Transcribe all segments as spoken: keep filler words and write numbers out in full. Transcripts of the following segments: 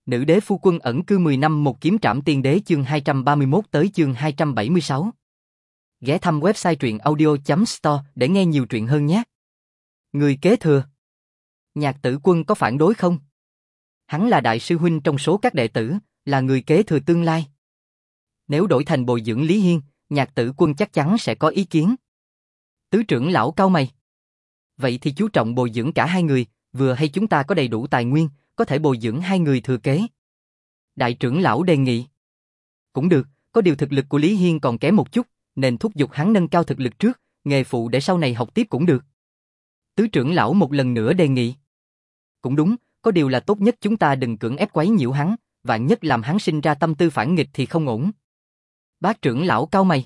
Nữ đế phu quân ẩn cư mười năm một kiếm trảm tiên đế chương hai trăm ba mươi mốt tới chương hai trăm bảy mươi sáu. Ghé thăm website truyện audio chấm store để nghe nhiều truyện hơn nhé. Người kế thừa. Nhạc Tử Quân có phản đối không? Hắn là đại sư huynh trong số các đệ tử, là người kế thừa tương lai. Nếu đổi thành bồi dưỡng Lý Hiên, Nhạc Tử Quân chắc chắn sẽ có ý kiến. Tứ trưởng lão cau mày. Vậy thì chú trọng bồi dưỡng cả hai người, vừa hay chúng ta có đầy đủ tài nguyên, có thể bồi dưỡng hai người thừa kế. Đại trưởng lão đề nghị. Cũng được, có điều thực lực của Lý Hiên còn kém một chút, nên thúc giục hắn nâng cao thực lực trước, nghề phụ để sau này học tiếp cũng được. Tứ trưởng lão một lần nữa đề nghị. Cũng đúng, có điều là tốt nhất chúng ta đừng cưỡng ép quấy nhiễu hắn, vạn nhất làm hắn sinh ra tâm tư phản nghịch thì không ổn. Bác trưởng lão cau mày.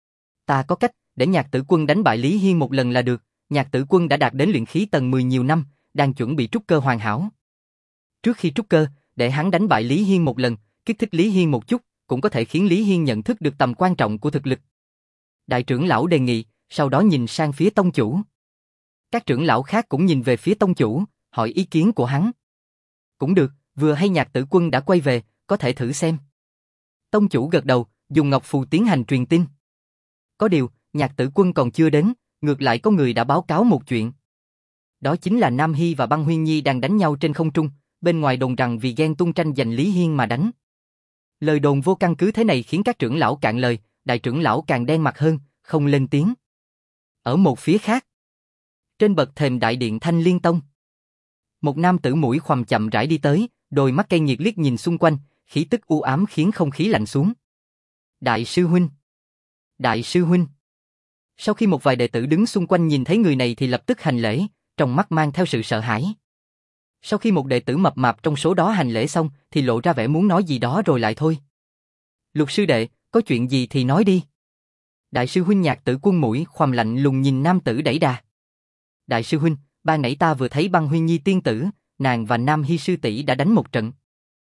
Ta có cách, để Nhạc Tử Quân đánh bại Lý Hiên một lần là được. Nhạc Tử Quân đã đạt đến luyện khí tầng mười nhiều năm, đang chuẩn bị trúc cơ hoàn hảo. Trước khi trúc cơ, để hắn đánh bại Lý Hiên một lần, kích thích Lý Hiên một chút, cũng có thể khiến Lý Hiên nhận thức được tầm quan trọng của thực lực. Đại trưởng lão đề nghị, sau đó nhìn sang phía tông chủ. Các trưởng lão khác cũng nhìn về phía tông chủ, hỏi ý kiến của hắn. Cũng được, vừa hay Nhạc Tử Quân đã quay về, có thể thử xem. Tông chủ gật đầu, dùng ngọc phù tiến hành truyền tin. Có điều, Nhạc Tử Quân còn chưa đến, ngược lại có người đã báo cáo một chuyện. Đó chính là Nam Hy và Băng Huyên Nhi đang đánh nhau trên không trung, bên ngoài đồn rằng vì ghen tuông tranh giành Lý Hiên mà đánh. Lời đồn vô căn cứ thế này khiến các trưởng lão cạn lời, đại trưởng lão càng đen mặt hơn, không lên tiếng. Ở một phía khác, trên bậc thềm đại điện Thanh Liên Tông, một nam tử mũi khoằm chậm rãi đi tới, đôi mắt cay nghiệt liếc nhìn xung quanh, khí tức u ám khiến không khí lạnh xuống. Đại sư huynh! Đại sư huynh! Sau khi một vài đệ tử đứng xung quanh nhìn thấy người này thì lập tức hành lễ, trong mắt mang theo sự sợ hãi. Sau khi một đệ tử mập mạp trong số đó hành lễ xong thì lộ ra vẻ muốn nói gì đó rồi lại thôi. Lục sư đệ, có chuyện gì thì nói đi. Đại sư huynh Nhạc Tử Quân mũi khoằm lạnh lùng nhìn nam tử đẩy đà. Đại sư huynh, ban nãy ta vừa thấy Băng Huyên Nhi tiên tử, nàng và Nam Hy sư tỷ đã đánh một trận.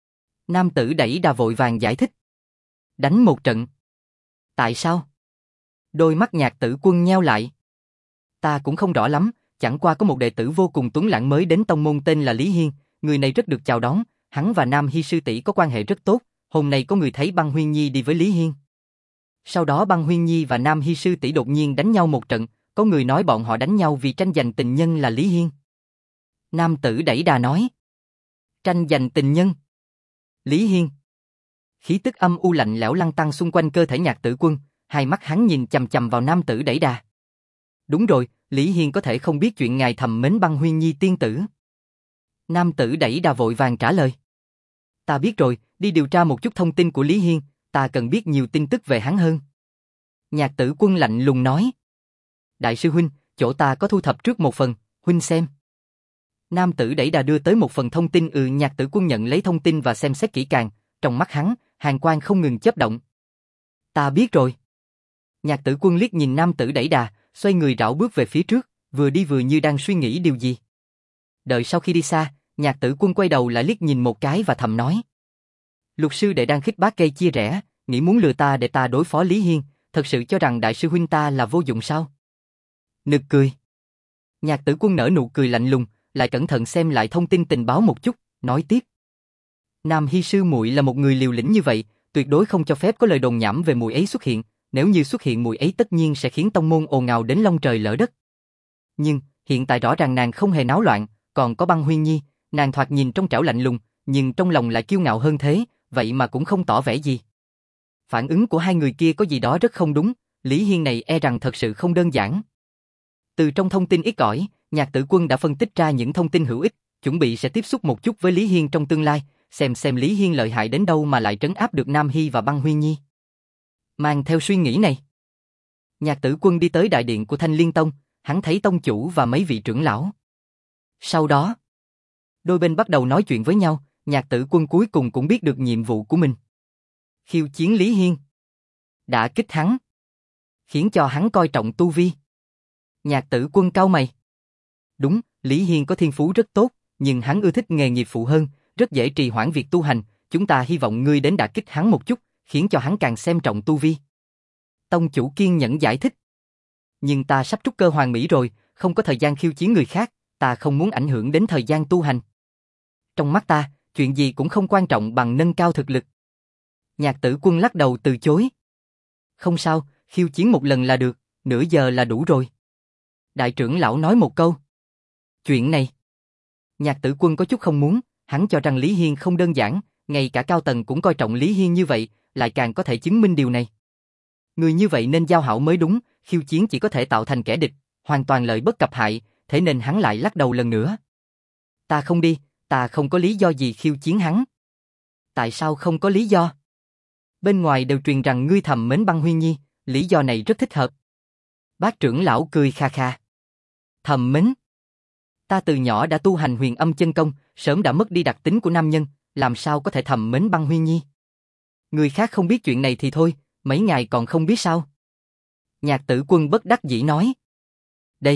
Nam tử đẩy đà vội vàng giải thích. Đánh một trận? Tại sao? Đôi mắt Nhạc Tử Quân nheo lại. Ta cũng không rõ lắm, chẳng qua có một đệ tử vô cùng tuấn lãng mới đến tông môn tên là Lý Hiên, người này rất được chào đón, hắn và Nam Hy sư tỷ có quan hệ rất tốt, hôm nay có người thấy Băng Huyên Nhi đi với Lý Hiên. Sau đó Băng Huyên Nhi và Nam Hy sư tỷ đột nhiên đánh nhau một trận, có người nói bọn họ đánh nhau vì tranh giành tình nhân là Lý Hiên. Nam tử đẩy đà nói. Tranh giành tình nhân? Lý Hiên? Khí tức âm u lạnh lẽo lăn tăn xung quanh cơ thể Nhạc Tử Quân, hai mắt hắn nhìn chằm chằm vào nam tử đẩy đà. Đúng rồi, Lý Hiên có thể không biết chuyện ngài thầm mến Băng Huyên Nhi tiên tử. Nam tử đẩy đà vội vàng trả lời. Ta biết rồi, đi điều tra một chút thông tin của Lý Hiên, ta cần biết nhiều tin tức về hắn hơn. Nhạc Tử Quân lạnh lùng nói. Đại sư huynh, chỗ ta có thu thập trước một phần, huynh xem. Nam tử đẩy đà đưa tới một phần thông tin. Ừ. Nhạc Tử Quân nhận lấy thông tin và xem xét kỹ càng, trong mắt hắn, hàn quang không ngừng chớp động. Ta biết rồi. Nhạc Tử Quân liếc nhìn nam tử đẩy đà, xoay người rảo bước về phía trước, vừa đi vừa như đang suy nghĩ điều gì. Đợi sau khi đi xa, Nhạc Tử Quân quay đầu lại liếc nhìn một cái và thầm nói. Lục sư đệ đang khích bác gây chia rẽ, nghĩ muốn lừa ta để ta đối phó Lý Hiên, thật sự cho rằng đại sư huynh ta là vô dụng sao? Nực cười. Nhạc Tử Quân nở nụ cười lạnh lùng, lại cẩn thận xem lại thông tin tình báo một chút, nói tiếp. Nam Hy sư muội là một người liều lĩnh như vậy, tuyệt đối không cho phép có lời đồn nhảm về muội ấy xuất hiện, nếu như xuất hiện muội ấy tất nhiên sẽ khiến tông môn ồn ào đến long trời lỡ đất. Nhưng, hiện tại rõ ràng nàng không hề náo loạn, còn có Băng Huyên Nhi, nàng thoạt nhìn trong trẻo lạnh lùng, nhưng trong lòng lại kiêu ngạo hơn thế, vậy mà cũng không tỏ vẻ gì. Phản ứng của hai người kia có gì đó rất không đúng, Lý Hiên này e rằng thật sự không đơn giản. Từ trong thông tin ít ỏi, Nhạc Tử Quân đã phân tích ra những thông tin hữu ích, chuẩn bị sẽ tiếp xúc một chút với Lý Hiên trong tương lai, xem xem Lý Hiên lợi hại đến đâu mà lại trấn áp được Nam Hy và Băng Huyên Nhi. Mang theo suy nghĩ này, Nhạc Tử Quân đi tới đại điện của Thanh Liên Tông, hắn thấy tông chủ và mấy vị trưởng lão. Sau đó, đôi bên bắt đầu nói chuyện với nhau, Nhạc Tử Quân cuối cùng cũng biết được nhiệm vụ của mình. Khiêu chiến Lý Hiên, đả kích hắn, khiến cho hắn coi trọng tu vi. Nhạc Tử Quân cau mày. Đúng, Lý Hiên có thiên phú rất tốt, nhưng hắn ưa thích nghề nghiệp phụ hơn, rất dễ trì hoãn việc tu hành, chúng ta hy vọng ngươi đến đả kích hắn một chút, khiến cho hắn càng xem trọng tu vi. Tông chủ kiên nhẫn giải thích. Nhưng ta sắp trúc cơ hoàn mỹ rồi, không có thời gian khiêu chiến người khác, ta không muốn ảnh hưởng đến thời gian tu hành. Trong mắt ta, chuyện gì cũng không quan trọng bằng nâng cao thực lực. Nhạc Tử Quân lắc đầu từ chối. Không sao, khiêu chiến một lần là được, nửa giờ là đủ rồi. Đại trưởng lão nói một câu. Chuyện này. Nhạc Tử Quân có chút không muốn, hắn cho rằng Lý Hiên không đơn giản, ngay cả cao tầng cũng coi trọng Lý Hiên như vậy, lại càng có thể chứng minh điều này. Người như vậy nên giao hảo mới đúng, khiêu chiến chỉ có thể tạo thành kẻ địch, hoàn toàn lợi bất cập hại, thế nên hắn lại lắc đầu lần nữa. Ta không đi, ta không có lý do gì khiêu chiến hắn. Tại sao không có lý do? Bên ngoài đều truyền rằng ngươi thầm mến Băng Huyên Nhi, lý do này rất thích hợp. Bác trưởng lão cười kha kha. Thầm mến? Ta từ nhỏ đã tu hành Huyền Âm chân công, sớm đã mất đi đặc tính của nam nhân, làm sao có thể thầm mến Băng Huyên Nhi? Người khác không biết chuyện này thì thôi, mấy ngài còn không biết sao? Nhạc Tử Quân bất đắc dĩ nói. Đây.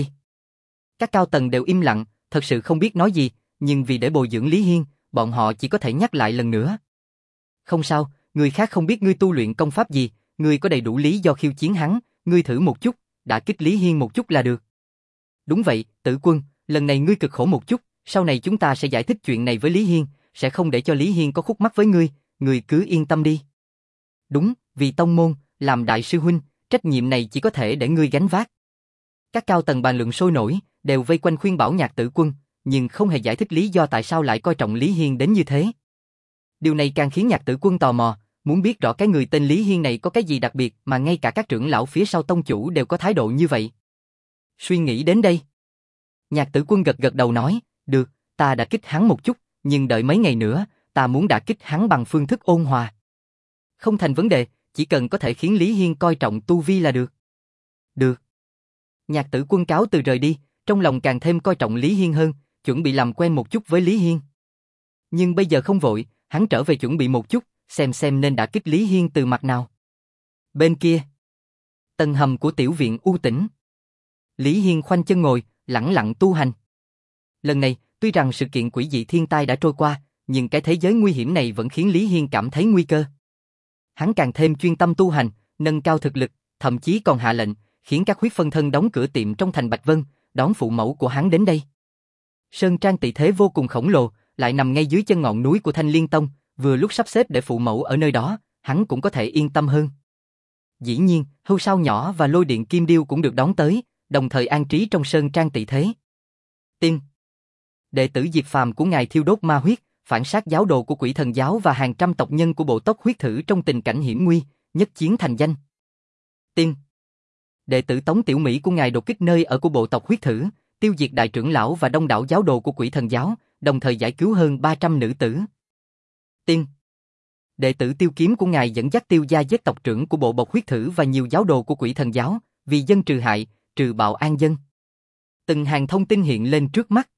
Các cao tầng đều im lặng, thật sự không biết nói gì, nhưng vì để bồi dưỡng Lý Hiên, bọn họ chỉ có thể nhắc lại lần nữa. Không sao, người khác không biết ngươi tu luyện công pháp gì, ngươi có đầy đủ lý do khiêu chiến hắn, ngươi thử một chút, đả kích Lý Hiên một chút là được. Đúng vậy, Tử Quân, lần này ngươi cực khổ một chút, sau này chúng ta sẽ giải thích chuyện này với Lý Hiên, sẽ không để cho Lý Hiên có khúc mắc với ngươi, ngươi cứ yên tâm đi. Đúng, vì tông môn, làm đại sư huynh, trách nhiệm này chỉ có thể để ngươi gánh vác. Các cao tầng bàn luận sôi nổi, đều vây quanh khuyên bảo Nhạc Tử Quân, nhưng không hề giải thích lý do tại sao lại coi trọng Lý Hiên đến như thế. Điều này càng khiến Nhạc Tử Quân tò mò, muốn biết rõ cái người tên Lý Hiên này có cái gì đặc biệt mà ngay cả các trưởng lão phía sau tông chủ đều có thái độ như vậy. Suy nghĩ đến đây, Nhạc Tử Quân gật gật đầu nói, được, ta đã kích hắn một chút, nhưng đợi mấy ngày nữa, ta muốn đả kích hắn bằng phương thức ôn hòa. Không thành vấn đề, chỉ cần có thể khiến Lý Hiên coi trọng tu vi là được. Được. Nhạc Tử Quân cáo từ rời đi, trong lòng càng thêm coi trọng Lý Hiên hơn, chuẩn bị làm quen một chút với Lý Hiên. Nhưng bây giờ không vội, hắn trở về chuẩn bị một chút, xem xem nên đả kích Lý Hiên từ mặt nào. Bên kia, tầng hầm của tiểu viện u tĩnh. Lý Hiên khoanh chân ngồi, lẳng lặng tu hành. Lần này, tuy rằng sự kiện quỷ dị thiên tai đã trôi qua, nhưng cái thế giới nguy hiểm này vẫn khiến Lý Hiên cảm thấy nguy cơ. Hắn càng thêm chuyên tâm tu hành, nâng cao thực lực, thậm chí còn hạ lệnh, khiến các huyết phân thân đóng cửa tiệm trong thành Bạch Vân, đón phụ mẫu của hắn đến đây. Sơn trang tị thế vô cùng khổng lồ, lại nằm ngay dưới chân ngọn núi của Thanh Liên Tông, vừa lúc sắp xếp để phụ mẫu ở nơi đó, hắn cũng có thể yên tâm hơn. Dĩ nhiên, hưu sao nhỏ và lôi điện kim điêu cũng được đón tới, đồng thời an trí trong sơn trang tị thế. Tiên, đệ tử Diệt Phàm của ngài thiêu đốt ma huyết, phản sát giáo đồ của Quỷ Thần giáo và hàng trăm tộc nhân của bộ tộc huyết thử trong tình cảnh hiểm nguy, nhất chiến thành danh. Tiên, đệ tử Tống Tiểu Mỹ của ngài đột kích nơi ở của bộ tộc huyết thử, tiêu diệt đại trưởng lão và đông đảo giáo đồ của Quỷ Thần giáo, đồng thời giải cứu hơn ba trăm nữ tử. Tiên, đệ tử Tiêu Kiếm của ngài dẫn dắt Tiêu gia giết tộc trưởng của bộ bộc huyết thử và nhiều giáo đồ của Quỷ Thần giáo, vì dân trừ hại, trừ bạo an dân. Từng hàng thông tin hiện lên trước mắt.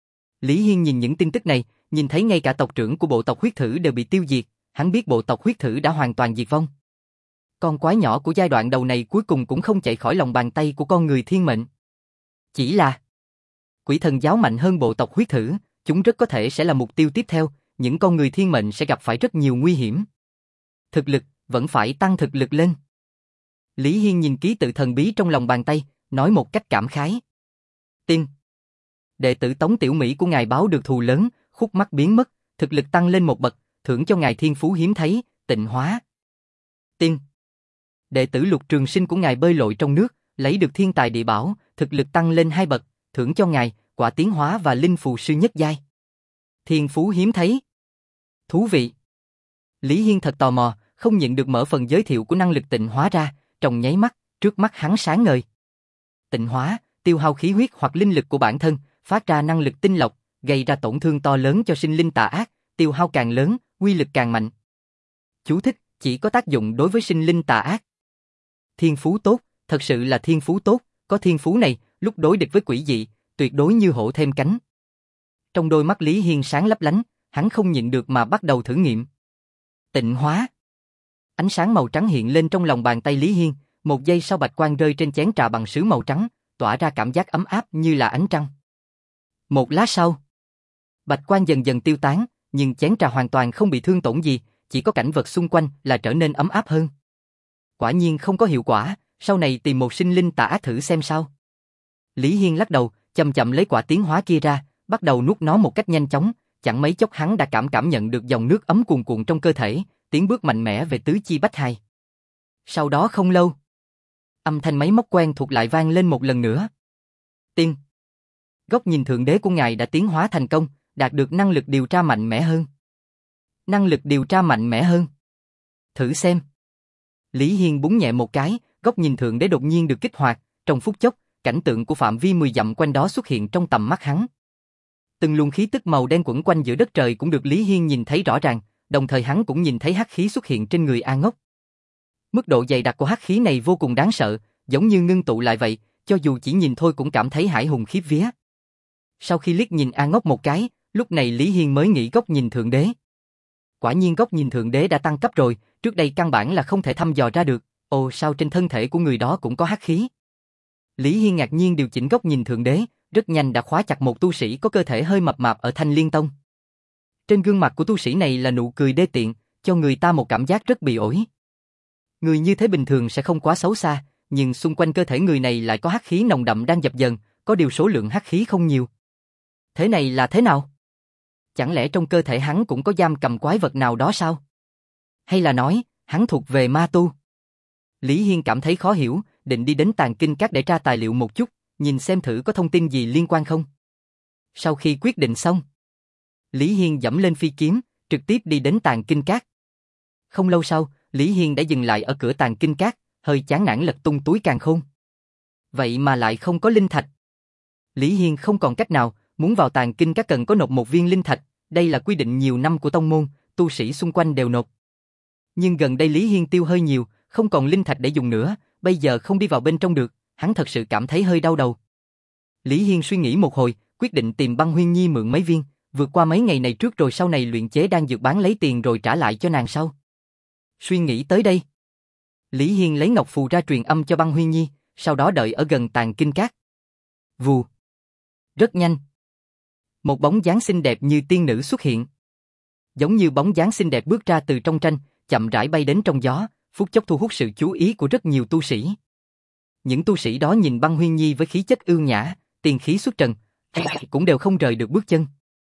Lý Hiên nhìn những tin tức này, nhìn thấy ngay cả tộc trưởng của bộ tộc huyết thử đều bị tiêu diệt, hắn biết bộ tộc huyết thử đã hoàn toàn diệt vong. Con quái nhỏ của giai đoạn đầu này cuối cùng cũng không chạy khỏi lòng bàn tay của con người thiên mệnh. Chỉ là Quỷ Thần giáo mạnh hơn bộ tộc huyết thử, chúng rất có thể sẽ là mục tiêu tiếp theo, những con người thiên mệnh sẽ gặp phải rất nhiều nguy hiểm. Thực lực, vẫn phải tăng thực lực lên. Lý Hiên nhìn ký tự thần bí trong lòng bàn tay, nói một cách cảm khái. Tiên, đệ tử Tống Tiểu Mỹ của ngài báo được thù lớn, khúc mắc biến mất, thực lực tăng lên một bậc, thưởng cho ngài thiên phú hiếm thấy, tịnh hóa. Tiên, đệ tử Lục Trường Sinh của ngài bơi lội trong nước, lấy được thiên tài địa bảo, thực lực tăng lên hai bậc, thưởng cho ngài quả tiến hóa và linh phù sư nhất giai. Thiên phú hiếm thấy. Thú vị. Lý Hiên thật tò mò, không nhịn được mở phần giới thiệu của năng lực tịnh hóa ra, trong nháy mắt, trước mắt hắn sáng ngời. Tịnh hóa, tiêu hao khí huyết hoặc linh lực của bản thân, phát ra năng lực tinh lọc, gây ra tổn thương to lớn cho sinh linh tà ác, tiêu hao càng lớn, uy lực càng mạnh. Chú thích, chỉ có tác dụng đối với sinh linh tà ác. Thiên phú tốt, thật sự là thiên phú tốt, có thiên phú này, lúc đối địch với quỷ dị, tuyệt đối như hổ thêm cánh. Trong đôi mắt Lý Hiên sáng lấp lánh, hắn không nhịn được mà bắt đầu thử nghiệm. Tịnh hóa. Ánh sáng màu trắng hiện lên trong lòng bàn tay Lý Hiên, một giây sau bạch quang rơi trên chén trà bằng sứ màu trắng, tỏa ra cảm giác ấm áp như là ánh trăng. Một lát sau, bạch quang dần dần tiêu tán, nhưng chén trà hoàn toàn không bị thương tổn gì, chỉ có cảnh vật xung quanh là trở nên ấm áp hơn. Quả nhiên không có hiệu quả, sau này tìm một sinh linh tà ác thử xem sao. Lý Hiên lắc đầu, chậm chậm lấy quả tiến hóa kia ra, bắt đầu nuốt nó một cách nhanh chóng, chẳng mấy chốc hắn đã cảm cảm nhận được dòng nước ấm cuồn cuộn trong cơ thể, tiến bước mạnh mẽ về tứ chi bách hài. Sau đó không lâu, âm thanh máy móc quen thuộc lại vang lên một lần nữa. Tiên, góc nhìn thượng đế của ngài đã tiến hóa thành công, đạt được năng lực điều tra mạnh mẽ hơn. Năng lực điều tra mạnh mẽ hơn. Thử xem. Lý Hiên búng nhẹ một cái, góc nhìn thượng đế đột nhiên được kích hoạt, trong phút chốc, cảnh tượng của phạm vi mười dặm quanh đó xuất hiện trong tầm mắt hắn. Từng luồng khí tức màu đen quẩn quanh giữa đất trời cũng được Lý Hiên nhìn thấy rõ ràng, đồng thời hắn cũng nhìn thấy hắc khí xuất hiện trên người A Ngốc. Mức độ dày đặc của hắc khí này vô cùng đáng sợ, giống như ngưng tụ lại vậy, cho dù chỉ nhìn thôi cũng cảm thấy hải hùng khiếp vía. Sau khi liếc nhìn A Ngốc một cái, lúc này Lý Hiên mới nghĩ góc nhìn thượng đế. Quả nhiên góc nhìn thượng đế đã tăng cấp rồi, trước đây căn bản là không thể thăm dò ra được, ồ sao trên thân thể của người đó cũng có hắc khí. Lý Hiên ngạc nhiên điều chỉnh góc nhìn thượng đế, rất nhanh đã khóa chặt một tu sĩ có cơ thể hơi mập mạp ở Thanh Liên Tông. Trên gương mặt của tu sĩ này là nụ cười đê tiện, cho người ta một cảm giác rất bị ổi. Người như thế bình thường sẽ không quá xấu xa, nhưng xung quanh cơ thể người này lại có hắc khí nồng đậm đang dập dần, có điều số lượng hắc khí không nhiều. Thế này là thế nào? Chẳng lẽ trong cơ thể hắn cũng có giam cầm quái vật nào đó sao? Hay là nói, hắn thuộc về ma tu? Lý Hiên cảm thấy khó hiểu, định đi đến Tàng Kinh Các để tra tài liệu một chút, nhìn xem thử có thông tin gì liên quan không. Sau khi quyết định xong, Lý Hiên dẫm lên phi kiếm, trực tiếp đi đến Tàng Kinh Các. Không lâu sau, Lý Hiên đã dừng lại ở cửa Tàng Kinh Các, hơi chán nản lật tung túi càn khôn. Vậy mà lại không có linh thạch. Lý Hiên không còn cách nào, muốn vào Tàng Kinh Các cần có nộp một viên linh thạch, đây là quy định nhiều năm của tông môn, tu sĩ xung quanh đều nộp. Nhưng gần đây Lý Hiên tiêu hơi nhiều, không còn linh thạch để dùng nữa, bây giờ không đi vào bên trong được, hắn thật sự cảm thấy hơi đau đầu. Lý Hiên suy nghĩ một hồi, quyết định tìm Băng Huyên Nhi mượn mấy viên, vượt qua mấy ngày này trước rồi sau này luyện chế đan dược bán lấy tiền rồi trả lại cho nàng sau. Suy nghĩ tới đây, Lý Hiên lấy ngọc phù ra truyền âm cho Băng Huyên Nhi, sau đó đợi ở gần Tàng Kinh Các. Vù. Rất nhanh, một bóng dáng xinh đẹp như tiên nữ xuất hiện. Giống như bóng dáng xinh đẹp bước ra từ trong tranh, chậm rãi bay đến trong gió, phút chốc thu hút sự chú ý của rất nhiều tu sĩ. Những tu sĩ đó nhìn Băng Huyên Nhi với khí chất ưu nhã, tiên khí xuất trần, cũng đều không rời được bước chân.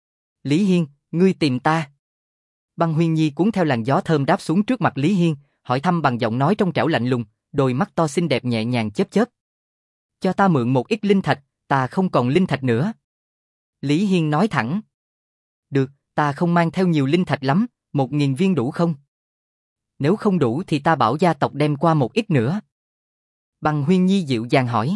Lý Hiên, ngươi tìm ta. Băng Huyên Nhi cuốn theo làn gió thơm đáp xuống trước mặt Lý Hiên, hỏi thăm bằng giọng nói trong trẻo lạnh lùng, đôi mắt to xinh đẹp nhẹ nhàng chớp chớp. Cho ta mượn một ít linh thạch, ta không còn linh thạch nữa. Lý Hiên nói thẳng. Được, ta không mang theo nhiều linh thạch lắm, một nghìn viên đủ không? Nếu không đủ thì ta bảo gia tộc đem qua một ít nữa. Băng Huyên Nhi dịu dàng hỏi.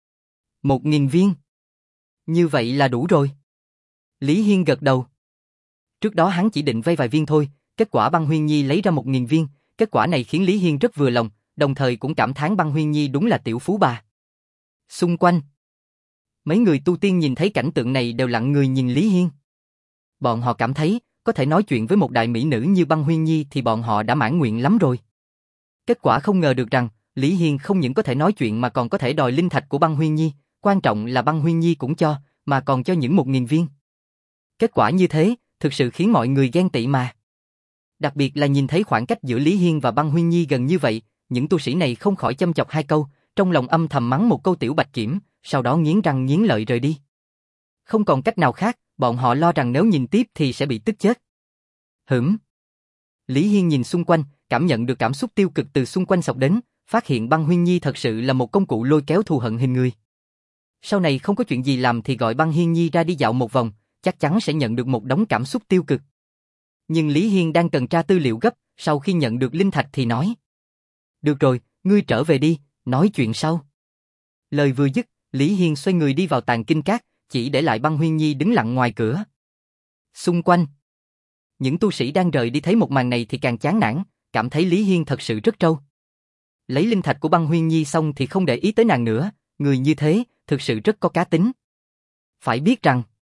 Một nghìn viên. Như vậy là đủ rồi. Lý Hiên gật đầu. Trước đó hắn chỉ định vay vài viên thôi, kết quả Băng Huyên Nhi lấy ra một nghìn viên, kết quả này khiến Lý Hiên rất vừa lòng, đồng thời cũng cảm thán Băng Huyên Nhi đúng là tiểu phú bà. Xung quanh, mấy người tu tiên nhìn thấy cảnh tượng này đều lặng người nhìn Lý Hiên. Bọn họ cảm thấy, có thể nói chuyện với một đại mỹ nữ như Băng Huyên Nhi thì bọn họ đã mãn nguyện lắm rồi. Kết quả không ngờ được rằng, Lý Hiên không những có thể nói chuyện mà còn có thể đòi linh thạch của Băng Huyên Nhi, quan trọng là Băng Huyên Nhi cũng cho, mà còn cho những một nghìn viên. Kết quả như thế, thực sự khiến mọi người ghen tị mà. Đặc biệt là nhìn thấy khoảng cách giữa Lý Hiên và Băng Huyên Nhi gần như vậy, những tu sĩ này không khỏi châm chọc hai câu, trong lòng âm thầm mắng một câu tiểu bạch kiểm, sau đó nghiến răng nghiến lợi rời đi. Không còn cách nào khác, bọn họ lo rằng nếu nhìn tiếp thì sẽ bị tức chết. Hửm. Lý Hiên nhìn xung quanh, cảm nhận được cảm xúc tiêu cực từ xung quanh xộc đến, phát hiện Băng Huyên Nhi thật sự là một công cụ lôi kéo thù hận hình người. Sau này không có chuyện gì làm thì gọi Băng Huyên Nhi ra đi dạo một vòng, chắc chắn sẽ nhận được một đống cảm xúc tiêu cực. Nhưng Lý Hiên đang cần tra tư liệu gấp, sau khi nhận được linh thạch thì nói. Được rồi, ngươi trở về đi, nói chuyện sau. Lời vừa dứt, Lý Hiên xoay người đi vào Tàng Kinh Các, chỉ để lại Băng Huyên Nhi đứng lặng ngoài cửa. Xung quanh, những tu sĩ đang rời đi thấy một màn này thì càng chán nản, cảm thấy Lý Hiên thật sự rất trâu. Lấy linh thạch của Băng Huyên Nhi xong thì không để ý tới nàng nữa, người như thế, thực sự rất có cá tính. Phải biết rằng,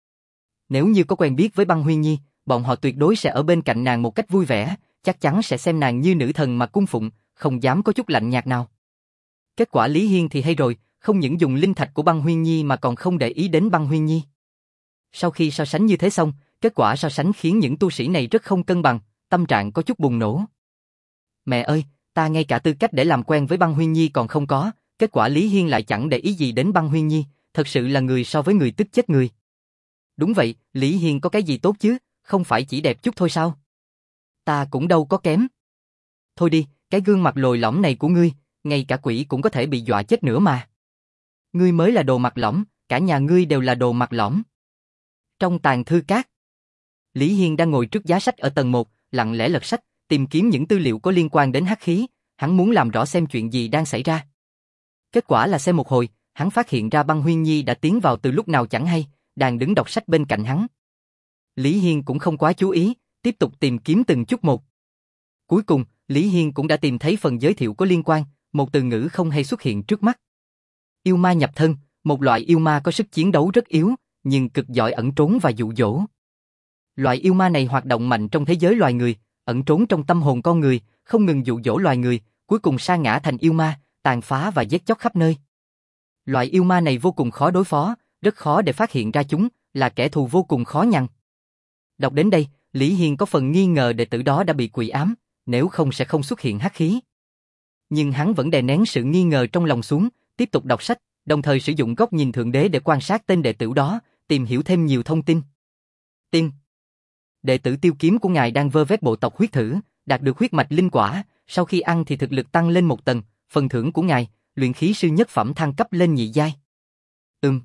nếu như có quen biết với Băng Huyên Nhi, bọn họ tuyệt đối sẽ ở bên cạnh nàng một cách vui vẻ, chắc chắn sẽ xem nàng như nữ thần mà cung phụng, không dám có chút lạnh nhạt nào. Kết quả Lý Hiên thì hay rồi, không những dùng linh thạch của Băng Huyên Nhi mà còn không để ý đến Băng Huyên Nhi. Sau khi so sánh như thế xong, kết quả so sánh khiến những tu sĩ này rất không cân bằng, tâm trạng có chút bùng nổ. Mẹ ơi, ta ngay cả tư cách để làm quen với Băng Huyên Nhi còn không có, kết quả Lý Hiên lại chẳng để ý gì đến Băng Huyên Nhi, thật sự là người so với người tức chết người. Đúng vậy, Lý Hiên có cái gì tốt chứ, không phải chỉ đẹp chút thôi sao? Ta cũng đâu có kém. Thôi đi, cái gương mặt lồi lõm này của ngươi, ngay cả quỷ cũng có thể bị dọa chết nữa mà. Ngươi mới là đồ mặt lõm, cả nhà ngươi đều là đồ mặt lõm. Trong tàng thư các, Lý Hiên đang ngồi trước giá sách ở tầng một, lặng lẽ lật sách, tìm kiếm những tư liệu có liên quan đến hắc khí, hắn muốn làm rõ xem chuyện gì đang xảy ra. Kết quả là xem một hồi, hắn phát hiện ra Băng Huyên Nhi đã tiến vào từ lúc nào chẳng hay, đang đứng đọc sách bên cạnh hắn. Lý Hiên cũng không quá chú ý, tiếp tục tìm kiếm từng chút một. Cuối cùng, Lý Hiên cũng đã tìm thấy phần giới thiệu có liên quan, một từ ngữ không hay xuất hiện trước mắt. Yêu ma nhập thân, một loại yêu ma có sức chiến đấu rất yếu, nhưng cực giỏi ẩn trốn và dụ dỗ. Loại yêu ma này hoạt động mạnh trong thế giới loài người, ẩn trốn trong tâm hồn con người, không ngừng dụ dỗ loài người, cuối cùng sa ngã thành yêu ma, tàn phá và giết chóc khắp nơi. Loại yêu ma này vô cùng khó đối phó, rất khó để phát hiện ra chúng, là kẻ thù vô cùng khó nhằn. Đọc đến đây, Lý Hiên có phần nghi ngờ đệ tử đó đã bị quỷ ám, nếu không sẽ không xuất hiện hắc khí. Nhưng hắn vẫn đè nén sự nghi ngờ trong lòng xuống, tiếp tục đọc sách, đồng thời sử dụng góc nhìn thượng đế để quan sát tên đệ tử đó, tìm hiểu thêm nhiều thông tin. Tin. Đệ tử Tiêu Kiếm của ngài đang vơ vét bộ tộc huyết thử, đạt được huyết mạch linh quả, sau khi ăn thì thực lực tăng lên một tầng, phần thưởng của ngài, luyện khí sư nhất phẩm thăng cấp lên nhị giai. Ừm.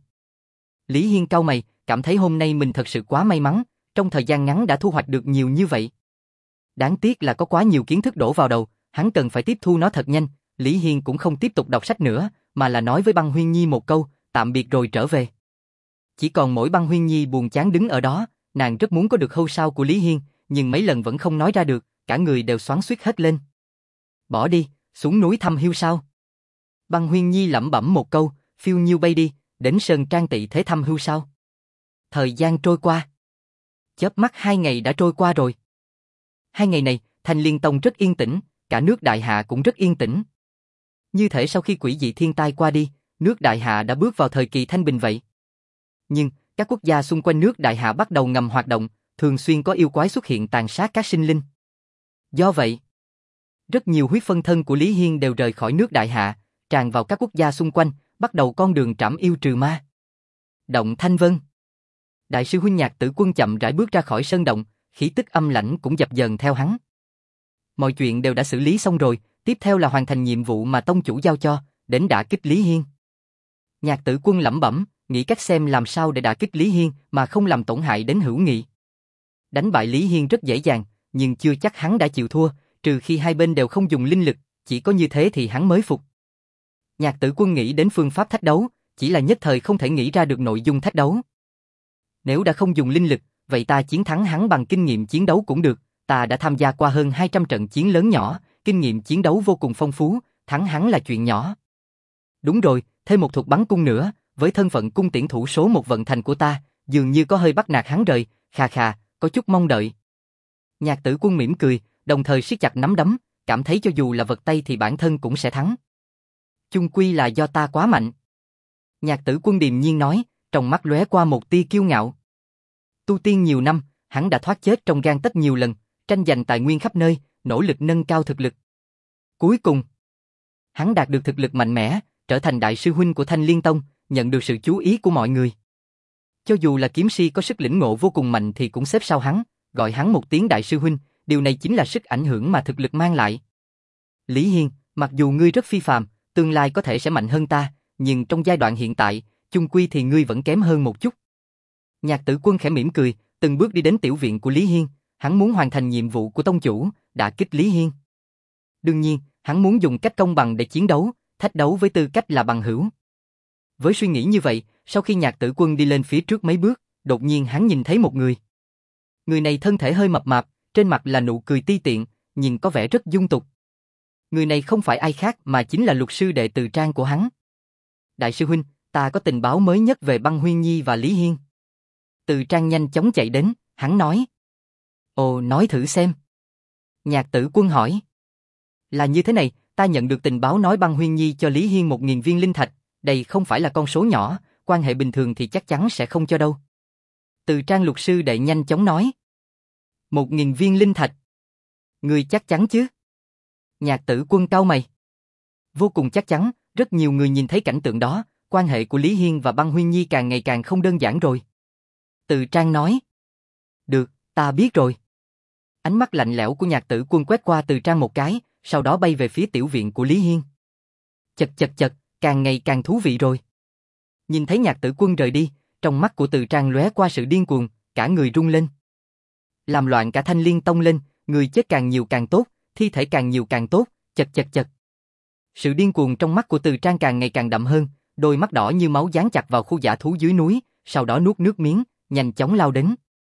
Lý Hiên cau mày, cảm thấy hôm nay mình thật sự quá may mắn, trong thời gian ngắn đã thu hoạch được nhiều như vậy. Đáng tiếc là có quá nhiều kiến thức đổ vào đầu, hắn cần phải tiếp thu nó thật nhanh. Lý Hiên cũng không tiếp tục đọc sách nữa, mà là nói với Băng Huyên Nhi một câu, tạm biệt rồi trở về. Chỉ còn mỗi Băng Huyên Nhi buồn chán đứng ở đó, nàng rất muốn có được hâu sao của Lý Hiên, nhưng mấy lần vẫn không nói ra được, cả người đều xoắn xuýt hết lên. Bỏ đi, xuống núi thăm hiu sao? Băng Huyên Nhi lẩm bẩm một câu, phiêu nhiêu bay đi, đến Sơn Trang Tị Thế thăm hiu sao? Thời gian trôi qua. Chớp mắt hai ngày đã trôi qua rồi. Hai ngày này, Thanh Liên Tông rất yên tĩnh, cả nước Đại Hạ cũng rất yên tĩnh. Như thể sau khi quỷ dị thiên tai qua đi, nước Đại Hạ đã bước vào thời kỳ thanh bình vậy. Nhưng, các quốc gia xung quanh nước Đại Hạ bắt đầu ngầm hoạt động, thường xuyên có yêu quái xuất hiện tàn sát các sinh linh. Do vậy, rất nhiều huyết phân thân của Lý Hiên đều rời khỏi nước Đại Hạ, tràn vào các quốc gia xung quanh, bắt đầu con đường trảm yêu trừ ma. Động Thanh Vân. Đại sư huynh Nhạc Tử Quân chậm rãi bước ra khỏi sơn động, khí tức âm lãnh cũng dập dờn theo hắn. Mọi chuyện đều đã xử lý xong rồi, tiếp theo là hoàn thành nhiệm vụ mà tông chủ giao cho, đến đả kích Lý Hiên. Nhạc Tử Quân lẩm bẩm, nghĩ cách xem làm sao để đả kích Lý Hiên mà không làm tổn hại đến hữu nghị. Đánh bại Lý Hiên rất dễ dàng, nhưng chưa chắc hắn đã chịu thua, trừ khi hai bên đều không dùng linh lực, chỉ có như thế thì hắn mới phục. Nhạc Tử Quân nghĩ đến phương pháp thách đấu, chỉ là nhất thời không thể nghĩ ra được nội dung thách đấu. Nếu đã không dùng linh lực, vậy ta chiến thắng hắn bằng kinh nghiệm chiến đấu cũng được, ta đã tham gia qua hơn hai trăm trận chiến lớn nhỏ, kinh nghiệm chiến đấu vô cùng phong phú, thắng hắn là chuyện nhỏ. Đúng rồi, thêm một thuật bắn cung nữa, với thân phận cung tiễn thủ số một vận thành của ta, dường như có hơi bắt nạt hắn rời, khà khà, có chút mong đợi. Nhạc Tử Quân mỉm cười, đồng thời siết chặt nắm đấm, cảm thấy cho dù là vật tay thì bản thân cũng sẽ thắng. Chung quy là do ta quá mạnh. Nhạc Tử Quân điềm nhiên nói, trong mắt lóe qua một tia kiêu ngạo. Tu tiên nhiều năm, hắn đã thoát chết trong gang tấc nhiều lần, tranh giành tài nguyên khắp nơi, nỗ lực nâng cao thực lực. Cuối cùng, hắn đạt được thực lực mạnh mẽ, trở thành đại sư huynh của Thanh Liên Tông, nhận được sự chú ý của mọi người. Cho dù là kiếm si có sức lĩnh ngộ vô cùng mạnh thì cũng xếp sau hắn, gọi hắn một tiếng đại sư huynh, điều này chính là sức ảnh hưởng mà thực lực mang lại. Lý Hiên, mặc dù ngươi rất phi phàm, tương lai có thể sẽ mạnh hơn ta, nhưng trong giai đoạn hiện tại, chung quy thì ngươi vẫn kém hơn một chút. Nhạc Tử Quân khẽ mỉm cười, từng bước đi đến tiểu viện của Lý Hiên, hắn muốn hoàn thành nhiệm vụ của tông chủ, đả kích Lý Hiên. Đương nhiên, hắn muốn dùng cách công bằng để chiến đấu, thách đấu với tư cách là bằng hữu. Với suy nghĩ như vậy, sau khi Nhạc Tử Quân đi lên phía trước mấy bước, đột nhiên hắn nhìn thấy một người. Người này thân thể hơi mập mạp, trên mặt là nụ cười ti tiện, nhưng có vẻ rất dung tục. Người này không phải ai khác mà chính là luật sư đệ Từ Trang của hắn. Đại sư huynh, ta có tình báo mới nhất về Băng Huyên Nhi và Lý Hiên. Từ Trang nhanh chóng chạy đến, hắn nói. Ồ, nói thử xem. Nhạc Tử Quân hỏi. Là như thế này, ta nhận được tình báo nói Băng Huyên Nhi cho Lý Hiên một nghìn viên linh thạch, đây không phải là con số nhỏ, quan hệ bình thường thì chắc chắn sẽ không cho đâu. Từ Trang luật sư đệ nhanh chóng nói. Một nghìn viên linh thạch. Ngươi chắc chắn chứ? Nhạc Tử Quân cau mày. Vô cùng chắc chắn, rất nhiều người nhìn thấy cảnh tượng đó, quan hệ của Lý Hiên và Băng Huyên Nhi càng ngày càng không đơn giản rồi. Từ Trang nói. Được, ta biết rồi. Ánh mắt lạnh lẽo của Nhạc Tử Quân quét qua Từ Trang một cái, sau đó bay về phía tiểu viện của Lý Hiên. Chật chật chật, càng ngày càng thú vị rồi. Nhìn thấy Nhạc Tử Quân rời đi, trong mắt của Từ Trang lóe qua sự điên cuồng, cả người rung lên. Làm loạn cả Thanh Liên Tông lên, người chết càng nhiều càng tốt, thi thể càng nhiều càng tốt, chật chật chật. Sự điên cuồng trong mắt của Từ Trang càng ngày càng đậm hơn, đôi mắt đỏ như máu dán chặt vào khu dã thú dưới núi, sau đó nuốt nước miếng, nhanh chóng lao đến.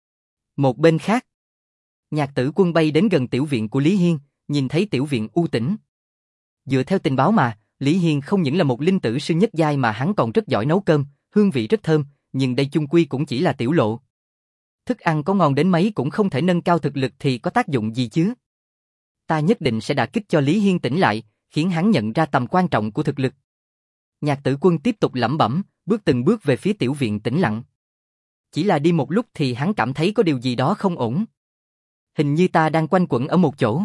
Một bên khác, Nhạc Tử Quân bay đến gần tiểu viện của Lý Hiên, nhìn thấy tiểu viện u tĩnh. Dựa theo tình báo mà, Lý Hiên không những là một linh tử sư nhất giai mà hắn còn rất giỏi nấu cơm, hương vị rất thơm, nhưng đây chung quy cũng chỉ là tiểu lộ. Thức ăn có ngon đến mấy cũng không thể nâng cao thực lực thì có tác dụng gì chứ. Ta nhất định sẽ đả kích cho Lý Hiên tỉnh lại, khiến hắn nhận ra tầm quan trọng của thực lực. Nhạc Tử Quân tiếp tục lẩm bẩm, bước từng bước về phía tiểu viện tĩnh lặng. Chỉ là đi một lúc thì hắn cảm thấy có điều gì đó không ổn. Hình như ta đang quanh quẩn ở một chỗ.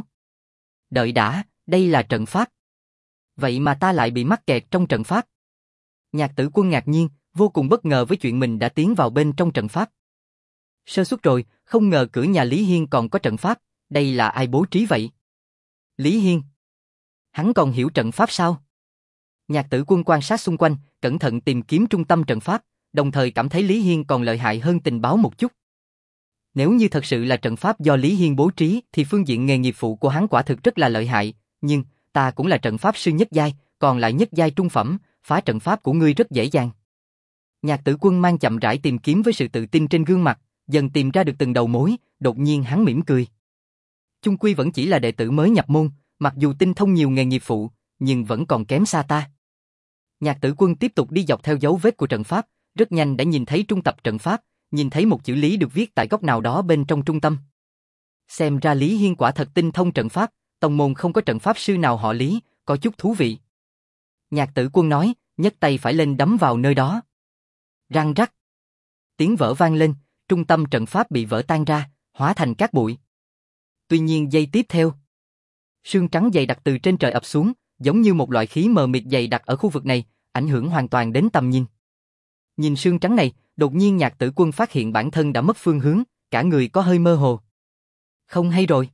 Đợi đã, đây là trận pháp. Vậy mà ta lại bị mắc kẹt trong trận pháp. Nhạc Tử Quân ngạc nhiên, vô cùng bất ngờ với chuyện mình đã tiến vào bên trong trận pháp. Sơ suất rồi, không ngờ cửa nhà Lý Hiên còn có trận pháp, đây là ai bố trí vậy? Lý Hiên? Hắn còn hiểu trận pháp sao? Nhạc Tử Quân quan sát xung quanh, cẩn thận tìm kiếm trung tâm trận pháp, đồng thời cảm thấy Lý Hiên còn lợi hại hơn tình báo một chút. Nếu như thật sự là trận pháp do Lý Hiên bố trí thì phương diện nghề nghiệp phụ của hắn quả thực rất là lợi hại, nhưng ta cũng là trận pháp sư nhất giai, còn lại nhất giai trung phẩm, phá trận pháp của ngươi rất dễ dàng. Nhạc Tử Quân mang chậm rãi tìm kiếm với sự tự tin trên gương mặt, dần tìm ra được từng đầu mối, đột nhiên hắn mỉm cười. Chung quy vẫn chỉ là đệ tử mới nhập môn, mặc dù tinh thông nhiều nghề nghiệp phụ, nhưng vẫn còn kém xa ta. Nhạc Tử Quân tiếp tục đi dọc theo dấu vết của trận pháp, rất nhanh đã nhìn thấy trung tập trận pháp, nhìn thấy một chữ Lý được viết tại góc nào đó bên trong trung tâm. Xem ra Lý Hiên quả thật tinh thông trận pháp, tông môn không có trận pháp sư nào họ Lý, có chút thú vị. Nhạc Tử Quân nói, nhấc tay phải lên đấm vào nơi đó. Răng rắc. Tiếng vỡ vang lên, trung tâm trận pháp bị vỡ tan ra, hóa thành cát bụi. Tuy nhiên giây tiếp theo, sương trắng dày đặc từ trên trời ập xuống, giống như một loại khí mờ mịt dày đặc ở khu vực này, ảnh hưởng hoàn toàn đến tầm nhìn. Nhìn sương trắng này, đột nhiên Nhạc Tử Quân phát hiện bản thân đã mất phương hướng, cả người có hơi mơ hồ. Không hay rồi.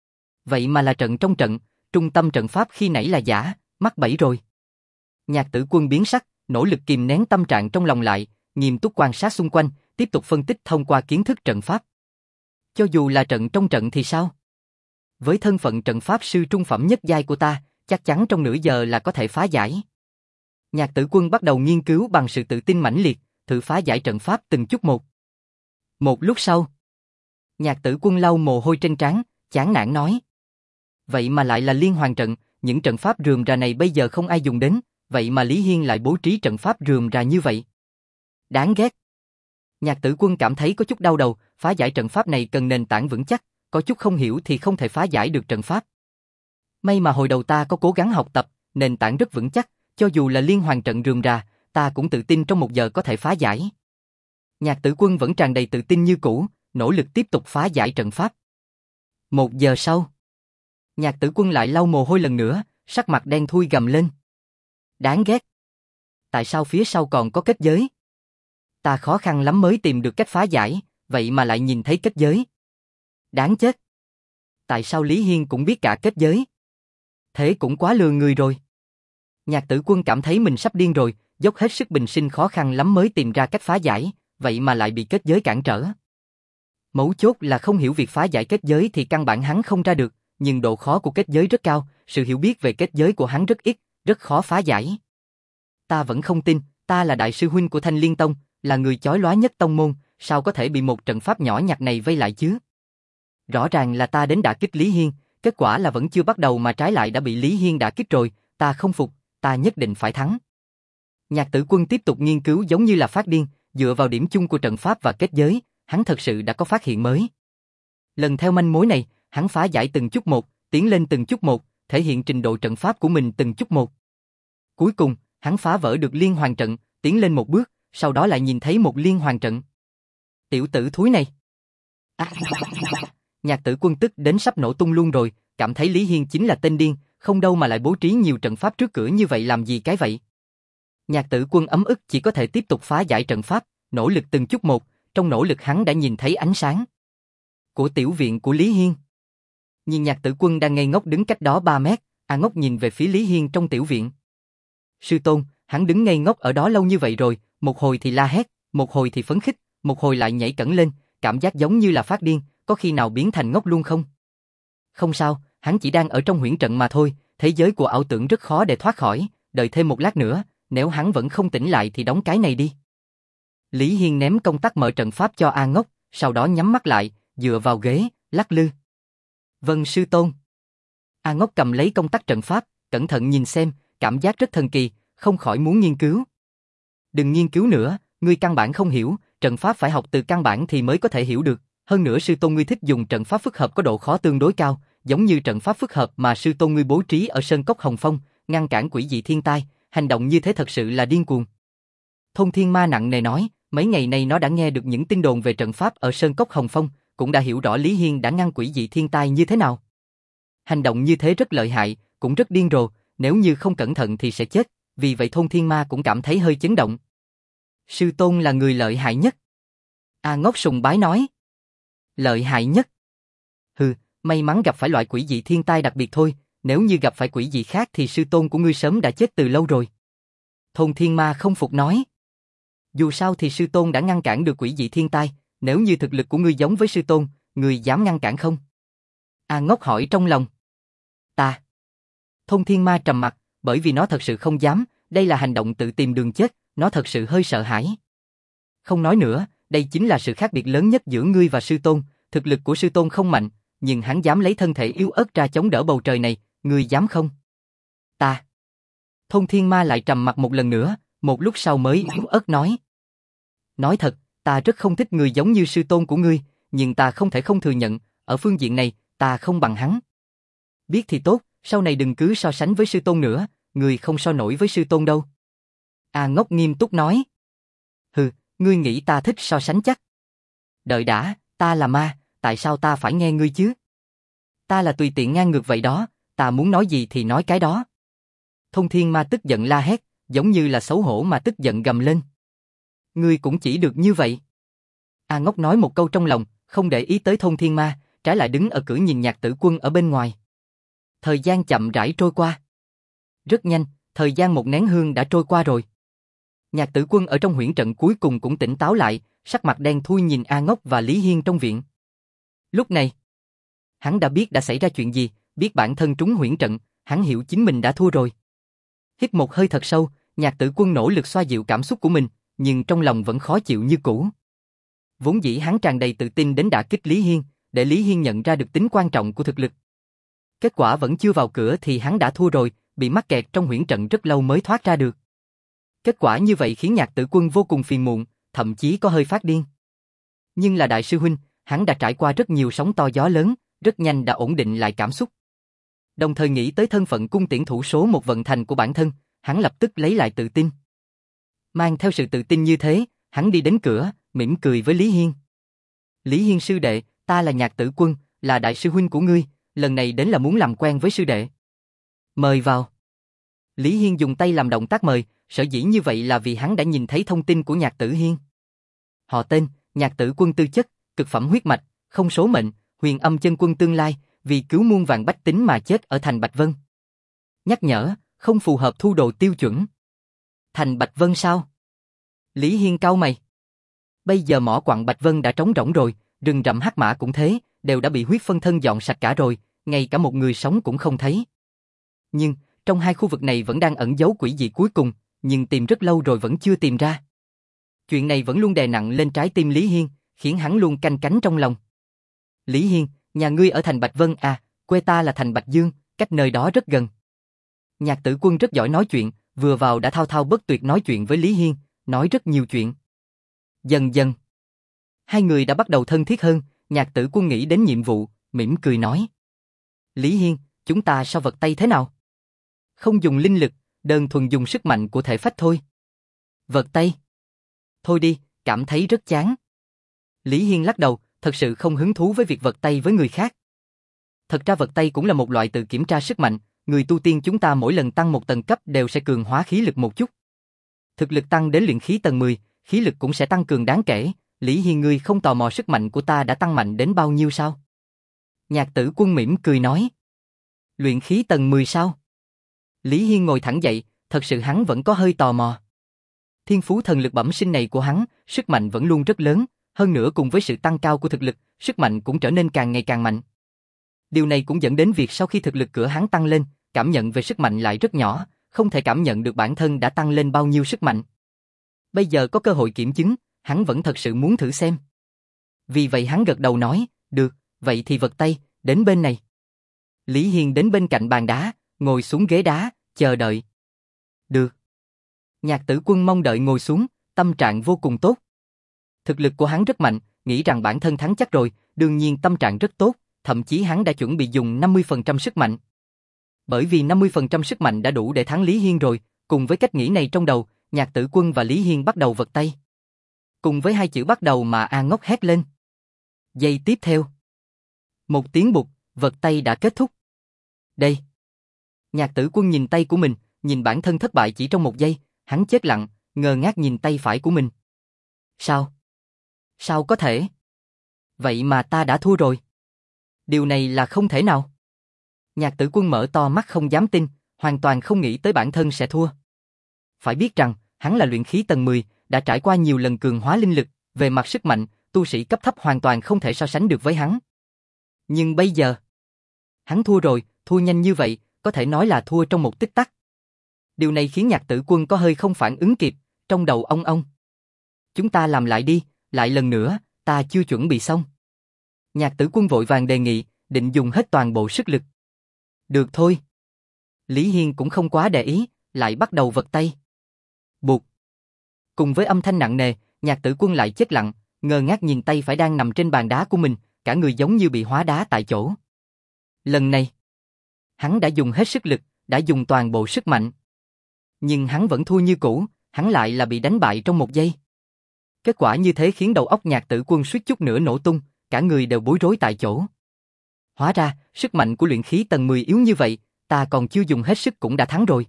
Vậy mà là trận trong trận, trung tâm trận pháp khi nãy là giả, mắc bẫy rồi. Nhạc Tử Quân biến sắc, nỗ lực kìm nén tâm trạng trong lòng lại, nghiêm túc quan sát xung quanh, tiếp tục phân tích thông qua kiến thức trận pháp. Cho dù là trận trong trận thì sao? Với thân phận trận pháp sư trung phẩm nhất giai của ta, chắc chắn trong nửa giờ là có thể phá giải. Nhạc Tử Quân bắt đầu nghiên cứu bằng sự tự tin mãnh liệt, thử phá giải trận pháp từng chút một. Một lúc sau, Nhạc Tử Quân lau mồ hôi trên trán, chán nản nói. Vậy mà lại là liên hoàn trận, những trận pháp rườm rà này bây giờ không ai dùng đến, vậy mà Lý Hiên lại bố trí trận pháp rườm rà như vậy. Đáng ghét. Nhạc Tử Quân cảm thấy có chút đau đầu, phá giải trận pháp này cần nền tảng vững chắc, có chút không hiểu thì không thể phá giải được trận pháp. May mà hồi đầu ta có cố gắng học tập, nền tảng rất vững chắc, cho dù là liên hoàn trận rườm rà, ta cũng tự tin trong một giờ có thể phá giải. Nhạc Tử Quân vẫn tràn đầy tự tin như cũ, nỗ lực tiếp tục phá giải trận pháp. Một giờ sau, Nhạc Tử Quân lại lau mồ hôi lần nữa, sắc mặt đen thui gầm lên. Đáng ghét. Tại sao phía sau còn có kết giới? Ta khó khăn lắm mới tìm được cách phá giải, vậy mà lại nhìn thấy kết giới. Đáng chết. Tại sao Lý Hiên cũng biết cả kết giới? Thế cũng quá lừa người rồi. Nhạc Tử Quân cảm thấy mình sắp điên rồi, dốc hết sức bình sinh khó khăn lắm mới tìm ra cách phá giải, vậy mà lại bị kết giới cản trở. Mấu chốt là không hiểu việc phá giải kết giới thì căn bản hắn không ra được, nhưng độ khó của kết giới rất cao, sự hiểu biết về kết giới của hắn rất ít, rất khó phá giải. Ta vẫn không tin, ta là đại sư huynh của Thanh Liên Tông, là người chói lóa nhất tông môn, sao có thể bị một trận pháp nhỏ nhặt này vây lại chứ? Rõ ràng là ta đến đả kích Lý Hiên, kết quả là vẫn chưa bắt đầu mà trái lại đã bị Lý Hiên đả kích rồi, ta không phục, ta nhất định phải thắng. Nhạc Tử Quân tiếp tục nghiên cứu giống như là phát điên, dựa vào điểm chung của trận pháp và kết giới, hắn thật sự đã có phát hiện mới. Lần theo manh mối này, hắn phá giải từng chút một, tiến lên từng chút một, thể hiện trình độ trận pháp của mình từng chút một. Cuối cùng, hắn phá vỡ được liên hoàn trận, tiến lên một bước, sau đó lại nhìn thấy một liên hoàn trận. Tiểu tử thúi này. À, Nhạc Tử Quân tức đến sắp nổ tung luôn rồi, cảm thấy Lý Hiên chính là tên điên, không đâu mà lại bố trí nhiều trận pháp trước cửa như vậy làm gì cái vậy. Nhạc Tử Quân ấm ức chỉ có thể tiếp tục phá giải trận pháp, nỗ lực từng chút một, trong nỗ lực hắn đã nhìn thấy ánh sáng của tiểu viện của Lý Hiên. Nhìn Nhạc Tử Quân đang ngây ngốc đứng cách đó ba mét, A Ngốc nhìn về phía Lý Hiên trong tiểu viện. Sư tôn, hắn đứng ngây ngốc ở đó lâu như vậy rồi, một hồi thì la hét, một hồi thì phấn khích, một hồi lại nhảy cẫng lên, cảm giác giống như là phát điên, có khi nào biến thành ngốc luôn không? Không sao, hắn chỉ đang ở trong huyễn trận mà thôi, thế giới của ảo tưởng rất khó để thoát khỏi, đợi thêm một lát nữa, nếu hắn vẫn không tỉnh lại thì đóng cái này đi. Lý Hiên ném công tắc mở trận pháp cho A Ngốc, sau đó nhắm mắt lại, dựa vào ghế, lắc lư. Vâng sư tôn. A Ngốc cầm lấy công tắc trận pháp, cẩn thận nhìn xem, cảm giác rất thần kỳ, không khỏi muốn nghiên cứu. Đừng nghiên cứu nữa, ngươi căn bản không hiểu, trận pháp phải học từ căn bản thì mới có thể hiểu được. Hơn nữa sư tôn ngươi thích dùng trận pháp phức hợp có độ khó tương đối cao, giống như trận pháp phức hợp mà sư tôn ngươi bố trí ở Sơn Cốc Hồng Phong, ngăn cản quỷ dị thiên tai, hành động như thế thật sự là điên cuồng. Thôn Thiên Ma nặng nề nói, mấy ngày nay nó đã nghe được những tin đồn về trận pháp ở Sơn Cốc Hồng Phong, cũng đã hiểu rõ Lý Hiên đã ngăn quỷ dị thiên tai như thế nào. Hành động như thế rất lợi hại, cũng rất điên rồ, nếu như không cẩn thận thì sẽ chết, vì vậy Thôn Thiên Ma cũng cảm thấy hơi chấn động. Sư tôn là người lợi hại nhất. A Ngốc sùng bái nói. Lợi hại nhất? Hừ, may mắn gặp phải loại quỷ dị thiên tai đặc biệt thôi, nếu như gặp phải quỷ dị khác thì sư tôn của ngươi sớm đã chết từ lâu rồi. Thôn Thiên Ma không phục nói. Dù sao thì sư tôn đã ngăn cản được quỷ dị thiên tai, nếu như thực lực của ngươi giống với sư tôn, ngươi dám ngăn cản không? A Ngốc hỏi trong lòng. Ta. Thôn Thiên Ma trầm mặt, bởi vì nó thật sự không dám, đây là hành động tự tìm đường chết, nó thật sự hơi sợ hãi. Không nói nữa, đây chính là sự khác biệt lớn nhất giữa ngươi và sư tôn, thực lực của sư tôn không mạnh, nhưng hắn dám lấy thân thể yếu ớt ra chống đỡ bầu trời này, ngươi dám không? Ta. Thôn Thiên Ma lại trầm mặt một lần nữa, một lúc sau mới yếu ớt nói. Nói thật, ta rất không thích người giống như sư tôn của ngươi, nhưng ta không thể không thừa nhận, ở phương diện này, ta không bằng hắn. Biết thì tốt, sau này đừng cứ so sánh với sư tôn nữa, ngươi không so nổi với sư tôn đâu. A Ngốc nghiêm túc nói. Hừ, ngươi nghĩ ta thích so sánh chắc. Đợi đã, ta là ma, tại sao ta phải nghe ngươi chứ? Ta là tùy tiện ngang ngược vậy đó, ta muốn nói gì thì nói cái đó. Thôn Thiên Ma tức giận la hét, giống như là xấu hổ mà tức giận gầm lên. Ngươi cũng chỉ được như vậy. A Ngốc nói một câu trong lòng, không để ý tới Thôn Thiên Ma, trái lại đứng ở cửa nhìn Nhạc Tử Quân ở bên ngoài. Thời gian chậm rãi trôi qua. Rất nhanh, thời gian một nén hương đã trôi qua rồi. Nhạc Tử Quân ở trong huyễn trận cuối cùng cũng tỉnh táo lại, sắc mặt đen thui nhìn A Ngốc và Lý Hiên trong viện. Lúc này, hắn đã biết đã xảy ra chuyện gì, biết bản thân trúng huyễn trận, hắn hiểu chính mình đã thua rồi. Hít một hơi thật sâu, Nhạc Tử Quân nỗ lực xoa dịu cảm xúc của mình, nhưng trong lòng vẫn khó chịu như cũ. Vốn dĩ hắn tràn đầy tự tin đến đả kích Lý Hiên, để Lý Hiên nhận ra được tính quan trọng của thực lực. Kết quả vẫn chưa vào cửa thì hắn đã thua rồi, bị mắc kẹt trong huyễn trận rất lâu mới thoát ra được. Kết quả như vậy khiến Nhạc Tử Quân vô cùng phiền muộn, thậm chí có hơi phát điên. Nhưng là đại sư huynh, hắn đã trải qua rất nhiều sóng to gió lớn, rất nhanh đã ổn định lại cảm xúc. Đồng thời nghĩ tới thân phận cung tiễn thủ số một vận thành của bản thân, hắn lập tức lấy lại tự tin. Mang theo sự tự tin như thế, hắn đi đến cửa, mỉm cười với Lý Hiên. Lý Hiên sư đệ, ta là Nhạc Tử Quân, là đại sư huynh của ngươi, lần này đến là muốn làm quen với sư đệ. Mời vào. Lý Hiên dùng tay làm động tác mời, sở dĩ như vậy là vì hắn đã nhìn thấy thông tin của Nhạc Tử Hiên. Họ tên, Nhạc Tử Quân tư chất, cực phẩm huyết mạch, không số mệnh, huyền âm chân quân tương lai, vì cứu muôn vạn bách tính mà chết ở thành Bạch Vân. Nhắc nhở, không phù hợp thu đồ tiêu chuẩn. Thành Bạch Vân sao? Lý Hiên cau mày. Bây giờ mỏ quặng Bạch Vân đã trống rỗng rồi, rừng rậm hắc mã cũng thế, đều đã bị huyết phân thân dọn sạch cả rồi, ngay cả một người sống cũng không thấy. Nhưng, trong hai khu vực này vẫn đang ẩn giấu quỷ dị cuối cùng, nhưng tìm rất lâu rồi vẫn chưa tìm ra. Chuyện này vẫn luôn đè nặng lên trái tim Lý Hiên, khiến hắn luôn canh cánh trong lòng. Lý Hiên, nhà ngươi ở thành Bạch Vân à, quê ta là thành Bạch Dương, cách nơi đó rất gần. Nhạc Tử Quân rất giỏi nói chuyện, vừa vào đã thao thao bất tuyệt nói chuyện với Lý Hiên, nói rất nhiều chuyện. Dần dần, hai người đã bắt đầu thân thiết hơn, Nhạc Tử Quân nghĩ đến nhiệm vụ, mỉm cười nói. Lý Hiên, chúng ta so vật tay thế nào? Không dùng linh lực, đơn thuần dùng sức mạnh của thể phách thôi. Vật tay? Thôi đi, cảm thấy rất chán. Lý Hiên lắc đầu, thật sự không hứng thú với việc vật tay với người khác. Thật ra vật tay cũng là một loại tự kiểm tra sức mạnh, người tu tiên chúng ta mỗi lần tăng một tầng cấp đều sẽ cường hóa khí lực một chút. Thực lực tăng đến luyện khí tầng mười, khí lực cũng sẽ tăng cường đáng kể, Lý Hiên ngươi không tò mò sức mạnh của ta đã tăng mạnh đến bao nhiêu sao? Nhạc Tử Quân mỉm cười nói. Luyện khí tầng mười sao? Lý Hiên ngồi thẳng dậy, thật sự hắn vẫn có hơi tò mò. Thiên phú thần lực bẩm sinh này của hắn, sức mạnh vẫn luôn rất lớn, hơn nữa cùng với sự tăng cao của thực lực, sức mạnh cũng trở nên càng ngày càng mạnh. Điều này cũng dẫn đến việc sau khi thực lực của hắn tăng lên, cảm nhận về sức mạnh lại rất nhỏ, không thể cảm nhận được bản thân đã tăng lên bao nhiêu sức mạnh. Bây giờ có cơ hội kiểm chứng, hắn vẫn thật sự muốn thử xem. Vì vậy hắn gật đầu nói, được, vậy thì vật tay, đến bên này. Lý Hiên đến bên cạnh bàn đá, ngồi xuống ghế đá, chờ đợi. Được. Nhạc Tử Quân mong đợi ngồi xuống, tâm trạng vô cùng tốt. Thực lực của hắn rất mạnh, nghĩ rằng bản thân thắng chắc rồi, đương nhiên tâm trạng rất tốt, thậm chí hắn đã chuẩn bị dùng năm mươi phần trăm sức mạnh. Bởi vì năm mươi phần trăm sức mạnh đã đủ để thắng Lý Hiên rồi, cùng với cách nghĩ này trong đầu, Nhạc Tử Quân và Lý Hiên bắt đầu vật tay. Cùng với hai chữ bắt đầu mà A Ngốc hét lên. Giây tiếp theo. Một tiếng bụt, vật tay đã kết thúc. Đây. Nhạc Tử Quân nhìn tay của mình, nhìn bản thân thất bại chỉ trong một giây, hắn chết lặng, ngơ ngác nhìn tay phải của mình. Sao? Sao có thể? Vậy mà ta đã thua rồi. Điều này là không thể nào. Nhạc Tử Quân mở to mắt không dám tin, hoàn toàn không nghĩ tới bản thân sẽ thua. Phải biết rằng, hắn là luyện khí tầng mười, đã trải qua nhiều lần cường hóa linh lực, về mặt sức mạnh, tu sĩ cấp thấp hoàn toàn không thể so sánh được với hắn. Nhưng bây giờ, hắn thua rồi, thua nhanh như vậy, có thể nói là thua trong một tích tắc. Điều này khiến Nhạc Tử Quân có hơi không phản ứng kịp, trong đầu ông ông. Chúng ta làm lại đi, lại lần nữa, ta chưa chuẩn bị xong. Nhạc Tử Quân vội vàng đề nghị, định dùng hết toàn bộ sức lực. Được thôi. Lý Hiên cũng không quá để ý, lại bắt đầu vật tay. Bụt. Cùng với âm thanh nặng nề, Nhạc Tử Quân lại chết lặng, ngơ ngác nhìn tay phải đang nằm trên bàn đá của mình, cả người giống như bị hóa đá tại chỗ. Lần này, hắn đã dùng hết sức lực, đã dùng toàn bộ sức mạnh. Nhưng hắn vẫn thua như cũ, hắn lại là bị đánh bại trong một giây. Kết quả như thế khiến đầu óc Nhạc Tử Quân suýt chút nữa nổ tung, cả người đều bối rối tại chỗ. Hóa ra, sức mạnh của luyện khí tầng mười yếu như vậy, ta còn chưa dùng hết sức cũng đã thắng rồi.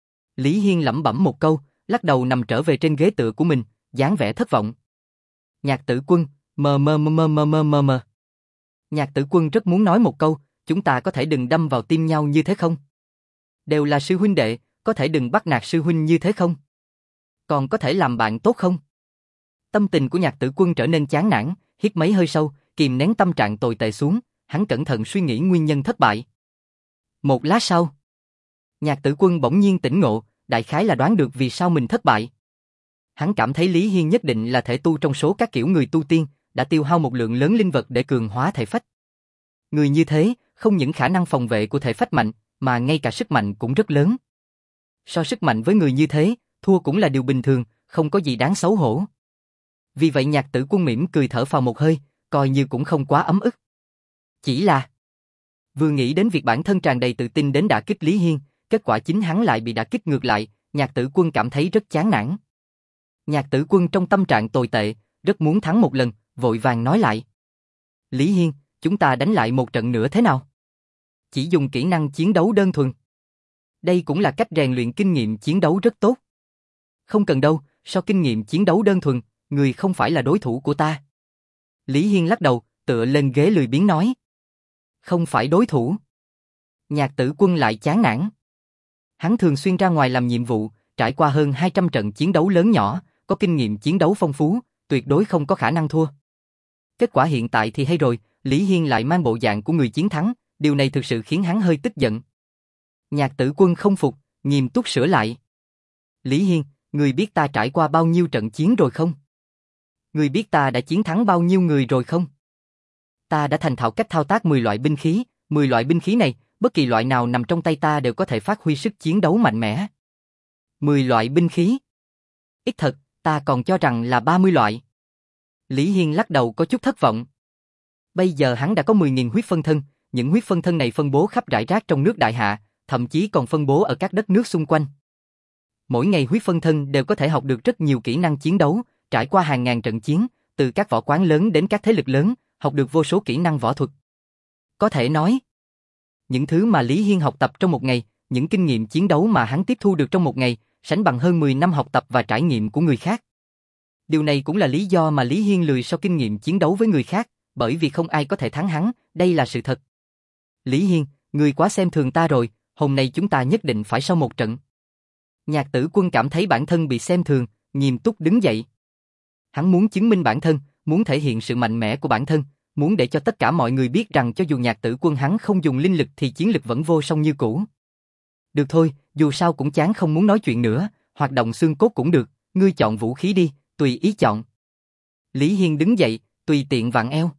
Lý Hiên lẩm bẩm một câu, lắc đầu nằm trở về trên ghế tựa của mình, dáng vẻ thất vọng. Nhạc Tử Quân, mờ mờ mờ mờ mờ mờ mờ mờ. Nhạc Tử Quân rất muốn nói một câu, chúng ta có thể đừng đâm vào tim nhau như thế không? Đều là sư huynh đệ, có thể đừng bắt nạt sư huynh như thế không? Còn có thể làm bạn tốt không? Tâm tình của Nhạc Tử Quân trở nên chán nản, hít mấy hơi sâu, kìm nén tâm trạng tồi tệ xuống, hắn cẩn thận suy nghĩ nguyên nhân thất bại. Một lát sau, Nhạc Tử Quân bỗng nhiên tỉnh ngộ, đại khái là đoán được vì sao mình thất bại. Hắn cảm thấy Lý Hiên nhất định là thể tu trong số các kiểu người tu tiên, đã tiêu hao một lượng lớn linh vật để cường hóa thể phách. Người như thế, không những khả năng phòng vệ của thể phách mạnh, mà ngay cả sức mạnh cũng rất lớn. So sức mạnh với người như thế, thua cũng là điều bình thường, không có gì đáng xấu hổ. Vì vậy Nhạc Tử Quân mỉm cười thở phào một hơi, coi như cũng không quá ấm ức. Chỉ là, vừa nghĩ đến việc bản thân tràn đầy tự tin đến đả kích Lý Hiên, kết quả chính hắn lại bị đả kích ngược lại, Nhạc Tử Quân cảm thấy rất chán nản. Nhạc Tử Quân trong tâm trạng tồi tệ, rất muốn thắng một lần, vội vàng nói lại. Lý Hiên, chúng ta đánh lại một trận nữa thế nào? Chỉ dùng kỹ năng chiến đấu đơn thuần. Đây cũng là cách rèn luyện kinh nghiệm chiến đấu rất tốt. Không cần đâu, so kinh nghiệm chiến đấu đơn thuần, người không phải là đối thủ của ta. Lý Hiên lắc đầu, tựa lên ghế lười biếng nói. Không phải đối thủ. Nhạc Tử Quân lại chán nản. Hắn thường xuyên ra ngoài làm nhiệm vụ, trải qua hơn hai trăm trận chiến đấu lớn nhỏ, có kinh nghiệm chiến đấu phong phú, tuyệt đối không có khả năng thua. Kết quả hiện tại thì hay rồi, Lý Hiên lại mang bộ dạng của người chiến thắng, điều này thực sự khiến hắn hơi tức giận. Nhạc Tử Quân không phục, nghiêm túc sửa lại. Lý Hiên, người biết ta trải qua bao nhiêu trận chiến rồi không? Người biết ta đã chiến thắng bao nhiêu người rồi không? Ta đã thành thạo cách thao tác mười loại binh khí, mười loại binh khí này, bất kỳ loại nào nằm trong tay ta đều có thể phát huy sức chiến đấu mạnh mẽ. mười loại binh khí? Ít thật, ta còn cho rằng là ba mươi loại. Lý Hiên lắc đầu có chút thất vọng. Bây giờ hắn đã có mười nghìn huyết phân thân, những huyết phân thân này phân bố khắp rải rác trong nước Đại Hạ, thậm chí còn phân bố ở các đất nước xung quanh. Mỗi ngày huyết phân thân đều có thể học được rất nhiều kỹ năng chiến đấu, trải qua hàng ngàn trận chiến, từ các võ quán lớn đến các thế lực lớn, học được vô số kỹ năng võ thuật. Có thể nói, những thứ mà Lý Hiên học tập trong một ngày, những kinh nghiệm chiến đấu mà hắn tiếp thu được trong một ngày, sánh bằng hơn mười năm học tập và trải nghiệm của người khác. Điều này cũng là lý do mà Lý Hiên lười so kinh nghiệm chiến đấu với người khác, bởi vì không ai có thể thắng hắn, đây là sự thật. Lý Hiên, ngươi quá xem thường ta rồi, hôm nay chúng ta nhất định phải so một trận. Nhạc Tử Quân cảm thấy bản thân bị xem thường, nghiêm túc đứng dậy. Hắn muốn chứng minh bản thân, muốn thể hiện sự mạnh mẽ của bản thân, muốn để cho tất cả mọi người biết rằng cho dù Nhạc Tử Quân hắn không dùng linh lực thì chiến lực vẫn vô song như cũ. Được thôi, dù sao cũng chán không muốn nói chuyện nữa, hoạt động xương cốt cũng được, ngươi chọn vũ khí đi, tùy ý chọn. Lý Hiên đứng dậy, tùy tiện vặn eo.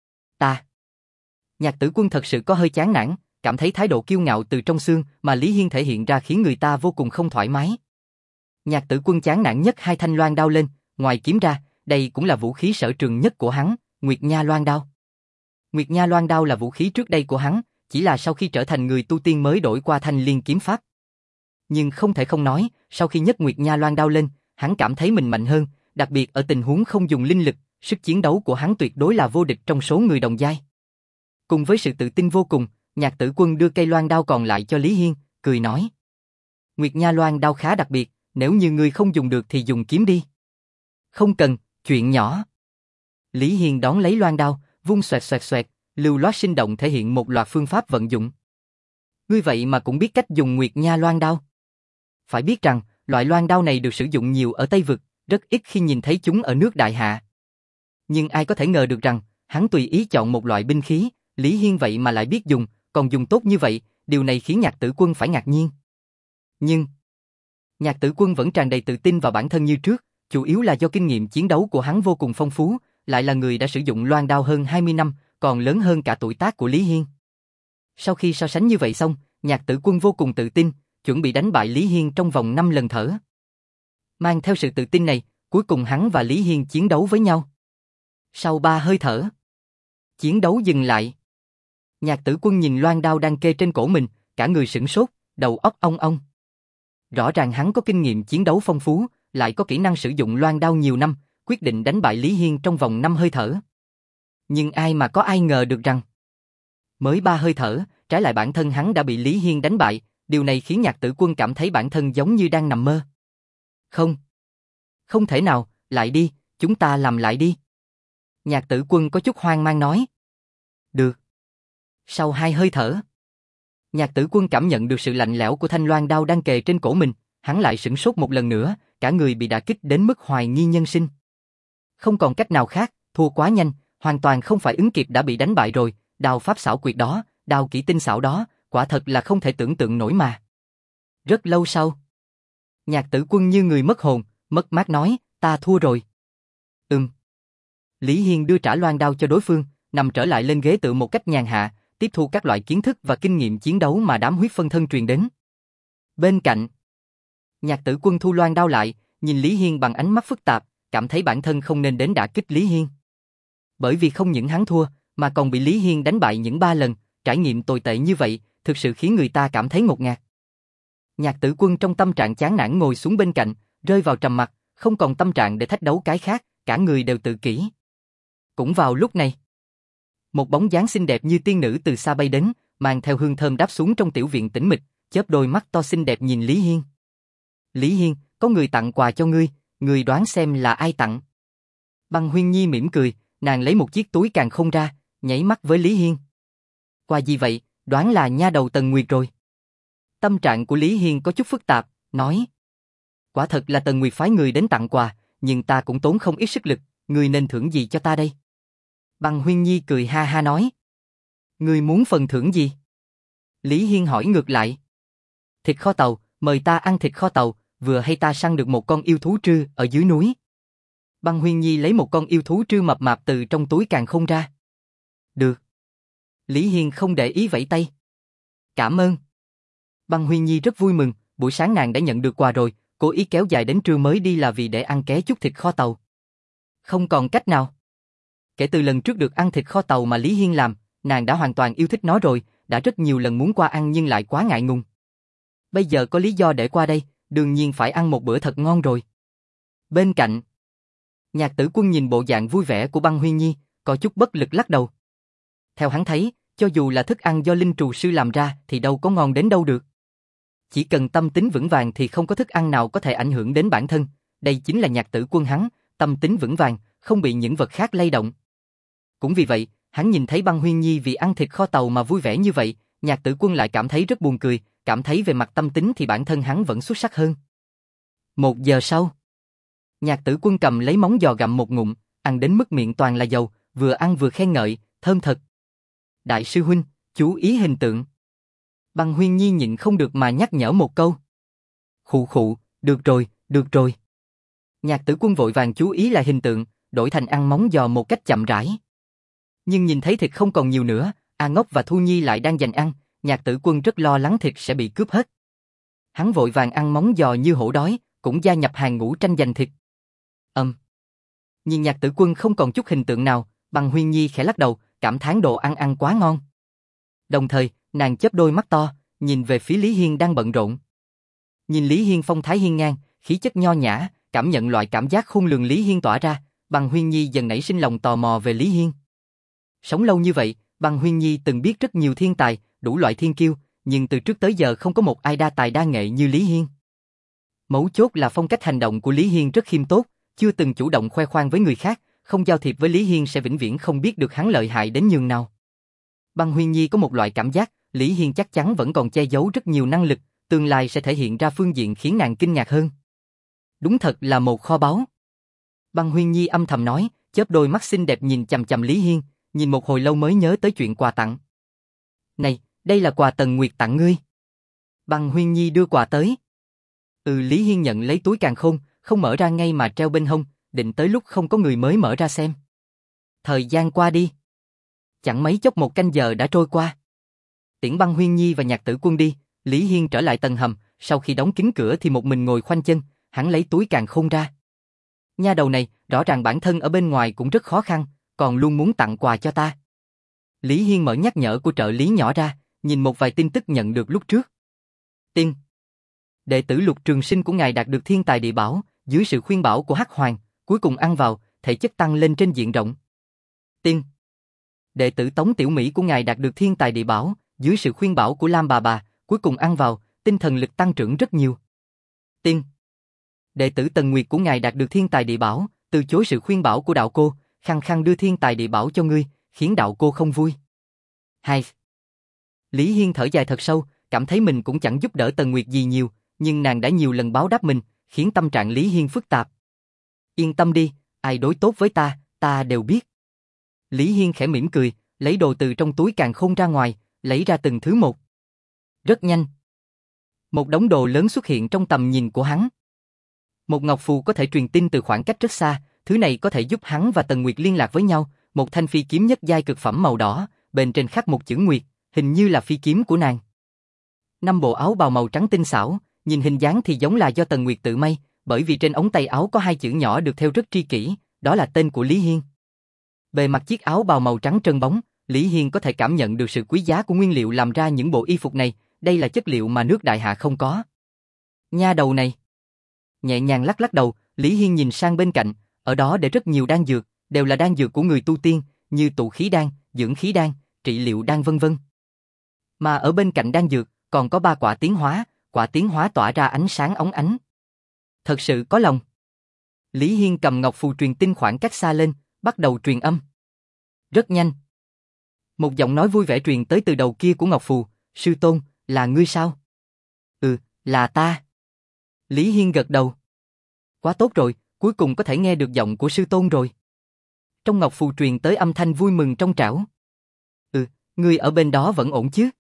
Ta. Nhạc Tử Quân thật sự có hơi chán nản, cảm thấy thái độ kiêu ngạo từ trong xương mà Lý Hiên thể hiện ra khiến người ta vô cùng không thoải mái. Nhạc Tử Quân chán nản nhất hai thanh loan đao lên, ngoài kiếm ra, đây cũng là vũ khí sở trường nhất của hắn, Nguyệt Nha loan đao. Nguyệt Nha loan đao là vũ khí trước đây của hắn, chỉ là sau khi trở thành người tu tiên mới đổi qua thanh liên kiếm pháp. Nhưng không thể không nói, sau khi nhất Nguyệt Nha loan đao lên, hắn cảm thấy mình mạnh hơn, đặc biệt ở tình huống không dùng linh lực, sức chiến đấu của hắn tuyệt đối là vô địch trong số người đồng giai. Cùng với sự tự tin vô cùng, Nhạc Tử Quân đưa cây loan đao còn lại cho Lý Hiên, cười nói: Nguyệt Nha loan đao khá đặc biệt, nếu như ngươi không dùng được thì dùng kiếm đi. Không cần, chuyện nhỏ. Lý Hiên đón lấy loan đao, vung xoẹt xoẹt xoẹt, lưu loát sinh động thể hiện một loạt phương pháp vận dụng. Ngươi vậy mà cũng biết cách dùng Nguyệt Nha loan đao. Phải biết rằng, loại loan đao này được sử dụng nhiều ở Tây Vực, rất ít khi nhìn thấy chúng ở nước Đại Hạ. Nhưng ai có thể ngờ được rằng, hắn tùy ý chọn một loại binh khí, Lý Hiên vậy mà lại biết dùng, còn dùng tốt như vậy, điều này khiến Nhạc Tử Quân phải ngạc nhiên. Nhưng, Nhạc Tử Quân vẫn tràn đầy tự tin vào bản thân như trước, chủ yếu là do kinh nghiệm chiến đấu của hắn vô cùng phong phú, lại là người đã sử dụng loan đao hơn hai mươi năm, còn lớn hơn cả tuổi tác của Lý Hiên. Sau khi so sánh như vậy xong, Nhạc Tử Quân vô cùng tự tin, chuẩn bị đánh bại Lý Hiên trong vòng năm lần thở. Mang theo sự tự tin này, cuối cùng hắn và Lý Hiên chiến đấu với nhau. Sau ba hơi thở, chiến đấu dừng lại. Nhạc Tử Quân nhìn loan đao đang kê trên cổ mình, cả người sửng sốt, đầu óc ong ong. Rõ ràng hắn có kinh nghiệm chiến đấu phong phú, lại có kỹ năng sử dụng loan đao nhiều năm, quyết định đánh bại Lý Hiên trong vòng năm hơi thở. Nhưng ai mà có ai ngờ được rằng, mới ba hơi thở, trái lại bản thân hắn đã bị Lý Hiên đánh bại, điều này khiến Nhạc Tử Quân cảm thấy bản thân giống như đang nằm mơ. Không, không thể nào, lại đi, chúng ta làm lại đi. Nhạc Tử Quân có chút hoang mang nói. Được. Sau hai hơi thở, Nhạc Tử Quân cảm nhận được sự lạnh lẽo của thanh loan đao đang kề trên cổ mình, hắn lại sửng sốt một lần nữa, cả người bị đả kích đến mức hoài nghi nhân sinh. Không còn cách nào khác, thua quá nhanh, hoàn toàn không phải ứng kịp đã bị đánh bại rồi, đao pháp xảo quyệt đó, đao kỹ tinh xảo đó, quả thật là không thể tưởng tượng nổi mà. Rất lâu sau, Nhạc Tử Quân như người mất hồn, mất mát nói, ta thua rồi. Ừm. Lý Hiên đưa trả loan đao cho đối phương, nằm trở lại lên ghế tựa một cách nhàn hạ, tiếp thu các loại kiến thức và kinh nghiệm chiến đấu mà đám huyết phân thân truyền đến. Bên cạnh, Nhạc Tử Quân thu loan đao lại, nhìn Lý Hiên bằng ánh mắt phức tạp, cảm thấy bản thân không nên đến đả kích Lý Hiên. Bởi vì không những hắn thua, mà còn bị Lý Hiên đánh bại những ba lần, trải nghiệm tồi tệ như vậy, thực sự khiến người ta cảm thấy ngột ngạt. Nhạc Tử Quân trong tâm trạng chán nản ngồi xuống bên cạnh, rơi vào trầm mặc, không còn tâm trạng để thách đấu cái khác, cả người đều tự kỷ. Cũng vào lúc này, một bóng dáng xinh đẹp như tiên nữ từ xa bay đến, mang theo hương thơm đáp xuống trong tiểu viện tĩnh mịch, chớp đôi mắt to xinh đẹp nhìn Lý Hiên. Lý Hiên, có người tặng quà cho ngươi, ngươi đoán xem là ai tặng. Băng Huyên Nhi mỉm cười, nàng lấy một chiếc túi càn khôn ra, nháy mắt với Lý Hiên. Quà gì vậy, đoán là nha đầu Tần Nguyệt rồi. Tâm trạng của Lý Hiên có chút phức tạp, nói. Quả thật là Tần Nguyệt phái người đến tặng quà, nhưng ta cũng tốn không ít sức lực, ngươi nên thưởng gì cho ta đây? Băng Huyên Nhi cười ha ha nói. Ngươi muốn phần thưởng gì? Lý Hiên hỏi ngược lại. Thịt kho tàu, mời ta ăn thịt kho tàu, vừa hay ta săn được một con yêu thú trư ở dưới núi. Băng Huyên Nhi lấy một con yêu thú trư mập mạp từ trong túi càn khôn ra. Được. Lý Hiên không để ý vẫy tay. Cảm ơn. Băng Huyên Nhi rất vui mừng, buổi sáng nàng đã nhận được quà rồi, cố ý kéo dài đến trưa mới đi là vì để ăn ké chút thịt kho tàu. Không còn cách nào. Kể từ lần trước được ăn thịt kho tàu mà Lý Hiên làm, nàng đã hoàn toàn yêu thích nó rồi, đã rất nhiều lần muốn qua ăn nhưng lại quá ngại ngùng. Bây giờ có lý do để qua đây, đương nhiên phải ăn một bữa thật ngon rồi. Bên cạnh, Nhạc Tử Quân nhìn bộ dạng vui vẻ của Băng Huyên Nhi, có chút bất lực lắc đầu. Theo hắn thấy, cho dù là thức ăn do linh trù sư làm ra thì đâu có ngon đến đâu được. Chỉ cần tâm tính vững vàng thì không có thức ăn nào có thể ảnh hưởng đến bản thân, đây chính là Nhạc Tử Quân hắn, tâm tính vững vàng, không bị những vật khác lay động. Cũng vì vậy, hắn nhìn thấy Băng Huyên Nhi vì ăn thịt kho tàu mà vui vẻ như vậy, Nhạc Tử Quân lại cảm thấy rất buồn cười, cảm thấy về mặt tâm tính thì bản thân hắn vẫn xuất sắc hơn. Một giờ sau, Nhạc Tử Quân cầm lấy móng giò gặm một ngụm, ăn đến mức miệng toàn là dầu, vừa ăn vừa khen ngợi, thơm thật. Đại sư huynh, chú ý hình tượng. Băng Huyên Nhi nhịn không được mà nhắc nhở một câu. Khụ khụ, được rồi, được rồi. Nhạc Tử Quân vội vàng chú ý lại hình tượng, đổi thành ăn móng giò một cách chậm rãi. Nhưng nhìn thấy thịt không còn nhiều nữa, A Ngốc và Thu Nhi lại đang giành ăn, Nhạc Tử Quân rất lo lắng thịt sẽ bị cướp hết. Hắn vội vàng ăn móng giò như hổ đói, cũng gia nhập hàng ngũ tranh giành thịt. Ầm. Um. Nhìn Nhạc Tử Quân không còn chút hình tượng nào, Băng Huyên Nhi khẽ lắc đầu, cảm thán đồ ăn ăn quá ngon. Đồng thời, nàng chớp đôi mắt to, nhìn về phía Lý Hiên đang bận rộn. Nhìn Lý Hiên phong thái hiên ngang, khí chất nho nhã, cảm nhận loại cảm giác khôn lường Lý Hiên tỏa ra, Băng Huyên Nhi dần nảy sinh lòng tò mò về Lý Hiên. Sống lâu như vậy, Băng Huyên Nhi từng biết rất nhiều thiên tài, đủ loại thiên kiêu, nhưng từ trước tới giờ không có một ai đa tài đa nghệ như Lý Hiên. Mấu chốt là phong cách hành động của Lý Hiên rất khiêm tốn, chưa từng chủ động khoe khoang với người khác, không giao thiệp với Lý Hiên sẽ vĩnh viễn không biết được hắn lợi hại đến nhường nào. Băng Huyên Nhi có một loại cảm giác, Lý Hiên chắc chắn vẫn còn che giấu rất nhiều năng lực, tương lai sẽ thể hiện ra phương diện khiến nàng kinh ngạc hơn. Đúng thật là một kho báu. Băng Huyên Nhi âm thầm nói, chớp đôi mắt xinh đẹp nhìn chằm chằm Lý Hiên, nhìn một hồi lâu mới nhớ tới chuyện quà tặng. Này, đây là quà Tần Nguyệt tặng ngươi. Băng Huyên Nhi đưa quà tới. Ừ, Lý Hiên nhận lấy túi càn khôn, không mở ra ngay mà treo bên hông, định tới lúc không có người mới mở ra xem. Thời gian qua đi. Chẳng mấy chốc một canh giờ đã trôi qua. Tiễn Băng Huyên Nhi và Nhạc Tử Quân đi, Lý Hiên trở lại tầng hầm, sau khi đóng kín cửa thì một mình ngồi khoanh chân, hắn lấy túi càn khôn ra. Nha đầu này, rõ ràng bản thân ở bên ngoài cũng rất khó khăn, còn luôn muốn tặng quà cho ta. Lý Hiên mở nhắc nhở của trợ lý nhỏ ra, nhìn một vài tin tức nhận được lúc trước. Tin. Đệ tử Lục Trường Sinh của ngài đạt được thiên tài địa bảo, dưới sự khuyên bảo của Hắc Hoàng, cuối cùng ăn vào, thể chất tăng lên trên diện rộng. Tin. Đệ tử Tống Tiểu Mỹ của ngài đạt được thiên tài địa bảo, dưới sự khuyên bảo của Lam bà bà, cuối cùng ăn vào, tinh thần lực tăng trưởng rất nhiều. Tin. Đệ tử Tần Nguyệt của ngài đạt được thiên tài địa bảo, từ chối sự khuyên bảo của đạo cô, khăng khăng đưa thiên tài địa bảo cho ngươi, khiến đạo cô không vui. Hai. Lý Hiên thở dài thật sâu, cảm thấy mình cũng chẳng giúp đỡ Tần Nguyệt gì nhiều, nhưng nàng đã nhiều lần báo đáp mình, khiến tâm trạng Lý Hiên phức tạp. Yên tâm đi, ai đối tốt với ta, ta đều biết. Lý Hiên khẽ mỉm cười, lấy đồ từ trong túi càn khôn ra ngoài, lấy ra từng thứ một. Rất nhanh. Một đống đồ lớn xuất hiện trong tầm nhìn của hắn. Một ngọc phù có thể truyền tin từ khoảng cách rất xa, thứ này có thể giúp hắn và Tần Nguyệt liên lạc với nhau, một thanh phi kiếm nhất giai cực phẩm màu đỏ, bên trên khắc một chữ Nguyệt, hình như là phi kiếm của nàng. Năm bộ áo bào màu trắng tinh xảo, nhìn hình dáng thì giống là do Tần Nguyệt tự may, bởi vì trên ống tay áo có hai chữ nhỏ được thêu rất tri kỷ, đó là tên của Lý Hiên. Bề mặt chiếc áo bào màu trắng trơn bóng, Lý Hiên có thể cảm nhận được sự quý giá của nguyên liệu làm ra những bộ y phục này, đây là chất liệu mà nước Đại Hạ không có. Nha đầu này. Nhẹ nhàng lắc lắc đầu, Lý Hiên nhìn sang bên cạnh, ở đó để rất nhiều đan dược, đều là đan dược của người tu tiên, như tụ khí đan, dưỡng khí đan, trị liệu đan vân vân. Mà ở bên cạnh đan dược, còn có ba quả tiến hóa, quả tiến hóa tỏa ra ánh sáng óng ánh. Thật sự có lòng. Lý Hiên cầm ngọc phù truyền tin khoảng cách xa lên, bắt đầu truyền âm. Rất nhanh. Một giọng nói vui vẻ truyền tới từ đầu kia của ngọc phù, sư tôn, là ngươi sao? Ừ, là ta. Lý Hiên gật đầu. Quá tốt rồi, cuối cùng có thể nghe được giọng của sư tôn rồi. Trong ngọc phù truyền tới âm thanh vui mừng trong trẻo. Ừ, ngươi ở bên đó vẫn ổn chứ?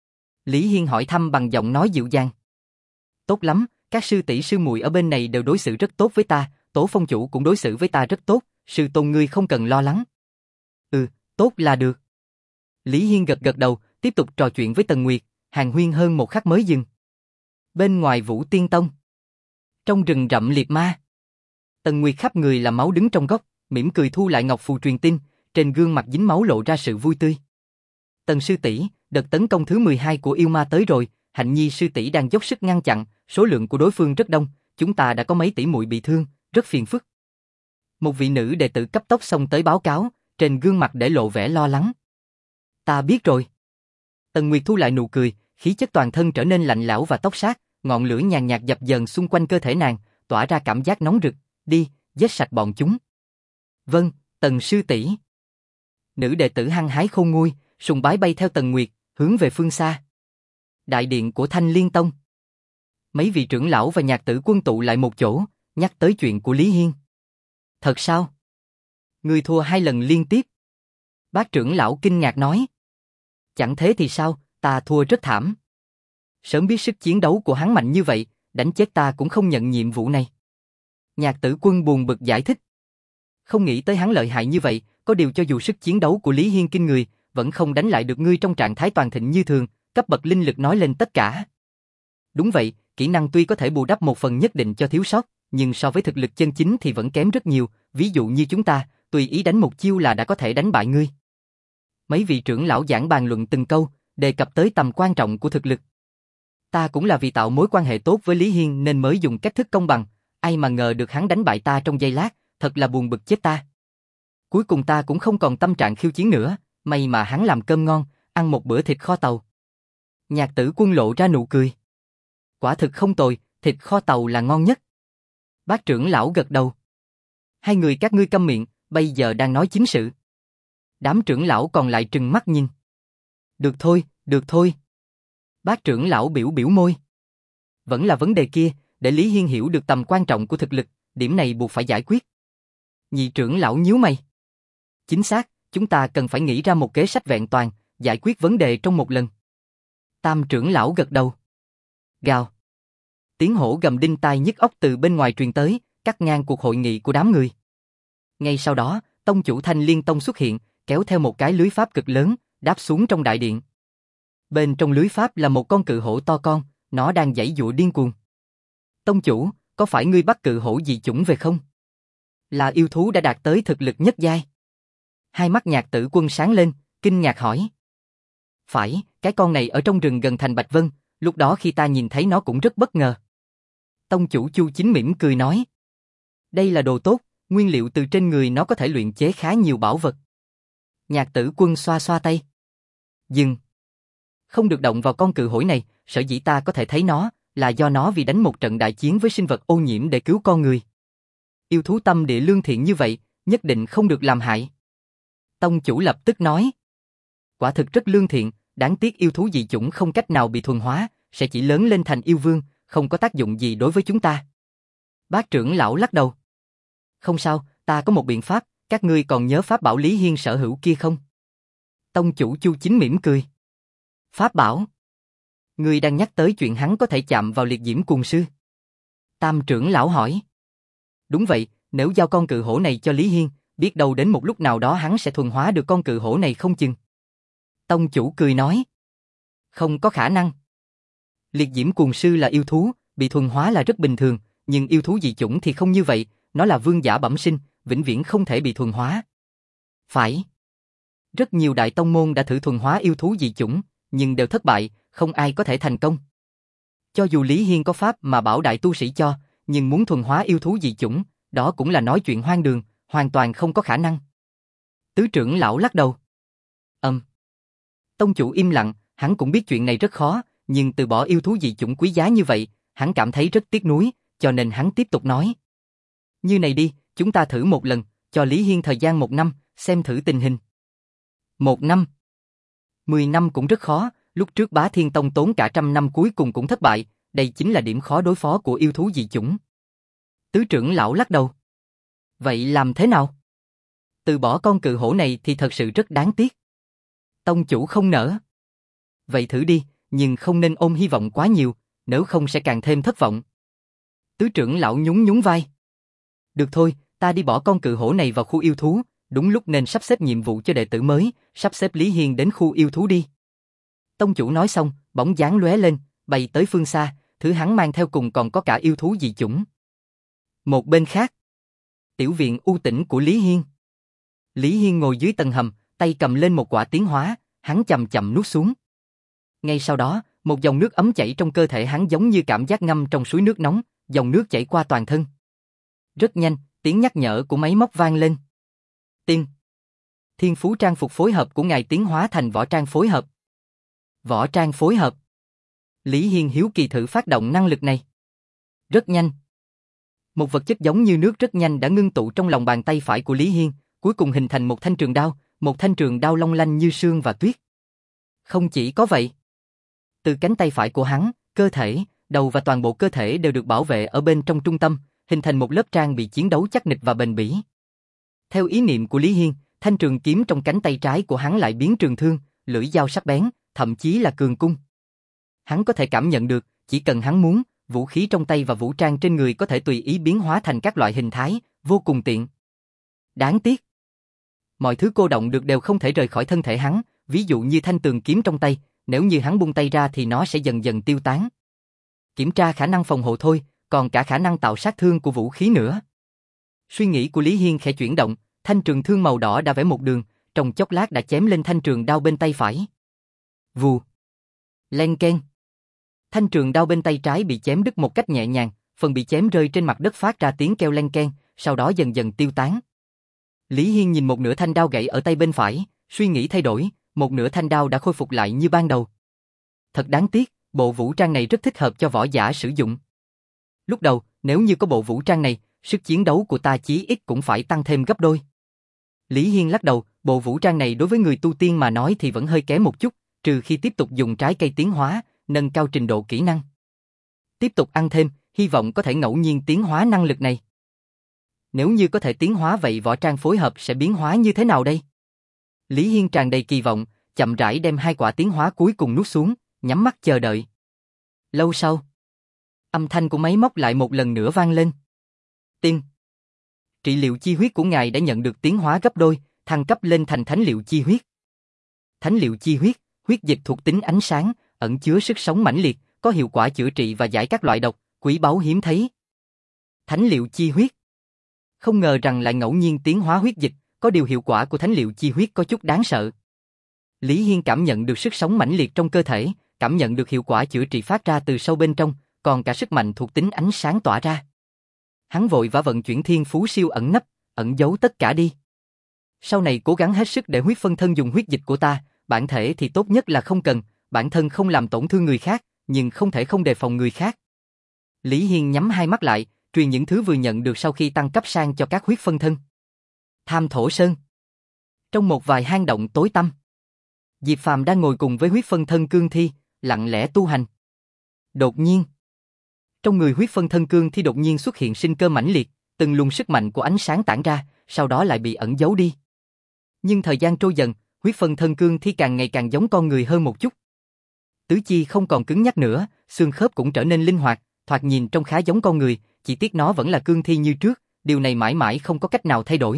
Lý Hiên hỏi thăm bằng giọng nói dịu dàng. Tốt lắm, các sư tỷ sư muội ở bên này đều đối xử rất tốt với ta, Tố Phong chủ cũng đối xử với ta rất tốt, sư tôn ngươi không cần lo lắng. Ừ, tốt là được. Lý Hiên gật gật đầu, tiếp tục trò chuyện với Tần Nguyệt, hàn huyên hơn một khắc mới dừng. Bên ngoài Vũ Tiên Tông, trong rừng rậm liệt ma, Tần Nguyệt khắp người là máu đứng trong góc, mỉm cười thu lại ngọc phù truyền tin, trên gương mặt dính máu lộ ra sự vui tươi. Tần sư tỷ, đợt tấn công thứ mười hai của yêu ma tới rồi, Hạnh Nhi sư tỷ đang dốc sức ngăn chặn, số lượng của đối phương rất đông, chúng ta đã có mấy tỷ muội bị thương, rất phiền phức. Một vị nữ đệ tử cấp tốc xông tới báo cáo, trên gương mặt để lộ vẻ lo lắng. Ta biết rồi. Tần Nguyệt thu lại nụ cười, khí chất toàn thân trở nên lạnh lẽo và tốc sát, ngọn lửa nhàn nhạt dập dờn xung quanh cơ thể nàng, tỏa ra cảm giác nóng rực. Đi, giết sạch bọn chúng. Vâng, Tần sư tỷ. Nữ đệ tử hăng hái khôn nguôi, sùng bái bay theo Tần Nguyệt, hướng về phương xa. Đại điện của Thanh Liên Tông. Mấy vị trưởng lão và nhạc tử quân tụ lại một chỗ, nhắc tới chuyện của Lý Hiên. Thật sao? Ngươi thua hai lần liên tiếp. Bác trưởng lão kinh ngạc nói. Chẳng thế thì sao, ta thua rất thảm. Sớm biết sức chiến đấu của hắn mạnh như vậy, đánh chết ta cũng không nhận nhiệm vụ này. Nhạc tử quân buồn bực giải thích. Không nghĩ tới hắn lợi hại như vậy, có điều cho dù sức chiến đấu của Lý Hiên kinh người, vẫn không đánh lại được ngươi trong trạng thái toàn thịnh như thường, cấp bậc linh lực nói lên tất cả. Đúng vậy, kỹ năng tuy có thể bù đắp một phần nhất định cho thiếu sót, nhưng so với thực lực chân chính thì vẫn kém rất nhiều, ví dụ như chúng ta, tùy ý đánh một chiêu là đã có thể đánh bại ngươi. Mấy vị trưởng lão giảng bàn luận từng câu, đề cập tới tầm quan trọng của thực lực. Ta cũng là vì tạo mối quan hệ tốt với Lý Hiên nên mới dùng cách thức công bằng, ai mà ngờ được hắn đánh bại ta trong giây lát, thật là buồn bực chết ta. Cuối cùng ta cũng không còn tâm trạng khiêu chiến nữa, may mà hắn làm cơm ngon, ăn một bữa thịt kho tàu. Nhạc tử quân lộ ra nụ cười. Quả thực không tồi, thịt kho tàu là ngon nhất. Bác trưởng lão gật đầu. Hai người các ngươi câm miệng, bây giờ đang nói chính sự. Đám trưởng lão còn lại trừng mắt nhìn. Được thôi, được thôi. Bác trưởng lão biểu biểu môi. Vẫn là vấn đề kia, để Lý Hiên hiểu được tầm quan trọng của thực lực, điểm này buộc phải giải quyết. Nhị trưởng lão nhíu mày. Chính xác, chúng ta cần phải nghĩ ra một kế sách vẹn toàn, giải quyết vấn đề trong một lần. Tam trưởng lão gật đầu. Gào. Tiếng hổ gầm đinh tai nhức óc từ bên ngoài truyền tới, cắt ngang cuộc hội nghị của đám người. Ngay sau đó, tông chủ Thanh Liên Tông xuất hiện, kéo theo một cái lưới pháp cực lớn, đáp xuống trong đại điện. Bên trong lưới pháp là một con cự hổ to con, nó đang giãy giụa điên cuồng. Tông chủ, có phải ngươi bắt cự hổ dị chủng về không? Là yêu thú đã đạt tới thực lực nhất giai. Hai mắt nhạc tử quân sáng lên, kinh ngạc hỏi. Phải, cái con này ở trong rừng gần thành Bạch Vân, lúc đó khi ta nhìn thấy nó cũng rất bất ngờ. Tông chủ Chu Chính mỉm cười nói. Đây là đồ tốt, nguyên liệu từ trên người nó có thể luyện chế khá nhiều bảo vật. Nhạc tử quân xoa xoa tay. Dừng. Không được động vào con cự hổ này, sở dĩ ta có thể thấy nó, là do nó vì đánh một trận đại chiến với sinh vật ô nhiễm để cứu con người. Yêu thú tâm địa lương thiện như vậy, nhất định không được làm hại. Tông chủ lập tức nói. Quả thực rất lương thiện, đáng tiếc yêu thú dị chủng không cách nào bị thuần hóa, sẽ chỉ lớn lên thành yêu vương, không có tác dụng gì đối với chúng ta. Bác trưởng lão lắc đầu. Không sao, ta có một biện pháp, các ngươi còn nhớ pháp bảo Lý Hiên sở hữu kia không? Tông chủ Chu Chính mỉm cười. Pháp bảo? Ngươi đang nhắc tới chuyện hắn có thể chạm vào liệt diễm cuồng sư. Tam trưởng lão hỏi. Đúng vậy, nếu giao con cự hổ này cho Lý Hiên, biết đâu đến một lúc nào đó hắn sẽ thuần hóa được con cự hổ này không chừng. Tông chủ cười nói. Không có khả năng. Liệt diễm cuồng sư là yêu thú, bị thuần hóa là rất bình thường, nhưng yêu thú dị chủng thì không như vậy, nó là vương giả bẩm sinh, vĩnh viễn không thể bị thuần hóa. Phải. Rất nhiều đại tông môn đã thử thuần hóa yêu thú dị chủng, nhưng đều thất bại, không ai có thể thành công. Cho dù Lý Hiên có pháp mà bảo đại tu sĩ cho, nhưng muốn thuần hóa yêu thú dị chủng, đó cũng là nói chuyện hoang đường, hoàn toàn không có khả năng. Tứ trưởng lão lắc đầu. Ừm. Um. Tông chủ im lặng, hắn cũng biết chuyện này rất khó, nhưng từ bỏ yêu thú dị chủng quý giá như vậy, hắn cảm thấy rất tiếc nuối, cho nên hắn tiếp tục nói. Như này đi, chúng ta thử một lần, cho Lý Hiên thời gian một năm, xem thử tình hình. Một năm. Mười năm cũng rất khó, lúc trước Bá Thiên Tông tốn cả trăm năm cuối cùng cũng thất bại, đây chính là điểm khó đối phó của yêu thú dị chủng. Tứ trưởng lão lắc đầu. Vậy làm thế nào? Từ bỏ con cự hổ này thì thật sự rất đáng tiếc. Tông chủ không nỡ. Vậy thử đi, nhưng không nên ôm hy vọng quá nhiều, nếu không sẽ càng thêm thất vọng. Tứ trưởng lão nhún nhún vai. Được thôi, ta đi bỏ con cự hổ này vào khu yêu thú, đúng lúc nên sắp xếp nhiệm vụ cho đệ tử mới, sắp xếp Lý Hiên đến khu yêu thú đi. Tông chủ nói xong, bóng dáng lóe lên, bay tới phương xa, thứ hắn mang theo cùng còn có cả yêu thú dị chủng. Một bên khác, tiểu viện u tĩnh của Lý Hiên. Lý Hiên ngồi dưới tầng hầm, tay cầm lên một quả tiến hóa, hắn chậm chậm nuốt xuống. Ngay sau đó, một dòng nước ấm chảy trong cơ thể hắn giống như cảm giác ngâm trong suối nước nóng, dòng nước chảy qua toàn thân. Rất nhanh, tiếng nhắc nhở của máy móc vang lên. Tiên. Thiên phú trang phục phối hợp của ngài tiến hóa thành võ trang phối hợp. Võ trang phối hợp. Lý Hiên hiếu kỳ thử phát động năng lực này. Rất nhanh. Một vật chất giống như nước rất nhanh đã ngưng tụ trong lòng bàn tay phải của Lý Hiên, cuối cùng hình thành một thanh trường đao, một thanh trường đao long lanh như sương và tuyết. Không chỉ có vậy, từ cánh tay phải của hắn, cơ thể, đầu và toàn bộ cơ thể đều được bảo vệ ở bên trong trung tâm, hình thành một lớp trang bị chiến đấu chắc nịch và bền bỉ. Theo ý niệm của Lý Hiên, thanh trường kiếm trong cánh tay trái của hắn lại biến trường thương, lưỡi dao sắc bén, thậm chí là cường cung. Hắn có thể cảm nhận được, chỉ cần hắn muốn, vũ khí trong tay và vũ trang trên người có thể tùy ý biến hóa thành các loại hình thái, vô cùng tiện. Đáng tiếc, mọi thứ cô động được đều không thể rời khỏi thân thể hắn, ví dụ như thanh tường kiếm trong tay, nếu như hắn buông tay ra thì nó sẽ dần dần tiêu tán. Kiểm tra khả năng phòng hộ thôi, còn cả khả năng tạo sát thương của vũ khí nữa. Suy nghĩ của Lý Hiên khẽ chuyển động, thanh trường thương màu đỏ đã vẽ một đường, trong chốc lát đã chém lên thanh trường đao bên tay phải. Vù. Len keng. Thanh trường đao bên tay trái bị chém đứt một cách nhẹ nhàng, phần bị chém rơi trên mặt đất phát ra tiếng kêu len keng, sau đó dần dần tiêu tán. Lý Hiên nhìn một nửa thanh đao gãy ở tay bên phải, suy nghĩ thay đổi, một nửa thanh đao đã khôi phục lại như ban đầu. Thật đáng tiếc, bộ vũ trang này rất thích hợp cho võ giả sử dụng. Lúc đầu, nếu như có bộ vũ trang này, sức chiến đấu của ta chí ít cũng phải tăng thêm gấp đôi. Lý Hiên lắc đầu, bộ vũ trang này đối với người tu tiên mà nói thì vẫn hơi kém một chút, trừ khi tiếp tục dùng trái cây tiến hóa, nâng cao trình độ kỹ năng. Tiếp tục ăn thêm, hy vọng có thể ngẫu nhiên tiến hóa năng lực này. Nếu như có thể tiến hóa vậy võ trang phối hợp sẽ biến hóa như thế nào đây? Lý Hiên tràn đầy kỳ vọng, chậm rãi đem hai quả tiến hóa cuối cùng nuốt xuống, nhắm mắt chờ đợi. Lâu sau, âm thanh của máy móc lại một lần nữa vang lên. Tiên. Trị liệu chi huyết của ngài đã nhận được tiến hóa gấp đôi, thăng cấp lên thành thánh liệu chi huyết. Thánh liệu chi huyết, huyết dịch thuộc tính ánh sáng, ẩn chứa sức sống mãnh liệt, có hiệu quả chữa trị và giải các loại độc, quý báu hiếm thấy. Thánh liệu chi huyết. Không ngờ rằng lại ngẫu nhiên tiến hóa huyết dịch, có điều hiệu quả của thánh liệu chi huyết có chút đáng sợ. Lý Hiên cảm nhận được sức sống mãnh liệt trong cơ thể, cảm nhận được hiệu quả chữa trị phát ra từ sâu bên trong, còn cả sức mạnh thuộc tính ánh sáng tỏa ra. Hắn vội vã vận chuyển thiên phú siêu ẩn nấp, ẩn giấu tất cả đi. Sau này cố gắng hết sức để huyết phân thân dùng huyết dịch của ta, bản thể thì tốt nhất là không cần, bản thân không làm tổn thương người khác, nhưng không thể không đề phòng người khác. Lý Hiên nhắm hai mắt lại, truyền những thứ vừa nhận được sau khi tăng cấp sang cho các huyết phân thân. Tham Thổ Sơn. Trong một vài hang động tối tăm, Diệp Phàm đang ngồi cùng với huyết phân thân Cương Thi, lặng lẽ tu hành. Đột nhiên, trong người huyết phân thân Cương Thi đột nhiên xuất hiện sinh cơ mãnh liệt, từng luồng sức mạnh của ánh sáng tản ra, sau đó lại bị ẩn giấu đi. Nhưng thời gian trôi dần, huyết phân thân Cương Thi càng ngày càng giống con người hơn một chút. Tứ chi không còn cứng nhắc nữa, xương khớp cũng trở nên linh hoạt, thoạt nhìn trông khá giống con người, chỉ tiếc nó vẫn là Cương Thi như trước, điều này mãi mãi không có cách nào thay đổi.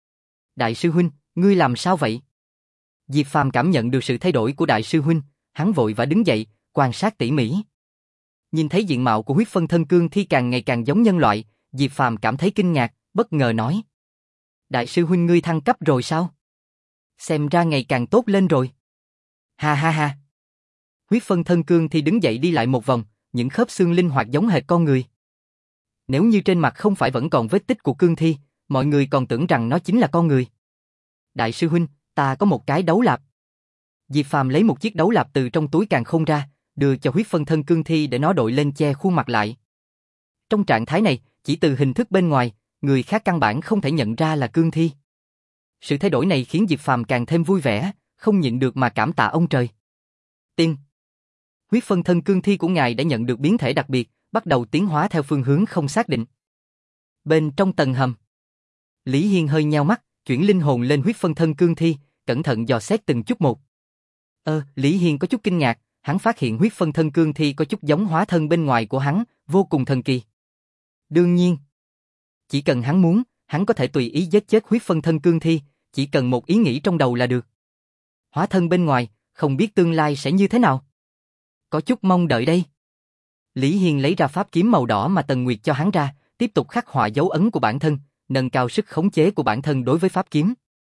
Đại sư huynh, ngươi làm sao vậy? Diệp Phàm cảm nhận được sự thay đổi của đại sư huynh, hắn vội vã đứng dậy, quan sát tỉ mỉ. Nhìn thấy diện mạo của huyết phân thân Cương Thi càng ngày càng giống nhân loại, Diệp Phàm cảm thấy kinh ngạc, bất ngờ nói: Đại sư huynh ngươi thăng cấp rồi sao? Xem ra ngày càng tốt lên rồi. Ha ha ha. Huyết phân thân Cương Thi đứng dậy đi lại một vòng, những khớp xương linh hoạt giống hệt con người. Nếu như trên mặt không phải vẫn còn vết tích của Cương Thi, mọi người còn tưởng rằng nó chính là con người. Đại sư huynh, ta có một cái đấu lạp. Diệp Phàm lấy một chiếc đấu lạp từ trong túi càn khôn ra, đưa cho huyết phân thân Cương Thi để nó đội lên che khuôn mặt lại. Trong trạng thái này, chỉ từ hình thức bên ngoài, người khác căn bản không thể nhận ra là Cương Thi. Sự thay đổi này khiến Diệp Phàm càng thêm vui vẻ, không nhịn được mà cảm tạ ông trời. Tiên. Huyết phân thân Cương Thi của ngài đã nhận được biến thể đặc biệt, bắt đầu tiến hóa theo phương hướng không xác định. Bên trong tầng hầm, Lý Hiên hơi nheo mắt, chuyển linh hồn lên huyết phân thân Cương Thi, cẩn thận dò xét từng chút một. Ơ, Lý Hiên có chút kinh ngạc, hắn phát hiện huyết phân thân Cương Thi có chút giống hóa thân bên ngoài của hắn, vô cùng thần kỳ. Đương nhiên, chỉ cần hắn muốn, hắn có thể tùy ý giết chết huyết phân thân Cương Thi, chỉ cần một ý nghĩ trong đầu là được. Hóa thân bên ngoài, không biết tương lai sẽ như thế nào. Có chút mong đợi đây. Lý Hiên lấy ra pháp kiếm màu đỏ mà Tần Nguyệt cho hắn ra, tiếp tục khắc họa dấu ấn của bản thân, nâng cao sức khống chế của bản thân đối với pháp kiếm.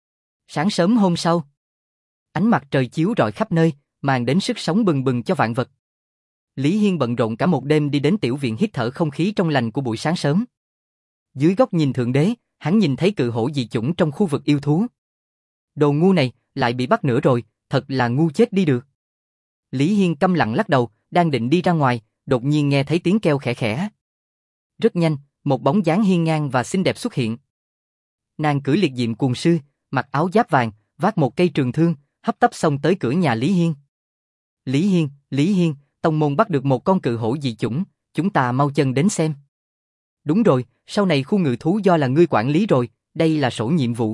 Sáng sớm hôm sau, ánh mặt trời chiếu rọi khắp nơi, mang đến sức sống bừng bừng cho vạn vật. Lý Hiên bận rộn cả một đêm đi đến tiểu viện hít thở không khí trong lành của buổi sáng sớm. Dưới góc nhìn thượng đế, hắn nhìn thấy cự hổ dị chủng trong khu vực yêu thú. Đồ ngu này, lại bị bắt nữa rồi, thật là ngu chết đi được. Lý Hiên câm lặng lắc đầu, đang định đi ra ngoài, đột nhiên nghe thấy tiếng kêu khẽ khẽ. Rất nhanh, Một bóng dáng hiên ngang và xinh đẹp xuất hiện. Nàng cưỡi liệt diệm cuồng sư, mặc áo giáp vàng, vác một cây trường thương, hấp tấp xông tới cửa nhà Lý Hiên. Lý Hiên, Lý Hiên, tông môn bắt được một con cự hổ dị chủng, chúng ta mau chân đến xem. Đúng rồi, sau này khu ngự thú do là ngươi quản lý rồi, đây là sổ nhiệm vụ.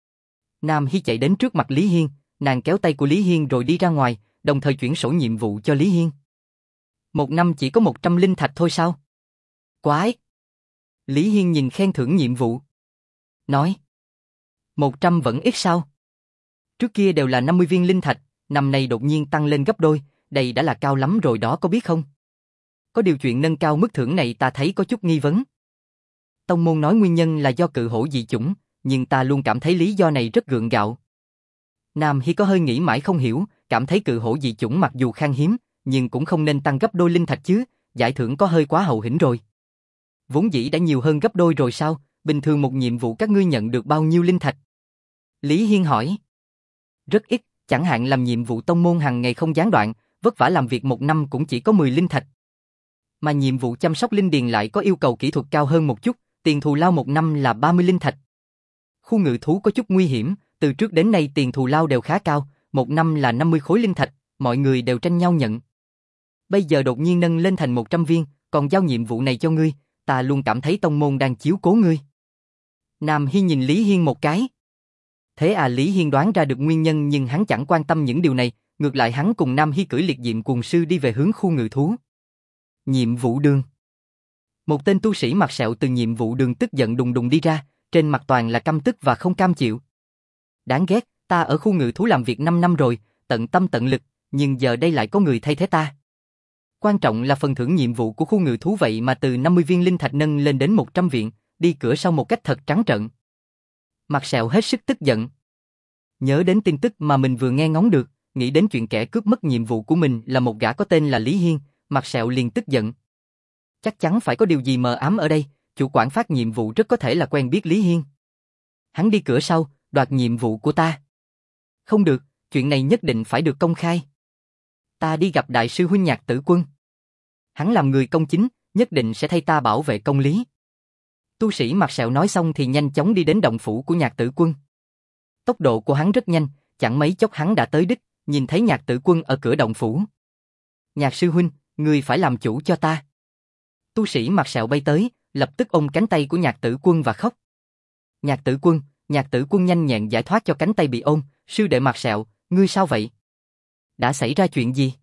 Nam Hy chạy đến trước mặt Lý Hiên, nàng kéo tay của Lý Hiên rồi đi ra ngoài, đồng thời chuyển sổ nhiệm vụ cho Lý Hiên. Một năm chỉ có một trăm linh thạch thôi sao? Quái! Lý Hiên nhìn khen thưởng nhiệm vụ. Nói. Một trăm vẫn ít sao? Trước kia đều là năm mươi viên linh thạch, năm nay đột nhiên tăng lên gấp đôi, đây đã là cao lắm rồi đó có biết không? Có điều chuyện nâng cao mức thưởng này ta thấy có chút nghi vấn. Tông môn nói nguyên nhân là do cự hổ dị chủng, nhưng ta luôn cảm thấy lý do này rất gượng gạo. Nam Hy có hơi nghĩ mãi không hiểu, cảm thấy cự hổ dị chủng mặc dù khan hiếm, nhưng cũng không nên tăng gấp đôi linh thạch chứ, giải thưởng có hơi quá hậu hĩnh rồi. Vốn dĩ đã nhiều hơn gấp đôi rồi sao, bình thường một nhiệm vụ các ngươi nhận được bao nhiêu linh thạch? Lý Hiên hỏi. Rất ít, chẳng hạn làm nhiệm vụ tông môn hàng ngày không gián đoạn, vất vả làm việc một năm cũng chỉ có mười linh thạch. Mà nhiệm vụ chăm sóc linh điền lại có yêu cầu kỹ thuật cao hơn một chút, tiền thù lao một năm là ba mươi linh thạch. Khu ngự thú có chút nguy hiểm, từ trước đến nay tiền thù lao đều khá cao, một năm là năm mươi khối linh thạch, mọi người đều tranh nhau nhận. Bây giờ đột nhiên nâng lên thành một trăm viên, còn giao nhiệm vụ này cho ngươi, ta luôn cảm thấy tông môn đang chiếu cố ngươi. Nam Hy nhìn Lý Hiên một cái. Thế à, Lý Hiên đoán ra được nguyên nhân nhưng hắn chẳng quan tâm những điều này, ngược lại hắn cùng Nam Hy cưỡi liệt diệm cuồng sư đi về hướng khu ngự thú. Nhiệm vụ đường. Một tên tu sĩ mặt sẹo từ nhiệm vụ đường tức giận đùng đùng đi ra, trên mặt toàn là căm tức và không cam chịu. Đáng ghét, ta ở khu ngự thú làm việc năm năm rồi, tận tâm tận lực, nhưng giờ đây lại có người thay thế ta. Quan trọng là phần thưởng nhiệm vụ của khu ngự thú vậy mà từ năm mươi viên linh thạch nâng lên đến một trăm viện, đi cửa sau một cách thật trắng trợn. Mặt sẹo hết sức tức giận. Nhớ đến tin tức mà mình vừa nghe ngóng được, nghĩ đến chuyện kẻ cướp mất nhiệm vụ của mình là một gã có tên là Lý Hiên, mặt sẹo liền tức giận. Chắc chắn phải có điều gì mờ ám ở đây, chủ quản phát nhiệm vụ rất có thể là quen biết Lý Hiên. Hắn đi cửa sau, đoạt nhiệm vụ của ta. Không được, chuyện này nhất định phải được công khai. Ta đi gặp đại sư huynh Nhạc Tử Quân. Hắn làm người công chính, nhất định sẽ thay ta bảo vệ công lý. Tu sĩ mặt sẹo nói xong thì nhanh chóng đi đến động phủ của Nhạc Tử Quân. Tốc độ của hắn rất nhanh, chẳng mấy chốc hắn đã tới đích, nhìn thấy Nhạc Tử Quân ở cửa động phủ. Nhạc sư huynh, ngươi phải làm chủ cho ta. Tu sĩ mặt sẹo bay tới, lập tức ôm cánh tay của Nhạc Tử Quân và khóc. Nhạc Tử Quân, Nhạc Tử Quân nhanh nhẹn giải thoát cho cánh tay bị ôm, sư đệ mặt sẹo, ngươi sao vậy? Đã xảy ra chuyện gì?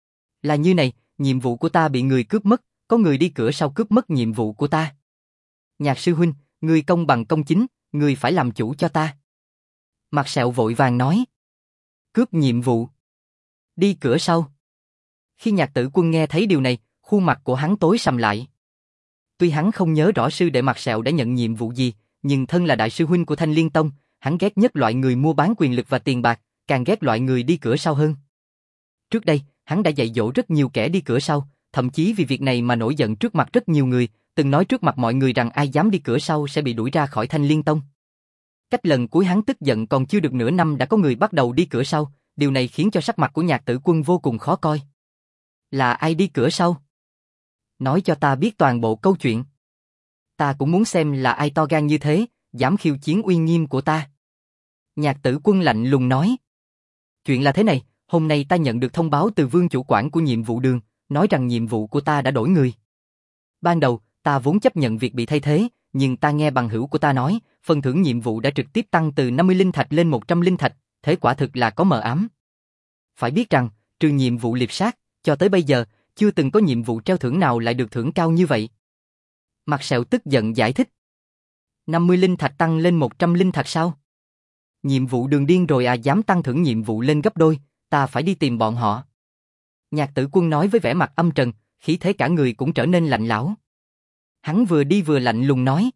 Là như này, nhiệm vụ của ta bị người cướp mất, có người đi cửa sau cướp mất nhiệm vụ của ta. Nhạc sư huynh, ngươi công bằng công chính, ngươi phải làm chủ cho ta. Mặt sẹo vội vàng nói. Cướp nhiệm vụ. Đi cửa sau. Khi Nhạc Tử Quân nghe thấy điều này, khuôn mặt của hắn tối sầm lại. Tuy hắn không nhớ rõ sư đệ mặt sẹo đã nhận nhiệm vụ gì, nhưng thân là đại sư huynh của Thanh Liên Tông, hắn ghét nhất loại người mua bán quyền lực và tiền bạc, càng ghét loại người đi cửa sau hơn. Trước đây, hắn đã dạy dỗ rất nhiều kẻ đi cửa sau, thậm chí vì việc này mà nổi giận trước mặt rất nhiều người, từng nói trước mặt mọi người rằng ai dám đi cửa sau sẽ bị đuổi ra khỏi Thanh Liên Tông. Cách lần cuối hắn tức giận còn chưa được nửa năm đã có người bắt đầu đi cửa sau, điều này khiến cho sắc mặt của Nhạc Tử Quân vô cùng khó coi. Là ai đi cửa sau? Nói cho ta biết toàn bộ câu chuyện. Ta cũng muốn xem là ai to gan như thế, dám khiêu chiến uy nghiêm của ta. Nhạc Tử Quân lạnh lùng nói. Chuyện là thế này, hôm nay ta nhận được thông báo từ vương chủ quản của nhiệm vụ đường, nói rằng nhiệm vụ của ta đã đổi người. Ban đầu, ta vốn chấp nhận việc bị thay thế, nhưng ta nghe bằng hữu của ta nói, phần thưởng nhiệm vụ đã trực tiếp tăng từ năm mươi linh thạch lên một trăm linh thạch, thế quả thực là có mờ ám. Phải biết rằng, trừ nhiệm vụ liệp sát, cho tới bây giờ, chưa từng có nhiệm vụ treo thưởng nào lại được thưởng cao như vậy. Mặt sẹo tức giận giải thích. năm mươi linh thạch tăng lên một trăm linh thạch sao? Nhiệm vụ đường điên rồi à, dám tăng thưởng nhiệm vụ lên gấp đôi, ta phải đi tìm bọn họ. Nhạc Tử Quân nói với vẻ mặt âm trầm, khí thế cả người cũng trở nên lạnh lẽo. Hắn vừa đi vừa lạnh lùng nói.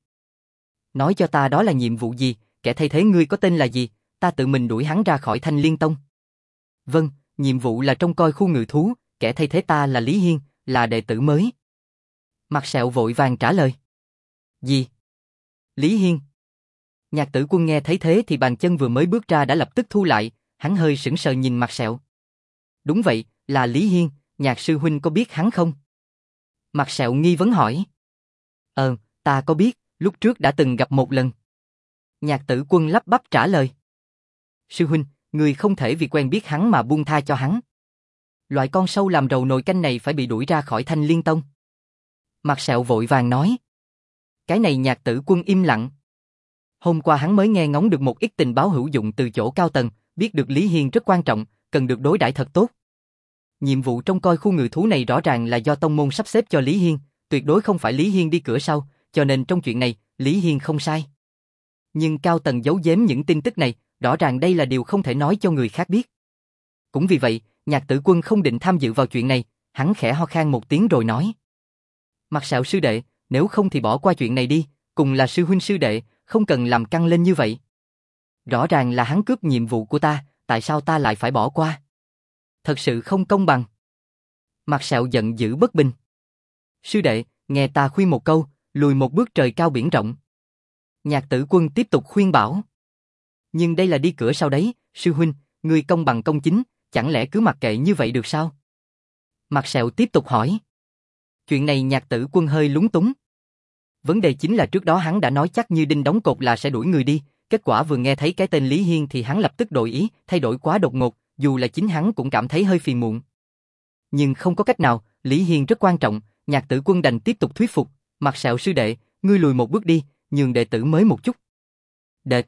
Nói cho ta đó là nhiệm vụ gì, kẻ thay thế ngươi có tên là gì, ta tự mình đuổi hắn ra khỏi Thanh Liên Tông. Vâng, nhiệm vụ là trông coi khu ngự thú, kẻ thay thế ta là Lý Hiên, là đệ tử mới. Mặt sẹo vội vàng trả lời. Gì? Lý Hiên? Nhạc Tử Quân nghe thấy thế thì bàn chân vừa mới bước ra đã lập tức thu lại, hắn hơi sững sờ nhìn mặt sẹo. Đúng vậy, là Lý Hiên, Nhạc sư huynh có biết hắn không? Mặt sẹo nghi vấn hỏi. Ờ, ta có biết, lúc trước đã từng gặp một lần. Nhạc Tử Quân lắp bắp trả lời. Sư huynh, người không thể vì quen biết hắn mà buông tha cho hắn. Loại con sâu làm rầu nồi canh này phải bị đuổi ra khỏi Thanh Liên Tông. Mặt Sẹo vội vàng nói. Cái này Nhạc Tử Quân im lặng. Hôm qua hắn mới nghe ngóng được một ít tình báo hữu dụng từ chỗ cao tầng, biết được Lý Hiên rất quan trọng, cần được đối đãi thật tốt. Nhiệm vụ trông coi khu ngự thú này rõ ràng là do tông môn sắp xếp cho Lý Hiên, tuyệt đối không phải Lý Hiên đi cửa sau, cho nên trong chuyện này, Lý Hiên không sai. Nhưng cao tầng giấu giếm những tin tức này, rõ ràng đây là điều không thể nói cho người khác biết. Cũng vì vậy, Nhạc Tử Quân không định tham dự vào chuyện này, hắn khẽ ho khan một tiếng rồi nói. Mặt Sẹo sư đệ, nếu không thì bỏ qua chuyện này đi, cùng là sư huynh sư đệ, không cần làm căng lên như vậy. Rõ ràng là hắn cướp nhiệm vụ của ta, tại sao ta lại phải bỏ qua? Thật sự không công bằng. Mặt Sẹo giận dữ bất bình. Sư đệ, nghe ta khuyên một câu, lùi một bước trời cao biển rộng. Nhạc Tử Quân tiếp tục khuyên bảo. Nhưng đây là đi cửa sau đấy, sư huynh, ngươi công bằng công chính, chẳng lẽ cứ mặc kệ như vậy được sao? Mặt Sẹo tiếp tục hỏi. Chuyện này Nhạc Tử Quân hơi lúng túng. Vấn đề chính là trước đó hắn đã nói chắc như đinh đóng cột là sẽ đuổi người đi, kết quả vừa nghe thấy cái tên Lý Hiên thì hắn lập tức đổi ý, thay đổi quá đột ngột, dù là chính hắn cũng cảm thấy hơi phiền muộn. Nhưng không có cách nào, Lý Hiên rất quan trọng, Nhạc Tử Quân đành tiếp tục thuyết phục, Mặt Sẹo sư đệ, ngươi lùi một bước đi, nhường đệ tử mới một chút. Đệ.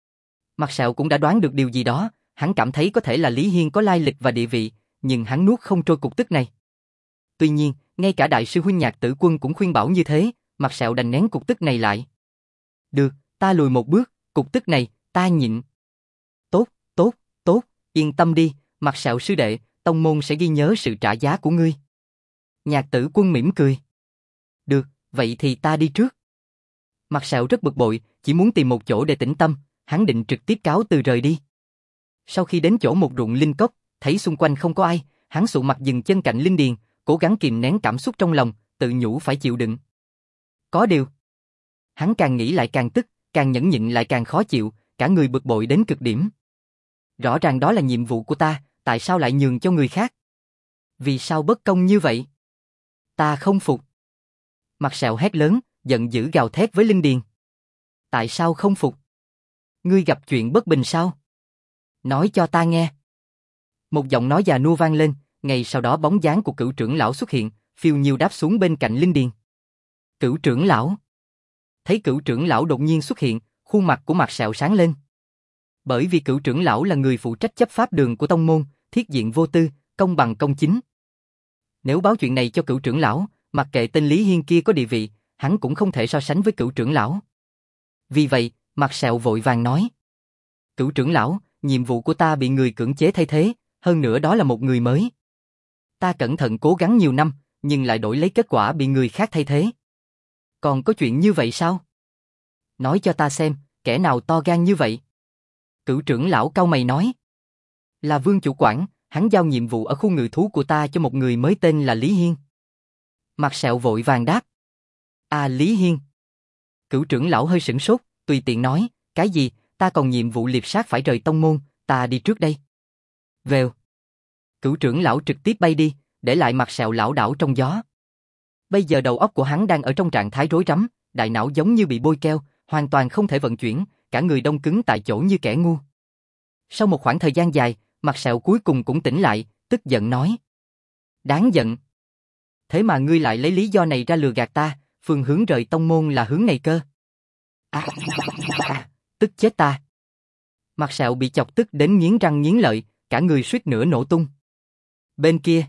Mặt Sẹo cũng đã đoán được điều gì đó, hắn cảm thấy có thể là Lý Hiên có lai lịch và địa vị, nhưng hắn nuốt không trôi cục tức này. Tuy nhiên, ngay cả đại sư huynh Nhạc Tử Quân cũng khuyên bảo như thế, Mặt Sẹo đành nén cục tức này lại. Được, ta lùi một bước, cục tức này, ta nhịn. Tốt, tốt, tốt, yên tâm đi, Mặt Sẹo sư đệ, tông môn sẽ ghi nhớ sự trả giá của ngươi. Nhạc Tử Quân mỉm cười. Được, vậy thì ta đi trước. Mặt Sẹo rất bực bội, chỉ muốn tìm một chỗ để tĩnh tâm, hắn định trực tiếp cáo từ rời đi. Sau khi đến chỗ một ruộng linh cốc, thấy xung quanh không có ai, hắn sụ mặt dừng chân cạnh linh điền, cố gắng kìm nén cảm xúc trong lòng, tự nhủ phải chịu đựng. Có điều, hắn càng nghĩ lại càng tức, càng nhẫn nhịn lại càng khó chịu, cả người bực bội đến cực điểm. Rõ ràng đó là nhiệm vụ của ta, tại sao lại nhường cho người khác? Vì sao bất công như vậy? Ta không phục. Mặt Sẹo hét lớn, giận dữ gào thét với linh điền. Tại sao không phục? Ngươi gặp chuyện bất bình sao? Nói cho ta nghe. Một giọng nói già nua vang lên, ngay sau đó bóng dáng của Cửu trưởng lão xuất hiện, phiêu nhiêu đáp xuống bên cạnh linh điền. Cửu trưởng lão. Thấy Cửu trưởng lão đột nhiên xuất hiện, khuôn mặt của Mặt Sẹo sáng lên. Bởi vì Cửu trưởng lão là người phụ trách chấp pháp đường của tông môn, thiết diện vô tư, công bằng công chính. Nếu báo chuyện này cho Cửu trưởng lão, mặc kệ tên Lý Hiên kia có địa vị, hắn cũng không thể so sánh với Cửu trưởng lão. Vì vậy, Mặt Sẹo vội vàng nói. Cửu trưởng lão, nhiệm vụ của ta bị người cưỡng chế thay thế, hơn nữa đó là một người mới. Ta cẩn thận cố gắng nhiều năm, nhưng lại đổi lấy kết quả bị người khác thay thế. Còn có chuyện như vậy sao? Nói cho ta xem, kẻ nào to gan như vậy? Cửu trưởng lão cau mày nói. Là Vương chủ quản, hắn giao nhiệm vụ ở khu ngự thú của ta cho một người mới tên là Lý Hiên. Mặt Sẹo vội vàng đáp. À Lý Hiên. Cửu trưởng lão hơi sửng sốt, tùy tiện nói, cái gì, ta còn nhiệm vụ liệp sát phải rời tông môn, ta đi trước đây. Vèo. Cửu trưởng lão trực tiếp bay đi, để lại Mặt Sẹo lảo đảo trong gió. Bây giờ đầu óc của hắn đang ở trong trạng thái rối rắm, đại não giống như bị bôi keo, hoàn toàn không thể vận chuyển, cả người đông cứng tại chỗ như kẻ ngu. Sau một khoảng thời gian dài, Mặt Sẹo cuối cùng cũng tỉnh lại, tức giận nói. Đáng giận. Thế mà ngươi lại lấy lý do này ra lừa gạt ta, phương hướng rời tông môn là hướng này cơ. À, à, tức chết ta. Mặt Sẹo bị chọc tức đến nghiến răng nghiến lợi, cả người suýt nữa nổ tung. Bên kia,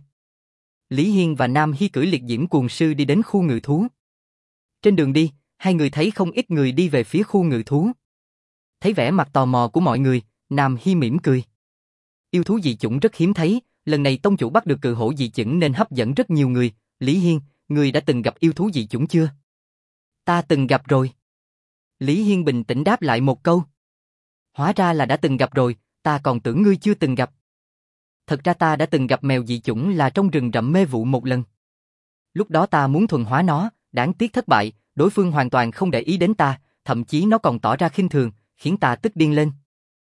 Lý Hiên và Nam Hy cưỡi liệt diễm cuồng sư đi đến khu ngự thú. Trên đường đi, hai người thấy không ít người đi về phía khu ngự thú. Thấy vẻ mặt tò mò của mọi người, Nam Hy mỉm cười. Yêu thú dị chủng rất hiếm thấy, lần này tông chủ bắt được cự hổ dị chủng nên hấp dẫn rất nhiều người. Lý Hiên, ngươi đã từng gặp yêu thú dị chủng chưa? Ta từng gặp rồi. Lý Hiên bình tĩnh đáp lại một câu. Hóa ra là đã từng gặp rồi, ta còn tưởng ngươi chưa từng gặp. Thật ra ta đã từng gặp mèo dị chủng là trong rừng rậm mê vụ một lần. Lúc đó ta muốn thuần hóa nó, đáng tiếc thất bại, đối phương hoàn toàn không để ý đến ta, thậm chí nó còn tỏ ra khinh thường, khiến ta tức điên lên.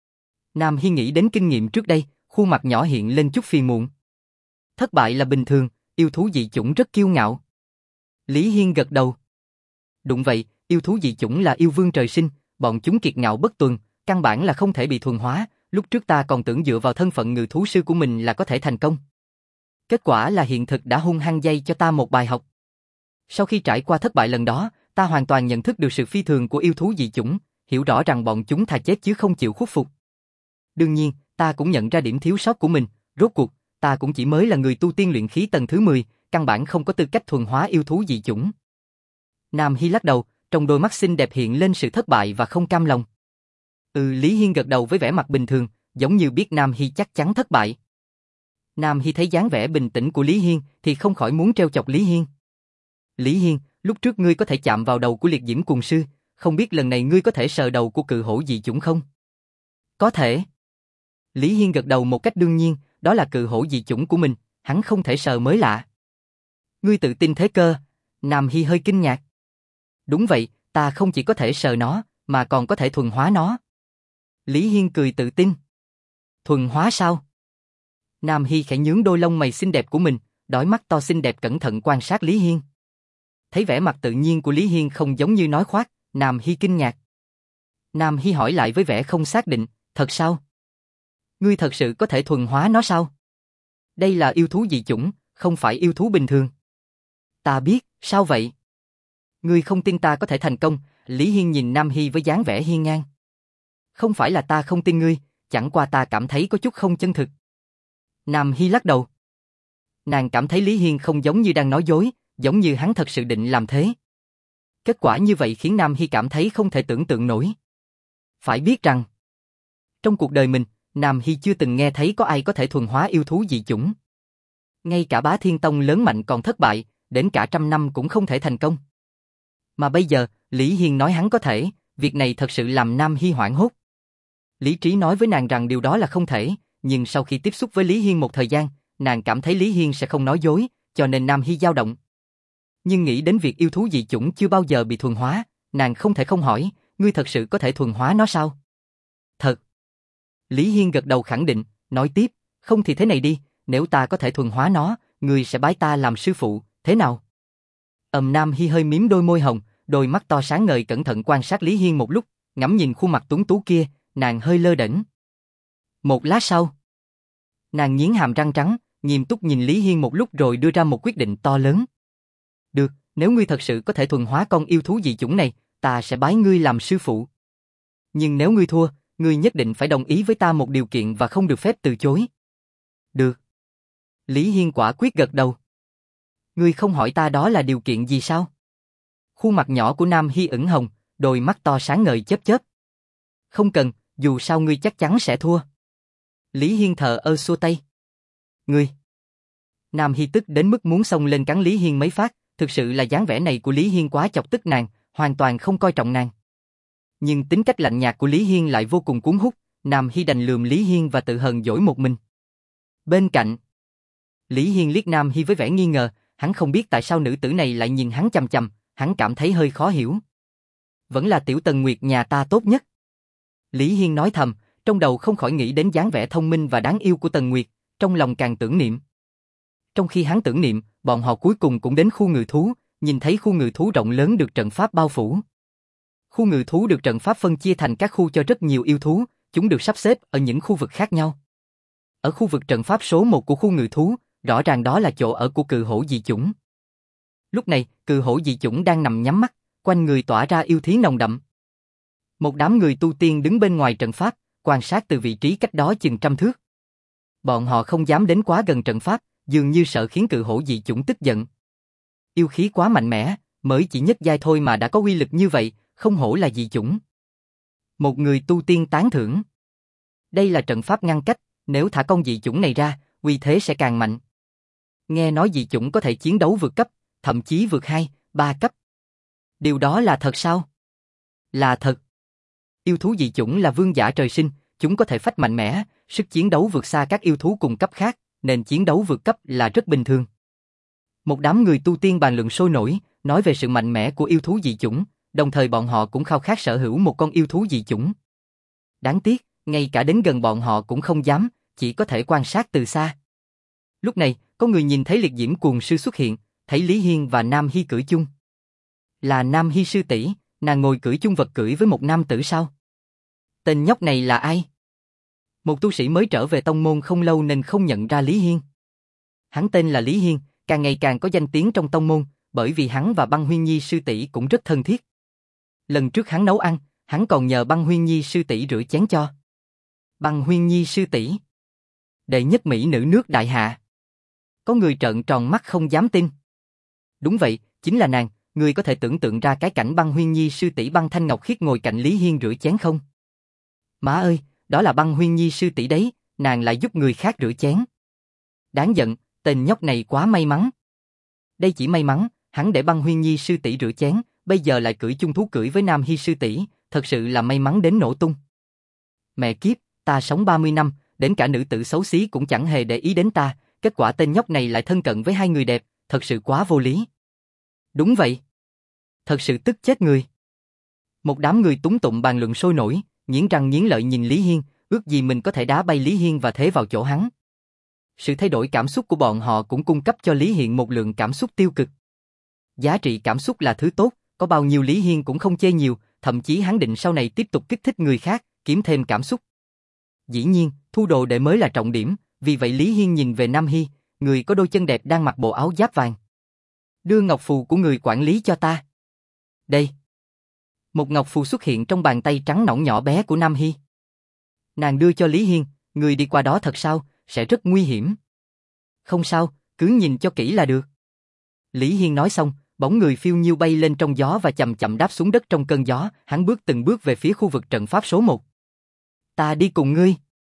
Nam Hy nghĩ đến kinh nghiệm trước đây, khuôn mặt nhỏ hiện lên chút phiền muộn. Thất bại là bình thường, yêu thú dị chủng rất kiêu ngạo. Lý Hiên gật đầu. Đụng vậy, Yêu thú dị chủng là yêu vương trời sinh, bọn chúng kiệt ngạo bất tuần, căn bản là không thể bị thuần hóa, lúc trước ta còn tưởng dựa vào thân phận ngự thú sư của mình là có thể thành công. Kết quả là hiện thực đã hung hăng dây cho ta một bài học. Sau khi trải qua thất bại lần đó, ta hoàn toàn nhận thức được sự phi thường của yêu thú dị chủng, hiểu rõ rằng bọn chúng thà chết chứ không chịu khuất phục. Đương nhiên, ta cũng nhận ra điểm thiếu sót của mình, rốt cuộc, ta cũng chỉ mới là người tu tiên luyện khí tầng thứ mười, căn bản không có tư cách thuần hóa yêu thú dị chủng. Nam Hy lắc đầu, trong đôi mắt xinh đẹp hiện lên sự thất bại và không cam lòng. Ừ, Lý Hiên gật đầu với vẻ mặt bình thường, giống như biết Nam Hy chắc chắn thất bại. Nam Hy thấy dáng vẻ bình tĩnh của Lý Hiên thì không khỏi muốn trêu chọc Lý Hiên. Lý Hiên, lúc trước ngươi có thể chạm vào đầu của liệt diễm cuồng sư, không biết lần này ngươi có thể sờ đầu của cự hổ dị chủng không? Có thể. Lý Hiên gật đầu một cách đương nhiên, đó là cự hổ dị chủng của mình, hắn không thể sờ mới lạ. Ngươi tự tin thế cơ? Nam Hy hơi kinh ngạc. Đúng vậy, ta không chỉ có thể sờ nó, mà còn có thể thuần hóa nó. Lý Hiên cười tự tin. Thuần hóa sao? Nam Hy khẽ nhướng đôi lông mày xinh đẹp của mình, đôi mắt to xinh đẹp cẩn thận quan sát Lý Hiên. Thấy vẻ mặt tự nhiên của Lý Hiên không giống như nói khoác, Nam Hy kinh ngạc. Nam Hy hỏi lại với vẻ không xác định, thật sao? Ngươi thật sự có thể thuần hóa nó sao? Đây là yêu thú dị chủng, không phải yêu thú bình thường. Ta biết, sao vậy? Ngươi không tin ta có thể thành công, Lý Hiên nhìn Nam Hy với dáng vẻ hiên ngang. Không phải là ta không tin ngươi, chẳng qua ta cảm thấy có chút không chân thực. Nam Hy lắc đầu. Nàng cảm thấy Lý Hiên không giống như đang nói dối, giống như hắn thật sự định làm thế. Kết quả như vậy khiến Nam Hy cảm thấy không thể tưởng tượng nổi. Phải biết rằng, trong cuộc đời mình, Nam Hy chưa từng nghe thấy có ai có thể thuần hóa yêu thú dị chủng. Ngay cả Bá Thiên Tông lớn mạnh còn thất bại, đến cả trăm năm cũng không thể thành công. Mà bây giờ, Lý Hiên nói hắn có thể, việc này thật sự làm Nam Hy hoảng hốt. Lý trí nói với nàng rằng điều đó là không thể, nhưng sau khi tiếp xúc với Lý Hiên một thời gian, nàng cảm thấy Lý Hiên sẽ không nói dối, cho nên Nam Hy dao động. Nhưng nghĩ đến việc yêu thú dị chủng chưa bao giờ bị thuần hóa, nàng không thể không hỏi, ngươi thật sự có thể thuần hóa nó sao? Thật. Lý Hiên gật đầu khẳng định, nói tiếp, không thì thế này đi, nếu ta có thể thuần hóa nó, ngươi sẽ bái ta làm sư phụ, thế nào? Ầm Nam Hy hơi mím đôi môi hồng, đôi mắt to sáng ngời cẩn thận quan sát Lý Hiên một lúc, ngắm nhìn khuôn mặt tuấn tú kia, nàng hơi lơ đễnh. Một lát sau, nàng nghiến hàm răng trắng, nghiêm túc nhìn Lý Hiên một lúc rồi đưa ra một quyết định to lớn. Được, nếu ngươi thật sự có thể thuần hóa con yêu thú dị chủng này, ta sẽ bái ngươi làm sư phụ. Nhưng nếu ngươi thua, ngươi nhất định phải đồng ý với ta một điều kiện và không được phép từ chối. Được. Lý Hiên quả quyết gật đầu. Ngươi không hỏi ta đó là điều kiện gì sao? Khuôn mặt nhỏ của Nam Hy ửng hồng, đôi mắt to sáng ngời chớp chớp. Không cần, dù sao ngươi chắc chắn sẽ thua. Lý Hiên thờ ơ xua tay. Ngươi. Nam Hy tức đến mức muốn xông lên cắn Lý Hiên mấy phát, thực sự là dáng vẻ này của Lý Hiên quá chọc tức nàng, hoàn toàn không coi trọng nàng. Nhưng tính cách lạnh nhạt của Lý Hiên lại vô cùng cuốn hút, Nam Hy đành lườm Lý Hiên và tự hờn dỗi một mình. Bên cạnh, Lý Hiên liếc Nam Hy với vẻ nghi ngờ, hắn không biết tại sao nữ tử này lại nhìn hắn chằm chằm, hắn cảm thấy hơi khó hiểu. Vẫn là tiểu Tần Nguyệt nhà ta tốt nhất. Lý Hiên nói thầm, trong đầu không khỏi nghĩ đến dáng vẻ thông minh và đáng yêu của Tần Nguyệt, trong lòng càng tưởng niệm. Trong khi hắn tưởng niệm, bọn họ cuối cùng cũng đến khu ngự thú, nhìn thấy khu ngự thú rộng lớn được trận pháp bao phủ. Khu ngự thú được trận pháp phân chia thành các khu cho rất nhiều yêu thú, chúng được sắp xếp ở những khu vực khác nhau. Ở khu vực trận pháp số một của khu ngự thú, rõ ràng đó là chỗ ở của cự hổ dị chủng. Lúc này, cự hổ dị chủng đang nằm nhắm mắt, quanh người tỏa ra yêu khí nồng đậm. Một đám người tu tiên đứng bên ngoài trận pháp, quan sát từ vị trí cách đó chừng trăm thước. Bọn họ không dám đến quá gần trận pháp, dường như sợ khiến cự hổ dị chủng tức giận. Yêu khí quá mạnh mẽ, mới chỉ nhất giai thôi mà đã có uy lực như vậy, không hổ là dị chủng. Một người tu tiên tán thưởng. Đây là trận pháp ngăn cách, nếu thả con dị chủng này ra, uy thế sẽ càng mạnh. Nghe nói dị chủng có thể chiến đấu vượt cấp, thậm chí vượt hai, ba cấp. Điều đó là thật sao? Là thật. Yêu thú dị chủng là vương giả trời sinh, chúng có thể phách mạnh mẽ, sức chiến đấu vượt xa các yêu thú cùng cấp khác, nên chiến đấu vượt cấp là rất bình thường. Một đám người tu tiên bàn luận sôi nổi, nói về sự mạnh mẽ của yêu thú dị chủng, đồng thời bọn họ cũng khao khát sở hữu một con yêu thú dị chủng. Đáng tiếc, ngay cả đến gần bọn họ cũng không dám, chỉ có thể quan sát từ xa. Lúc này, có người nhìn thấy liệt diễm cuồng sư xuất hiện, thấy Lý Hiên và Nam Hy cưỡi chung. Là Nam Hy sư tỷ, Nàng ngồi cưỡi chung vật cưỡi với một nam tử sao? Tên nhóc này là ai? Một tu sĩ mới trở về tông môn không lâu nên không nhận ra Lý Hiên. Hắn tên là Lý Hiên, càng ngày càng có danh tiếng trong tông môn, bởi vì hắn và Băng Huyên Nhi sư tỷ cũng rất thân thiết. Lần trước hắn nấu ăn, hắn còn nhờ Băng Huyên Nhi sư tỷ rửa chén cho. Băng Huyên Nhi sư tỷ, đệ nhất mỹ nữ nước Đại Hạ. Có người trợn tròn mắt không dám tin. Đúng vậy, chính là nàng. Người có thể tưởng tượng ra cái cảnh Băng Huyên Nhi sư tỷ Băng Thanh Ngọc Khiết ngồi cạnh Lý Hiên rửa chén không? Má ơi, đó là Băng Huyên Nhi sư tỷ đấy, nàng lại giúp người khác rửa chén. Đáng giận, tên nhóc này quá may mắn. Đây chỉ may mắn, hắn để Băng Huyên Nhi sư tỷ rửa chén, bây giờ lại cưỡi chung thú cưỡi với Nam Hi sư tỷ, thật sự là may mắn đến nổ tung. Mẹ kiếp, ta sống ba mươi năm, đến cả nữ tử xấu xí cũng chẳng hề để ý đến ta, kết quả tên nhóc này lại thân cận với hai người đẹp, thật sự quá vô lý. Đúng vậy. Thật sự tức chết người. Một đám người túng tụng bàn luận sôi nổi, nghiến răng nghiến lợi nhìn Lý Hiên, ước gì mình có thể đá bay Lý Hiên và thế vào chỗ hắn. Sự thay đổi cảm xúc của bọn họ cũng cung cấp cho Lý Hiên một lượng cảm xúc tiêu cực. Giá trị cảm xúc là thứ tốt, có bao nhiêu Lý Hiên cũng không chê nhiều, thậm chí hắn định sau này tiếp tục kích thích người khác, kiếm thêm cảm xúc. Dĩ nhiên, thu đồ đệ mới là trọng điểm, vì vậy Lý Hiên nhìn về Nam Hi, người có đôi chân đẹp đang mặc bộ áo giáp vàng. Đưa ngọc phù của người quản lý cho ta. Đây. Một ngọc phù xuất hiện trong bàn tay trắng nõn nhỏ bé của Nam Hi. Nàng đưa cho Lý Hiên, người đi qua đó thật sao, sẽ rất nguy hiểm. Không sao, cứ nhìn cho kỹ là được. Lý Hiên nói xong, bóng người phiêu nhiêu bay lên trong gió và chậm chậm đáp xuống đất trong cơn gió, hắn bước từng bước về phía khu vực trận pháp số một. Ta đi cùng ngươi.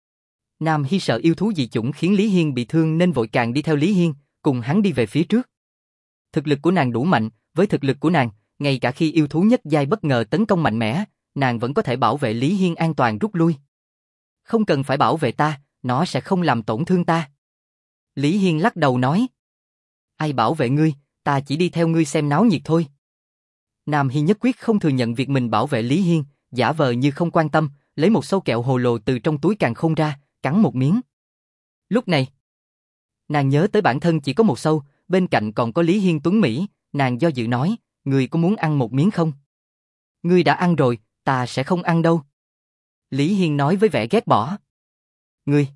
Nam Hi sợ yêu thú dị chủng khiến Lý Hiên bị thương nên vội càng đi theo Lý Hiên, cùng hắn đi về phía trước. Thực lực của nàng đủ mạnh, với thực lực của nàng, ngay cả khi yêu thú nhất giai bất ngờ tấn công mạnh mẽ, nàng vẫn có thể bảo vệ Lý Hiên an toàn rút lui. Không cần phải bảo vệ ta, nó sẽ không làm tổn thương ta. Lý Hiên lắc đầu nói. Ai bảo vệ ngươi, ta chỉ đi theo ngươi xem náo nhiệt thôi. Nam Hi nhất quyết không thừa nhận việc mình bảo vệ Lý Hiên, giả vờ như không quan tâm, lấy một sâu kẹo hồ lô từ trong túi càn khôn ra, cắn một miếng. Lúc này, nàng nhớ tới bản thân chỉ có một sâu, bên cạnh còn có Lý Hiên tuấn Mỹ, nàng do dự nói, ngươi có muốn ăn một miếng không? Ngươi đã ăn rồi, ta sẽ không ăn đâu. Lý Hiên nói với vẻ ghét bỏ. Ngươi.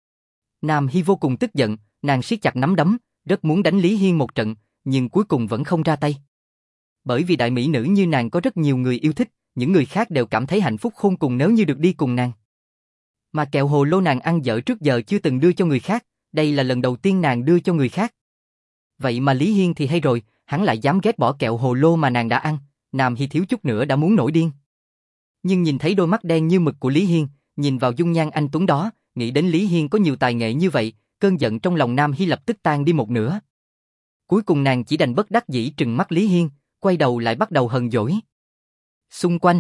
Nam Hi vô cùng tức giận, nàng siết chặt nắm đấm, rất muốn đánh Lý Hiên một trận, nhưng cuối cùng vẫn không ra tay. Bởi vì đại mỹ nữ như nàng có rất nhiều người yêu thích, những người khác đều cảm thấy hạnh phúc khôn cùng nếu như được đi cùng nàng. Mà kẹo hồ lô nàng ăn dở trước giờ chưa từng đưa cho người khác, đây là lần đầu tiên nàng đưa cho người khác. Vậy mà Lý Hiên thì hay rồi, hắn lại dám ghét bỏ kẹo hồ lô mà nàng đã ăn, Nam Hi thiếu chút nữa đã muốn nổi điên. Nhưng nhìn thấy đôi mắt đen như mực của Lý Hiên, nhìn vào dung nhan anh tuấn đó, nghĩ đến Lý Hiên có nhiều tài nghệ như vậy, cơn giận trong lòng Nam Hi lập tức tan đi một nửa. Cuối cùng nàng chỉ đành bất đắc dĩ trừng mắt Lý Hiên, quay đầu lại bắt đầu hờn dỗi. Xung quanh,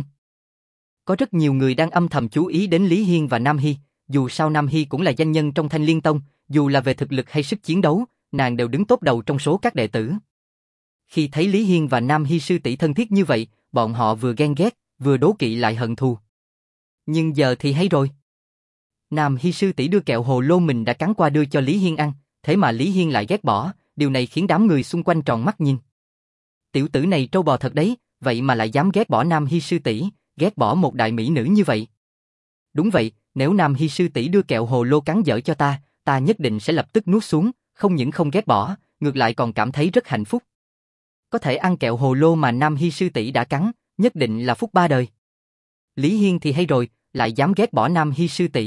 có rất nhiều người đang âm thầm chú ý đến Lý Hiên và Nam Hi, dù sao Nam Hi cũng là danh nhân trong Thanh Liên Tông, dù là về thực lực hay sức chiến đấu, nàng đều đứng top đầu trong số các đệ tử. Khi thấy Lý Hiên và Nam Hi sư tỷ thân thiết như vậy, bọn họ vừa ghen ghét, vừa đố kỵ lại hận thù. Nhưng giờ thì hay rồi. Nam Hi sư tỷ đưa kẹo hồ lô mình đã cắn qua đưa cho Lý Hiên ăn, thế mà Lý Hiên lại ghét bỏ, điều này khiến đám người xung quanh tròn mắt nhìn. Tiểu tử này trâu bò thật đấy, vậy mà lại dám ghét bỏ Nam Hi sư tỷ, ghét bỏ một đại mỹ nữ như vậy. Đúng vậy, nếu Nam Hi sư tỷ đưa kẹo hồ lô cắn dở cho ta, ta nhất định sẽ lập tức nuốt xuống, không những không ghét bỏ, ngược lại còn cảm thấy rất hạnh phúc. Có thể ăn kẹo hồ lô mà Nam Hi sư tỷ đã cắn, nhất định là phúc ba đời. Lý Hiên thì hay rồi, lại dám ghét bỏ Nam Hi sư tỷ.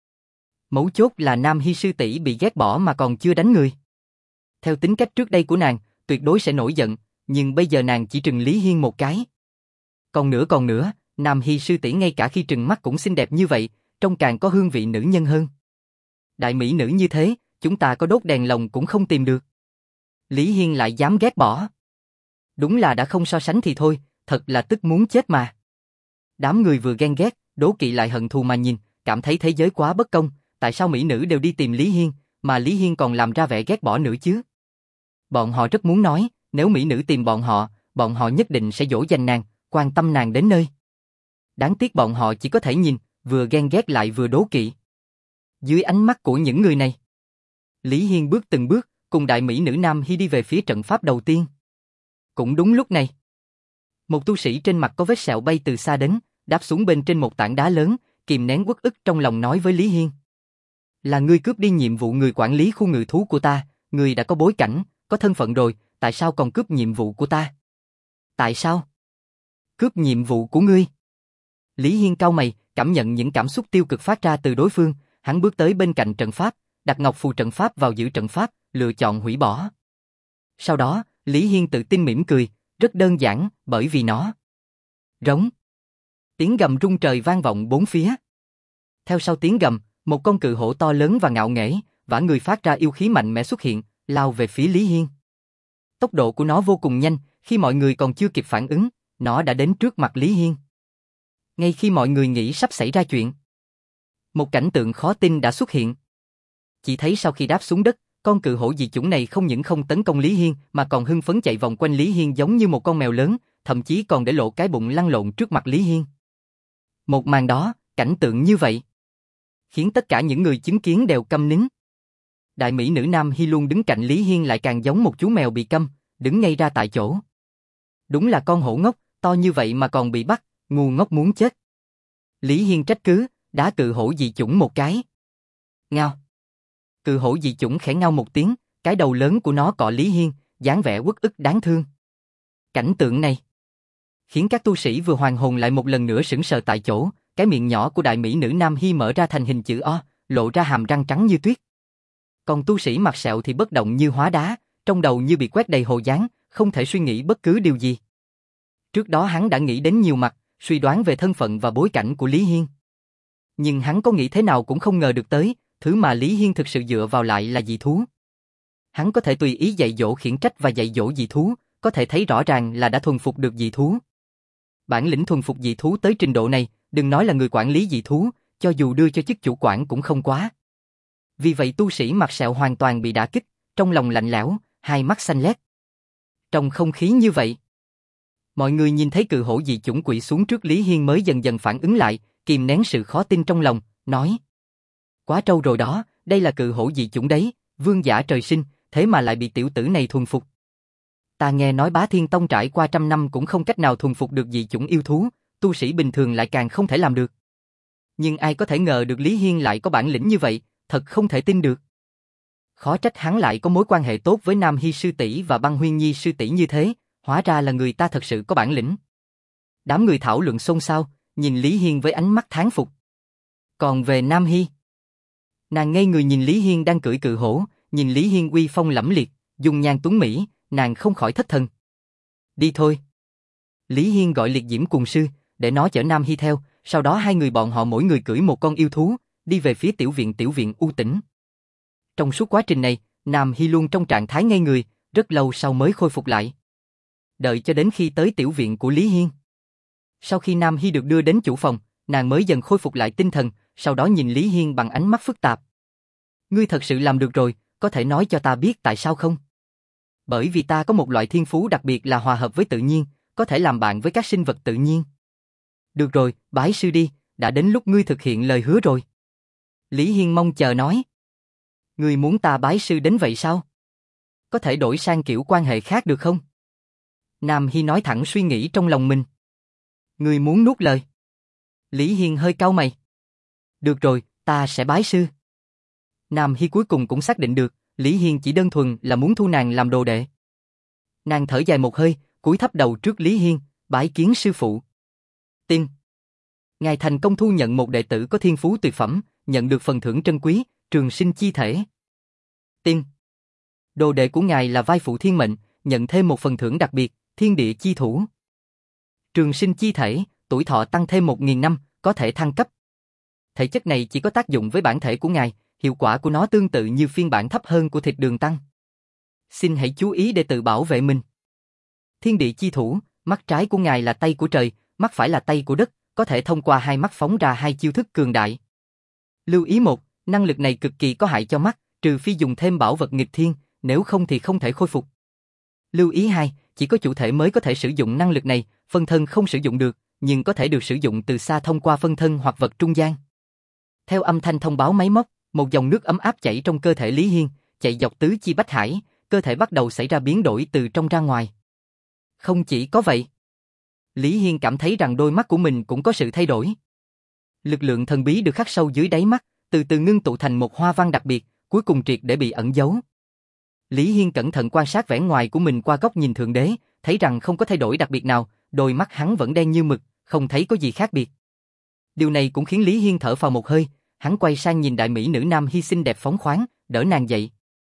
Mấu chốt là Nam Hi sư tỷ bị ghét bỏ mà còn chưa đánh người. Theo tính cách trước đây của nàng, tuyệt đối sẽ nổi giận, nhưng bây giờ nàng chỉ trừng Lý Hiên một cái. Còn nữa còn nữa, Nam Hi sư tỷ ngay cả khi trừng mắt cũng xinh đẹp như vậy, trông càng có hương vị nữ nhân hơn. Đại mỹ nữ như thế, chúng ta có đốt đèn lồng cũng không tìm được. Lý Hiên lại dám ghét bỏ. Đúng là đã không so sánh thì thôi, thật là tức muốn chết mà. Đám người vừa ghen ghét, đố kỵ lại hận thù mà nhìn, cảm thấy thế giới quá bất công, tại sao mỹ nữ đều đi tìm Lý Hiên, mà Lý Hiên còn làm ra vẻ ghét bỏ nữa chứ? Bọn họ rất muốn nói, nếu mỹ nữ tìm bọn họ, bọn họ nhất định sẽ dỗ dành nàng, quan tâm nàng đến nơi. Đáng tiếc bọn họ chỉ có thể nhìn, vừa ghen ghét lại vừa đố kỵ. Dưới ánh mắt của những người này, Lý Hiên bước từng bước, cùng đại mỹ nữ Nam Hi đi về phía trận pháp đầu tiên. Cũng đúng lúc này, Một tu sĩ trên mặt có vết sẹo bay từ xa đến, đáp xuống bên trên một tảng đá lớn, kìm nén uất ức trong lòng nói với Lý Hiên. Là ngươi cướp đi nhiệm vụ người quản lý khu ngự thú của ta, ngươi đã có bối cảnh, có thân phận rồi, tại sao còn cướp nhiệm vụ của ta? Tại sao? Cướp nhiệm vụ của ngươi? Lý Hiên cau mày, cảm nhận những cảm xúc tiêu cực phát ra từ đối phương, hắn bước tới bên cạnh trận pháp, đặt ngọc phù trận pháp vào giữ trận pháp, lựa chọn hủy bỏ. Sau đó, Lý Hiên tự tin mỉm cười, rất đơn giản, bởi vì nó. Rống. Tiếng gầm rung trời vang vọng bốn phía. Theo sau tiếng gầm, một con cự hổ to lớn và ngạo nghễ, vả người phát ra yêu khí mạnh mẽ xuất hiện, lao về phía Lý Hiên. Tốc độ của nó vô cùng nhanh, khi mọi người còn chưa kịp phản ứng, nó đã đến trước mặt Lý Hiên. Ngay khi mọi người nghĩ sắp xảy ra chuyện, một cảnh tượng khó tin đã xuất hiện. Chỉ thấy sau khi đáp xuống đất, con cự hổ dị chủng này không những không tấn công Lý Hiên mà còn hưng phấn chạy vòng quanh Lý Hiên giống như một con mèo lớn, thậm chí còn để lộ cái bụng lăn lộn trước mặt Lý Hiên. Một màn đó, cảnh tượng như vậy, khiến tất cả những người chứng kiến đều câm nín. Đại mỹ nữ Nam Hy luôn đứng cạnh Lý Hiên lại càng giống một chú mèo bị câm, đứng ngay ra tại chỗ. Đúng là con hổ ngốc, to như vậy mà còn bị bắt, ngu ngốc muốn chết. Lý Hiên trách cứ, đá cự hổ dị chủng một cái. Ngao. Cự hổ dị chủng khẽ ngao một tiếng, cái đầu lớn của nó cọ Lý Hiên, dáng vẻ uất ức đáng thương. Cảnh tượng này khiến các tu sĩ vừa hoàn hồn lại một lần nữa sững sờ tại chỗ, cái miệng nhỏ của đại mỹ nữ Nam Hy mở ra thành hình chữ O, lộ ra hàm răng trắng như tuyết. Còn tu sĩ mặt sẹo thì bất động như hóa đá, trong đầu như bị quét đầy hồ dáng, không thể suy nghĩ bất cứ điều gì. Trước đó hắn đã nghĩ đến nhiều mặt, suy đoán về thân phận và bối cảnh của Lý Hiên. Nhưng hắn có nghĩ thế nào cũng không ngờ được tới, thứ mà Lý Hiên thực sự dựa vào lại là dị thú. Hắn có thể tùy ý dạy dỗ khiển trách và dạy dỗ dị thú, có thể thấy rõ ràng là đã thuần phục được dị thú. Bản lĩnh thuần phục dị thú tới trình độ này, đừng nói là người quản lý dị thú, cho dù đưa cho chức chủ quản cũng không quá. Vì vậy tu sĩ mặt sẹo hoàn toàn bị đả kích, trong lòng lạnh lẽo, hai mắt xanh lét. Trong không khí như vậy, mọi người nhìn thấy cự hổ dị chủng quỵ xuống trước Lý Hiên mới dần dần phản ứng lại, kìm nén sự khó tin trong lòng, nói: quá trâu rồi đó, đây là cự hổ dị chủng đấy, vương giả trời sinh, thế mà lại bị tiểu tử này thuần phục. Ta nghe nói Bá Thiên Tông trải qua trăm năm cũng không cách nào thuần phục được dị chủng yêu thú, tu sĩ bình thường lại càng không thể làm được. Nhưng ai có thể ngờ được Lý Hiên lại có bản lĩnh như vậy, thật không thể tin được. Khó trách hắn lại có mối quan hệ tốt với Nam Hy sư tỷ và Băng Huyên Nhi sư tỷ như thế, hóa ra là người ta thật sự có bản lĩnh. Đám người thảo luận xôn xao, nhìn Lý Hiên với ánh mắt thán phục. Còn về Nam Hy, nàng ngây người nhìn Lý Hiên đang cưỡi cự hổ, nhìn Lý Hiên uy phong lẫm liệt, dung nhan tuấn mỹ, nàng không khỏi thất thần. Đi thôi. Lý Hiên gọi liệt diễm cùng sư, để nó chở Nam Hy theo, sau đó hai người bọn họ mỗi người cưỡi một con yêu thú, đi về phía tiểu viện tiểu viện u tĩnh. Trong suốt quá trình này, Nam Hy luôn trong trạng thái ngây người, rất lâu sau mới khôi phục lại. Đợi cho đến khi tới tiểu viện của Lý Hiên. Sau khi Nam Hy được đưa đến chủ phòng, nàng mới dần khôi phục lại tinh thần, sau đó nhìn Lý Hiên bằng ánh mắt phức tạp. Ngươi thật sự làm được rồi, có thể nói cho ta biết tại sao không? Bởi vì ta có một loại thiên phú đặc biệt là hòa hợp với tự nhiên, có thể làm bạn với các sinh vật tự nhiên. Được rồi, bái sư đi, đã đến lúc ngươi thực hiện lời hứa rồi. Lý Hiên mong chờ nói. Ngươi muốn ta bái sư đến vậy sao? Có thể đổi sang kiểu quan hệ khác được không? Nam Hy nói thẳng suy nghĩ trong lòng mình. Ngươi muốn nuốt lời. Lý Hiên hơi cau mày. Được rồi, ta sẽ bái sư. Nam Hy cuối cùng cũng xác định được, Lý Hiên chỉ đơn thuần là muốn thu nàng làm đồ đệ. Nàng thở dài một hơi, cúi thấp đầu trước Lý Hiên, bái kiến sư phụ. Tin. Ngài thành công thu nhận một đệ tử có thiên phú tuyệt phẩm, nhận được phần thưởng trân quý, trường sinh chi thể. Tin. Đồ đệ của ngài là vai phụ thiên mệnh, nhận thêm một phần thưởng đặc biệt, thiên địa chi thủ. Trường sinh chi thể, tuổi thọ tăng thêm một nghìn năm, có thể thăng cấp. Thể chất này chỉ có tác dụng với bản thể của ngài, hiệu quả của nó tương tự như phiên bản thấp hơn của thịt đường tăng. Xin hãy chú ý để tự bảo vệ mình. Thiên địa chi thủ, mắt trái của ngài là tay của trời, mắt phải là tay của đất, có thể thông qua hai mắt phóng ra hai chiêu thức cường đại. Lưu ý một, năng lực này cực kỳ có hại cho mắt, trừ phi dùng thêm bảo vật nghịch thiên, nếu không thì không thể khôi phục. Lưu ý hai, chỉ có chủ thể mới có thể sử dụng năng lực này, phân thân không sử dụng được, nhưng có thể được sử dụng từ xa thông qua phân thân hoặc vật trung gian. Theo âm thanh thông báo máy móc, một dòng nước ấm áp chảy trong cơ thể Lý Hiên, chạy dọc tứ chi bách hải, cơ thể bắt đầu xảy ra biến đổi từ trong ra ngoài. Không chỉ có vậy, Lý Hiên cảm thấy rằng đôi mắt của mình cũng có sự thay đổi. Lực lượng thần bí được khắc sâu dưới đáy mắt, từ từ ngưng tụ thành một hoa văn đặc biệt, cuối cùng triệt để bị ẩn giấu. Lý Hiên cẩn thận quan sát vẻ ngoài của mình qua góc nhìn thượng đế, thấy rằng không có thay đổi đặc biệt nào, đôi mắt hắn vẫn đen như mực, không thấy có gì khác biệt. Điều này cũng khiến Lý Hiên thở phào một hơi, hắn quay sang nhìn đại mỹ nữ Nam Hy xinh đẹp phóng khoáng, đỡ nàng dậy.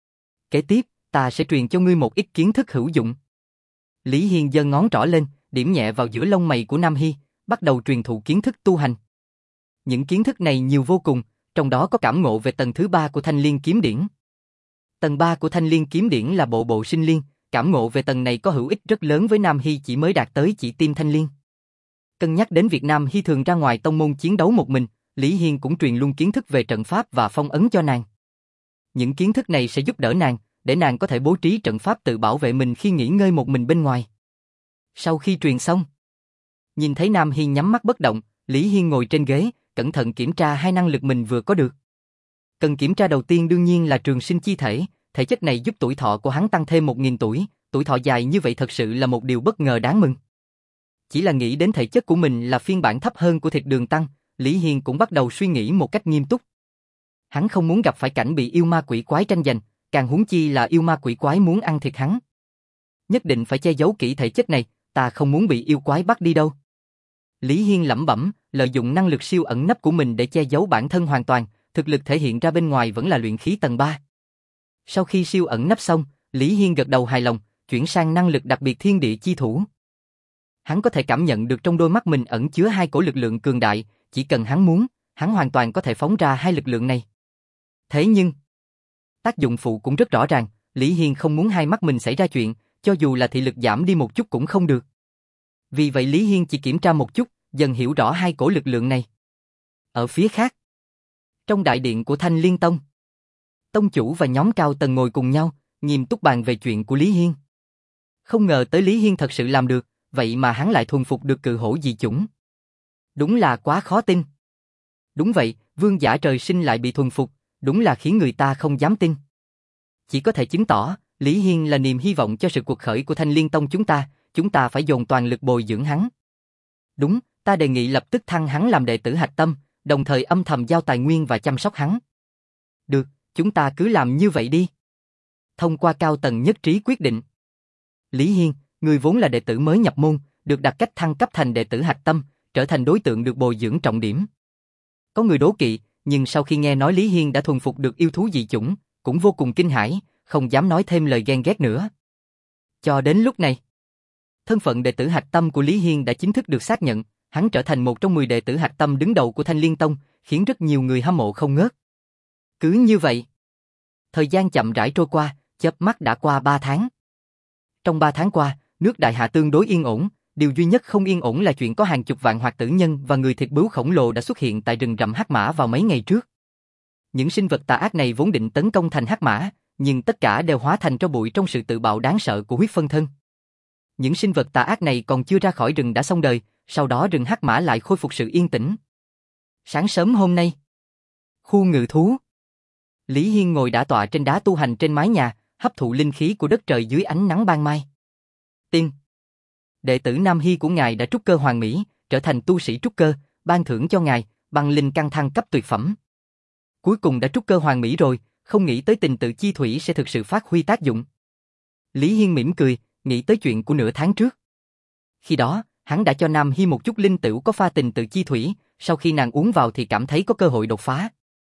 Kế tiếp, ta sẽ truyền cho ngươi một ít kiến thức hữu dụng. Lý Hiên giơ ngón trỏ lên, điểm nhẹ vào giữa lông mày của Nam Hy, bắt đầu truyền thụ kiến thức tu hành. Những kiến thức này nhiều vô cùng, trong đó có cảm ngộ về tầng thứ ba của Thanh Liên Kiếm Điển. Tầng ba của Thanh Liên Kiếm Điển là bộ bộ sinh liên, cảm ngộ về tầng này có hữu ích rất lớn với Nam Hy chỉ mới đạt tới chỉ tim Thanh Liên. Cân nhắc đến việc Nam Hy thường ra ngoài tông môn chiến đấu một mình, Lý Hiên cũng truyền luôn kiến thức về trận pháp và phong ấn cho nàng. Những kiến thức này sẽ giúp đỡ nàng, để nàng có thể bố trí trận pháp tự bảo vệ mình khi nghỉ ngơi một mình bên ngoài. Sau khi truyền xong, nhìn thấy Nam Hy nhắm mắt bất động, Lý Hiên ngồi trên ghế, cẩn thận kiểm tra hai năng lực mình vừa có được. Cần kiểm tra đầu tiên đương nhiên là trường sinh chi thể, thể chất này giúp tuổi thọ của hắn tăng thêm một nghìn tuổi, tuổi thọ dài như vậy thật sự là một điều bất ngờ đáng mừng. Chỉ là nghĩ đến thể chất của mình là phiên bản thấp hơn của Thịt Đường Tăng, Lý Hiên cũng bắt đầu suy nghĩ một cách nghiêm túc. Hắn không muốn gặp phải cảnh bị yêu ma quỷ quái tranh giành, càng huống chi là yêu ma quỷ quái muốn ăn thịt hắn. Nhất định phải che giấu kỹ thể chất này, ta không muốn bị yêu quái bắt đi đâu. Lý Hiên lẩm bẩm, lợi dụng năng lực siêu ẩn nấp của mình để che giấu bản thân hoàn toàn, thực lực thể hiện ra bên ngoài vẫn là luyện khí tầng ba. Sau khi siêu ẩn nấp xong, Lý Hiên gật đầu hài lòng, chuyển sang năng lực đặc biệt Thiên Địa Chi Thủ. Hắn có thể cảm nhận được trong đôi mắt mình ẩn chứa hai cổ lực lượng cường đại, chỉ cần hắn muốn, hắn hoàn toàn có thể phóng ra hai lực lượng này. Thế nhưng, tác dụng phụ cũng rất rõ ràng, Lý Hiên không muốn hai mắt mình xảy ra chuyện, cho dù là thị lực giảm đi một chút cũng không được. Vì vậy Lý Hiên chỉ kiểm tra một chút, dần hiểu rõ hai cổ lực lượng này. Ở phía khác, trong đại điện của Thanh Liên Tông, tông chủ và nhóm cao tầng ngồi cùng nhau, nghiêm túc bàn về chuyện của Lý Hiên. Không ngờ tới Lý Hiên thật sự làm được, vậy mà hắn lại thuần phục được cự hổ dị chủng. Đúng là quá khó tin. Đúng vậy, vương giả trời sinh lại bị thuần phục, đúng là khiến người ta không dám tin. Chỉ có thể chứng tỏ, Lý Hiên là niềm hy vọng cho sự cuộc khởi của Thanh Liên Tông chúng ta, chúng ta phải dồn toàn lực bồi dưỡng hắn. Đúng, ta đề nghị lập tức thăng hắn làm đệ tử hạch tâm, đồng thời âm thầm giao tài nguyên và chăm sóc hắn. Được, chúng ta cứ làm như vậy đi. Thông qua cao tầng nhất trí quyết định. Lý Hiên, người vốn là đệ tử mới nhập môn, được đặt cách thăng cấp thành đệ tử hạch tâm, trở thành đối tượng được bồi dưỡng trọng điểm. Có người đố kỵ, nhưng sau khi nghe nói Lý Hiên đã thuần phục được yêu thú dị chủng, cũng vô cùng kinh hãi, không dám nói thêm lời ghen ghét nữa. Cho đến lúc này, thân phận đệ tử hạch tâm của Lý Hiên đã chính thức được xác nhận, hắn trở thành một trong mười đệ tử hạch tâm đứng đầu của Thanh Liên Tông, khiến rất nhiều người hâm mộ không ngớt. Cứ như vậy, thời gian chậm rãi trôi qua, chớp mắt đã qua ba tháng. Trong ba tháng qua, nước Đại Hạ tương đối yên ổn, điều duy nhất không yên ổn là chuyện có hàng chục vạn hoạt tử nhân và người thịt bướu khổng lồ đã xuất hiện tại rừng rậm Hắc Mã vào mấy ngày trước. Những sinh vật tà ác này vốn định tấn công thành Hắc Mã, nhưng tất cả đều hóa thành tro bụi trong sự tự bạo đáng sợ của huyết phân thân. Những sinh vật tà ác này còn chưa ra khỏi rừng đã xong đời, sau đó rừng Hắc Mã lại khôi phục sự yên tĩnh. Sáng sớm hôm nay, khu ngự thú, Lý Hiên ngồi đả tọa trên đá tu hành trên mái nhà, hấp thụ linh khí của đất trời dưới ánh nắng ban mai. Tiên, đệ tử Nam Hy của ngài đã trúc cơ hoàn mỹ, trở thành tu sĩ trúc cơ, ban thưởng cho ngài băng linh căn thăng cấp tuyệt phẩm. Cuối cùng đã trúc cơ hoàn mỹ rồi, không nghĩ tới tình tự chi thủy sẽ thực sự phát huy tác dụng. Lý Hiên mỉm cười, nghĩ tới chuyện của nửa tháng trước. Khi đó, hắn đã cho Nam Hy một chút linh tửu có pha tình tự chi thủy, sau khi nàng uống vào thì cảm thấy có cơ hội đột phá.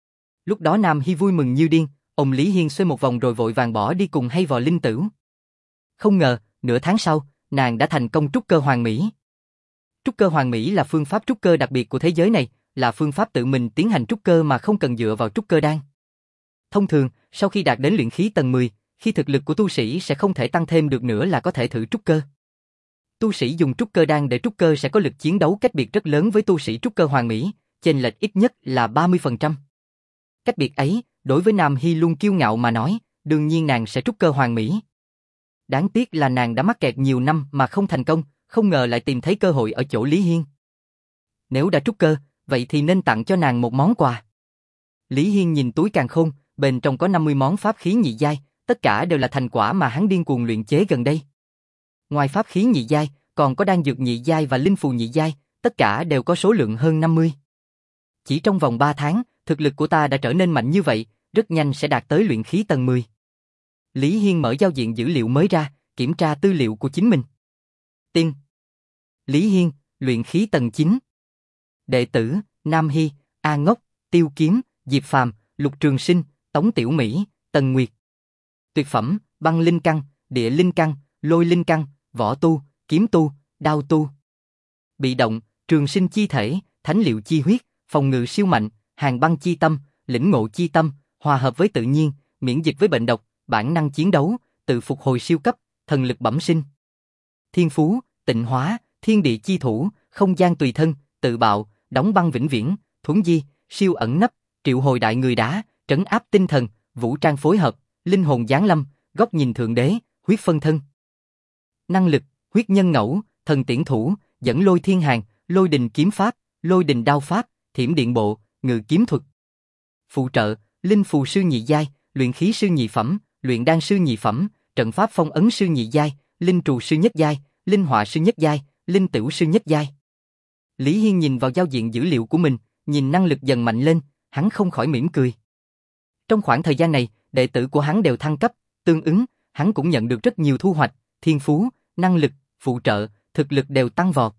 Lúc đó Nam Hy vui mừng như điên, ôm Lý Hiên xoay một vòng rồi vội vàng bỏ đi cùng hay vò linh tửu. Không ngờ, nửa tháng sau, nàng đã thành công trúc cơ hoàn mỹ. Trúc cơ hoàn mỹ là phương pháp trúc cơ đặc biệt của thế giới này, là phương pháp tự mình tiến hành trúc cơ mà không cần dựa vào trúc cơ đan. Thông thường, sau khi đạt đến luyện khí tầng mười, khi thực lực của tu sĩ sẽ không thể tăng thêm được nữa là có thể thử trúc cơ. Tu sĩ dùng trúc cơ đan để trúc cơ sẽ có lực chiến đấu cách biệt rất lớn với tu sĩ trúc cơ hoàn mỹ, chênh lệch ít nhất là ba mươi phần trăm. Cách biệt ấy, đối với Nam Hy luôn kiêu ngạo mà nói, đương nhiên nàng sẽ trúc cơ hoàn mỹ. Đáng tiếc là nàng đã mắc kẹt nhiều năm mà không thành công, không ngờ lại tìm thấy cơ hội ở chỗ Lý Hiên. Nếu đã trúc cơ, vậy thì nên tặng cho nàng một món quà. Lý Hiên nhìn túi càn khôn, bên trong có năm mươi món pháp khí nhị giai, tất cả đều là thành quả mà hắn điên cuồng luyện chế gần đây. Ngoài pháp khí nhị giai, còn có đan dược nhị giai và linh phù nhị giai, tất cả đều có số lượng hơn năm mươi. Chỉ trong vòng ba tháng, thực lực của ta đã trở nên mạnh như vậy, rất nhanh sẽ đạt tới luyện khí tầng mười. Lý Hiên mở giao diện dữ liệu mới ra, kiểm tra tư liệu của chính mình. Tiên Lý Hiên, luyện khí tầng chín. Đệ tử, Nam Hy, A Ngốc, Tiêu Kiếm, Diệp Phàm, Lục Trường Sinh, Tống Tiểu Mỹ, Tần Nguyệt. Tuyệt phẩm, băng linh căn, địa linh căn, lôi linh căn, võ tu, kiếm tu, đao tu. Bị động, trường sinh chi thể, thánh liệu chi huyết, phòng ngự siêu mạnh, hàng băng chi tâm, lĩnh ngộ chi tâm, hòa hợp với tự nhiên, miễn dịch với bệnh độc, bản năng chiến đấu, tự phục hồi siêu cấp, thần lực bẩm sinh. Thiên phú, tịnh hóa, thiên địa chi thủ, không gian tùy thân, tự bạo, đóng băng vĩnh viễn, thuấn di, siêu ẩn nấp, triệu hồi đại người đá, trấn áp tinh thần, vũ trang phối hợp, linh hồn giáng lâm, góc nhìn thượng đế, huyết phân thân. Năng lực, huyết nhân ngẫu, thần tiễn thủ, dẫn lôi thiên hàng, lôi đình kiếm pháp, lôi đình đao pháp, thiểm điện bộ, ngự kiếm thuật. Phụ trợ, linh phù sư nhị giai, luyện khí sư nhị phẩm, luyện đan sư nhị phẩm, trận pháp phong ấn sư nhị giai, linh trù sư nhất giai, linh họa sư nhất giai, linh tửu sư nhất giai. Lý Hiên nhìn vào giao diện dữ liệu của mình, nhìn năng lực dần mạnh lên, hắn không khỏi mỉm cười. Trong khoảng thời gian này, đệ tử của hắn đều thăng cấp, tương ứng, hắn cũng nhận được rất nhiều thu hoạch, thiên phú, năng lực, phụ trợ, thực lực đều tăng vọt.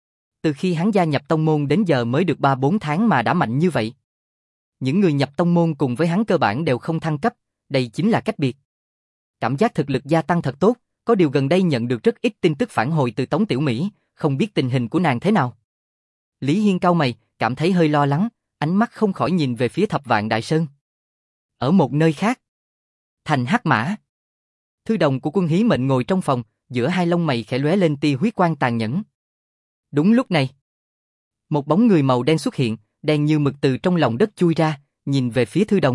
Từ khi hắn gia nhập tông môn đến giờ mới được ba bốn tháng mà đã mạnh như vậy. Những người nhập tông môn cùng với hắn cơ bản đều không thăng cấp, đây chính là cách biệt. Cảm giác thực lực gia tăng thật tốt, có điều gần đây nhận được rất ít tin tức phản hồi từ Tống Tiểu Mỹ, không biết tình hình của nàng thế nào. Lý Hiên cau mày, cảm thấy hơi lo lắng, ánh mắt không khỏi nhìn về phía Thập Vạn Đại Sơn. Ở một nơi khác, thành Hắc Mã. Thư đồng của Quân Hí Mệnh ngồi trong phòng, giữa hai lông mày khẽ lóe lên tia huyết quang tàn nhẫn. Đúng lúc này, một bóng người màu đen xuất hiện, đen như mực từ trong lòng đất chui ra, nhìn về phía Thư đồng.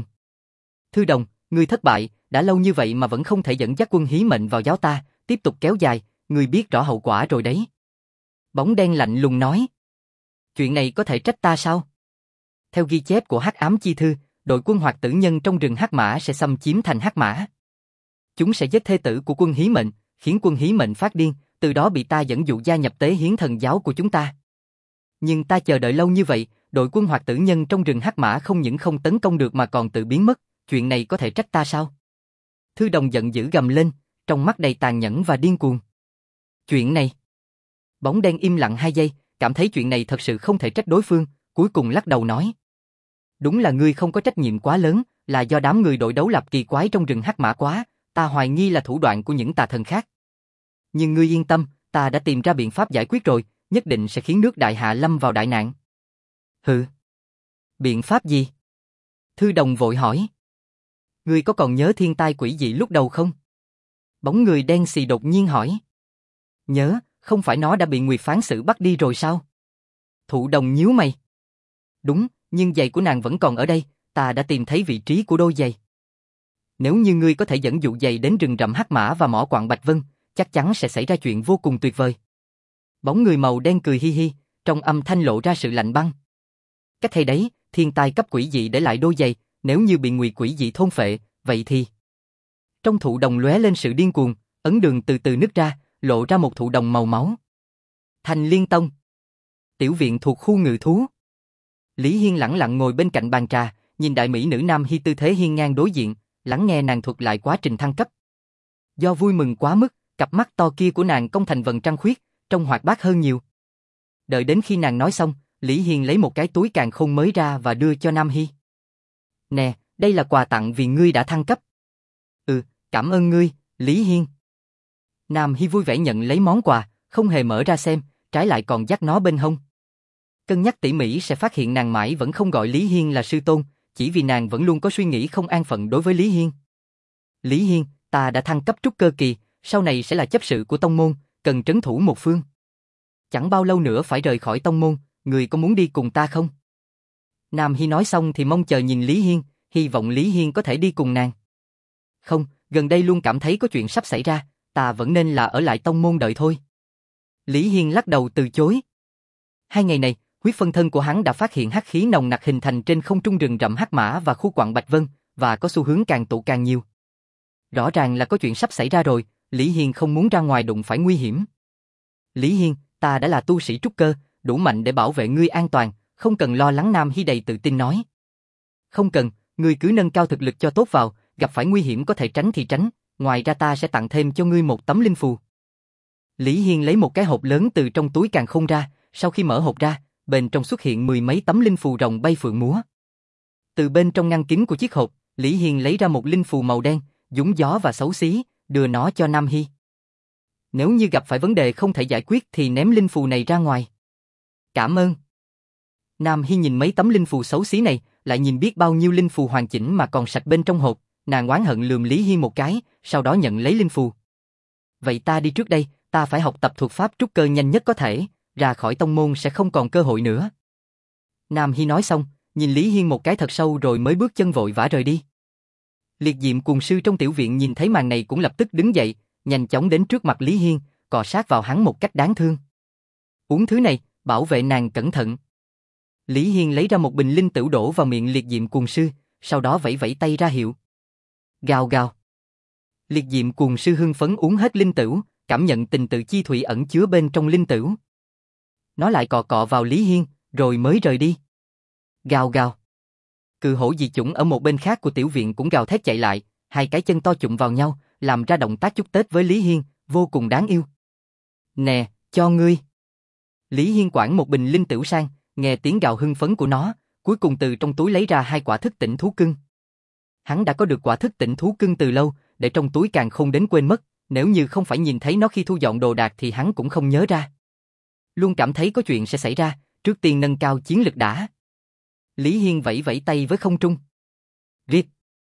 Thư đồng, ngươi thất bại, đã lâu như vậy mà vẫn không thể dẫn dắt Quân Hí Mệnh vào giáo ta, tiếp tục kéo dài, ngươi biết rõ hậu quả rồi đấy. Bóng đen lạnh lùng nói. Chuyện này có thể trách ta sao? Theo ghi chép của Hắc Ám Chi Thư, đội quân hoạt tử nhân trong rừng Hắc Mã sẽ xâm chiếm thành Hắc Mã. Chúng sẽ giết thê tử của Quân Hí Mệnh, khiến Quân Hí Mệnh phát điên, từ đó bị ta dẫn dụ gia nhập Tế Hiến Thần giáo của chúng ta. Nhưng ta chờ đợi lâu như vậy, đội quân hoạt tử nhân trong rừng Hắc Mã không những không tấn công được mà còn tự biến mất, chuyện này có thể trách ta sao? Thư đồng giận dữ gầm lên, trong mắt đầy tàn nhẫn và điên cuồng. Chuyện này... Bóng đen im lặng hai giây, cảm thấy chuyện này thật sự không thể trách đối phương, cuối cùng lắc đầu nói. Đúng là ngươi không có trách nhiệm quá lớn, là do đám người đội đấu lập kỳ quái trong rừng Hắc Mã quá, ta hoài nghi là thủ đoạn của những tà thần khác. Nhưng ngươi yên tâm, ta đã tìm ra biện pháp giải quyết rồi, nhất định sẽ khiến nước Đại Hạ lâm vào đại nạn. Hừ. Biện pháp gì? Thư đồng vội hỏi. Ngươi có còn nhớ thiên tai quỷ dị lúc đầu không? Bóng người đen xì đột nhiên hỏi. Nhớ, không phải nó đã bị Nguyệt Phán Sử bắt đi rồi sao? Thụ đồng nhíu mày. Đúng, nhưng giày của nàng vẫn còn ở đây, ta đã tìm thấy vị trí của đôi giày. Nếu như ngươi có thể dẫn dụ giày đến rừng rậm Hắc Mã và mỏ quặng Bạch Vân, chắc chắn sẽ xảy ra chuyện vô cùng tuyệt vời. Bóng người màu đen cười hi hi, trong âm thanh lộ ra sự lạnh băng. Cách hay đấy, thiên tai cấp quỷ dị để lại đôi giày, nếu như bị Nguyệt quỷ dị thôn phệ, vậy thì... Trong thụ đồng lóe lên sự điên cuồng, ấn đường từ từ nứt ra, lộ ra một thụ đồng màu máu. Thành Liên Tông. Tiểu viện thuộc khu ngự thú. Lý Hiên lẳng lặng ngồi bên cạnh bàn trà, nhìn đại mỹ nữ Nam Hy tư thế hiên ngang đối diện, lắng nghe nàng thuật lại quá trình thăng cấp. Do vui mừng quá mức, cặp mắt to kia của nàng cong thành vầng trăng khuyết, trông hoạt bát hơn nhiều. Đợi đến khi nàng nói xong, Lý Hiên lấy một cái túi càn khôn mới ra và đưa cho Nam Hy. Nè, đây là quà tặng vì ngươi đã thăng cấp. Ừ, cảm ơn ngươi, Lý Hiên. Nam Hy vui vẻ nhận lấy món quà, không hề mở ra xem, trái lại còn dắt nó bên hông. Cân nhắc tỉ mỉ sẽ phát hiện nàng mãi vẫn không gọi Lý Hiên là sư tôn, chỉ vì nàng vẫn luôn có suy nghĩ không an phận đối với Lý Hiên. Lý Hiên, ta đã thăng cấp trúc cơ kỳ, sau này sẽ là chấp sự của tông môn, cần trấn thủ một phương. Chẳng bao lâu nữa phải rời khỏi tông môn, người có muốn đi cùng ta không? Nam Hy nói xong thì mong chờ nhìn Lý Hiên, hy vọng Lý Hiên có thể đi cùng nàng. Không, gần đây luôn cảm thấy có chuyện sắp xảy ra, ta vẫn nên là ở lại tông môn đợi thôi. Lý Hiên lắc đầu từ chối. Hai ngày này, huyết phân thân của hắn đã phát hiện hắc khí nồng nặc hình thành trên không trung rừng rậm Hắc Mã và khu quặng Bạch Vân, và có xu hướng càng tụ càng nhiều. Rõ ràng là có chuyện sắp xảy ra rồi, Lý Hiên không muốn ra ngoài đụng phải nguy hiểm. Lý Hiên, ta đã là tu sĩ trúc cơ, đủ mạnh để bảo vệ ngươi an toàn, không cần lo lắng. Nam Hy đầy tự tin nói. Không cần, ngươi cứ nâng cao thực lực cho tốt vào, gặp phải nguy hiểm có thể tránh thì tránh, ngoài ra ta sẽ tặng thêm cho ngươi một tấm linh phù. Lý Hiên lấy một cái hộp lớn từ trong túi càn khôn ra, sau khi mở hộp ra, bên trong xuất hiện mười mấy tấm linh phù rồng bay phượng múa. Từ bên trong ngăn kính của chiếc hộp, Lý Hiên lấy ra một linh phù màu đen, dũng gió và xấu xí, đưa nó cho Nam Hy. Nếu như gặp phải vấn đề không thể giải quyết thì ném linh phù này ra ngoài. Cảm ơn. Nam Hy nhìn mấy tấm linh phù xấu xí này, lại nhìn biết bao nhiêu linh phù hoàn chỉnh mà còn sạch bên trong hộp, nàng oán hận lườm Lý Hiên một cái, sau đó nhận lấy linh phù. Vậy ta đi trước đây, ta phải học tập thuật pháp trúc cơ nhanh nhất có thể, ra khỏi tông môn sẽ không còn cơ hội nữa. Nam Hy nói xong, nhìn Lý Hiên một cái thật sâu rồi mới bước chân vội vã rời đi. Liệt Diệm Cuồng Sư trong tiểu viện nhìn thấy màn này cũng lập tức đứng dậy, nhanh chóng đến trước mặt Lý Hiên, cọ sát vào hắn một cách đáng thương. Uống thứ này, bảo vệ nàng cẩn thận. Lý Hiên lấy ra một bình linh tửu đổ vào miệng Liệt Diệm Cuồng Sư, sau đó vẫy vẫy tay ra hiệu. Gào gào. Liệt Diệm Cuồng Sư hưng phấn uống hết linh tửu, cảm nhận tình tự chi thủy ẩn chứa bên trong linh tửu. Nó lại cọ cọ vào Lý Hiên, rồi mới rời đi. Gào gào. Cự hổ dị chủng ở một bên khác của tiểu viện cũng gào thét chạy lại, hai cái chân to chụm vào nhau, làm ra động tác chúc Tết với Lý Hiên, vô cùng đáng yêu. Nè, cho ngươi. Lý Hiên quảng một bình linh tửu sang, nghe tiếng gào hưng phấn của nó, cuối cùng từ trong túi lấy ra hai quả thức tỉnh thú cưng. Hắn đã có được quả thức tỉnh thú cưng từ lâu, để trong túi càng không đến quên mất, nếu như không phải nhìn thấy nó khi thu dọn đồ đạc thì hắn cũng không nhớ ra. Luôn cảm thấy có chuyện sẽ xảy ra, trước tiên nâng cao chiến lực đã. Lý Hiên vẫy vẫy tay với không trung. Riết.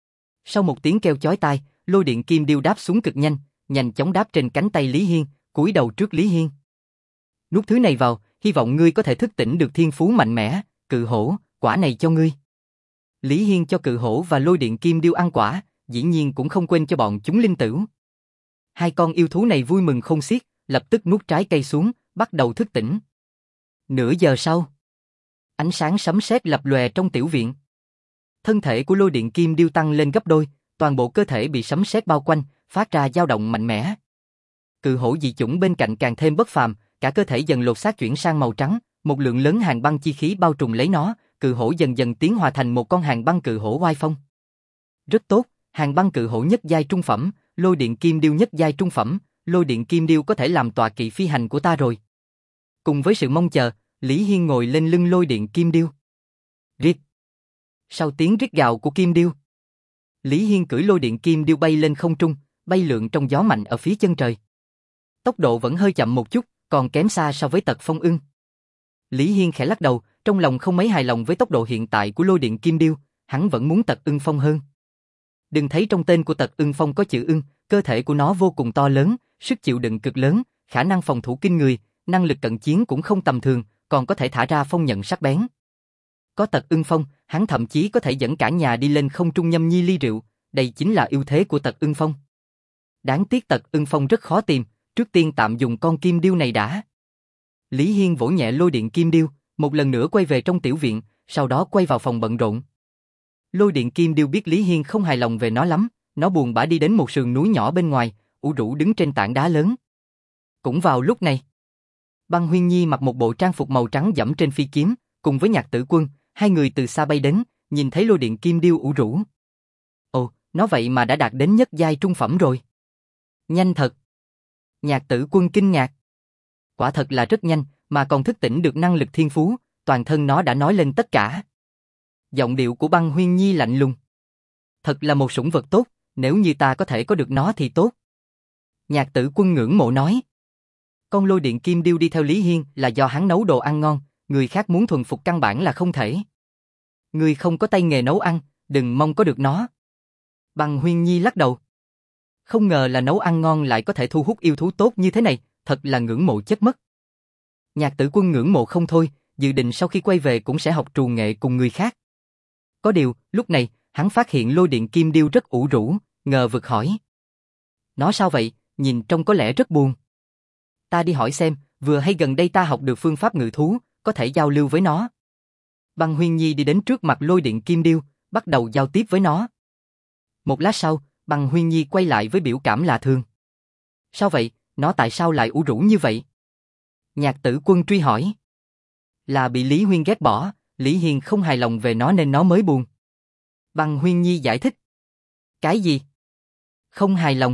Sau một tiếng kêu chói tai, lôi điện kim điêu đáp xuống cực nhanh, nhanh chóng đáp trên cánh tay Lý Hiên, cúi đầu trước Lý Hiên. Nuốt thứ này vào, hy vọng ngươi có thể thức tỉnh được thiên phú mạnh mẽ, cự hổ, quả này cho ngươi. Lý Hiên cho cự hổ và lôi điện kim điêu ăn quả, dĩ nhiên cũng không quên cho bọn chúng linh tửu. Hai con yêu thú này vui mừng không xiết, lập tức nuốt trái cây xuống, bắt đầu thức tỉnh. Nửa giờ sau, ánh sáng sấm sét lập lòe trong tiểu viện. Thân thể của lôi điện kim điêu tăng lên gấp đôi, toàn bộ cơ thể bị sấm sét bao quanh, phát ra dao động mạnh mẽ. Cự hổ dị chủng bên cạnh càng thêm bất phàm, cả cơ thể dần lột xác chuyển sang màu trắng, một lượng lớn hàn băng chi khí bao trùm lấy nó, cự hổ dần dần tiến hóa thành một con hàn băng cự hổ oai phong. Rất tốt, hàn băng cự hổ nhất giai trung phẩm, lôi điện kim điêu nhất giai trung phẩm, lôi điện kim điêu có thể làm tọa kỵ phi hành của ta rồi. Cùng với sự mong chờ, Lý Hiên ngồi lên lưng lôi điện kim điêu. Riết. Sau tiếng rít gào của kim điêu, Lý Hiên cưỡi lôi điện kim điêu bay lên không trung, bay lượn trong gió mạnh ở phía chân trời. Tốc độ vẫn hơi chậm một chút, còn kém xa so với Tật Phong Ưng. Lý Hiên khẽ lắc đầu, trong lòng không mấy hài lòng với tốc độ hiện tại của lôi điện kim điêu, hắn vẫn muốn Tật Ưng Phong hơn. Đừng thấy trong tên của Tật Ưng Phong có chữ ưng, cơ thể của nó vô cùng to lớn, sức chịu đựng cực lớn, khả năng phòng thủ kinh người, năng lực cận chiến cũng không tầm thường, còn có thể thả ra phong nhận sắc bén. Có Tật Ưng Phong, hắn thậm chí có thể dẫn cả nhà đi lên không trung nhâm nhi ly rượu, đây chính là ưu thế của Tật Ưng Phong. Đáng tiếc Tật Ưng Phong rất khó tìm, trước tiên tạm dùng con kim điêu này đã. Lý Hiên vỗ nhẹ lôi điện kim điêu, một lần nữa quay về trong tiểu viện, sau đó quay vào phòng bận rộn. Lôi điện kim điêu biết Lý Hiên không hài lòng về nó lắm, nó buồn bã đi đến một sườn núi nhỏ bên ngoài, ủ rũ đứng trên tảng đá lớn. Cũng vào lúc này, Băng Huyên Nhi mặc một bộ trang phục màu trắng dẫm trên phi kiếm, cùng với Nhạc Tử Quân, hai người từ xa bay đến, nhìn thấy lôi điện kim điêu ủ rũ. Ồ, nó vậy mà đã đạt đến nhất giai trung phẩm rồi. Nhanh thật. Nhạc Tử Quân kinh ngạc. Quả thật là rất nhanh, mà còn thức tỉnh được năng lực thiên phú, toàn thân nó đã nói lên tất cả. Giọng điệu của Băng Huyên Nhi lạnh lùng. Thật là một sủng vật tốt, nếu như ta có thể có được nó thì tốt. Nhạc Tử Quân ngưỡng mộ nói. Con lôi điện kim điêu đi theo Lý Hiên là do hắn nấu đồ ăn ngon, người khác muốn thuần phục căn bản là không thể. Người không có tay nghề nấu ăn, đừng mong có được nó. Băng Huyên Nhi lắc đầu. Không ngờ là nấu ăn ngon lại có thể thu hút yêu thú tốt như thế này, thật là ngưỡng mộ chất mất. Nhạc Tử Quân ngưỡng mộ không thôi, dự định sau khi quay về cũng sẽ học trù nghệ cùng người khác. Có điều, lúc này, hắn phát hiện lôi điện kim điêu rất ủ rũ, ngờ vực hỏi. Nó sao vậy, nhìn trông có lẽ rất buồn. Ta đi hỏi xem, vừa hay gần đây ta học được phương pháp ngự thú, có thể giao lưu với nó. Băng Huyên Nhi đi đến trước mặt lôi điện kim điêu, bắt đầu giao tiếp với nó. Một lát sau, Băng Huyên Nhi quay lại với biểu cảm lạ thường. Sao vậy, nó tại sao lại ủ rũ như vậy? Nhạc Tử Quân truy hỏi. Là bị Lý Huyên ghét bỏ, Lý Hiên không hài lòng về nó nên nó mới buồn. Băng Huyên Nhi giải thích. Cái gì? Không hài lòng.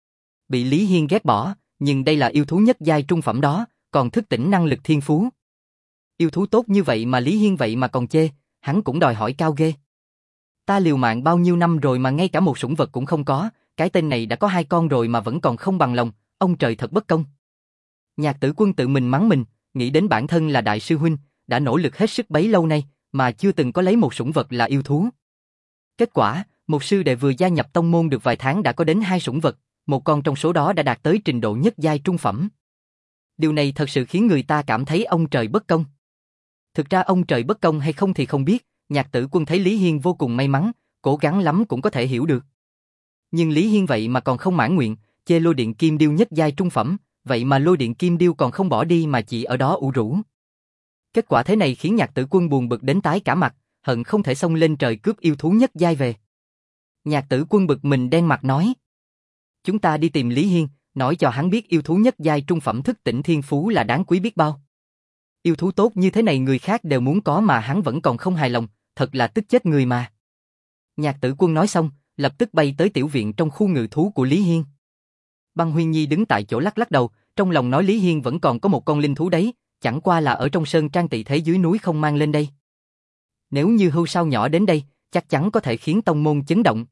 Bị Lý Hiên ghét bỏ, nhưng đây là yêu thú nhất giai trung phẩm đó, còn thức tỉnh năng lực thiên phú. Yêu thú tốt như vậy mà Lý Hiên vậy mà còn chê, hắn cũng đòi hỏi cao ghê. Ta liều mạng bao nhiêu năm rồi mà ngay cả một sủng vật cũng không có, cái tên này đã có hai con rồi mà vẫn còn không bằng lòng, ông trời thật bất công. Nhạc Tử Quân tự mình mắng mình, nghĩ đến bản thân là đại sư huynh, đã nỗ lực hết sức bấy lâu nay, mà chưa từng có lấy một sủng vật là yêu thú. Kết quả, một sư đệ vừa gia nhập tông môn được vài tháng đã có đến hai sủng vật, một con trong số đó đã đạt tới trình độ nhất giai trung phẩm. Điều này thật sự khiến người ta cảm thấy ông trời bất công. Thực ra ông trời bất công hay không thì không biết, Nhạc Tử Quân thấy Lý Hiên vô cùng may mắn, cố gắng lắm cũng có thể hiểu được. Nhưng Lý Hiên vậy mà còn không mãn nguyện, chê lôi điện kim điêu nhất giai trung phẩm, vậy mà lôi điện kim điêu còn không bỏ đi mà chỉ ở đó ủ rũ. Kết quả thế này khiến Nhạc Tử Quân buồn bực đến tái cả mặt, hận không thể xông lên trời cướp yêu thú nhất giai về. Nhạc Tử Quân bực mình đen mặt nói. Chúng ta đi tìm Lý Hiên, nói cho hắn biết yêu thú nhất giai trung phẩm thức tỉnh thiên phú là đáng quý biết bao. Yêu thú tốt như thế này người khác đều muốn có mà hắn vẫn còn không hài lòng, thật là tức chết người mà. Nhạc Tử Quân nói xong, lập tức bay tới tiểu viện trong khu ngự thú của Lý Hiên. Băng Huyên Nhi đứng tại chỗ lắc lắc đầu, trong lòng nói Lý Hiên vẫn còn có một con linh thú đấy, chẳng qua là ở trong sơn trang tị thế dưới núi không mang lên đây. Nếu như hưu sao nhỏ đến đây, chắc chắn có thể khiến tông môn chấn động.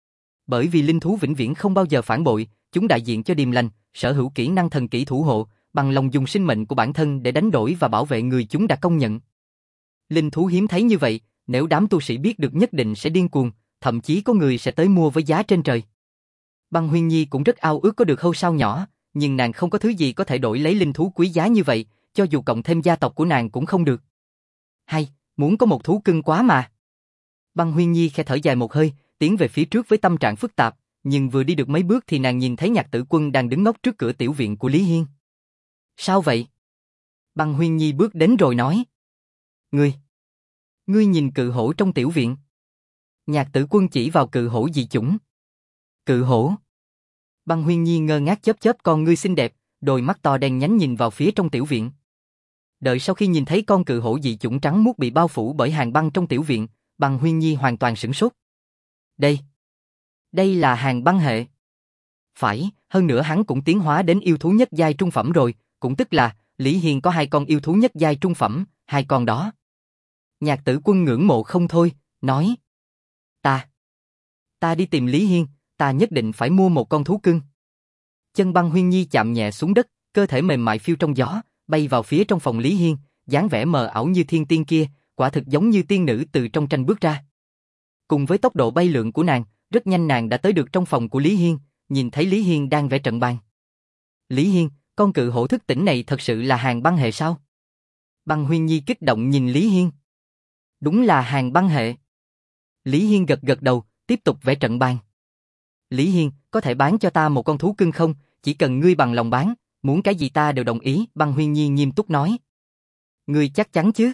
Bởi vì linh thú vĩnh viễn không bao giờ phản bội, chúng đại diện cho điềm lành, sở hữu kỹ năng thần kỹ thủ hộ, bằng lòng dùng sinh mệnh của bản thân để đánh đổi và bảo vệ người chúng đã công nhận. Linh thú hiếm thấy như vậy, nếu đám tu sĩ biết được nhất định sẽ điên cuồng, thậm chí có người sẽ tới mua với giá trên trời. Băng Huyên Nhi cũng rất ao ước có được hưu sao nhỏ, nhưng nàng không có thứ gì có thể đổi lấy linh thú quý giá như vậy, cho dù cộng thêm gia tộc của nàng cũng không được. Hay, muốn có một thú cưng quá mà. Băng Huyên Nhi khẽ thở dài một hơi, tiến về phía trước với tâm trạng phức tạp, nhưng vừa đi được mấy bước thì nàng nhìn thấy Nhạc Tử Quân đang đứng ngốc trước cửa tiểu viện của Lý Hiên. Sao vậy? Băng Huyên Nhi bước đến rồi nói. Ngươi, ngươi nhìn cự hổ trong tiểu viện. Nhạc Tử Quân chỉ vào cự hổ dị chủng. Cự hổ? Băng Huyên Nhi ngơ ngác chớp chớp con ngươi xinh đẹp, đôi mắt to đen nhánh nhìn vào phía trong tiểu viện. Đợi sau khi nhìn thấy con cự hổ dị chủng trắng muốt bị bao phủ bởi hàng băng trong tiểu viện, Băng Huyên Nhi hoàn toàn sửng sốt. Đây, đây là hàng băng hệ. Phải, hơn nữa hắn cũng tiến hóa đến yêu thú nhất giai trung phẩm rồi, cũng tức là Lý Hiên có hai con yêu thú nhất giai trung phẩm, hai con đó. Nhạc Tử Quân ngưỡng mộ không thôi, nói. Ta, ta đi tìm Lý Hiên, ta nhất định phải mua một con thú cưng. Chân Băng Huyên Nhi chạm nhẹ xuống đất, cơ thể mềm mại phiêu trong gió, bay vào phía trong phòng Lý Hiên, dáng vẻ mờ ảo như thiên tiên kia, quả thực giống như tiên nữ từ trong tranh bước ra. Cùng với tốc độ bay lượn của nàng, rất nhanh nàng đã tới được trong phòng của Lý Hiên, nhìn thấy Lý Hiên đang vẽ trận bàn. Lý Hiên, con cự hổ thức tỉnh này thật sự là hàng băng hệ sao? Băng Huyên Nhi kích động nhìn Lý Hiên. Đúng là hàng băng hệ. Lý Hiên gật gật đầu, tiếp tục vẽ trận bàn. Lý Hiên, có thể bán cho ta một con thú cưng không? Chỉ cần ngươi bằng lòng bán, muốn cái gì ta đều đồng ý, Băng Huyên Nhi nghiêm túc nói. Ngươi chắc chắn chứ?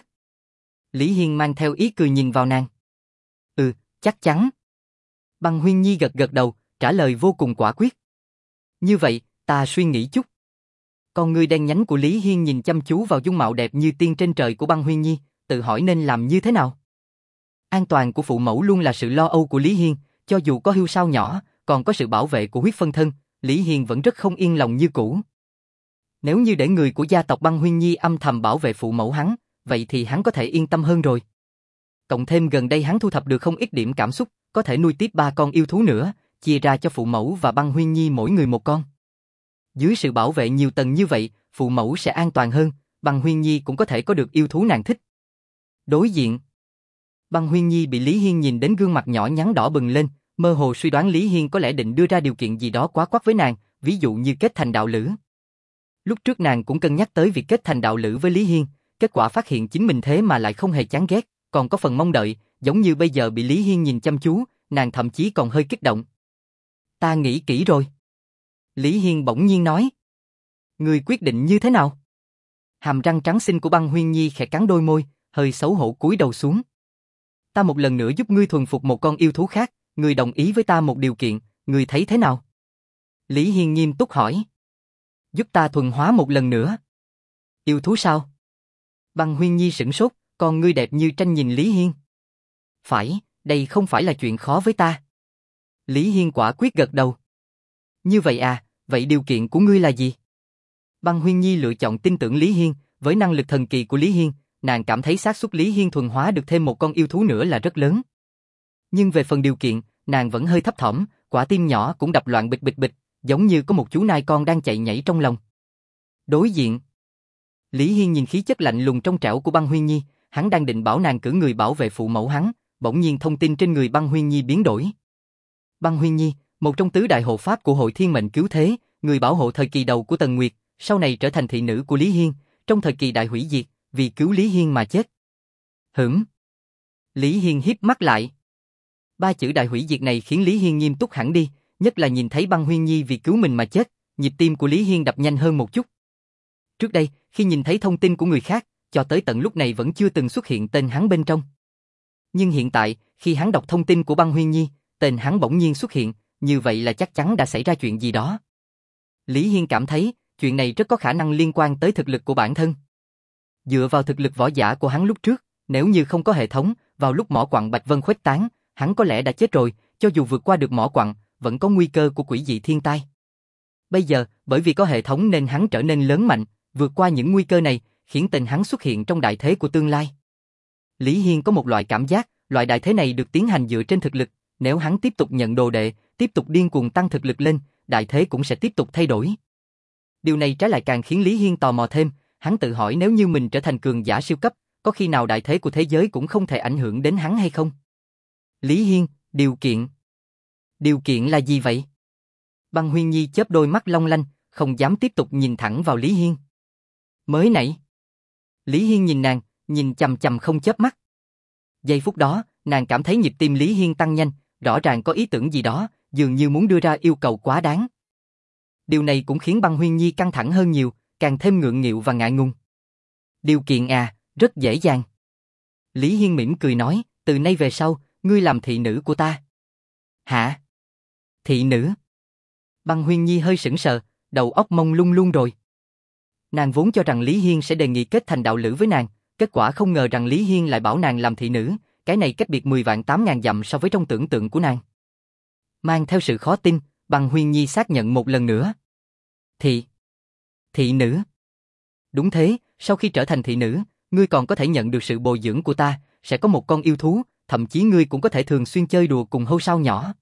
Lý Hiên mang theo ý cười nhìn vào nàng. Ừ, chắc chắn. Băng Huyên Nhi gật gật đầu, trả lời vô cùng quả quyết. Như vậy, ta suy nghĩ chút. Con ngươi đen nhánh của Lý Hiên nhìn chăm chú vào dung mạo đẹp như tiên trên trời của Băng Huyên Nhi, tự hỏi nên làm như thế nào. An toàn của phụ mẫu luôn là sự lo âu của Lý Hiên, cho dù có hưu sao nhỏ, còn có sự bảo vệ của huyết phân thân, Lý Hiên vẫn rất không yên lòng như cũ. Nếu như để người của gia tộc Băng Huyên Nhi âm thầm bảo vệ phụ mẫu hắn, vậy thì hắn có thể yên tâm hơn rồi. Cộng thêm gần đây hắn thu thập được không ít điểm cảm xúc, có thể nuôi tiếp ba con yêu thú nữa, chia ra cho phụ mẫu và Băng Huyên Nhi mỗi người một con. Dưới sự bảo vệ nhiều tầng như vậy, phụ mẫu sẽ an toàn hơn, Băng Huyên Nhi cũng có thể có được yêu thú nàng thích. Đối diện, Băng Huyên Nhi bị Lý Hiên nhìn đến gương mặt nhỏ nhắn đỏ bừng lên, mơ hồ suy đoán Lý Hiên có lẽ định đưa ra điều kiện gì đó quá quắt với nàng, ví dụ như kết thành đạo lữ. Lúc trước nàng cũng cân nhắc tới việc kết thành đạo lữ với Lý Hiên, kết quả phát hiện chính mình thế mà lại không hề chán ghét, còn có phần mong đợi, giống như bây giờ bị Lý Hiên nhìn chăm chú, nàng thậm chí còn hơi kích động. Ta nghĩ kỹ rồi. Lý Hiên bỗng nhiên nói. Ngươi quyết định như thế nào? Hàm răng trắng xinh của Băng Huyên Nhi khẽ cắn đôi môi, hơi xấu hổ cúi đầu xuống. Ta một lần nữa giúp ngươi thuần phục một con yêu thú khác, ngươi đồng ý với ta một điều kiện, ngươi thấy thế nào? Lý Hiên nghiêm túc hỏi. Giúp ta thuần hóa một lần nữa. Yêu thú sao? Băng Huyên Nhi sửng sốt, con ngươi đẹp như tranh nhìn Lý Hiên. Phải, đây không phải là chuyện khó với ta. Lý Hiên quả quyết gật đầu. Như vậy à, vậy điều kiện của ngươi là gì? Băng Huyên Nhi lựa chọn tin tưởng Lý Hiên, với năng lực thần kỳ của Lý Hiên, nàng cảm thấy xác suất Lý Hiên thuần hóa được thêm một con yêu thú nữa là rất lớn. Nhưng về phần điều kiện, nàng vẫn hơi thấp thỏm, quả tim nhỏ cũng đập loạn bịch bịch bịch, giống như có một chú nai con đang chạy nhảy trong lòng. Đối diện. Lý Hiên nhìn khí chất lạnh lùng trong trẻo của Băng Huyên Nhi, hắn đang định bảo nàng cử người bảo vệ phụ mẫu hắn, bỗng nhiên thông tin trên người Băng Huyên Nhi biến đổi. Băng Huyên Nhi, một trong tứ đại hộ pháp của Hội Thiên Mệnh Cứu Thế, người bảo hộ thời kỳ đầu của Tần Nguyệt, sau này trở thành thị nữ của Lý Hiên, trong thời kỳ đại hủy diệt, vì cứu Lý Hiên mà chết. Hửm. Lý Hiên híp mắt lại. Ba chữ đại hủy diệt này khiến Lý Hiên nghiêm túc hẳn đi, nhất là nhìn thấy Băng Huyên Nhi vì cứu mình mà chết, nhịp tim của Lý Hiên đập nhanh hơn một chút. Trước đây, khi nhìn thấy thông tin của người khác, cho tới tận lúc này vẫn chưa từng xuất hiện tên hắn bên trong. Nhưng hiện tại, khi hắn đọc thông tin của Băng Huyên Nhi, tên hắn bỗng nhiên xuất hiện, như vậy là chắc chắn đã xảy ra chuyện gì đó. Lý Hiên cảm thấy, chuyện này rất có khả năng liên quan tới thực lực của bản thân. Dựa vào thực lực võ giả của hắn lúc trước, nếu như không có hệ thống, vào lúc mỏ quặng Bạch Vân khuếch tán, hắn có lẽ đã chết rồi, cho dù vượt qua được mỏ quặng, vẫn có nguy cơ của quỷ dị thiên tai. Bây giờ, bởi vì có hệ thống nên hắn trở nên lớn mạnh, vượt qua những nguy cơ này, khiến tên hắn xuất hiện trong đại thế của tương lai. Lý Hiên có một loại cảm giác, loại đại thế này được tiến hành dựa trên thực lực, nếu hắn tiếp tục nhận đồ đệ, tiếp tục điên cuồng tăng thực lực lên, đại thế cũng sẽ tiếp tục thay đổi. Điều này trái lại càng khiến Lý Hiên tò mò thêm, hắn tự hỏi nếu như mình trở thành cường giả siêu cấp, có khi nào đại thế của thế giới cũng không thể ảnh hưởng đến hắn hay không? Lý Hiên, điều kiện. Điều kiện là gì vậy? Băng Huyên Nhi chớp đôi mắt long lanh, không dám tiếp tục nhìn thẳng vào Lý Hiên. Mới nãy. Lý Hiên nhìn nàng, nhìn chằm chằm không chớp mắt. Giây phút đó, nàng cảm thấy nhịp tim Lý Hiên tăng nhanh, rõ ràng có ý tưởng gì đó, dường như muốn đưa ra yêu cầu quá đáng. Điều này cũng khiến Băng Huyên Nhi căng thẳng hơn nhiều, càng thêm ngượng nghịu và ngại ngùng. Điều kiện à, rất dễ dàng. Lý Hiên mỉm cười nói, từ nay về sau, ngươi làm thị nữ của ta. Hả? Thị nữ? Băng Huyên Nhi hơi sững sờ, đầu óc mông lung luôn rồi. Nàng vốn cho rằng Lý Hiên sẽ đề nghị kết thành đạo lữ với nàng, kết quả không ngờ rằng Lý Hiên lại bảo nàng làm thị nữ, cái này cách biệt mười vạn tám ngàn dặm so với trong tưởng tượng của nàng. Mang theo sự khó tin, Băng Huyên Nhi xác nhận một lần nữa. Thị... Thị nữ? Đúng thế, sau khi trở thành thị nữ, ngươi còn có thể nhận được sự bồi dưỡng của ta, sẽ có một con yêu thú, thậm chí ngươi cũng có thể thường xuyên chơi đùa cùng hâu sao nhỏ.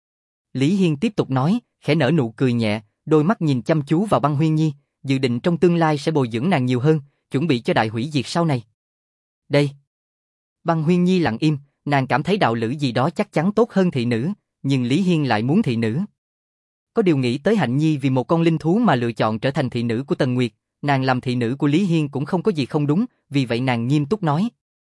Lý Hiên tiếp tục nói, khẽ nở nụ cười nhẹ, đôi mắt nhìn chăm chú vào Băng Huyên Nhi, dự định trong tương lai sẽ bồi dưỡng nàng nhiều hơn, chuẩn bị cho đại hủy diệt sau này. Đây. Băng Huyên Nhi lặng im, nàng cảm thấy đạo lữ gì đó chắc chắn tốt hơn thị nữ, nhưng Lý Hiên lại muốn thị nữ. Có điều nghĩ tới Hạnh Nhi vì một con linh thú mà lựa chọn trở thành thị nữ của Tần Nguyệt, nàng làm thị nữ của Lý Hiên cũng không có gì không đúng, vì vậy nàng nghiêm túc nói.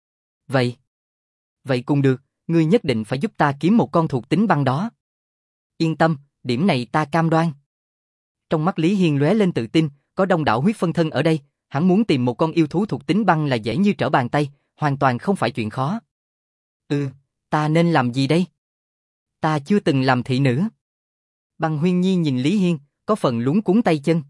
Vậy. Vậy cũng được, ngươi nhất định phải giúp ta kiếm một con thuộc tính băng đó. Yên tâm, điểm này ta cam đoan. Trong mắt Lý Hiên lóe lên tự tin, có đông đảo huyết phân thân ở đây, hắn muốn tìm một con yêu thú thuộc tính băng là dễ như trở bàn tay, hoàn toàn không phải chuyện khó. Ừ, ta nên làm gì đây? Ta chưa từng làm thị nữ. Băng Huyên Nhi nhìn Lý Hiên, có phần luống cuống tay chân.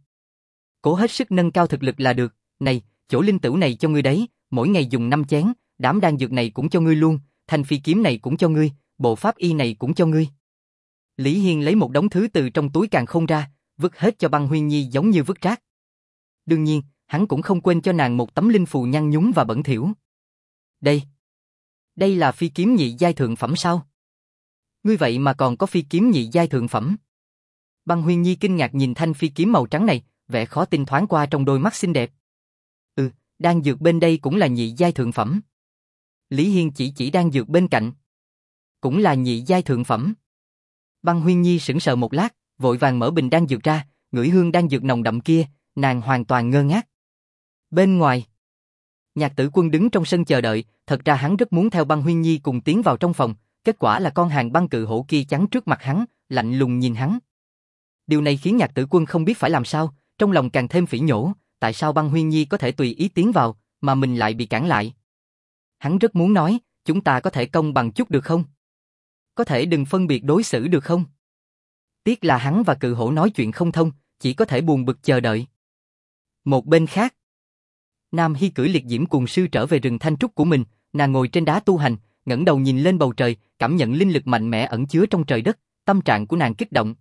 Cố hết sức nâng cao thực lực là được, này, chỗ linh tửu này cho ngươi đấy, mỗi ngày dùng năm chén, đám đan dược này cũng cho ngươi luôn, thanh phi kiếm này cũng cho ngươi, bộ pháp y này cũng cho ngươi. Lý Hiên lấy một đống thứ từ trong túi càn khôn ra, vứt hết cho Băng Huyên Nhi giống như vứt rác. Đương nhiên, hắn cũng không quên cho nàng một tấm linh phù nhăn nhúm và bẩn thỉu. Đây, đây là phi kiếm nhị giai thượng phẩm sao? Ngươi vậy mà còn có phi kiếm nhị giai thượng phẩm? Băng Huyên Nhi kinh ngạc nhìn thanh phi kiếm màu trắng này, vẻ khó tin thoáng qua trong đôi mắt xinh đẹp. Ừ, đan dược bên đây cũng là nhị giai thượng phẩm. Lý Hiên chỉ chỉ đan dược bên cạnh. Cũng là nhị giai thượng phẩm. Băng Huyên Nhi sững sờ một lát, vội vàng mở bình đan dược ra, ngửi hương đan dược nồng đậm kia, nàng hoàn toàn ngơ ngác. Bên ngoài, Nhạc Tử Quân đứng trong sân chờ đợi, thật ra hắn rất muốn theo Băng Huyên Nhi cùng tiến vào trong phòng, kết quả là con hàng băng cự hổ kia chắn trước mặt hắn, lạnh lùng nhìn hắn. Điều này khiến Nhạc Tử Quân không biết phải làm sao, trong lòng càng thêm phỉ nhổ, tại sao Băng Huyên Nhi có thể tùy ý tiến vào, mà mình lại bị cản lại. Hắn rất muốn nói, chúng ta có thể công bằng chút được không? Có thể đừng phân biệt đối xử được không? Tiếc là hắn và cự hổ nói chuyện không thông, chỉ có thể buồn bực chờ đợi. Một bên khác, Nam Hy cưỡi liệt diễm cuồng sư trở về rừng thanh trúc của mình, nàng ngồi trên đá tu hành, ngẩng đầu nhìn lên bầu trời, cảm nhận linh lực mạnh mẽ ẩn chứa trong trời đất, tâm trạng của nàng kích động.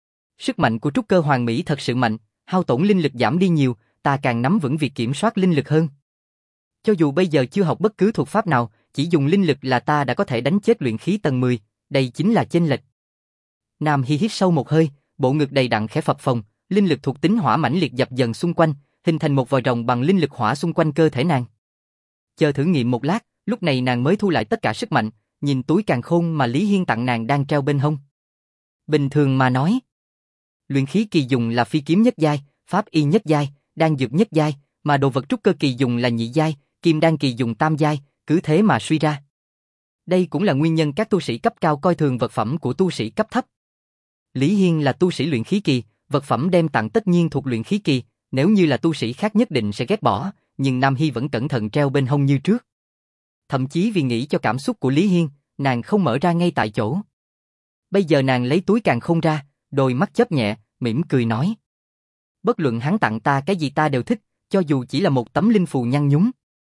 Sức mạnh của trúc cơ hoàng mỹ thật sự mạnh, hao tổn linh lực giảm đi nhiều, ta càng nắm vững việc kiểm soát linh lực hơn. Cho dù bây giờ chưa học bất cứ thuật pháp nào, chỉ dùng linh lực là ta đã có thể đánh chết luyện khí tầng mười, đây chính là chênh lệch. Nam Hy hít sâu một hơi, bộ ngực đầy đặn khẽ phập phồng, linh lực thuộc tính hỏa mãnh liệt dập dần xung quanh, hình thành một vòi rồng bằng linh lực hỏa xung quanh cơ thể nàng. Chờ thử nghiệm một lát, lúc này nàng mới thu lại tất cả sức mạnh, nhìn túi càn khôn mà Lý Hiên tặng nàng đang treo bên hông. Bình thường mà nói, luyện khí kỳ dùng là phi kiếm nhất giai, pháp y nhất giai, đan dược nhất giai, mà đồ vật trúc cơ kỳ dùng là nhị giai, kim đan kỳ dùng tam giai, cứ thế mà suy ra. Đây cũng là nguyên nhân các tu sĩ cấp cao coi thường vật phẩm của tu sĩ cấp thấp. Lý Hiên là tu sĩ luyện khí kỳ, vật phẩm đem tặng tất nhiên thuộc luyện khí kỳ, nếu như là tu sĩ khác nhất định sẽ ghét bỏ, nhưng Nam Hy vẫn cẩn thận treo bên hông như trước. Thậm chí vì nghĩ cho cảm xúc của Lý Hiên, nàng không mở ra ngay tại chỗ. Bây giờ nàng lấy túi càn khôn ra, đôi mắt chớp nhẹ, mỉm cười nói. Bất luận hắn tặng ta cái gì ta đều thích, cho dù chỉ là một tấm linh phù nhăn nhúm.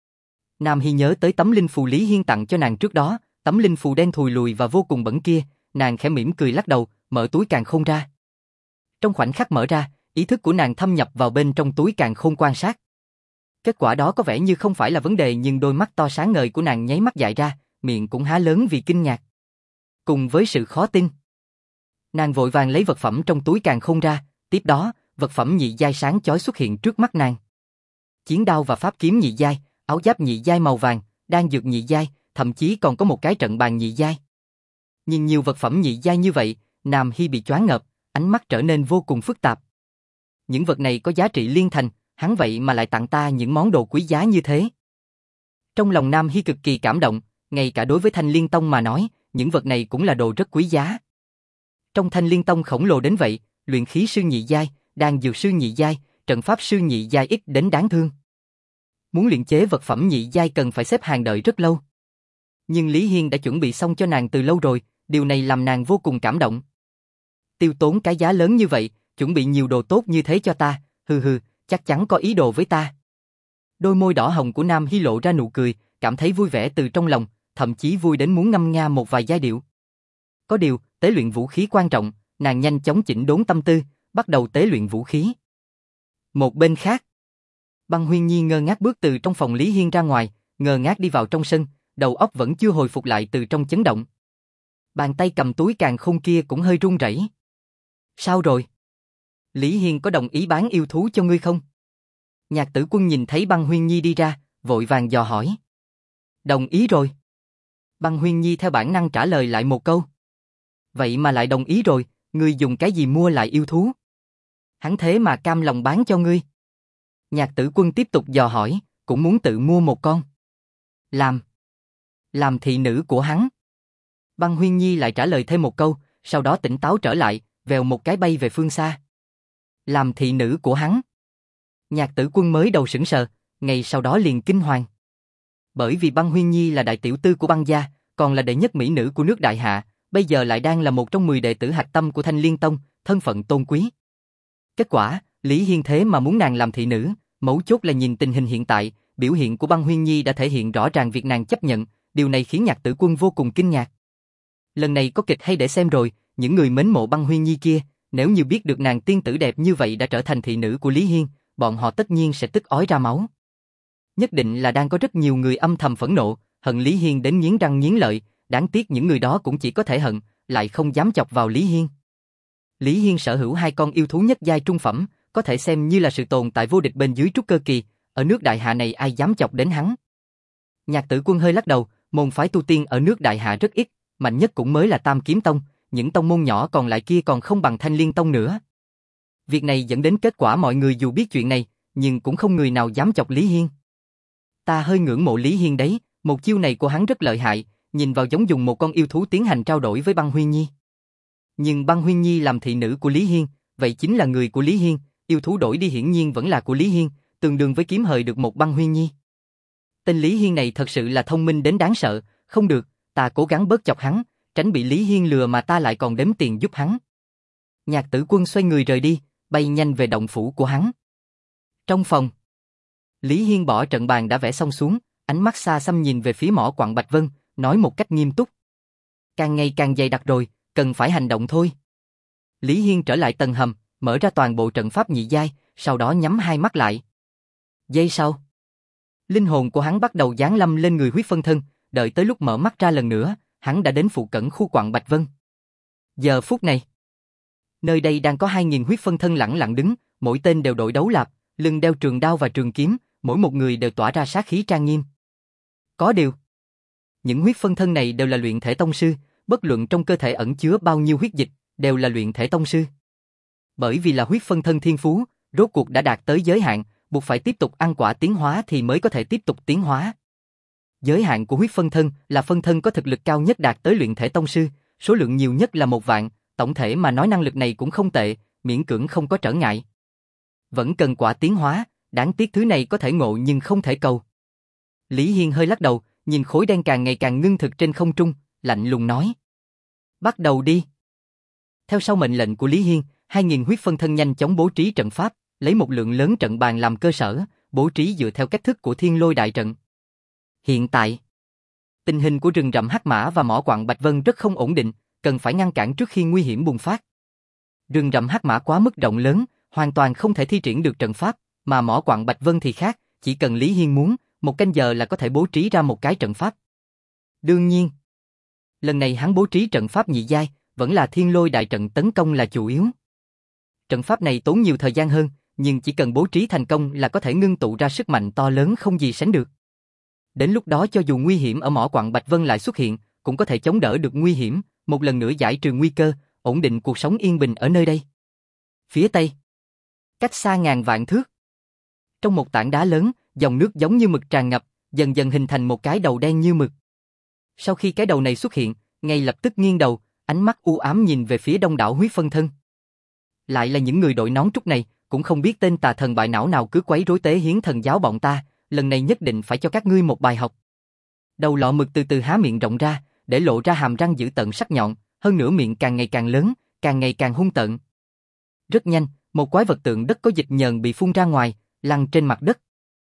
Nam Hy nhớ tới tấm linh phù Lý Hiên tặng cho nàng trước đó, tấm linh phù đen thùi lùi và vô cùng bẩn kia, nàng khẽ mỉm cười lắc đầu, mở túi càn khôn ra. Trong khoảnh khắc mở ra, ý thức của nàng thâm nhập vào bên trong túi càn khôn quan sát. Kết quả đó có vẻ như không phải là vấn đề, nhưng đôi mắt to sáng ngời của nàng nháy mắt dại ra, miệng cũng há lớn vì kinh ngạc. Cùng với sự khó tin, nàng vội vàng lấy vật phẩm trong túi càn khôn ra, tiếp đó, vật phẩm nhị giai sáng chói xuất hiện trước mắt nàng. Chiến đao và pháp kiếm nhị giai, áo giáp nhị giai màu vàng, đan dược nhị giai, thậm chí còn có một cái trận bàn nhị giai. Nhìn nhiều vật phẩm nhị giai như vậy, Nam Hy bị choáng ngợp, ánh mắt trở nên vô cùng phức tạp. Những vật này có giá trị liên thành, hắn vậy mà lại tặng ta những món đồ quý giá như thế. Trong lòng Nam Hy cực kỳ cảm động, ngay cả đối với Thanh Liên Tông mà nói, những vật này cũng là đồ rất quý giá. Trong Thanh Liên Tông khổng lồ đến vậy, luyện khí sư nhị giai, đan dược sư nhị giai, trận pháp sư nhị giai ít đến đáng thương. Muốn luyện chế vật phẩm nhị giai cần phải xếp hàng đợi rất lâu. Nhưng Lý Hiên đã chuẩn bị xong cho nàng từ lâu rồi, điều này làm nàng vô cùng cảm động. Tiêu tốn cái giá lớn như vậy, chuẩn bị nhiều đồ tốt như thế cho ta, hừ hừ, chắc chắn có ý đồ với ta. Đôi môi đỏ hồng của Nam Hy lộ ra nụ cười, cảm thấy vui vẻ từ trong lòng, thậm chí vui đến muốn ngâm nga một vài giai điệu. Có điều, tế luyện vũ khí quan trọng, nàng nhanh chóng chỉnh đốn tâm tư, bắt đầu tế luyện vũ khí. Một bên khác, Băng Huyên Nhi ngơ ngác bước từ trong phòng Lý Hiên ra ngoài, ngơ ngác đi vào trong sân, đầu óc vẫn chưa hồi phục lại từ trong chấn động. Bàn tay cầm túi càn khôn kia cũng hơi run rẩy. Sao rồi? Lý Hiên có đồng ý bán yêu thú cho ngươi không? Nhạc Tử Quân nhìn thấy Băng Huyên Nhi đi ra, vội vàng dò hỏi. Đồng ý rồi. Băng Huyên Nhi theo bản năng trả lời lại một câu. Vậy mà lại đồng ý rồi, ngươi dùng cái gì mua lại yêu thú? Hắn thế mà cam lòng bán cho ngươi. Nhạc Tử Quân tiếp tục dò hỏi, cũng muốn tự mua một con. Làm. Làm thị nữ của hắn. Băng Huyên Nhi lại trả lời thêm một câu, sau đó tỉnh táo trở lại, vèo một cái bay về phương xa. Làm thị nữ của hắn. Nhạc Tử Quân mới đầu sững sờ, ngay sau đó liền kinh hoàng. Bởi vì Băng Huyên Nhi là đại tiểu tư của Băng gia, còn là đệ nhất mỹ nữ của nước Đại Hạ, bây giờ lại đang là một trong mười đệ tử hạch tâm của Thanh Liên Tông, thân phận tôn quý. Kết quả, Lý Hiên thế mà muốn nàng làm thị nữ, mấu chốt là nhìn tình hình hiện tại, biểu hiện của Băng Huyên Nhi đã thể hiện rõ ràng việc nàng chấp nhận, điều này khiến Nhạc Tử Quân vô cùng kinh ngạc. Lần này có kịch hay để xem rồi, những người mến mộ Băng Huyên Nhi kia, nếu như biết được nàng tiên tử đẹp như vậy đã trở thành thị nữ của Lý Hiên, bọn họ tất nhiên sẽ tức ói ra máu. Nhất định là đang có rất nhiều người âm thầm phẫn nộ, hận Lý Hiên đến nghiến răng nghiến lợi, đáng tiếc những người đó cũng chỉ có thể hận, lại không dám chọc vào Lý Hiên. Lý Hiên sở hữu hai con yêu thú nhất giai trung phẩm, có thể xem như là sự tồn tại vô địch bên dưới trúc cơ kỳ, ở nước Đại Hạ này ai dám chọc đến hắn. Nhạc Tử Quân hơi lắc đầu, môn phái tu tiên ở nước Đại Hạ rất ít, mạnh nhất cũng mới là Tam Kiếm Tông, những tông môn nhỏ còn lại kia còn không bằng Thanh Liên Tông nữa. Việc này dẫn đến kết quả mọi người dù biết chuyện này, nhưng cũng không người nào dám chọc Lý Hiên. Ta hơi ngưỡng mộ Lý Hiên đấy, một chiêu này của hắn rất lợi hại, nhìn vào giống dùng một con yêu thú tiến hành trao đổi với Băng Huyên Nhi. Nhưng Băng Huyên Nhi làm thị nữ của Lý Hiên, vậy chính là người của Lý Hiên, yêu thú đổi đi hiển nhiên vẫn là của Lý Hiên, tương đương với kiếm hời được một Băng Huyên Nhi. Tên Lý Hiên này thật sự là thông minh đến đáng sợ, không được, ta cố gắng bớt chọc hắn, tránh bị Lý Hiên lừa mà ta lại còn đếm tiền giúp hắn. Nhạc Tử Quân xoay người rời đi, bay nhanh về động phủ của hắn. Trong phòng, Lý Hiên bỏ trận bàn đã vẽ xong xuống, ánh mắt xa xăm nhìn về phía mỏ quặng Bạch Vân, nói một cách nghiêm túc. Càng ngày càng dày đặc rồi, cần phải hành động thôi. Lý Hiên trở lại tầng hầm, mở ra toàn bộ trận pháp nhị giai, sau đó nhắm hai mắt lại. Giây sau, linh hồn của hắn bắt đầu giáng lâm lên người huyết phân thân, đợi tới lúc mở mắt ra lần nữa, hắn đã đến phụ cận khu quặng Bạch Vân. Giờ phút này, nơi đây đang có hai nghìn huyết phân thân lẳng lặng đứng, mỗi tên đều đội đấu lạp, lưng đeo trường đao và trường kiếm, mỗi một người đều tỏa ra sát khí trang nghiêm. Có điều, những huyết phân thân này đều là luyện thể tông sư, bất luận trong cơ thể ẩn chứa bao nhiêu huyết dịch, đều là luyện thể tông sư. Bởi vì là huyết phân thân thiên phú, rốt cuộc đã đạt tới giới hạn, buộc phải tiếp tục ăn quả tiến hóa thì mới có thể tiếp tục tiến hóa. Giới hạn của huyết phân thân là phân thân có thực lực cao nhất đạt tới luyện thể tông sư, số lượng nhiều nhất là một vạn, tổng thể mà nói năng lực này cũng không tệ, miễn cưỡng không có trở ngại. Vẫn cần quả tiến hóa, đáng tiếc thứ này có thể ngộ nhưng không thể cầu. Lý Hiên hơi lắc đầu, nhìn khối đen càng ngày càng ngưng thực trên không trung, lạnh lùng nói. Bắt đầu đi. Theo sau mệnh lệnh của Lý Hiên, hai nghìn huyết phân thân nhanh chóng bố trí trận pháp, lấy một lượng lớn trận bàn làm cơ sở, bố trí dựa theo cách thức của Thiên Lôi đại trận. Hiện tại, tình hình của rừng rậm Hắc Mã và mỏ quặng Bạch Vân rất không ổn định, cần phải ngăn cản trước khi nguy hiểm bùng phát. Rừng rậm Hắc Mã quá mức rộng lớn, hoàn toàn không thể thi triển được trận pháp, mà mỏ quặng Bạch Vân thì khác, chỉ cần Lý Hiên muốn, một canh giờ là có thể bố trí ra một cái trận pháp. Đương nhiên, lần này hắn bố trí trận pháp nhị giai, vẫn là Thiên Lôi đại trận tấn công là chủ yếu. Trận pháp này tốn nhiều thời gian hơn, nhưng chỉ cần bố trí thành công là có thể ngưng tụ ra sức mạnh to lớn không gì sánh được. Đến lúc đó cho dù nguy hiểm ở mỏ quặng Bạch Vân lại xuất hiện, cũng có thể chống đỡ được nguy hiểm, một lần nữa giải trừ nguy cơ, ổn định cuộc sống yên bình ở nơi đây. Phía Tây, cách xa ngàn vạn thước, trong một tảng đá lớn, dòng nước giống như mực tràn ngập, dần dần hình thành một cái đầu đen như mực. Sau khi cái đầu này xuất hiện, ngay lập tức nghiêng đầu, ánh mắt u ám nhìn về phía đông đảo huyết phân thân. Lại là những người đội nón trúc này, cũng không biết tên tà thần bại não nào cứ quấy rối Tế Hiến thần giáo bọn ta, lần này nhất định phải cho các ngươi một bài học. Đầu lọ mực từ từ há miệng rộng ra, để lộ ra hàm răng dữ tợn sắc nhọn, hơn nữa miệng càng ngày càng lớn, càng ngày càng hung tợn. Rất nhanh, một quái vật tượng đất có dịch nhờn bị phun ra ngoài, lăn trên mặt đất.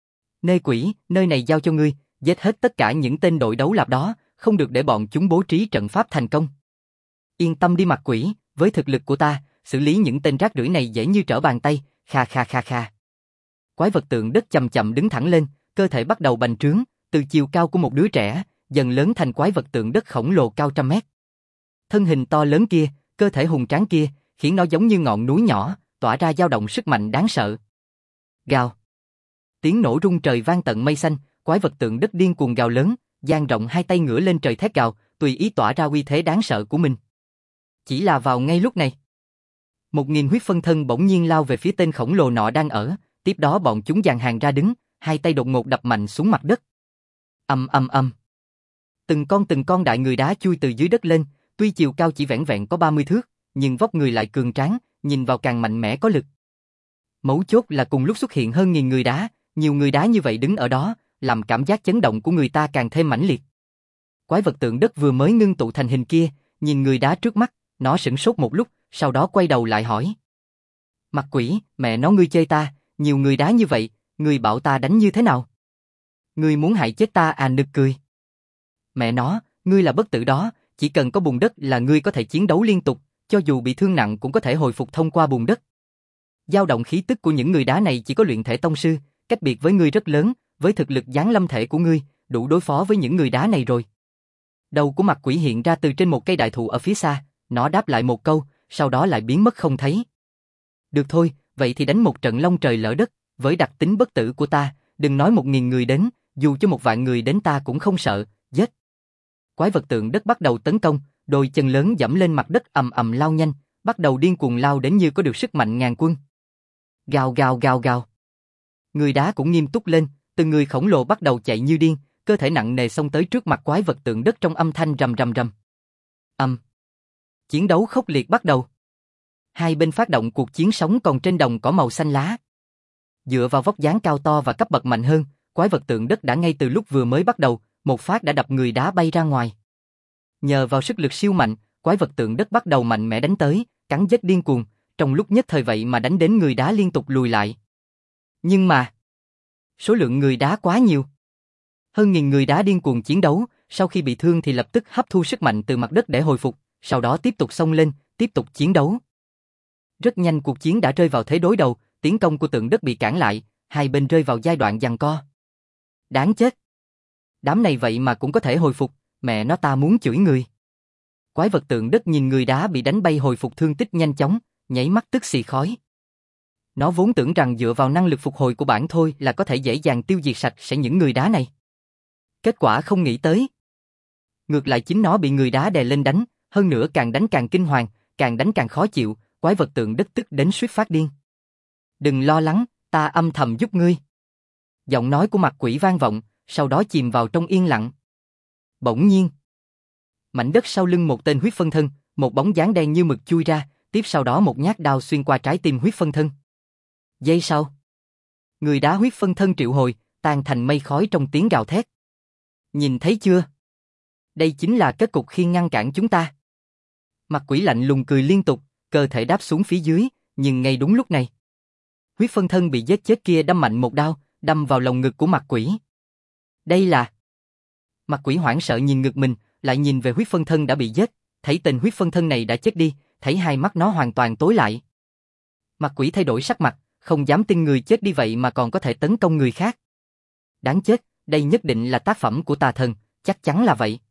Nê quỷ, nơi này giao cho ngươi, giết hết tất cả những tên đội đấu lạp đó, không được để bọn chúng bố trí trận pháp thành công. Yên tâm đi mặt quỷ, với thực lực của ta, xử lý những tên rác rưởi này dễ như trở bàn tay, kha kha kha kha. Quái vật tượng đất chậm chậm đứng thẳng lên, cơ thể bắt đầu bành trướng, từ chiều cao của một đứa trẻ, dần lớn thành quái vật tượng đất khổng lồ cao trăm mét. Thân hình to lớn kia, cơ thể hùng tráng kia, khiến nó giống như ngọn núi nhỏ, tỏa ra dao động sức mạnh đáng sợ. Gào. Tiếng nổ rung trời vang tận mây xanh, quái vật tượng đất điên cuồng gào lớn, dang rộng hai tay ngửa lên trời thét gào, tùy ý tỏa ra uy thế đáng sợ của mình. Chỉ là vào ngay lúc này, một nghìn huyết phân thân bỗng nhiên lao về phía tên khổng lồ nọ đang ở, tiếp đó bọn chúng dàn hàng ra đứng, hai tay đột ngột đập mạnh xuống mặt đất. Ầm ầm ầm. Từng con từng con đại người đá chui từ dưới đất lên, tuy chiều cao chỉ vẻn vẹn có ba mươi thước, nhưng vóc người lại cường tráng, nhìn vào càng mạnh mẽ có lực. Mấu chốt là cùng lúc xuất hiện hơn nghìn người đá, nhiều người đá như vậy đứng ở đó, làm cảm giác chấn động của người ta càng thêm mãnh liệt. Quái vật tượng đất vừa mới ngưng tụ thành hình kia, nhìn người đá trước mắt, nó sửng sốt một lúc, sau đó quay đầu lại hỏi. Mặt quỷ, mẹ nó ngươi chơi ta, nhiều người đá như vậy, ngươi bảo ta đánh như thế nào? Ngươi muốn hại chết ta à? Nực cười. Mẹ nó, ngươi là bất tử đó, chỉ cần có bùn đất là ngươi có thể chiến đấu liên tục, cho dù bị thương nặng cũng có thể hồi phục thông qua bùn đất. Dao động khí tức của những người đá này chỉ có luyện thể tông sư, cách biệt với ngươi rất lớn, với thực lực giáng lâm thể của ngươi, đủ đối phó với những người đá này rồi. Đầu của mặt quỷ hiện ra từ trên một cây đại thụ ở phía xa, nó đáp lại một câu, sau đó lại biến mất không thấy. Được thôi, vậy thì đánh một trận long trời lỡ đất, với đặc tính bất tử của ta, đừng nói một nghìn người đến, dù cho một vạn người đến ta cũng không sợ, giết. Quái vật tượng đất bắt đầu tấn công, đôi chân lớn giẫm lên mặt đất ầm ầm lao nhanh, bắt đầu điên cuồng lao đến như có được sức mạnh ngàn quân. Gào gào gào gào. Người đá cũng nghiêm túc lên, từng người khổng lồ bắt đầu chạy như điên, cơ thể nặng nề xông tới trước mặt quái vật tượng đất trong âm thanh rầm rầm rầm. Ầm. Chiến đấu khốc liệt bắt đầu. Hai bên phát động cuộc chiến sống còn trên đồng cỏ màu xanh lá. Dựa vào vóc dáng cao to và cấp bậc mạnh hơn, quái vật tượng đất đã ngay từ lúc vừa mới bắt đầu, một phát đã đập người đá bay ra ngoài. Nhờ vào sức lực siêu mạnh, quái vật tượng đất bắt đầu mạnh mẽ đánh tới, cắn giết điên cuồng, trong lúc nhất thời vậy mà đánh đến người đá liên tục lùi lại. Nhưng mà, Số lượng người đá quá nhiều. Hơn nghìn người đá điên cuồng chiến đấu, sau khi bị thương thì lập tức hấp thu sức mạnh từ mặt đất để hồi phục, sau đó tiếp tục xông lên, tiếp tục chiến đấu. Rất nhanh cuộc chiến đã rơi vào thế đối đầu, tiến công của tượng đất bị cản lại, hai bên rơi vào giai đoạn giằng co. Đáng chết. Đám này vậy mà cũng có thể hồi phục, mẹ nó ta muốn chửi người. Quái vật tượng đất nhìn người đá bị đánh bay hồi phục thương tích nhanh chóng, nhảy mắt tức xì khói. Nó vốn tưởng rằng dựa vào năng lực phục hồi của bản thôi là có thể dễ dàng tiêu diệt sạch sẽ những người đá này. Kết quả không nghĩ tới. Ngược lại chính nó bị người đá đè lên đánh, hơn nữa càng đánh càng kinh hoàng, càng đánh càng khó chịu, quái vật tượng đất tức đến suýt phát điên. Đừng lo lắng, ta âm thầm giúp ngươi. Giọng nói của mặt quỷ vang vọng, sau đó chìm vào trong yên lặng. Bỗng nhiên, mảnh đất sau lưng một tên huyết phân thân, một bóng dáng đen như mực chui ra, tiếp sau đó một nhát đao xuyên qua trái tim huyết phân thân. Giây sau, người đá huyết phân thân triệu hồi, tan thành mây khói trong tiếng gào thét. Nhìn thấy chưa? Đây chính là kết cục khi ngăn cản chúng ta. Mặt quỷ lạnh lùng cười liên tục, cơ thể đáp xuống phía dưới, nhưng ngay đúng lúc này, huyết phân thân bị giết chết kia đâm mạnh một đao, đâm vào lồng ngực của mặt quỷ. Đây là... Mặt quỷ hoảng sợ nhìn ngực mình, lại nhìn về huyết phân thân đã bị giết, thấy tên huyết phân thân này đã chết đi, thấy hai mắt nó hoàn toàn tối lại. Mặt quỷ thay đổi sắc mặt, không dám tin người chết đi vậy mà còn có thể tấn công người khác. Đáng chết, đây nhất định là tác phẩm của tà thần, chắc chắn là vậy.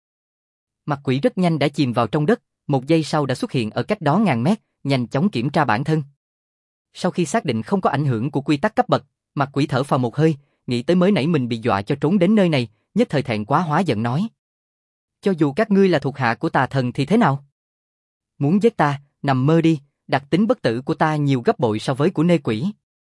Mặt quỷ rất nhanh đã chìm vào trong đất, một giây sau đã xuất hiện ở cách đó ngàn mét, nhanh chóng kiểm tra bản thân. Sau khi xác định không có ảnh hưởng của quy tắc cấp bậc, mặt quỷ thở phào một hơi, nghĩ tới mới nãy mình bị dọa cho trốn đến nơi này, nhất thời thẹn quá hóa giận nói. Cho dù các ngươi là thuộc hạ của tà thần thì thế nào? Muốn giết ta, nằm mơ đi, đặc tính bất tử của ta nhiều gấp bội so với của nê quỷ.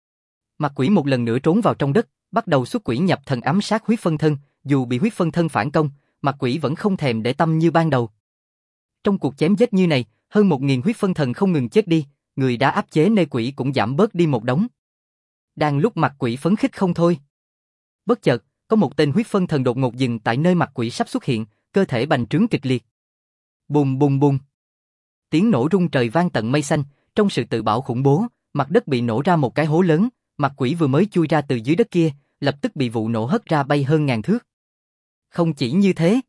Mặt quỷ một lần nữa trốn vào trong đất, bắt đầu xuất quỷ nhập thần ám sát huyết phân thân, dù bị huyết phân thân phản công, mặt quỷ vẫn không thèm để tâm như ban đầu. Trong cuộc chém giết như này, hơn một nghìn huyết phân thần không ngừng chết đi, người đã áp chế nê quỷ cũng giảm bớt đi một đống. Đang lúc mặt quỷ phấn khích không thôi, bất chợt, có một tên huyết phân thần đột ngột dừng tại nơi mặt quỷ sắp xuất hiện, cơ thể bành trướng kịch liệt. Bùng bùng bùng. Tiếng nổ rung trời vang tận mây xanh, trong sự tự bảo khủng bố, mặt đất bị nổ ra một cái hố lớn, mặt quỷ vừa mới chui ra từ dưới đất kia, lập tức bị vụ nổ hất ra bay hơn ngàn thước. Không chỉ như thế,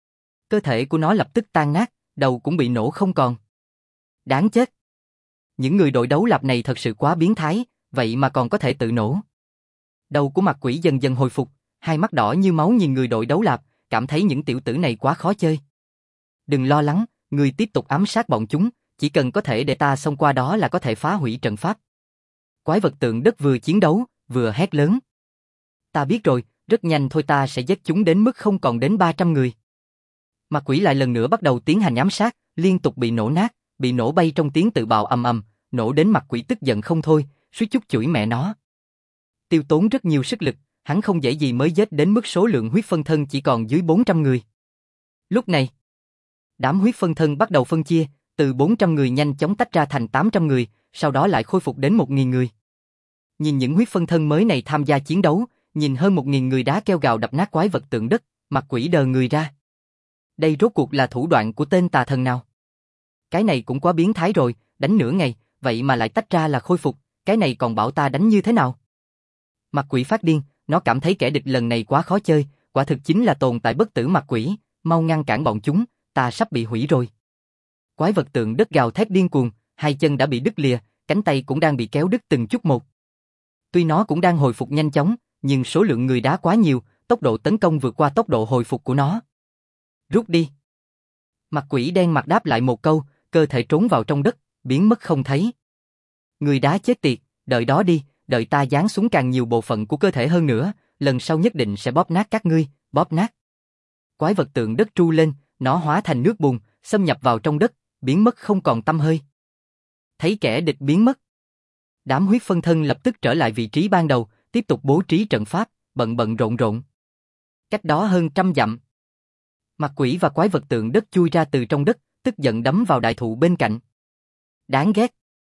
cơ thể của nó lập tức tan nát, đầu cũng bị nổ không còn. Đáng chết. Những người đội đấu lạp này thật sự quá biến thái, vậy mà còn có thể tự nổ. Đầu của mặt quỷ dần dần hồi phục, hai mắt đỏ như máu nhìn người đội đấu lạp, cảm thấy những tiểu tử này quá khó chơi. Đừng lo lắng, người tiếp tục ám sát bọn chúng, chỉ cần có thể để ta xông qua đó là có thể phá hủy trận pháp. Quái vật tượng đất vừa chiến đấu, vừa hét lớn. Ta biết rồi, rất nhanh thôi ta sẽ giết chúng đến mức không còn đến ba trăm người. Mặt quỷ lại lần nữa bắt đầu tiến hành ám sát, liên tục bị nổ nát, bị nổ bay trong tiếng tự bào ầm ầm, nổ đến mặt quỷ tức giận không thôi, suýt chút chửi mẹ nó. Tiêu tốn rất nhiều sức lực, hắn không dễ gì mới giết đến mức số lượng huyết phân thân chỉ còn dưới bốn trăm người. Lúc này, đám huyết phân thân bắt đầu phân chia, từ bốn trăm người nhanh chóng tách ra thành tám trăm người, sau đó lại khôi phục đến một nghìn người. Nhìn những huyết phân thân mới này tham gia chiến đấu, nhìn hơn một nghìn người đá kêu gào đập nát quái vật tượng đất, mặt quỷ đờ người ra. Đây rốt cuộc là thủ đoạn của tên tà thần nào? Cái này cũng quá biến thái rồi, đánh nửa ngày, vậy mà lại tách ra là khôi phục, cái này còn bảo ta đánh như thế nào? Mặt quỷ phát điên, nó cảm thấy kẻ địch lần này quá khó chơi, quả thực chính là tồn tại bất tử mặt quỷ, mau ngăn cản bọn chúng, ta sắp bị hủy rồi. Quái vật tượng đất gào thét điên cuồng, hai chân đã bị đứt lìa, cánh tay cũng đang bị kéo đứt từng chút một. Tuy nó cũng đang hồi phục nhanh chóng, nhưng số lượng người đá quá nhiều, tốc độ tấn công vượt qua tốc độ hồi phục của nó. Rút đi. Mặt quỷ đen mặt đáp lại một câu, cơ thể trốn vào trong đất, biến mất không thấy. Người đá chết tiệt, đợi đó đi, đợi ta giáng xuống càng nhiều bộ phận của cơ thể hơn nữa, lần sau nhất định sẽ bóp nát các ngươi, bóp nát. Quái vật tượng đất tru lên, nó hóa thành nước bùn, xâm nhập vào trong đất, biến mất không còn tăm hơi. Thấy kẻ địch biến mất, đám huyết phân thân lập tức trở lại vị trí ban đầu, tiếp tục bố trí trận pháp, bận bận rộn rộn. Cách đó hơn trăm dặm, mặt quỷ và quái vật tượng đất chui ra từ trong đất, tức giận đấm vào đại thụ bên cạnh. Đáng ghét.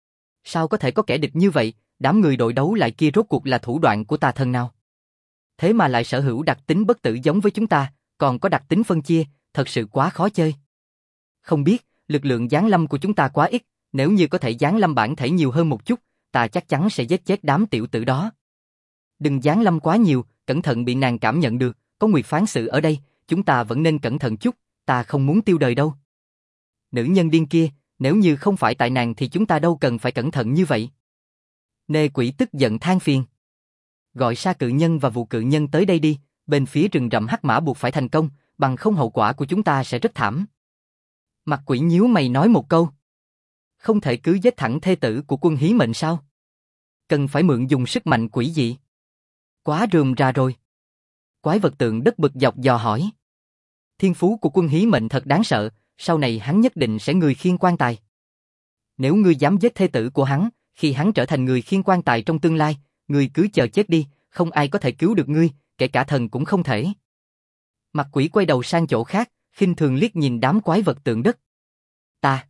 Sao có thể có kẻ địch như vậy, đám người đội đấu lại kia rốt cuộc là thủ đoạn của tà thần nào? Thế mà lại sở hữu đặc tính bất tử giống với chúng ta, còn có đặc tính phân chia, thật sự quá khó chơi. Không biết, lực lượng giáng lâm của chúng ta quá ít, nếu như có thể giáng lâm bản thể nhiều hơn một chút, ta chắc chắn sẽ giết chết đám tiểu tử đó. Đừng giáng lâm quá nhiều, cẩn thận bị nàng cảm nhận được, có Nguyệt phán sự ở đây, chúng ta vẫn nên cẩn thận chút, ta không muốn tiêu đời đâu. Nữ nhân điên kia, nếu như không phải tại nàng thì chúng ta đâu cần phải cẩn thận như vậy. Nê quỷ tức giận than phiền. Gọi Sa cự nhân và Vụ cự nhân tới đây đi, bên phía rừng rậm hắc mã buộc phải thành công, bằng không hậu quả của chúng ta sẽ rất thảm. Mặt quỷ nhíu mày nói một câu. Không thể cứ giết thẳng thê tử của Quân Hí Mệnh sao? Cần phải mượn dùng sức mạnh quỷ dị. Quá rườm rà rồi. Quái vật tượng đất bực dọc dò hỏi. Thiên phú của Quân Hí Mệnh thật đáng sợ, sau này hắn nhất định sẽ người khiên quan tài. Nếu ngươi dám giết thê tử của hắn, khi hắn trở thành người khiên quan tài trong tương lai, ngươi cứ chờ chết đi, không ai có thể cứu được ngươi, kể cả thần cũng không thể. Mặt quỷ quay đầu sang chỗ khác, khinh thường liếc nhìn đám quái vật tượng đất. Ta.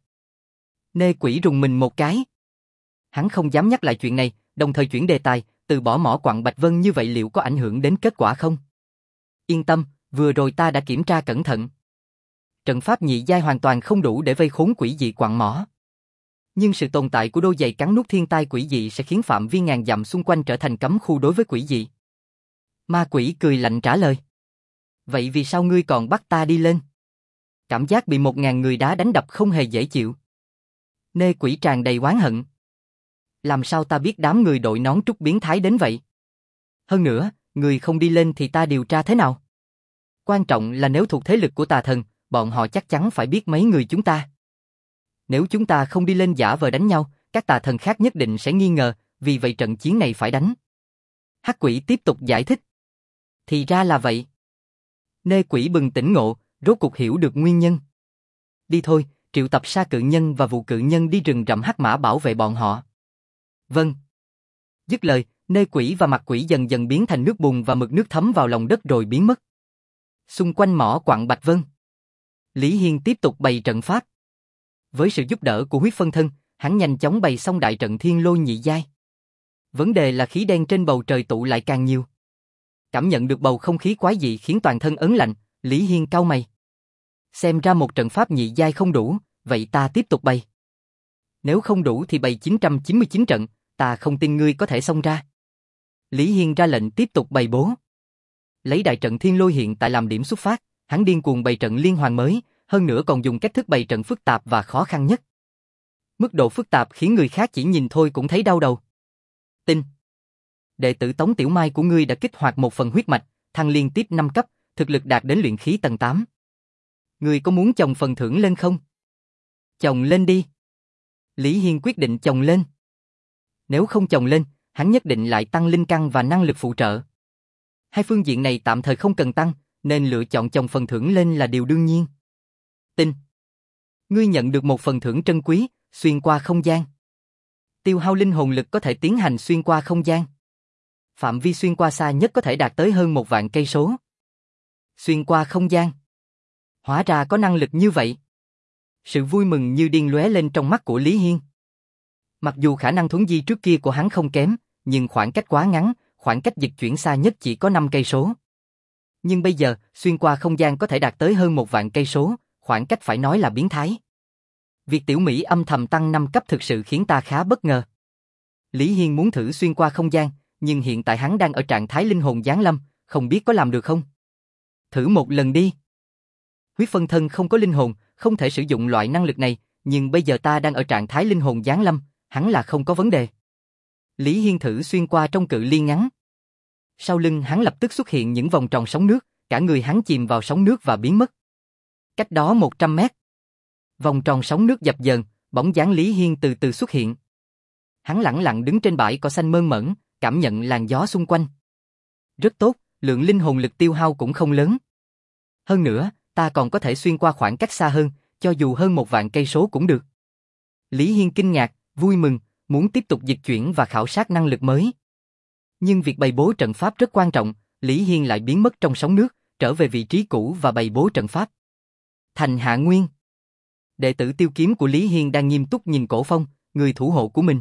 Nê quỷ rùng mình một cái. Hắn không dám nhắc lại chuyện này, đồng thời chuyển đề tài, từ bỏ mỏ quặng Bạch Vân như vậy liệu có ảnh hưởng đến kết quả không? Yên tâm, vừa rồi ta đã kiểm tra cẩn thận. Trận pháp nhị giai hoàn toàn không đủ để vây khốn quỷ dị quặng mỏ. Nhưng sự tồn tại của đôi giày cắn nuốt thiên tai quỷ dị sẽ khiến phạm vi ngàn dặm xung quanh trở thành cấm khu đối với quỷ dị. Ma quỷ cười lạnh trả lời. Vậy vì sao ngươi còn bắt ta đi lên? Cảm giác bị một ngàn người đá đánh đập không hề dễ chịu. Nê quỷ tràn đầy oán hận. Làm sao ta biết đám người đội nón trúc biến thái đến vậy? Hơn nữa, người không đi lên thì ta điều tra thế nào? Quan trọng là nếu thuộc thế lực của tà thần, bọn họ chắc chắn phải biết mấy người chúng ta. Nếu chúng ta không đi lên giả vờ đánh nhau, các tà thần khác nhất định sẽ nghi ngờ, vì vậy trận chiến này phải đánh. Hắc quỷ tiếp tục giải thích. Thì ra là vậy. Nê quỷ bừng tỉnh ngộ, rốt cuộc hiểu được nguyên nhân. Đi thôi, triệu tập Sa cự nhân và Vụ cự nhân đi rừng rậm hắc mã bảo vệ bọn họ. Vâng. Dứt lời, Nê quỷ và mặt quỷ dần dần biến thành nước bùn và mực nước thấm vào lòng đất rồi biến mất. Xung quanh mỏ quặng Bạch Vân, Lý Hiên tiếp tục bày trận pháp. Với sự giúp đỡ của huyết phân thân, hắn nhanh chóng bày xong đại trận thiên lôi nhị giai. Vấn đề là khí đen trên bầu trời tụ lại càng nhiều. Cảm nhận được bầu không khí quái dị khiến toàn thân ớn lạnh, Lý Hiên cau mày. Xem ra một trận pháp nhị giai không đủ, vậy ta tiếp tục bày. Nếu không đủ thì bày chín trăm chín mươi chín trận, ta không tin ngươi có thể xông ra. Lý Hiên ra lệnh tiếp tục bày bố. Lấy đại trận thiên lôi hiện tại làm điểm xuất phát, hắn điên cuồng bày trận liên hoàn mới, hơn nữa còn dùng cách thức bày trận phức tạp và khó khăn nhất. Mức độ phức tạp khiến người khác chỉ nhìn thôi cũng thấy đau đầu. Tin. Đệ tử Tống Tiểu Mai của ngươi đã kích hoạt một phần huyết mạch, thăng liên tiếp năm cấp, thực lực đạt đến luyện khí tầng tám. Ngươi có muốn chồng phần thưởng lên không? Chồng lên đi. Lý Hiên quyết định chồng lên. Nếu không chồng lên, hắn nhất định lại tăng linh căn và năng lực phụ trợ. Hai phương diện này tạm thời không cần tăng, nên lựa chọn chồng phần thưởng lên là điều đương nhiên. Tin. Ngươi nhận được một phần thưởng trân quý, xuyên qua không gian. Tiêu hao linh hồn lực có thể tiến hành xuyên qua không gian. Phạm vi xuyên qua xa nhất có thể đạt tới hơn một vạn cây số. Xuyên qua không gian. Hóa ra có năng lực như vậy. Sự vui mừng như điên lóe lên trong mắt của Lý Hiên. Mặc dù khả năng thuấn di trước kia của hắn không kém, nhưng khoảng cách quá ngắn, khoảng cách dịch chuyển xa nhất chỉ có năm cây số. Nhưng bây giờ, xuyên qua không gian có thể đạt tới hơn một vạn cây số, khoảng cách phải nói là biến thái. Việc tiểu Mỹ âm thầm tăng năm cấp thực sự khiến ta khá bất ngờ. Lý Hiên muốn thử xuyên qua không gian, nhưng hiện tại hắn đang ở trạng thái linh hồn giáng lâm, không biết có làm được không? Thử một lần đi. Huyết phân thân không có linh hồn, không thể sử dụng loại năng lực này, nhưng bây giờ ta đang ở trạng thái linh hồn giáng lâm, hắn là không có vấn đề. Lý Hiên thử xuyên qua trong cự ly ngắn. Sau lưng hắn lập tức xuất hiện những vòng tròn sóng nước, cả người hắn chìm vào sóng nước và biến mất. Cách đó một trăm mét. Vòng tròn sóng nước dập dờn, bóng dáng Lý Hiên từ từ xuất hiện. Hắn lẳng lặng đứng trên bãi cỏ xanh mơn mởn, cảm nhận làn gió xung quanh. Rất tốt, lượng linh hồn lực tiêu hao cũng không lớn. Hơn nữa, ta còn có thể xuyên qua khoảng cách xa hơn, cho dù hơn một vạn cây số cũng được. Lý Hiên kinh ngạc, vui mừng, muốn tiếp tục dịch chuyển và khảo sát năng lực mới. Nhưng việc bày bố trận pháp rất quan trọng, Lý Hiên lại biến mất trong sóng nước, trở về vị trí cũ và bày bố trận pháp. Thành Hạ Nguyên. Đệ tử Tiêu Kiếm của Lý Hiên đang nghiêm túc nhìn Cổ Phong, người thủ hộ của mình.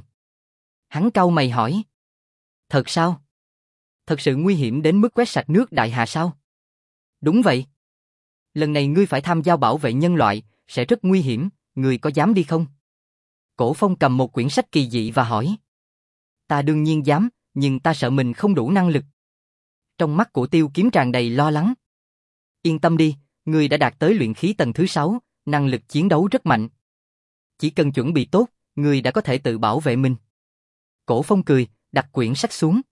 Hắn cau mày hỏi. Thật sao? Thật sự nguy hiểm đến mức quét sạch nước Đại Hà sao? Đúng vậy. Lần này ngươi phải tham gia bảo vệ nhân loại, sẽ rất nguy hiểm, ngươi có dám đi không? Cổ Phong cầm một quyển sách kỳ dị và hỏi. Ta đương nhiên dám, nhưng ta sợ mình không đủ năng lực. Trong mắt của Tiêu Kiếm tràn đầy lo lắng. Yên tâm đi, ngươi đã đạt tới luyện khí tầng thứ sáu, năng lực chiến đấu rất mạnh. Chỉ cần chuẩn bị tốt, ngươi đã có thể tự bảo vệ mình. Cổ Phong cười, đặt quyển sách xuống.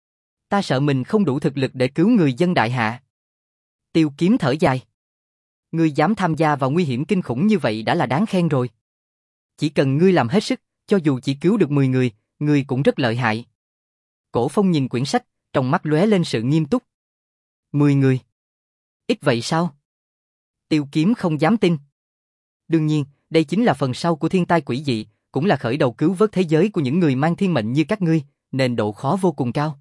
Ta sợ mình không đủ thực lực để cứu người dân đại hạ. Tiêu Kiếm thở dài. Ngươi dám tham gia vào nguy hiểm kinh khủng như vậy đã là đáng khen rồi. Chỉ cần ngươi làm hết sức, cho dù chỉ cứu được mười người, ngươi cũng rất lợi hại. Cổ Phong nhìn quyển sách, trong mắt lóe lên sự nghiêm túc. Mười người? Ít vậy sao? Tiêu Kiếm không dám tin. Đương nhiên, đây chính là phần sau của thiên tai quỷ dị, cũng là khởi đầu cứu vớt thế giới của những người mang thiên mệnh như các ngươi, nên độ khó vô cùng cao.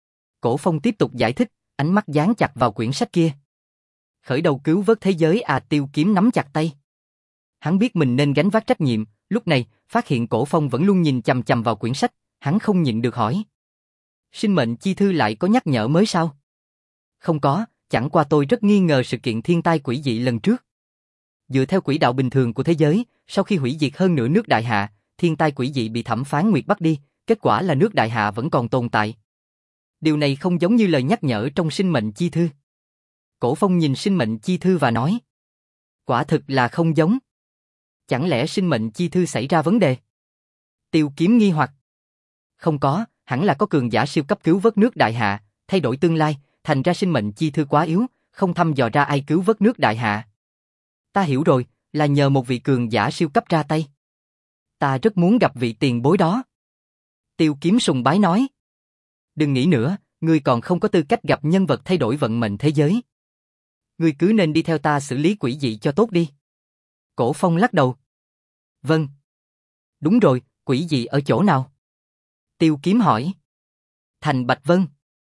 Cổ Phong tiếp tục giải thích, ánh mắt dán chặt vào quyển sách kia. Khởi đầu cứu vớt thế giới à? Tiêu Kiếm nắm chặt tay. Hắn biết mình nên gánh vác trách nhiệm, lúc này, phát hiện Cổ Phong vẫn luôn nhìn chằm chằm vào quyển sách, hắn không nhịn được hỏi. Sinh mệnh chi thư lại có nhắc nhở mới sao? Không có, chẳng qua tôi rất nghi ngờ sự kiện thiên tai quỷ dị lần trước. Dựa theo quỹ đạo bình thường của thế giới, sau khi hủy diệt hơn nửa nước Đại Hạ, thiên tai quỷ dị bị thẩm phán Nguyệt bắt đi, kết quả là nước Đại Hạ vẫn còn tồn tại. Điều này không giống như lời nhắc nhở trong sinh mệnh chi thư. Cổ Phong nhìn sinh mệnh chi thư và nói. Quả thực là không giống. Chẳng lẽ sinh mệnh chi thư xảy ra vấn đề? Tiêu Kiếm nghi hoặc. Không có, hẳn là có cường giả siêu cấp cứu vớt nước Đại Hạ, thay đổi tương lai, thành ra sinh mệnh chi thư quá yếu, không thăm dò ra ai cứu vớt nước Đại Hạ. Ta hiểu rồi, là nhờ một vị cường giả siêu cấp ra tay. Ta rất muốn gặp vị tiền bối đó. Tiêu Kiếm sùng bái nói. Đừng nghĩ nữa, ngươi còn không có tư cách gặp nhân vật thay đổi vận mệnh thế giới. Ngươi cứ nên đi theo ta xử lý quỷ dị cho tốt đi. Cổ Phong lắc đầu. Vâng. Đúng rồi, quỷ dị ở chỗ nào? Tiêu Kiếm hỏi. Thành Bạch Vân.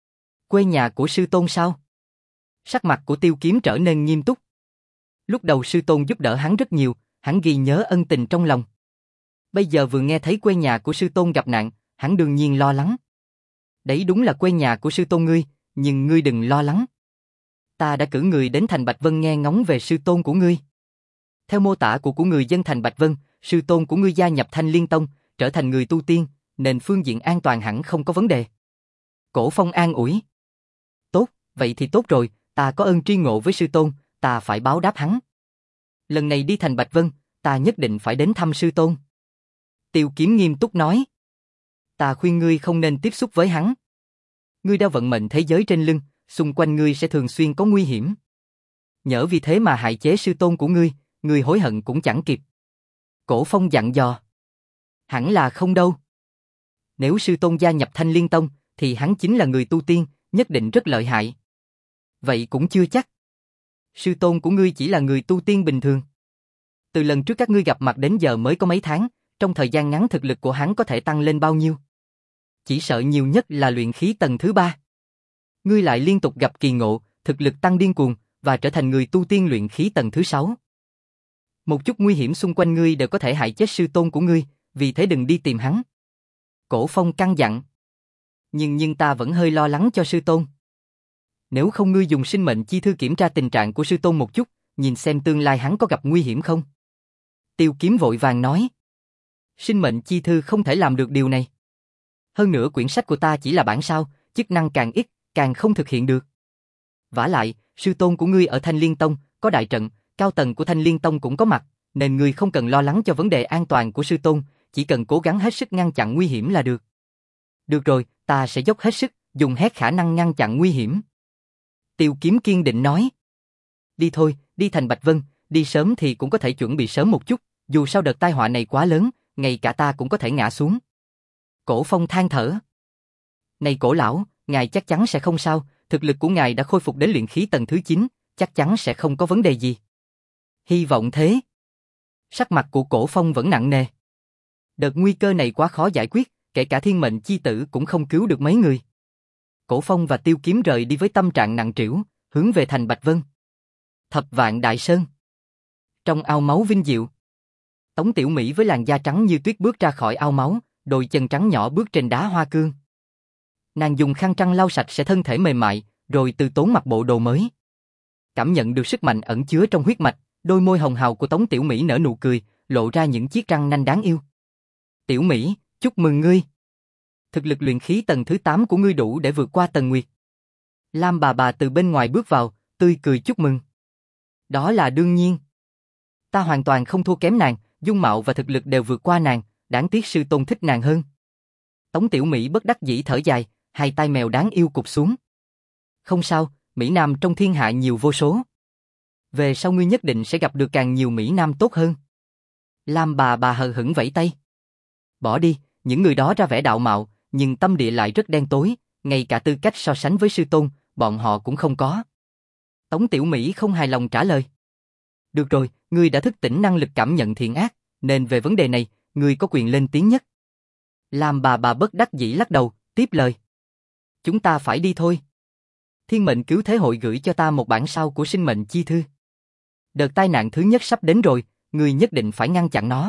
Quê nhà của sư tôn sao? Sắc mặt của Tiêu Kiếm trở nên nghiêm túc. Lúc đầu sư tôn giúp đỡ hắn rất nhiều, hắn ghi nhớ ân tình trong lòng. Bây giờ vừa nghe thấy quê nhà của sư tôn gặp nạn, hắn đương nhiên lo lắng. Đấy đúng là quê nhà của sư tôn ngươi, nhưng ngươi đừng lo lắng. Ta đã cử người đến thành Bạch Vân nghe ngóng về sư tôn của ngươi. Theo mô tả của của người dân thành Bạch Vân, sư tôn của ngươi gia nhập Thanh Liên Tông, trở thành người tu tiên, nên phương diện an toàn hẳn không có vấn đề. Cổ Phong an ủi. Tốt, vậy thì tốt rồi, ta có ơn tri ngộ với sư tôn, ta phải báo đáp hắn. Lần này đi thành Bạch Vân, ta nhất định phải đến thăm sư tôn. Tiêu Kiếm nghiêm túc nói. Ta khuyên ngươi không nên tiếp xúc với hắn. Ngươi đeo vận mệnh thế giới trên lưng, xung quanh ngươi sẽ thường xuyên có nguy hiểm. Nhỡ vì thế mà hại chế sư tôn của ngươi, ngươi hối hận cũng chẳng kịp. Cổ Phong dặn dò. Hẳn là không đâu. Nếu sư tôn gia nhập Thanh Liên Tông, thì hắn chính là người tu tiên, nhất định rất lợi hại. Vậy cũng chưa chắc. Sư tôn của ngươi chỉ là người tu tiên bình thường. Từ lần trước các ngươi gặp mặt đến giờ mới có mấy tháng, trong thời gian ngắn thực lực của hắn có thể tăng lên bao nhiêu? Chỉ sợ nhiều nhất là luyện khí tầng thứ ba. Ngươi lại liên tục gặp kỳ ngộ, thực lực tăng điên cuồng, và trở thành người tu tiên luyện khí tầng thứ sáu. Một chút nguy hiểm xung quanh ngươi đều có thể hại chết sư tôn của ngươi, vì thế đừng đi tìm hắn. Cổ Phong căn dặn. Nhưng nhưng ta vẫn hơi lo lắng cho sư tôn. Nếu không ngươi dùng sinh mệnh chi thư kiểm tra tình trạng của sư tôn một chút, nhìn xem tương lai hắn có gặp nguy hiểm không? Tiêu Kiếm vội vàng nói. Sinh mệnh chi thư không thể làm được điều này. Hơn nữa quyển sách của ta chỉ là bản sao, chức năng càng ít, càng không thực hiện được. Vả lại, sư tôn của ngươi ở Thanh Liên Tông, có đại trận, cao tầng của Thanh Liên Tông cũng có mặt, nên ngươi không cần lo lắng cho vấn đề an toàn của sư tôn, chỉ cần cố gắng hết sức ngăn chặn nguy hiểm là được. Được rồi, ta sẽ dốc hết sức, dùng hết khả năng ngăn chặn nguy hiểm. Tiêu Kiếm kiên định nói. Đi thôi, đi thành Bạch Vân, đi sớm thì cũng có thể chuẩn bị sớm một chút, dù sao đợt tai họa này quá lớn, ngay cả ta cũng có thể ngã xuống. Cổ Phong than thở. Này cổ lão, ngài chắc chắn sẽ không sao, thực lực của ngài đã khôi phục đến luyện khí tầng thứ chín, chắc chắn sẽ không có vấn đề gì. Hy vọng thế. Sắc mặt của Cổ Phong vẫn nặng nề. Đợt nguy cơ này quá khó giải quyết, kể cả thiên mệnh chi tử cũng không cứu được mấy người. Cổ Phong và Tiêu Kiếm rời đi với tâm trạng nặng trĩu, hướng về thành Bạch Vân. Thập Vạn Đại Sơn. Trong ao máu vinh diệu, Tống Tiểu Mỹ với làn da trắng như tuyết bước ra khỏi ao máu, đôi chân trắng nhỏ bước trên đá hoa cương. Nàng dùng khăn trăng lau sạch sẽ thân thể mềm mại, rồi từ tốn mặc bộ đồ mới. Cảm nhận được sức mạnh ẩn chứa trong huyết mạch, đôi môi hồng hào của Tống Tiểu Mỹ nở nụ cười, lộ ra những chiếc răng nanh đáng yêu. Tiểu Mỹ, chúc mừng ngươi. Thực lực luyện khí tầng thứ tám của ngươi đủ để vượt qua Tần Nguyệt. Lam bà bà từ bên ngoài bước vào, tươi cười chúc mừng. Đó là đương nhiên. Ta hoàn toàn không thua kém nàng, dung mạo và thực lực đều vượt qua nàng, đáng tiếc sư tôn thích nàng hơn. Tống Tiểu Mỹ bất đắc dĩ thở dài, hai tai mèo đáng yêu cụp xuống. Không sao, Mỹ Nam trong thiên hạ nhiều vô số. Về sau ngươi nhất định sẽ gặp được càng nhiều Mỹ Nam tốt hơn. Lam bà bà hờ hững vẫy tay. Bỏ đi, những người đó ra vẻ đạo mạo, nhưng tâm địa lại rất đen tối, ngay cả tư cách so sánh với sư tôn, bọn họ cũng không có. Tống Tiểu Mỹ không hài lòng trả lời. Được rồi, ngươi đã thức tỉnh năng lực cảm nhận thiện ác, nên về vấn đề này, ngươi có quyền lên tiếng nhất. Lam bà bà bất đắc dĩ lắc đầu, tiếp lời. Chúng ta phải đi thôi. Thiên mệnh cứu thế hội gửi cho ta một bản sao của sinh mệnh chi thư. Đợt tai nạn thứ nhất sắp đến rồi, ngươi nhất định phải ngăn chặn nó.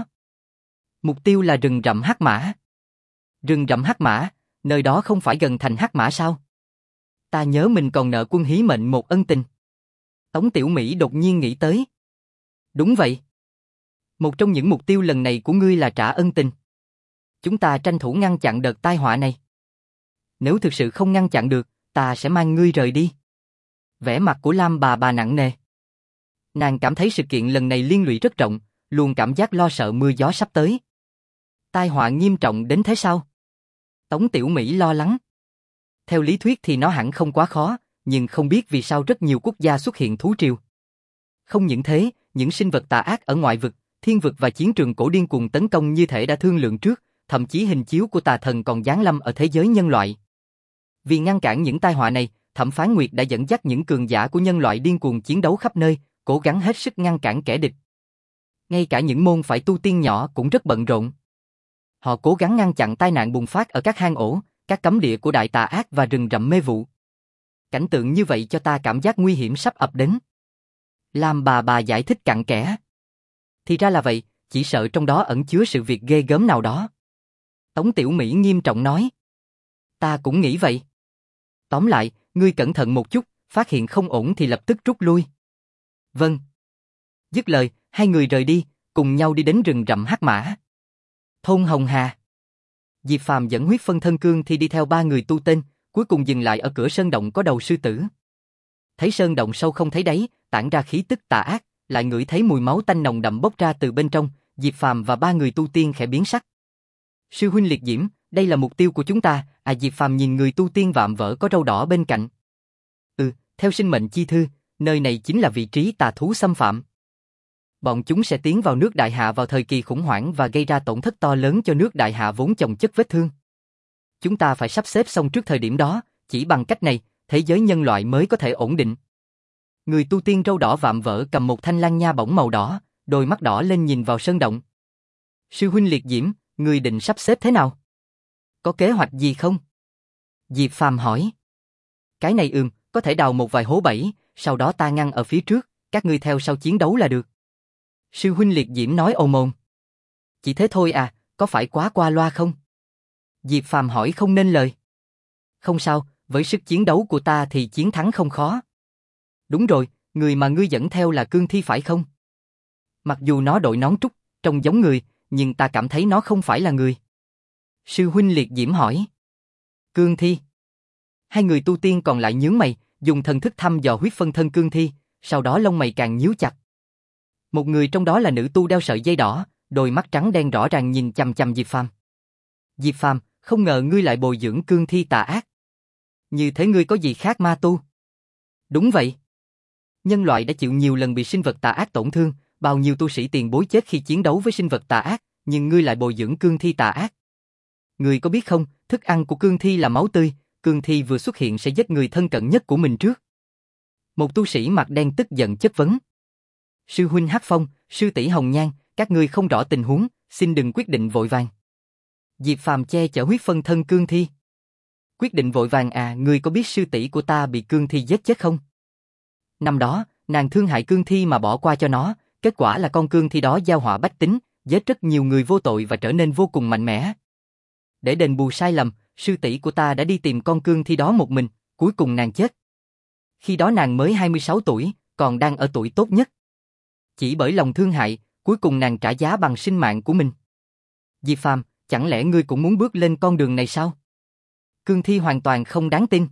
Mục tiêu là rừng rậm Hắc Mã. Rừng rậm Hắc Mã, nơi đó không phải gần thành Hắc Mã sao? Ta nhớ mình còn nợ quân Hí Mệnh một ân tình. Tống Tiểu Mỹ đột nhiên nghĩ tới. Đúng vậy. Một trong những mục tiêu lần này của ngươi là trả ân tình. Chúng ta tranh thủ ngăn chặn đợt tai họa này. Nếu thực sự không ngăn chặn được, ta sẽ mang ngươi rời đi. Vẻ mặt của Lam bà bà nặng nề. Nàng cảm thấy sự kiện lần này liên lụy rất rộng, luôn cảm giác lo sợ mưa gió sắp tới. Tai họa nghiêm trọng đến thế sao? Tống Tiểu Mỹ lo lắng. Theo lý thuyết thì nó hẳn không quá khó, nhưng không biết vì sao rất nhiều quốc gia xuất hiện thú triều. Không những thế, những sinh vật tà ác ở ngoại vực, thiên vực và chiến trường cổ điên cuồng tấn công như thể đã thương lượng trước, thậm chí hình chiếu của tà thần còn giáng lâm ở thế giới nhân loại. Vì ngăn cản những tai họa này, Thẩm Phán Nguyệt đã dẫn dắt những cường giả của nhân loại điên cuồng chiến đấu khắp nơi, cố gắng hết sức ngăn cản kẻ địch. Ngay cả những môn phải tu tiên nhỏ cũng rất bận rộn. Họ cố gắng ngăn chặn tai nạn bùng phát ở các hang ổ, các cấm địa của đại tà ác và rừng rậm mê vụ. Cảnh tượng như vậy cho ta cảm giác nguy hiểm sắp ập đến. Lam bà bà giải thích cặn kẽ. Thì ra là vậy, chỉ sợ trong đó ẩn chứa sự việc ghê gớm nào đó. Tống Tiểu Mỹ nghiêm trọng nói. Ta cũng nghĩ vậy. Tóm lại, ngươi cẩn thận một chút, phát hiện không ổn thì lập tức rút lui. Vâng. Dứt lời, hai người rời đi, cùng nhau đi đến rừng rậm Hắc Mã. Thôn Hồng Hà. Diệp Phàm dẫn huyết phân thân cương thi đi theo ba người tu tên, cuối cùng dừng lại ở cửa sơn động có đầu sư tử. Thấy sơn động sâu không thấy đáy, tản ra khí tức tà ác, lại ngửi thấy mùi máu tanh nồng đậm bốc ra từ bên trong, Diệp Phàm và ba người tu tiên khẽ biến sắc. Sư huynh Liệt Diễm, đây là mục tiêu của chúng ta. À, Diệp Phàm nhìn người tu tiên vạm vỡ có râu đỏ bên cạnh. Ừ, theo sinh mệnh chi thư, nơi này chính là vị trí tà thú xâm phạm. Bọn chúng sẽ tiến vào nước Đại Hạ vào thời kỳ khủng hoảng và gây ra tổn thất to lớn cho nước Đại Hạ vốn chồng chất vết thương. Chúng ta phải sắp xếp xong trước thời điểm đó, chỉ bằng cách này, thế giới nhân loại mới có thể ổn định. Người tu tiên râu đỏ vạm vỡ cầm một thanh lan nha bổng màu đỏ, đôi mắt đỏ lên nhìn vào sơn động. Sư huynh Liệt Diễm, người định sắp xếp thế nào? Có kế hoạch gì không? Diệp Phàm hỏi. Cái này ừm, có thể đào một vài hố bẫy, sau đó ta ngăn ở phía trước, các ngươi theo sau chiến đấu là được. Sư huynh Liệt Diễm nói ồm ồm. Chỉ thế thôi à, có phải quá qua loa không? Diệp Phàm hỏi không nên lời. Không sao, với sức chiến đấu của ta thì chiến thắng không khó. Đúng rồi, người mà ngươi dẫn theo là cương thi phải không? Mặc dù nó đội nón trúc, trông giống người, nhưng ta cảm thấy nó không phải là người. Sư huynh Liệt Diễm hỏi. Cương thi. Hai người tu tiên còn lại nhướng mày, dùng thần thức thăm dò huyết phân thân cương thi, sau đó lông mày càng nhíu chặt. Một người trong đó là nữ tu đeo sợi dây đỏ, đôi mắt trắng đen rõ ràng nhìn chằm chằm Diệp Phàm. Diệp Phàm, không ngờ ngươi lại bồi dưỡng cương thi tà ác. Như thế ngươi có gì khác ma tu? Đúng vậy. Nhân loại đã chịu nhiều lần bị sinh vật tà ác tổn thương, bao nhiêu tu sĩ tiền bối chết khi chiến đấu với sinh vật tà ác, nhưng ngươi lại bồi dưỡng cương thi tà ác. Ngươi có biết không, thức ăn của cương thi là máu tươi, cương thi vừa xuất hiện sẽ giết người thân cận nhất của mình trước. Một tu sĩ mặt đen tức giận chất vấn. Sư huynh Hắc Phong, sư tỷ Hồng Nhan, các ngươi không rõ tình huống, xin đừng quyết định vội vàng. Diệp Phàm che chở huyết phân thân cương thi. Quyết định vội vàng à, ngươi có biết sư tỷ của ta bị cương thi giết chết không? Năm đó, nàng thương hại cương thi mà bỏ qua cho nó, kết quả là con cương thi đó gieo họa bách tính, giết rất nhiều người vô tội và trở nên vô cùng mạnh mẽ. Để đền bù sai lầm, sư tỷ của ta đã đi tìm con cương thi đó một mình, cuối cùng nàng chết. Khi đó nàng mới hai mươi sáu tuổi, còn đang ở tuổi tốt nhất. Chỉ bởi lòng thương hại, cuối cùng nàng trả giá bằng sinh mạng của mình. Diệp Phàm, chẳng lẽ ngươi cũng muốn bước lên con đường này sao? Cương thi hoàn toàn không đáng tin.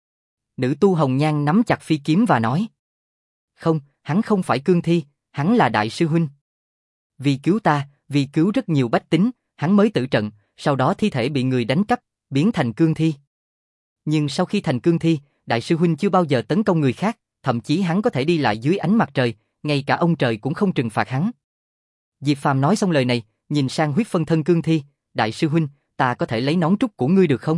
Nữ tu hồng nhan nắm chặt phi kiếm và nói. Không, hắn không phải cương thi, hắn là đại sư huynh. Vì cứu ta, vì cứu rất nhiều bách tính, hắn mới tử trận, sau đó thi thể bị người đánh cắp, biến thành cương thi. Nhưng sau khi thành cương thi, đại sư huynh chưa bao giờ tấn công người khác, thậm chí hắn có thể đi lại dưới ánh mặt trời, ngay cả ông trời cũng không trừng phạt hắn. Diệp Phàm nói xong lời này, nhìn sang huyết phân thân cương thi, đại sư huynh, ta có thể lấy nón trúc của ngươi được không?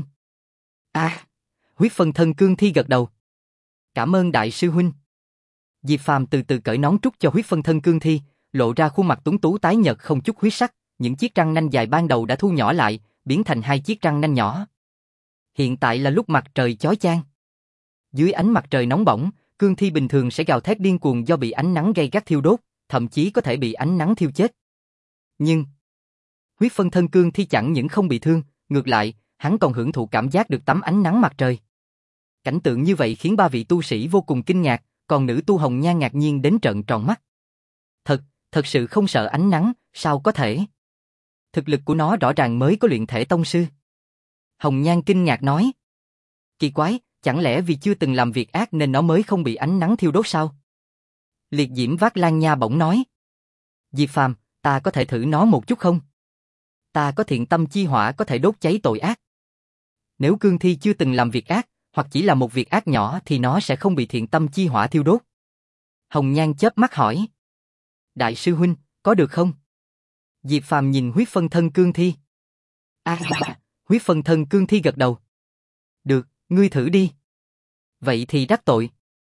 À, huyết phân thân cương thi gật đầu. Cảm ơn đại sư huynh. Diệp Phàm từ từ cởi nón trúc cho huyết phân thân cương thi, lộ ra khuôn mặt tuấn tú tái nhợt không chút huyết sắc, những chiếc răng nanh dài ban đầu đã thu nhỏ lại, biến thành hai chiếc răng nanh nhỏ. Hiện tại là lúc mặt trời chói chang. Dưới ánh mặt trời nóng bỏng, cương thi bình thường sẽ gào thét điên cuồng do bị ánh nắng gay gắt thiêu đốt, thậm chí có thể bị ánh nắng thiêu chết. Nhưng huyết phân thân cương thi chẳng những không bị thương, ngược lại, hắn còn hưởng thụ cảm giác được tắm ánh nắng mặt trời. Cảnh tượng như vậy khiến ba vị tu sĩ vô cùng kinh ngạc, còn nữ tu hồng nhan ngạc nhiên đến trợn tròn mắt. Thật, thật sự không sợ ánh nắng, sao có thể? Thực lực của nó rõ ràng mới có luyện thể tông sư. Hồng nhan kinh ngạc nói. Kỳ quái, chẳng lẽ vì chưa từng làm việc ác nên nó mới không bị ánh nắng thiêu đốt sao? Liệt diễm vác lan nha bỗng nói. Diệp Phàm, ta có thể thử nó một chút không? Ta có thiện tâm chi hỏa có thể đốt cháy tội ác. Nếu cương thi chưa từng làm việc ác, hoặc chỉ là một việc ác nhỏ thì nó sẽ không bị thiện tâm chi hỏa thiêu đốt. Hồng nhan chớp mắt hỏi. Đại sư huynh, có được không? Diệp Phàm nhìn huyết phân thân cương thi. À, huyết phân thân cương thi gật đầu. Được, ngươi thử đi. Vậy thì đắc tội.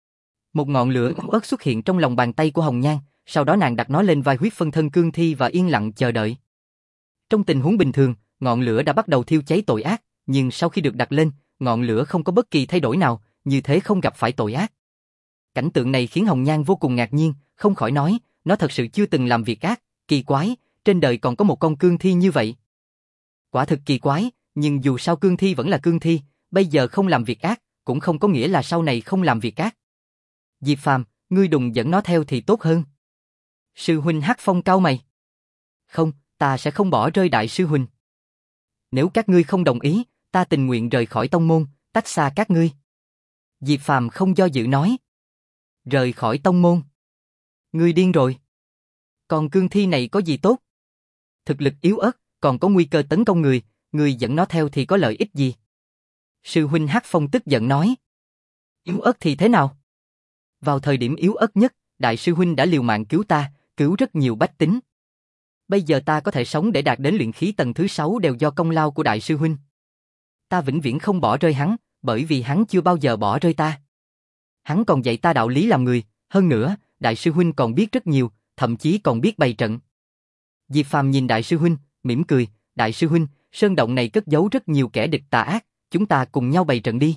Một ngọn lửa ớt xuất hiện trong lòng bàn tay của Hồng nhan, sau đó nàng đặt nó lên vai huyết phân thân cương thi và yên lặng chờ đợi. Trong tình huống bình thường, ngọn lửa đã bắt đầu thiêu cháy tội ác, nhưng sau khi được đặt lên, ngọn lửa không có bất kỳ thay đổi nào, như thế không gặp phải tội ác. Cảnh tượng này khiến Hồng nhan vô cùng ngạc nhiên, không khỏi nói, nó thật sự chưa từng làm việc ác, kỳ quái, trên đời còn có một con cương thi như vậy. Quả thực kỳ quái, nhưng dù sao cương thi vẫn là cương thi, bây giờ không làm việc ác, cũng không có nghĩa là sau này không làm việc ác. Diệp Phàm, ngươi đừng dẫn nó theo thì tốt hơn. Sư huynh Hắc Phong cau mày. Không, ta sẽ không bỏ rơi đại sư huynh. Nếu các ngươi không đồng ý, ta tình nguyện rời khỏi tông môn, tách xa các ngươi. Diệp Phàm không do dự nói. Rời khỏi tông môn? Ngươi điên rồi. Còn cương thi này có gì tốt? Thực lực yếu ớt, còn có nguy cơ tấn công người, ngươi dẫn nó theo thì có lợi ích gì? Sư huynh Hắc Phong tức giận nói. Yếu ớt thì thế nào? Vào thời điểm yếu ớt nhất, đại sư huynh đã liều mạng cứu ta, cứu rất nhiều bách tính. Bây giờ ta có thể sống để đạt đến luyện khí tầng thứ sáu đều do công lao của đại sư huynh. Ta vĩnh viễn không bỏ rơi hắn, bởi vì hắn chưa bao giờ bỏ rơi ta. Hắn còn dạy ta đạo lý làm người, hơn nữa, đại sư huynh còn biết rất nhiều, thậm chí còn biết bày trận. Diệp Phàm nhìn đại sư huynh, mỉm cười, đại sư huynh, sơn động này cất giấu rất nhiều kẻ địch tà ác, chúng ta cùng nhau bày trận đi.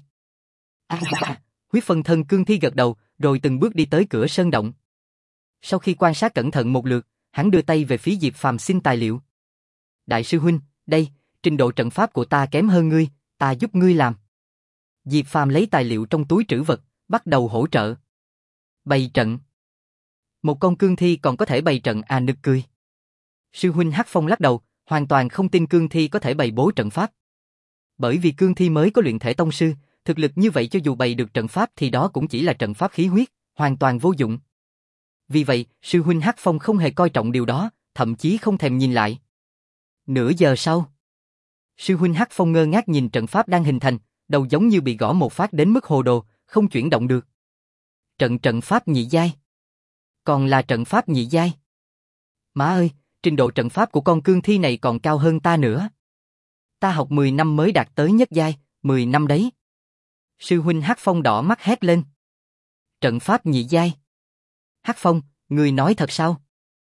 À, huyết phân thân cương thi gật đầu, rồi từng bước đi tới cửa sơn động. Sau khi quan sát cẩn thận một lượt, hắn đưa tay về phía Diệp Phàm xin tài liệu. Đại sư huynh, đây, trình độ trận pháp của ta kém hơn ngươi, ta giúp ngươi làm. Diệp Phàm lấy tài liệu trong túi trữ vật, bắt đầu hỗ trợ. Bày trận. Một con cương thi còn có thể bày trận à, nực cười. Sư huynh Hắc Phong lắc đầu, hoàn toàn không tin cương thi có thể bày bố trận pháp. Bởi vì cương thi mới có luyện thể tông sư, thực lực như vậy cho dù bày được trận pháp thì đó cũng chỉ là trận pháp khí huyết, hoàn toàn vô dụng. Vì vậy, sư huynh Hắc Phong không hề coi trọng điều đó, thậm chí không thèm nhìn lại. Nửa giờ sau, sư huynh Hắc Phong ngơ ngác nhìn trận pháp đang hình thành, đầu giống như bị gõ một phát đến mức hồ đồ, không chuyển động được. Trận trận pháp nhị giai. Còn là trận pháp nhị giai. Má ơi, trình độ trận pháp của con cương thi này còn cao hơn ta nữa. Ta học mười năm mới đạt tới nhất giai, mười năm đấy. Sư huynh Hắc Phong đỏ mắt hét lên. Trận pháp nhị giai. Hắc Phong, ngươi nói thật sao?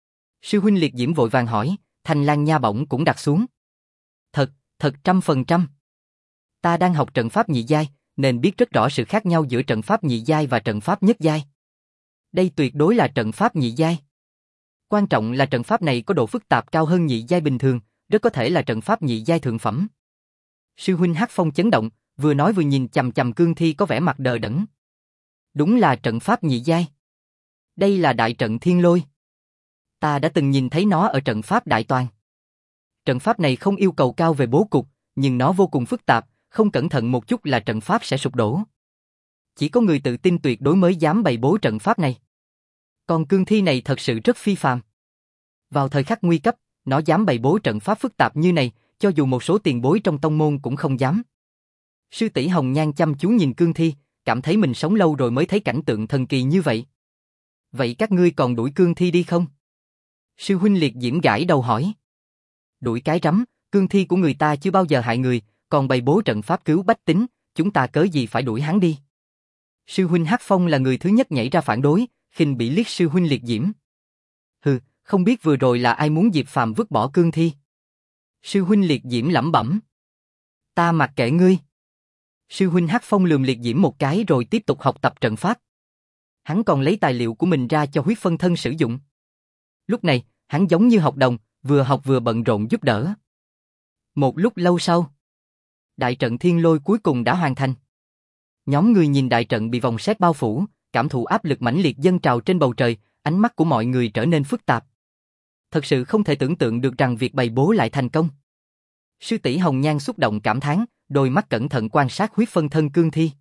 Sư huynh Liệt Diễm vội vàng hỏi, Thành Lan nha bổng cũng đặt xuống. Thật, thật trăm phần trăm. Ta đang học trận pháp nhị giai, nên biết rất rõ sự khác nhau giữa trận pháp nhị giai và trận pháp nhất giai. Đây tuyệt đối là trận pháp nhị giai. Quan trọng là trận pháp này có độ phức tạp cao hơn nhị giai bình thường, rất có thể là trận pháp nhị giai thượng phẩm. Sư huynh Hắc Phong chấn động, vừa nói vừa nhìn chằm chằm cương thi có vẻ mặt đờ đẫn. Đúng là trận pháp nhị giai. Đây là đại trận Thiên Lôi. Ta đã từng nhìn thấy nó ở trận pháp Đại Toàn. Trận pháp này không yêu cầu cao về bố cục, nhưng nó vô cùng phức tạp, không cẩn thận một chút là trận pháp sẽ sụp đổ. Chỉ có người tự tin tuyệt đối mới dám bày bố trận pháp này. Còn cương thi này thật sự rất phi phàm. Vào thời khắc nguy cấp, nó dám bày bố trận pháp phức tạp như này, cho dù một số tiền bối trong tông môn cũng không dám. Sư tỷ Hồng Nhan chăm chú nhìn cương thi, cảm thấy mình sống lâu rồi mới thấy cảnh tượng thần kỳ như vậy. Vậy các ngươi còn đuổi cương thi đi không? Sư huynh Liệt Diễm gãi đầu hỏi. Đuổi cái rắm, cương thi của người ta chưa bao giờ hại người, còn bày bố trận pháp cứu bách tính, chúng ta cớ gì phải đuổi hắn đi? Sư huynh Hắc Phong là người thứ nhất nhảy ra phản đối, khinh bỉ liếc sư huynh Liệt Diễm. Hừ, không biết vừa rồi là ai muốn Diệp Phàm vứt bỏ cương thi? Sư huynh Liệt Diễm lẩm bẩm. Ta mặc kệ ngươi. Sư huynh Hắc Phong lườm Liệt Diễm một cái rồi tiếp tục học tập trận pháp. Hắn còn lấy tài liệu của mình ra cho huyết phân thân sử dụng. Lúc này, hắn giống như học đồng, vừa học vừa bận rộn giúp đỡ. Một lúc lâu sau, đại trận thiên lôi cuối cùng đã hoàn thành. Nhóm người nhìn đại trận bị vòng sét bao phủ, cảm thụ áp lực mãnh liệt dâng trào trên bầu trời, ánh mắt của mọi người trở nên phức tạp. Thật sự không thể tưởng tượng được rằng việc bày bố lại thành công. Sư tỷ Hồng Nhan xúc động cảm thán, đôi mắt cẩn thận quan sát huyết phân thân cương thi.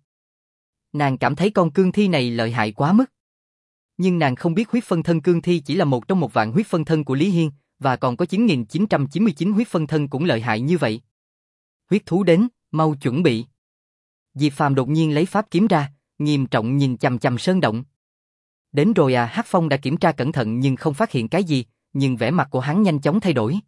Nàng cảm thấy con cương thi này lợi hại quá mức. Nhưng nàng không biết huyết phân thân cương thi chỉ là một trong một vạn huyết phân thân của Lý Hiên, và còn có chín nghìn chín trăm chín mươi chín huyết phân thân cũng lợi hại như vậy. Huyết thú đến, mau chuẩn bị. Diệp Phàm đột nhiên lấy pháp kiếm ra, nghiêm trọng nhìn chằm chằm sơn động. Đến rồi à, Hắc Phong đã kiểm tra cẩn thận nhưng không phát hiện cái gì, nhưng vẻ mặt của hắn nhanh chóng thay đổi.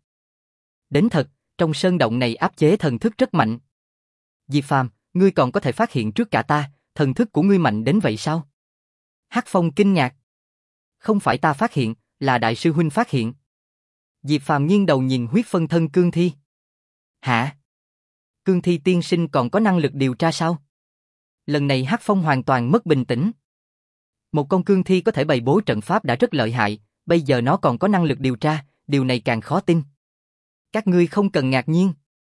Đến thật, trong sơn động này áp chế thần thức rất mạnh. Diệp Phàm, ngươi còn có thể phát hiện trước cả ta, thần thức của ngươi mạnh đến vậy sao? Hắc Phong kinh ngạc. Không phải ta phát hiện, là đại sư huynh phát hiện. Diệp Phàm nghiêng đầu nhìn huyết phân thân cương thi. Hả? Cương thi tiên sinh còn có năng lực điều tra sao? Lần này Hắc Phong hoàn toàn mất bình tĩnh. Một con cương thi có thể bày bố trận pháp đã rất lợi hại, bây giờ nó còn có năng lực điều tra, điều này càng khó tin. Các ngươi không cần ngạc nhiên.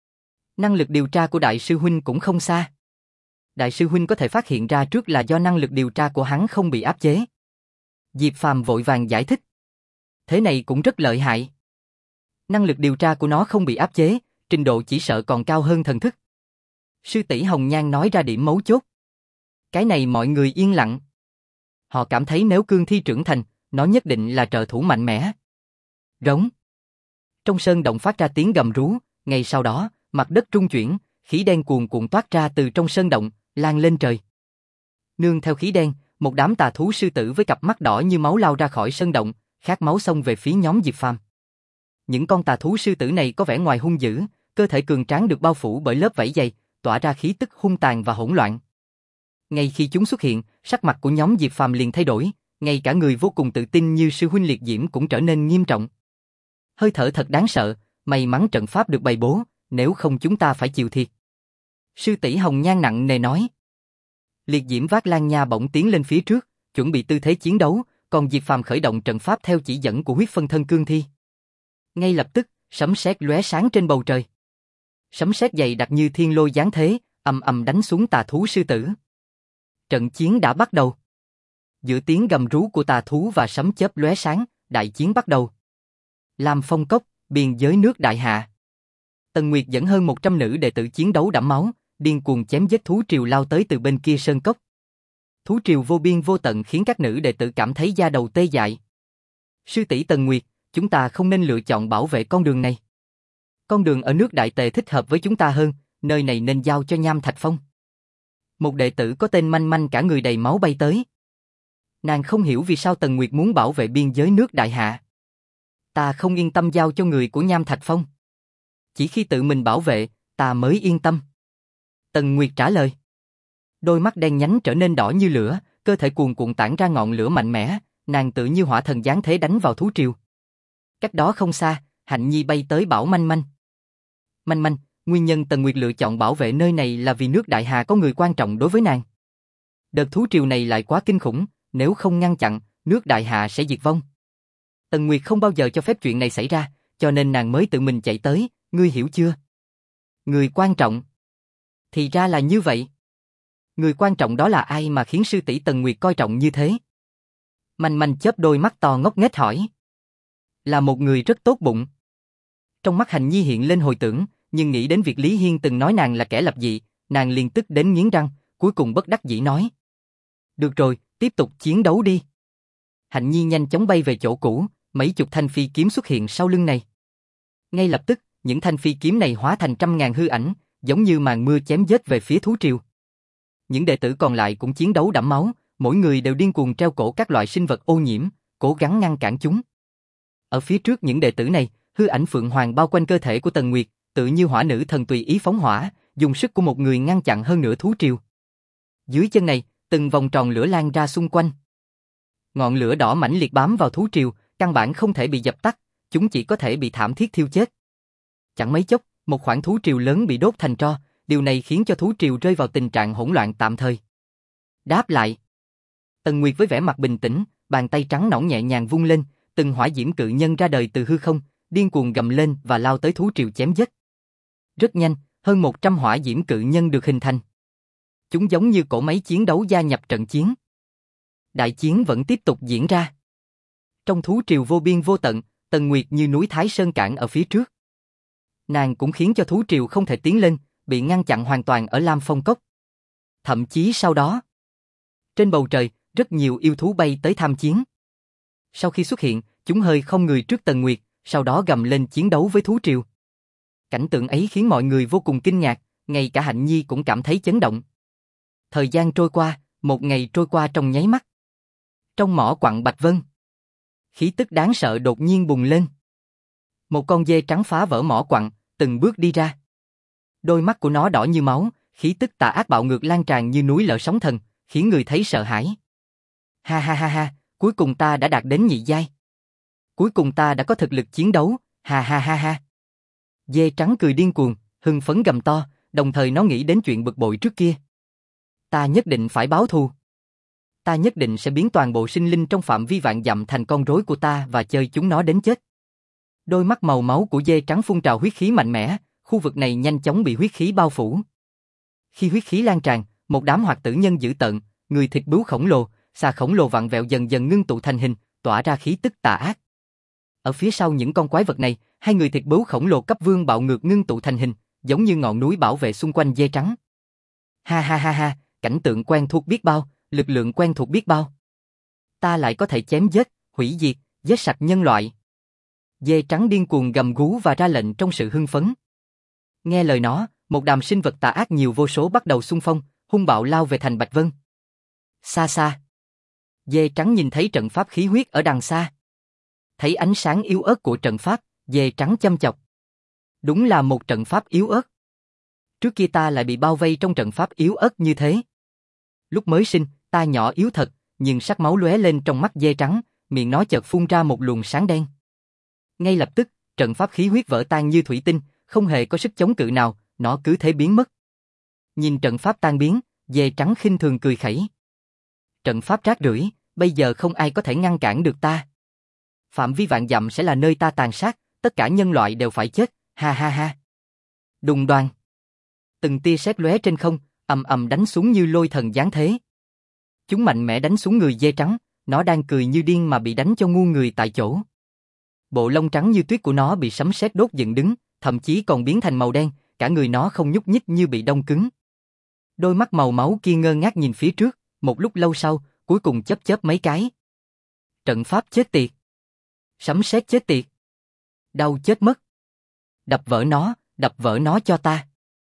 Năng lực điều tra của đại sư huynh cũng không xa. Đại sư huynh có thể phát hiện ra trước là do năng lực điều tra của hắn không bị áp chế. Diệp Phàm vội vàng giải thích. Thế này cũng rất lợi hại. Năng lực điều tra của nó không bị áp chế, trình độ chỉ sợ còn cao hơn thần thức. Sư tỷ Hồng Nhan nói ra điểm mấu chốt. Cái này mọi người yên lặng. Họ cảm thấy nếu cương thi trưởng thành, nó nhất định là trợ thủ mạnh mẽ. Rống. Trong sơn động phát ra tiếng gầm rú, ngay sau đó, mặt đất rung chuyển, khí đen cuồn cuộn toát ra từ trong sơn động, lan lên trời. Nương theo khí đen, một đám tà thú sư tử với cặp mắt đỏ như máu lao ra khỏi sơn động, khát máu xông về phía nhóm Diệp Phàm. Những con tà thú sư tử này có vẻ ngoài hung dữ, cơ thể cường tráng được bao phủ bởi lớp vảy dày, tỏa ra khí tức hung tàn và hỗn loạn. Ngay khi chúng xuất hiện, sắc mặt của nhóm Diệp Phàm liền thay đổi, ngay cả người vô cùng tự tin như sư huynh Liệt Diễm cũng trở nên nghiêm trọng. Hơi thở thật đáng sợ, may mắn trận pháp được bày bố, nếu không chúng ta phải chịu thiệt. Sư tỷ Hồng Nhan nặng nề nói. Liệt Diễm vác Lan Nha bỗng tiến lên phía trước, chuẩn bị tư thế chiến đấu, còn Diệp Phàm khởi động trận pháp theo chỉ dẫn của huyết phân thân cương thi. Ngay lập tức, sấm sét lóe sáng trên bầu trời. Sấm sét dày đặc như thiên lôi giáng thế, ầm ầm đánh xuống tà thú sư tử. Trận chiến đã bắt đầu. Giữa tiếng gầm rú của tà thú và sấm chớp lóe sáng, đại chiến bắt đầu. Lam Phong Cốc, biên giới nước Đại Hạ. Tần Nguyệt dẫn hơn một trăm nữ đệ tử chiến đấu đẫm máu, điên cuồng chém giết thú triều lao tới từ bên kia sơn cốc. Thú triều vô biên vô tận khiến các nữ đệ tử cảm thấy da đầu tê dại. Sư tỷ Tần Nguyệt, chúng ta không nên lựa chọn bảo vệ con đường này. Con đường ở nước Đại Tề thích hợp với chúng ta hơn, nơi này nên giao cho Nham Thạch Phong. Một đệ tử có tên Manh Manh cả người đầy máu bay tới. Nàng không hiểu vì sao Tần Nguyệt muốn bảo vệ biên giới nước Đại Hạ. Ta không yên tâm giao cho người của Nham Thạch Phong. Chỉ khi tự mình bảo vệ, ta mới yên tâm. Tần Nguyệt trả lời. Đôi mắt đen nhánh trở nên đỏ như lửa, cơ thể cuồn cuộn tản ra ngọn lửa mạnh mẽ, nàng tự như hỏa thần giáng thế đánh vào thú triều. Cách đó không xa, Hạnh Nhi bay tới bảo Manh Manh. Manh Manh, nguyên nhân Tần Nguyệt lựa chọn bảo vệ nơi này là vì nước Đại Hà có người quan trọng đối với nàng. Đợt thú triều này lại quá kinh khủng, nếu không ngăn chặn, nước Đại Hà sẽ diệt vong. Tần Nguyệt không bao giờ cho phép chuyện này xảy ra, cho nên nàng mới tự mình chạy tới, ngươi hiểu chưa? Người quan trọng. Thì ra là như vậy. Người quan trọng đó là ai mà khiến sư tỷ Tần Nguyệt coi trọng như thế? Manh Manh chớp đôi mắt to ngốc nghếch hỏi. Là một người rất tốt bụng. Trong mắt Hành Nhi hiện lên hồi tưởng, nhưng nghĩ đến việc Lý Hiên từng nói nàng là kẻ lập dị, nàng liền tức đến nghiến răng, cuối cùng bất đắc dĩ nói. Được rồi, tiếp tục chiến đấu đi. Hạnh Nhi nhanh chóng bay về chỗ cũ, mấy chục thanh phi kiếm xuất hiện sau lưng này. Ngay lập tức, những thanh phi kiếm này hóa thành trăm ngàn hư ảnh, giống như màn mưa chém giết về phía thú triều. Những đệ tử còn lại cũng chiến đấu đẫm máu, mỗi người đều điên cuồng treo cổ các loại sinh vật ô nhiễm, cố gắng ngăn cản chúng. Ở phía trước những đệ tử này, hư ảnh phượng hoàng bao quanh cơ thể của Tần Nguyệt, tự như hỏa nữ thần tùy ý phóng hỏa, dùng sức của một người ngăn chặn hơn nửa thú triều. Dưới chân này, từng vòng tròn lửa lan ra xung quanh. Ngọn lửa đỏ mãnh liệt bám vào thú triều, căn bản không thể bị dập tắt, chúng chỉ có thể bị thảm thiết thiêu chết. Chẳng mấy chốc, một khoảng thú triều lớn bị đốt thành tro, điều này khiến cho thú triều rơi vào tình trạng hỗn loạn tạm thời. Đáp lại. Tần Nguyệt với vẻ mặt bình tĩnh, bàn tay trắng nõn nhẹ nhàng vung lên, từng hỏa diễm cự nhân ra đời từ hư không, điên cuồng gầm lên và lao tới thú triều chém giết. Rất nhanh, hơn một trăm hỏa diễm cự nhân được hình thành. Chúng giống như cỗ máy chiến đấu gia nhập trận chiến. Đại chiến vẫn tiếp tục diễn ra. Trong thú triều vô biên vô tận, Tần Nguyệt như núi Thái Sơn cản ở phía trước. Nàng cũng khiến cho thú triều không thể tiến lên, bị ngăn chặn hoàn toàn ở Lam Phong Cốc. Thậm chí sau đó, trên bầu trời, rất nhiều yêu thú bay tới tham chiến. Sau khi xuất hiện, chúng hơi không người trước Tần Nguyệt, sau đó gầm lên chiến đấu với thú triều. Cảnh tượng ấy khiến mọi người vô cùng kinh ngạc, ngay cả Hạnh Nhi cũng cảm thấy chấn động. Thời gian trôi qua, một ngày trôi qua trong nháy mắt. Trong mỏ quặng Bạch Vân, khí tức đáng sợ đột nhiên bùng lên. Một con dê trắng phá vỡ mỏ quặng, từng bước đi ra. Đôi mắt của nó đỏ như máu, khí tức tà ác bạo ngược lan tràn như núi lở sóng thần, khiến người thấy sợ hãi. Ha ha ha ha, cuối cùng ta đã đạt đến nhị giai. Cuối cùng ta đã có thực lực chiến đấu, ha ha ha ha. Dê trắng cười điên cuồng, hưng phấn gầm to, đồng thời nó nghĩ đến chuyện bực bội trước kia. Ta nhất định phải báo thù. Ta nhất định sẽ biến toàn bộ sinh linh trong phạm vi vạn dặm thành con rối của ta và chơi chúng nó đến chết. Đôi mắt màu máu của dê trắng phun trào huyết khí mạnh mẽ, khu vực này nhanh chóng bị huyết khí bao phủ. Khi huyết khí lan tràn, một đám hoạt tử nhân dữ tợn, người thịt bướu khổng lồ, xà khổng lồ vặn vẹo dần dần ngưng tụ thành hình, tỏa ra khí tức tà ác. Ở phía sau những con quái vật này, hai người thịt bướu khổng lồ cấp vương bạo ngược ngưng tụ thành hình, giống như ngọn núi bảo vệ xung quanh dê trắng. Ha ha ha ha, cảnh tượng quen thuộc biết bao, lực lượng quen thuộc biết bao. Ta lại có thể chém giết, hủy diệt, giết sạch nhân loại. Dê trắng điên cuồng gầm gú và ra lệnh trong sự hưng phấn. Nghe lời nó, một đám sinh vật tà ác nhiều vô số bắt đầu xung phong, hung bạo lao về thành Bạch Vân. Xa xa, dê trắng nhìn thấy trận pháp khí huyết ở đằng xa. Thấy ánh sáng yếu ớt của trận pháp, dê trắng chăm chọc. Đúng là một trận pháp yếu ớt. Trước kia ta lại bị bao vây trong trận pháp yếu ớt như thế. Lúc mới sinh, ta nhỏ yếu thật, nhưng sắc máu lóe lên trong mắt dê trắng, miệng nó chợt phun ra một luồng sáng đen. Ngay lập tức, trận pháp khí huyết vỡ tan như thủy tinh, không hề có sức chống cự nào, nó cứ thế biến mất. Nhìn trận pháp tan biến, dê trắng khinh thường cười khẩy. Trận pháp rác rưởi, bây giờ không ai có thể ngăn cản được ta. Phạm vi vạn dặm sẽ là nơi ta tàn sát, tất cả nhân loại đều phải chết, ha ha ha. Đùng đoàng. Từng tia sét lóe trên không, ầm ầm đánh xuống như lôi thần giáng thế. Chúng mạnh mẽ đánh xuống người dê trắng, nó đang cười như điên mà bị đánh cho ngu người tại chỗ. Bộ lông trắng như tuyết của nó bị sấm sét đốt dựng đứng, thậm chí còn biến thành màu đen, cả người nó không nhúc nhích như bị đông cứng. Đôi mắt màu máu kia ngơ ngác nhìn phía trước, một lúc lâu sau, cuối cùng chớp chớp mấy cái. Trận pháp chết tiệt. Sấm sét chết tiệt. Đau chết mất. Đập vỡ nó, đập vỡ nó cho ta.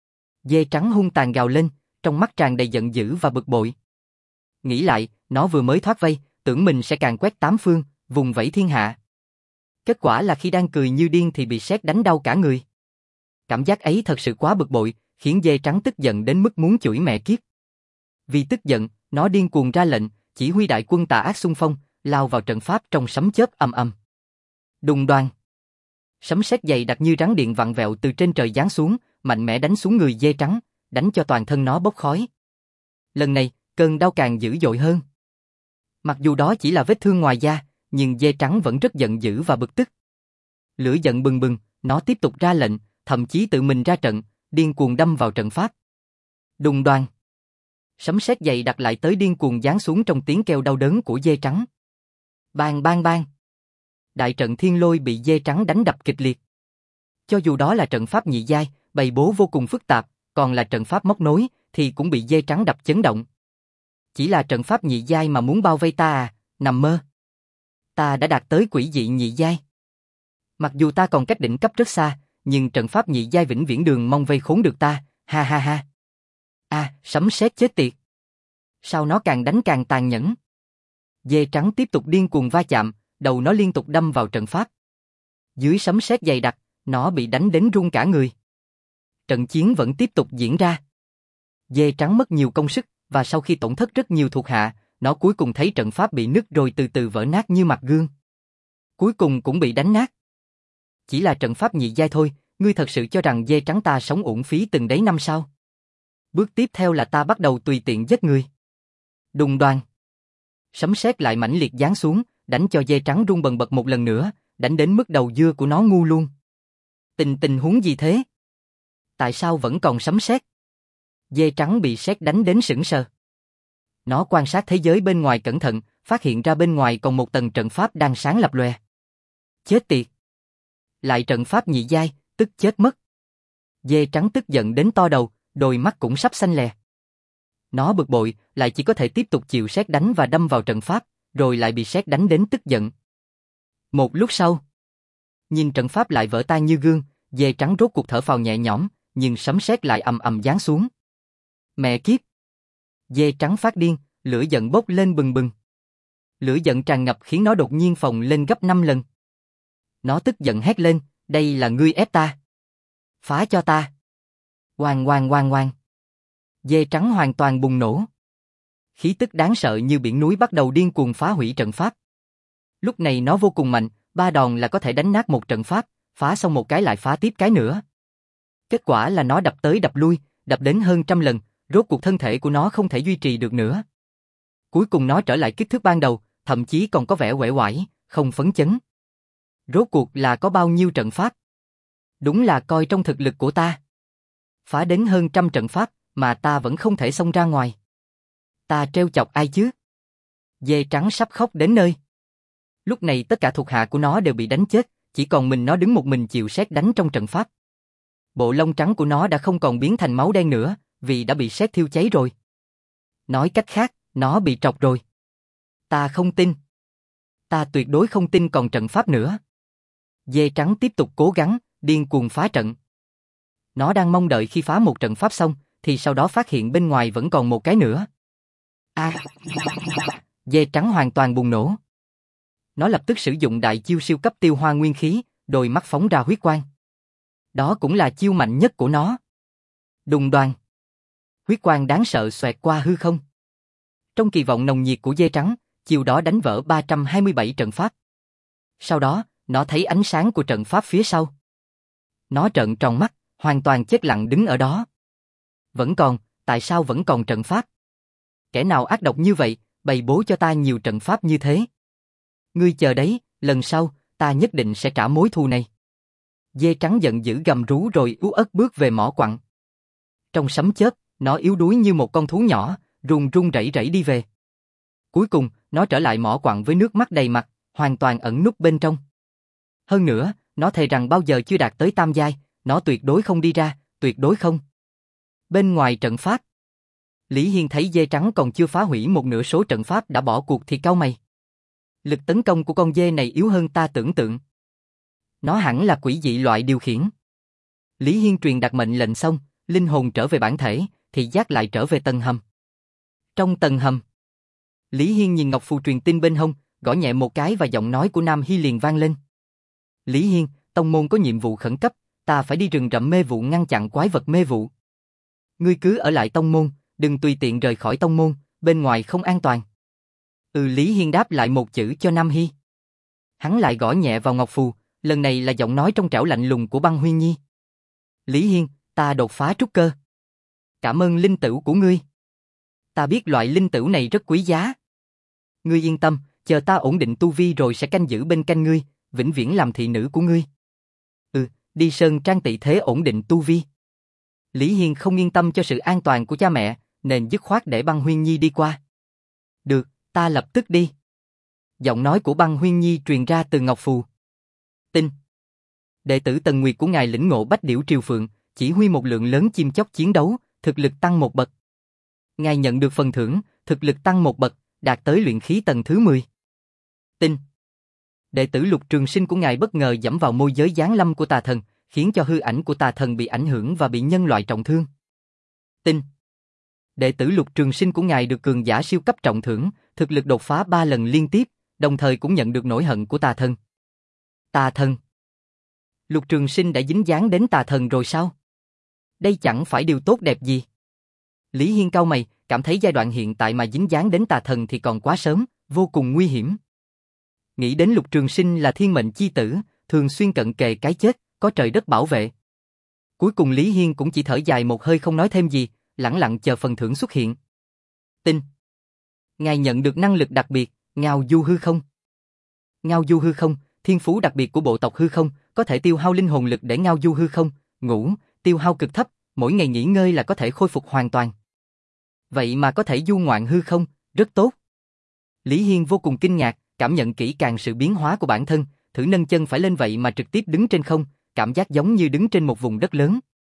Dê trắng hung tàn gào lên, trong mắt tràn đầy giận dữ và bực bội. Nghĩ lại, nó vừa mới thoát vây, tưởng mình sẽ càn quét tám phương, vùng vẫy thiên hạ. Kết quả là khi đang cười như điên thì bị sét đánh đau cả người. Cảm giác ấy thật sự quá bực bội, khiến dê trắng tức giận đến mức muốn chửi mẹ kiếp. Vì tức giận, nó điên cuồng ra lệnh, chỉ huy đại quân tà ác xung phong, lao vào trận pháp trong sấm chớp ầm ầm. Đùng đoàng. Sấm sét dày đặc như rắn điện vặn vẹo từ trên trời giáng xuống, mạnh mẽ đánh xuống người dê trắng, đánh cho toàn thân nó bốc khói. Lần này, cơn đau càng dữ dội hơn. Mặc dù đó chỉ là vết thương ngoài da, nhưng dê trắng vẫn rất giận dữ và bực tức. Lửa giận bừng bừng, nó tiếp tục ra lệnh, thậm chí tự mình ra trận, điên cuồng đâm vào trận pháp. Đùng đoàng. Sấm sét dày đặc lại tới điên cuồng giáng xuống trong tiếng kêu đau đớn của dê trắng. Bang bang bang. Đại trận thiên lôi bị dê trắng đánh đập kịch liệt. Cho dù đó là trận pháp nhị giai, bày bố vô cùng phức tạp, còn là trận pháp móc nối, thì cũng bị dê trắng đập chấn động. Chỉ là trận pháp nhị giai mà muốn bao vây ta à, nằm mơ. Ta đã đạt tới quỷ dị nhị giai. Mặc dù ta còn cách đỉnh cấp rất xa, nhưng trận pháp nhị giai vĩnh viễn đường mong vây khốn được ta, ha ha ha. À, sấm sét chết tiệt. Sao nó càng đánh càng tàn nhẫn. Dê trắng tiếp tục điên cuồng va chạm, đầu nó liên tục đâm vào trận pháp. Dưới sấm sét dày đặc, nó bị đánh đến run cả người. Trận chiến vẫn tiếp tục diễn ra. Dê trắng mất nhiều công sức, và sau khi tổn thất rất nhiều thuộc hạ, nó cuối cùng thấy trận pháp bị nứt rồi từ từ vỡ nát như mặt gương. Cuối cùng cũng bị đánh nát. Chỉ là trận pháp nhị giai thôi, ngươi thật sự cho rằng dê trắng ta sống uổng phí từng đấy năm sao? Bước tiếp theo là ta bắt đầu tùy tiện giết ngươi. Đùng đoàng. Sấm sét lại mãnh liệt giáng xuống, đánh cho dê trắng rung bần bật một lần nữa, đánh đến mức đầu dưa của nó ngu luôn. Tình tình huống gì thế? Tại sao vẫn còn sấm sét? Dê trắng bị sét đánh đến sững sờ. Nó quan sát thế giới bên ngoài cẩn thận, phát hiện ra bên ngoài còn một tầng trận pháp đang sáng lập lòe. Chết tiệt! Lại trận pháp nhị giai, tức chết mất. Dê trắng tức giận đến to đầu, đôi mắt cũng sắp xanh lè. Nó bực bội, lại chỉ có thể tiếp tục chịu sét đánh và đâm vào trận pháp, rồi lại bị sét đánh đến tức giận. Một lúc sau, nhìn trận pháp lại vỡ tan như gương, dê trắng rốt cuộc thở phào nhẹ nhõm, nhưng sấm sét lại ầm ầm giáng xuống. Mẹ kiếp! Dê trắng phát điên, lửa giận bốc lên bừng bừng. Lửa giận tràn ngập khiến nó đột nhiên phồng lên gấp năm lần. Nó tức giận hét lên, đây là ngươi ép ta. Phá cho ta. Oang oang oang oang. Dê trắng hoàn toàn bùng nổ. Khí tức đáng sợ như biển núi bắt đầu điên cuồng phá hủy trận pháp. Lúc này nó vô cùng mạnh, ba đòn là có thể đánh nát một trận pháp, phá xong một cái lại phá tiếp cái nữa. Kết quả là nó đập tới đập lui, đập đến hơn trăm lần, rốt cuộc thân thể của nó không thể duy trì được nữa. Cuối cùng nó trở lại kích thước ban đầu, thậm chí còn có vẻ uể oải, không phấn chấn. Rốt cuộc là có bao nhiêu trận pháp? Đúng là coi trong thực lực của ta. Phá đến hơn trăm trận pháp, mà ta vẫn không thể xông ra ngoài. Ta trêu chọc ai chứ? Dê trắng sắp khóc đến nơi. Lúc này tất cả thuộc hạ của nó đều bị đánh chết, chỉ còn mình nó đứng một mình chịu sét đánh trong trận pháp. Bộ lông trắng của nó đã không còn biến thành máu đen nữa, vì đã bị sét thiêu cháy rồi. Nói cách khác, nó bị trọc rồi. Ta không tin. Ta tuyệt đối không tin còn trận pháp nữa. Dê trắng tiếp tục cố gắng, điên cuồng phá trận. Nó đang mong đợi khi phá một trận pháp xong, thì sau đó phát hiện bên ngoài vẫn còn một cái nữa. A! À, dê trắng hoàn toàn bùng nổ. Nó lập tức sử dụng đại chiêu siêu cấp tiêu hoa nguyên khí, đôi mắt phóng ra huyết quang. Đó cũng là chiêu mạnh nhất của nó. Đùng đoàng. Huyết quang đáng sợ xoẹt qua hư không. Trong kỳ vọng nồng nhiệt của dê trắng, chiêu đó đánh vỡ ba trăm hai mươi bảy trận pháp. Sau đó, nó thấy ánh sáng của trận pháp phía sau. Nó trợn tròn mắt, hoàn toàn chết lặng đứng ở đó. Vẫn còn, tại sao vẫn còn trận pháp? Kẻ nào ác độc như vậy, bày bố cho ta nhiều trận pháp như thế? Ngươi chờ đấy, lần sau, ta nhất định sẽ trả mối thù này. Dê trắng giận dữ gầm rú rồi yếu ớt bước về mỏ quặng. Trong sấm chớp, nó yếu đuối như một con thú nhỏ, run run rẩy rẩy đi về. Cuối cùng, nó trở lại mỏ quặng với nước mắt đầy mặt, hoàn toàn ẩn núp bên trong. Hơn nữa, nó thề rằng bao giờ chưa đạt tới tam giai, nó tuyệt đối không đi ra, tuyệt đối không. Bên ngoài trận pháp, Lý Hiên thấy dê trắng còn chưa phá hủy một nửa số trận pháp đã bỏ cuộc thì cau mày. Lực tấn công của con dê này yếu hơn ta tưởng tượng. Nó hẳn là quỷ dị loại điều khiển. Lý Hiên truyền đạt mệnh lệnh xong, linh hồn trở về bản thể, thì giác lại trở về tầng hầm. Trong tầng hầm, Lý Hiên nhìn ngọc phù truyền tin bên hông, gõ nhẹ một cái và giọng nói của Nam Hy liền vang lên. Lý Hiên, tông môn có nhiệm vụ khẩn cấp, ta phải đi rừng rậm mê vụ ngăn chặn quái vật mê vụ. Ngươi cứ ở lại tông môn, đừng tùy tiện rời khỏi tông môn, bên ngoài không an toàn. Ừ, Lý Hiên đáp lại một chữ cho Nam Hy. Hắn lại gõ nhẹ vào ngọc phù, lần này là giọng nói trong trẻo lạnh lùng của Băng Huyên Nhi. Lý Hiên, ta đột phá trúc cơ. Cảm ơn linh tửu của ngươi. Ta biết loại linh tửu này rất quý giá. Ngươi yên tâm, chờ ta ổn định tu vi rồi sẽ canh giữ bên cạnh ngươi, vĩnh viễn làm thị nữ của ngươi. Ừ, đi sơn trang tị thế ổn định tu vi. Lý Hiên không yên tâm cho sự an toàn của cha mẹ, nên dứt khoát để Băng Huyên Nhi đi qua. Được, ta lập tức đi. Giọng nói của Băng Huyên Nhi truyền ra từ ngọc phù. Tin. Đệ tử Tần Nguyệt của ngài lĩnh ngộ Bách Điểu Triều Phượng, chỉ huy một lượng lớn chim chóc chiến đấu, thực lực tăng một bậc. Ngài nhận được phần thưởng, thực lực tăng một bậc, đạt tới luyện khí tầng thứ mười. Tinh. Đệ tử Lục Trường Sinh của ngài bất ngờ giẫm vào môi giới giáng lâm của tà thần, khiến cho hư ảnh của tà thần bị ảnh hưởng và bị nhân loại trọng thương. Tinh. Đệ tử Lục Trường Sinh của ngài được cường giả siêu cấp trọng thưởng, thực lực đột phá ba lần liên tiếp, đồng thời cũng nhận được nỗi hận của tà thần. Tà thần. Lục Trường Sinh đã dính dáng đến tà thần rồi sao? Đây chẳng phải điều tốt đẹp gì. Lý Hiên cau mày, cảm thấy giai đoạn hiện tại mà dính dáng đến tà thần thì còn quá sớm, vô cùng nguy hiểm. Nghĩ đến Lục Trường Sinh là thiên mệnh chi tử, thường xuyên cận kề cái chết, có trời đất bảo vệ. Cuối cùng Lý Hiên cũng chỉ thở dài một hơi không nói thêm gì, lẳng lặng chờ phần thưởng xuất hiện. Tinh. Ngài nhận được năng lực đặc biệt, Ngao Du Hư Không. Ngao Du Hư Không, thiên phú đặc biệt của bộ tộc Hư Không, có thể tiêu hao linh hồn lực để ngao du hư không, ngủ, tiêu hao cực thấp, mỗi ngày nghỉ ngơi là có thể khôi phục hoàn toàn. Vậy mà có thể du ngoạn hư không, rất tốt. Lý Hiên vô cùng kinh ngạc, cảm nhận kỹ càng sự biến hóa của bản thân, thử nâng chân phải lên vậy mà trực tiếp đứng trên không, cảm giác giống như đứng trên một vùng đất lớn.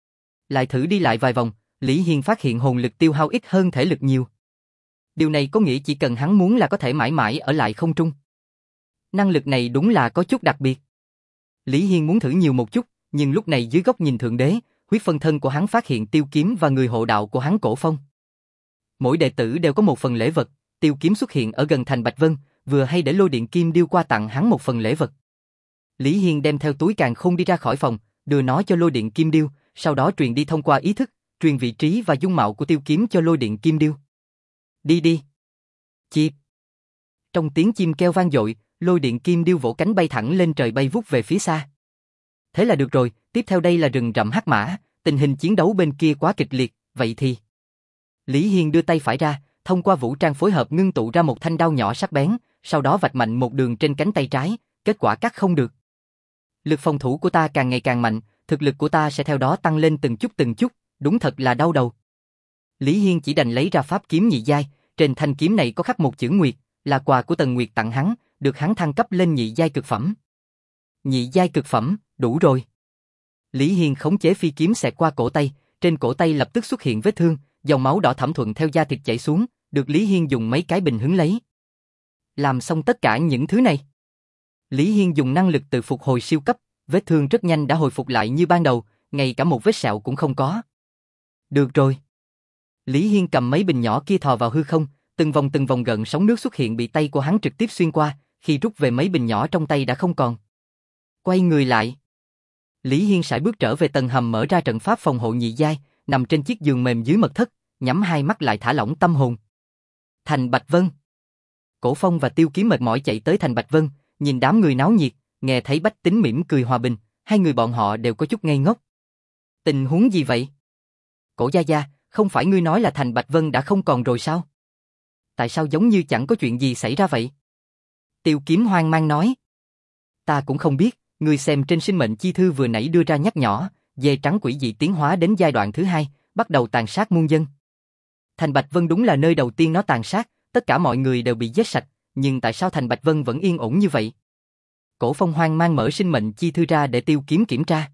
Lại thử đi lại vài vòng, Lý Hiên phát hiện hồn lực tiêu hao ít hơn thể lực nhiều. Điều này có nghĩa chỉ cần hắn muốn là có thể mãi mãi ở lại không trung. Năng lực này đúng là có chút đặc biệt. Lý Hiên muốn thử nhiều một chút, nhưng lúc này dưới góc nhìn thượng đế, huyết phân thân của hắn phát hiện Tiêu Kiếm và người hộ đạo của hắn Cổ Phong. Mỗi đệ tử đều có một phần lễ vật, Tiêu Kiếm xuất hiện ở gần thành Bạch Vân, vừa hay để Lôi Điện Kim Điêu qua tặng hắn một phần lễ vật. Lý Hiên đem theo túi càn khôn đi ra khỏi phòng, đưa nó cho Lôi Điện Kim Điêu, sau đó truyền đi thông qua ý thức, truyền vị trí và dung mạo của Tiêu Kiếm cho Lôi Điện Kim Điêu. Đi đi. Chịp. Trong tiếng chim kêu vang dội, Lôi Điện Kim Điêu vỗ cánh bay thẳng lên trời bay vút về phía xa. Thế là được rồi, tiếp theo đây là rừng rậm hắc mã, tình hình chiến đấu bên kia quá kịch liệt, vậy thì... Lý Hiên đưa tay phải ra, thông qua vũ trang phối hợp ngưng tụ ra một thanh đao nhỏ sắc bén, sau đó vạch mạnh một đường trên cánh tay trái, kết quả cắt không được. Lực phòng thủ của ta càng ngày càng mạnh, thực lực của ta sẽ theo đó tăng lên từng chút từng chút, đúng thật là đau đầu. Lý Hiên chỉ đành lấy ra pháp kiếm nhị giai, trên thanh kiếm này có khắc một chữ Nguyệt, là quà của Tần Nguyệt tặng hắn, được hắn thăng cấp lên nhị giai cực phẩm. Nhị giai cực phẩm, đủ rồi. Lý Hiên khống chế phi kiếm xẹt qua cổ tay, trên cổ tay lập tức xuất hiện vết thương, dòng máu đỏ thẩm thuận theo da thịt chảy xuống, được Lý Hiên dùng mấy cái bình hứng lấy. Làm xong tất cả những thứ này, Lý Hiên dùng năng lực tự phục hồi siêu cấp, vết thương rất nhanh đã hồi phục lại như ban đầu, ngay cả một vết sẹo cũng không có. Được rồi. Lý Hiên cầm mấy bình nhỏ kia thò vào hư không, từng vòng từng vòng gợn sóng nước xuất hiện bị tay của hắn trực tiếp xuyên qua, khi rút về mấy bình nhỏ trong tay đã không còn. Quay người lại. Lý Hiên sải bước trở về tầng hầm mở ra trận pháp phòng hộ nhị giai, nằm trên chiếc giường mềm dưới mật thất, nhắm hai mắt lại thả lỏng tâm hồn. Thành Bạch Vân. Cổ Phong và Tiêu Kiếm mệt mỏi chạy tới thành Bạch Vân, nhìn đám người náo nhiệt, nghe thấy Bách Tính mỉm cười hòa bình, hai người bọn họ đều có chút ngây ngốc. Tình huống gì vậy? Cổ gia gia, không phải ngươi nói là thành Bạch Vân đã không còn rồi sao? Tại sao giống như chẳng có chuyện gì xảy ra vậy? Tiêu Kiếm hoang mang nói. Ta cũng không biết, ngươi xem trên sinh mệnh chi thư vừa nãy đưa ra nhắc nhỏ, dê trắng quỷ dị tiến hóa đến giai đoạn thứ hai, bắt đầu tàn sát muôn dân. Thành Bạch Vân đúng là nơi đầu tiên nó tàn sát, tất cả mọi người đều bị giết sạch, nhưng tại sao thành Bạch Vân vẫn yên ổn như vậy? Cổ Phong hoang mang mở sinh mệnh chi thư ra để Tiêu Kiếm kiểm tra.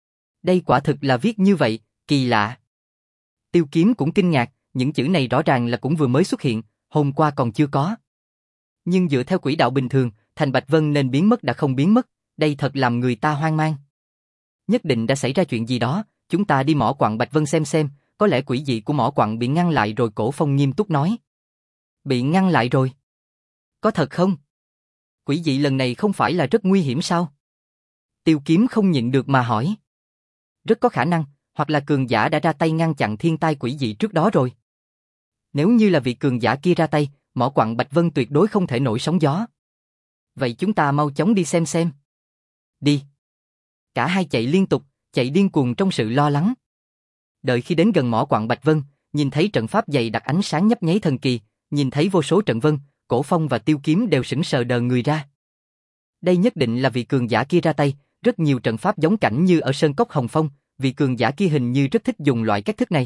Đây quả thực là viết như vậy, kỳ lạ. Tiêu Kiếm cũng kinh ngạc, những chữ này rõ ràng là cũng vừa mới xuất hiện, hôm qua còn chưa có. Nhưng dựa theo quỹ đạo bình thường, thành Bạch Vân nên biến mất đã không biến mất, đây thật làm người ta hoang mang. Nhất định đã xảy ra chuyện gì đó, chúng ta đi mỏ quặng Bạch Vân xem xem, có lẽ quỷ dị của mỏ quặng bị ngăn lại rồi. Cổ Phong nghiêm túc nói. Bị ngăn lại rồi? Có thật không? Quỷ dị lần này không phải là rất nguy hiểm sao? Tiêu Kiếm không nhịn được mà hỏi. Rất có khả năng, hoặc là cường giả đã ra tay ngăn chặn thiên tai quỷ dị trước đó rồi. Nếu như là vị cường giả kia ra tay, mỏ quặng Bạch Vân tuyệt đối không thể nổi sóng gió. Vậy chúng ta mau chóng đi xem xem. Đi. Cả hai chạy liên tục, chạy điên cuồng trong sự lo lắng. Đợi khi đến gần mỏ quặng Bạch Vân, nhìn thấy trận pháp dày đặc ánh sáng nhấp nháy thần kỳ, nhìn thấy vô số trận vân, Cổ Phong và Tiêu Kiếm đều sững sờ đờ người ra. Đây nhất định là vị cường giả kia ra tay, rất nhiều trận pháp giống cảnh như ở Sơn Cốc Hồng Phong, vị cường giả kia hình như rất thích dùng loại cách thức này.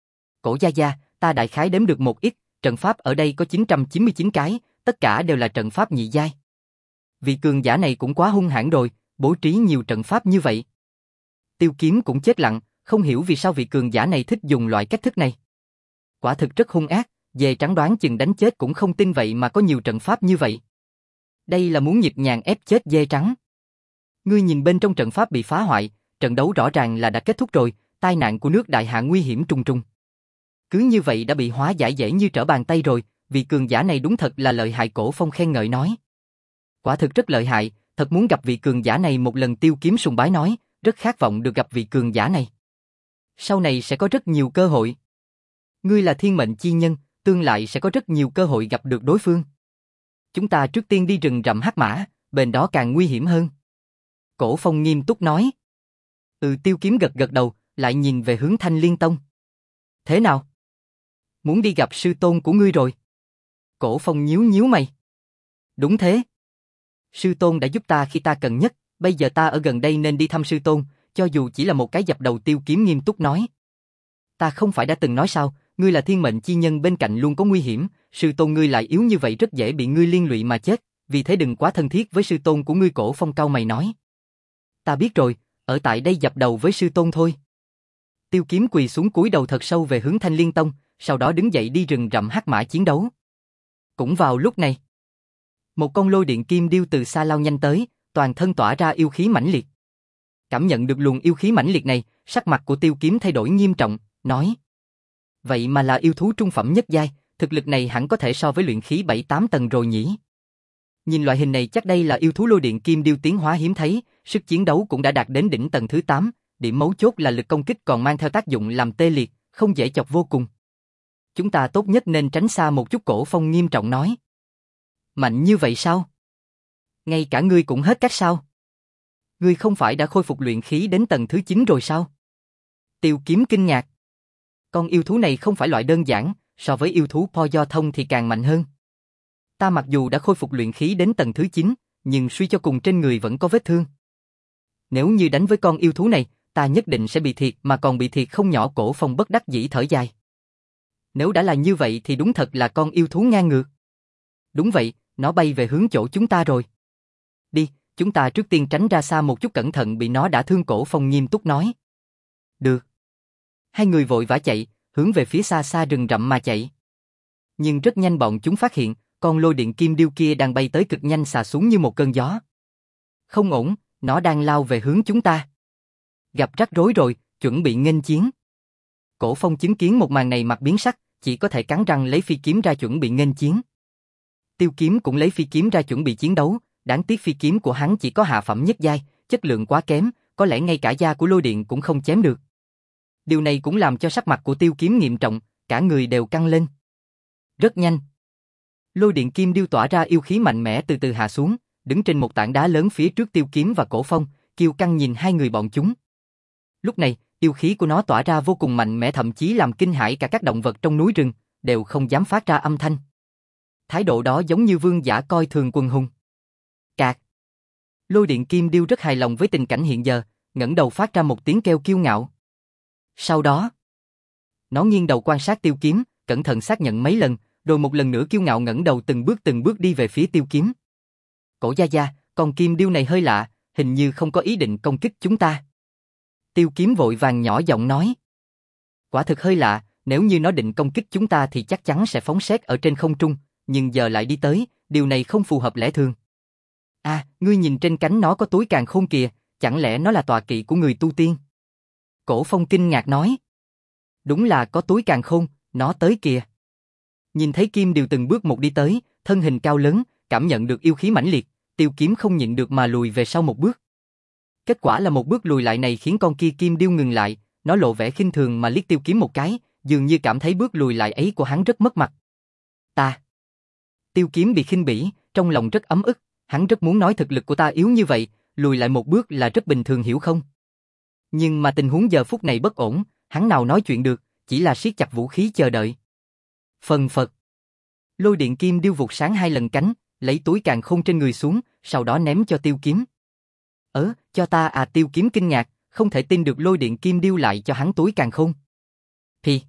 Cổ gia gia, ta đại khái đếm được một ít, trận pháp ở đây có chín trăm chín mươi chín cái, tất cả đều là trận pháp nhị giai. Vị cường giả này cũng quá hung hãn rồi, bố trí nhiều trận pháp như vậy. Tiêu Kiếm cũng chết lặng, không hiểu vì sao vị cường giả này thích dùng loại cách thức này. Quả thực rất hung ác, dê trắng đoán chừng đánh chết cũng không tin vậy mà có nhiều trận pháp như vậy. Đây là muốn nhịp nhàng ép chết dê trắng. Ngươi nhìn bên trong trận pháp bị phá hoại, trận đấu rõ ràng là đã kết thúc rồi, tai nạn của nước đại hạ nguy hiểm trùng trùng. Cứ như vậy đã bị hóa giải dễ như trở bàn tay rồi, vị cường giả này đúng thật là lợi hại. Cổ Phong khen ngợi nói. Quả thực rất lợi hại, thật muốn gặp vị cường giả này một lần. Tiêu Kiếm sùng bái nói, rất khát vọng được gặp vị cường giả này. Sau này sẽ có rất nhiều cơ hội. Ngươi là thiên mệnh chi nhân, tương lai sẽ có rất nhiều cơ hội gặp được đối phương. Chúng ta trước tiên đi rừng rậm Hắc Mã, bên đó càng nguy hiểm hơn. Cổ Phong nghiêm túc nói. Ừ, Tiêu Kiếm gật gật đầu, lại nhìn về hướng Thanh Liên Tông. Thế nào? Muốn đi gặp sư tôn của ngươi rồi? Cổ Phong nhíu nhíu mày. Đúng thế. Sư tôn đã giúp ta khi ta cần nhất, bây giờ ta ở gần đây nên đi thăm sư tôn, cho dù chỉ là một cái dập đầu. Tiêu Kiếm nghiêm túc nói. Ta không phải đã từng nói sao, ngươi là thiên mệnh chi nhân, bên cạnh luôn có nguy hiểm, sư tôn ngươi lại yếu như vậy rất dễ bị ngươi liên lụy mà chết, vì thế đừng quá thân thiết với sư tôn của ngươi. Cổ Phong cau mày nói. Ta biết rồi, ở tại đây dập đầu với sư tôn thôi. Tiêu Kiếm quỳ xuống cúi đầu thật sâu về hướng Thanh Liên Tông, sau đó đứng dậy đi rừng rậm Hắc Mã chiến đấu. Cũng vào lúc này, một con lôi điện kim điêu từ xa lao nhanh tới, toàn thân tỏa ra yêu khí mãnh liệt. Cảm nhận được luồng yêu khí mãnh liệt này, sắc mặt của Tiêu Kiếm thay đổi nghiêm trọng, nói: vậy mà là yêu thú trung phẩm nhất giai, thực lực này hẳn có thể so với luyện khí bảy tám tầng rồi nhỉ. Nhìn loại hình này chắc đây là yêu thú lôi điện kim điêu tiến hóa hiếm thấy, sức chiến đấu cũng đã đạt đến đỉnh tầng thứ tám, điểm mấu chốt là lực công kích còn mang theo tác dụng làm tê liệt, không dễ chọc vô cùng. Chúng ta tốt nhất nên tránh xa một chút. Cổ Phong nghiêm trọng nói. Mạnh như vậy sao? Ngay cả ngươi cũng hết cách sao? Ngươi không phải đã khôi phục luyện khí đến tầng thứ chín rồi sao? Tiêu Kiếm kinh ngạc. Con yêu thú này không phải loại đơn giản, so với yêu thú Po Do Thông thì càng mạnh hơn. Ta mặc dù đã khôi phục luyện khí đến tầng thứ chín, nhưng suy cho cùng trên người vẫn có vết thương. Nếu như đánh với con yêu thú này, ta nhất định sẽ bị thiệt, mà còn bị thiệt không nhỏ. Cổ Phong bất đắc dĩ thở dài. Nếu đã là như vậy thì đúng thật là con yêu thú ngang ngược. Đúng vậy, nó bay về hướng chỗ chúng ta rồi. Đi, chúng ta trước tiên tránh ra xa một chút, cẩn thận bị nó đả thương. Cổ Phong nghiêm túc nói. Được. Hai người vội vã chạy, hướng về phía xa xa rừng rậm mà chạy. Nhưng rất nhanh bọn chúng phát hiện, con lôi điện kim điêu kia đang bay tới cực nhanh, xà xuống như một cơn gió. Không ổn, nó đang lao về hướng chúng ta. Gặp rắc rối rồi, chuẩn bị nghênh chiến. Cổ Phong chứng kiến một màn này mặt biến sắc, chỉ có thể cắn răng lấy phi kiếm ra chuẩn bị nghênh chiến. Tiêu Kiếm cũng lấy phi kiếm ra chuẩn bị chiến đấu, đáng tiếc phi kiếm của hắn chỉ có hạ phẩm nhất giai, chất lượng quá kém, có lẽ ngay cả da của lôi điện cũng không chém được. Điều này cũng làm cho sắc mặt của Tiêu Kiếm nghiêm trọng, cả người đều căng lên. Rất nhanh, lôi điện kim điêu tỏa ra yêu khí mạnh mẽ từ từ hạ xuống, đứng trên một tảng đá lớn phía trước Tiêu Kiếm và Cổ Phong, kiêu căng nhìn hai người bọn chúng. Lúc này, yêu khí của nó tỏa ra vô cùng mạnh mẽ, thậm chí làm kinh hãi cả các động vật trong núi rừng, đều không dám phát ra âm thanh. Thái độ đó giống như vương giả coi thường quần hùng. Cạc. Lôi điện kim điêu rất hài lòng với tình cảnh hiện giờ, ngẩng đầu phát ra một tiếng kêu kiêu ngạo. Sau đó, nó nghiêng đầu quan sát Tiêu Kiếm, cẩn thận xác nhận mấy lần, rồi một lần nữa kiêu ngạo ngẩng đầu từng bước từng bước đi về phía Tiêu Kiếm. Cổ gia gia, con kim điêu này hơi lạ, hình như không có ý định công kích chúng ta. Tiêu Kiếm vội vàng nhỏ giọng nói. Quả thực hơi lạ, nếu như nó định công kích chúng ta thì chắc chắn sẽ phóng sét ở trên không trung, nhưng giờ lại đi tới, điều này không phù hợp lẽ thường. À, ngươi nhìn trên cánh nó có túi càn khôn kìa, chẳng lẽ nó là tọa kỵ của người tu tiên? Cổ Phong kinh ngạc nói. Đúng là có túi càn khôn, nó tới kìa. Nhìn thấy kim điêu từng bước một đi tới, thân hình cao lớn, cảm nhận được yêu khí mãnh liệt, Tiêu Kiếm không nhịn được mà lùi về sau một bước. Kết quả là một bước lùi lại này khiến con kia kim điêu ngừng lại, nó lộ vẻ khinh thường mà liếc Tiêu Kiếm một cái, dường như cảm thấy bước lùi lại ấy của hắn rất mất mặt. Ta. Tiêu Kiếm bị khinh bỉ, trong lòng rất ấm ức, hắn rất muốn nói thực lực của ta yếu như vậy, lùi lại một bước là rất bình thường hiểu không? Nhưng mà tình huống giờ phút này bất ổn, hắn nào nói chuyện được, chỉ là siết chặt vũ khí chờ đợi. Phần phật. Lôi điện kim điêu vụt sáng hai lần cánh, lấy túi càn khôn trên người xuống, sau đó ném cho Tiêu Kiếm. Ớ, cho ta à? Tiêu Kiếm kinh ngạc, không thể tin được lôi điện kim điêu lại cho hắn túi càn khôn. Thì.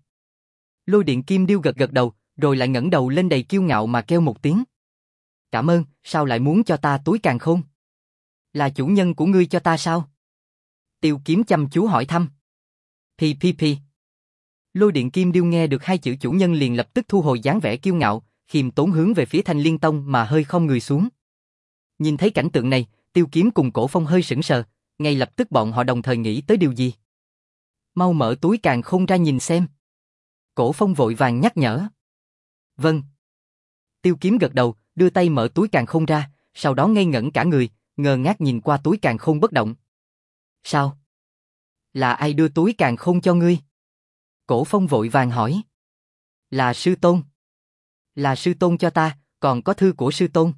Lôi điện kim điêu gật gật đầu, rồi lại ngẩng đầu lên đầy kiêu ngạo mà kêu một tiếng. Cảm ơn, sao lại muốn cho ta túi càn khôn? Là chủ nhân của ngươi cho ta sao? Tiêu Kiếm chăm chú hỏi thăm. Pi pi pi. Lôi điện kim điêu nghe được hai chữ chủ nhân liền lập tức thu hồi dáng vẻ kiêu ngạo, khiêm tốn hướng về phía Thanh Liên Tông mà hơi khom người xuống. Nhìn thấy cảnh tượng này, Tiêu Kiếm cùng Cổ Phong hơi sững sờ, ngay lập tức bọn họ đồng thời nghĩ tới điều gì. Mau mở túi càn khôn ra nhìn xem. Cổ Phong vội vàng nhắc nhở. Vâng. Tiêu Kiếm gật đầu, đưa tay mở túi càn khôn ra, sau đó ngây ngẩn cả người, ngơ ngác nhìn qua túi càn khôn bất động. Sao? Là ai đưa túi càn khôn cho ngươi? Cổ Phong vội vàng hỏi. Là sư tôn. Là sư tôn cho ta, còn có thư của sư tôn.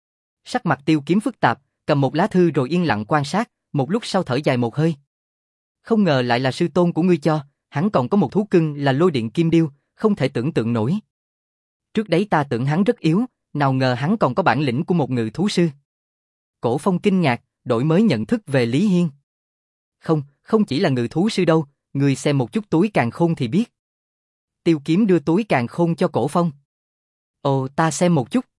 Sắc mặt Tiêu Kiếm phức tạp, cầm một lá thư rồi yên lặng quan sát, một lúc sau thở dài một hơi. Không ngờ lại là sư tôn của ngươi cho, hắn còn có một thú cưng là lôi điện kim điêu, không thể tưởng tượng nổi. Trước đấy ta tưởng hắn rất yếu, nào ngờ hắn còn có bản lĩnh của một ngự thú sư. Cổ Phong kinh ngạc, đổi mới nhận thức về Lý Hiên. Không, không chỉ là ngự thú sư đâu, ngươi xem một chút túi càn khôn thì biết. Tiêu Kiếm đưa túi càn khôn cho Cổ Phong. Ồ, ta xem một chút.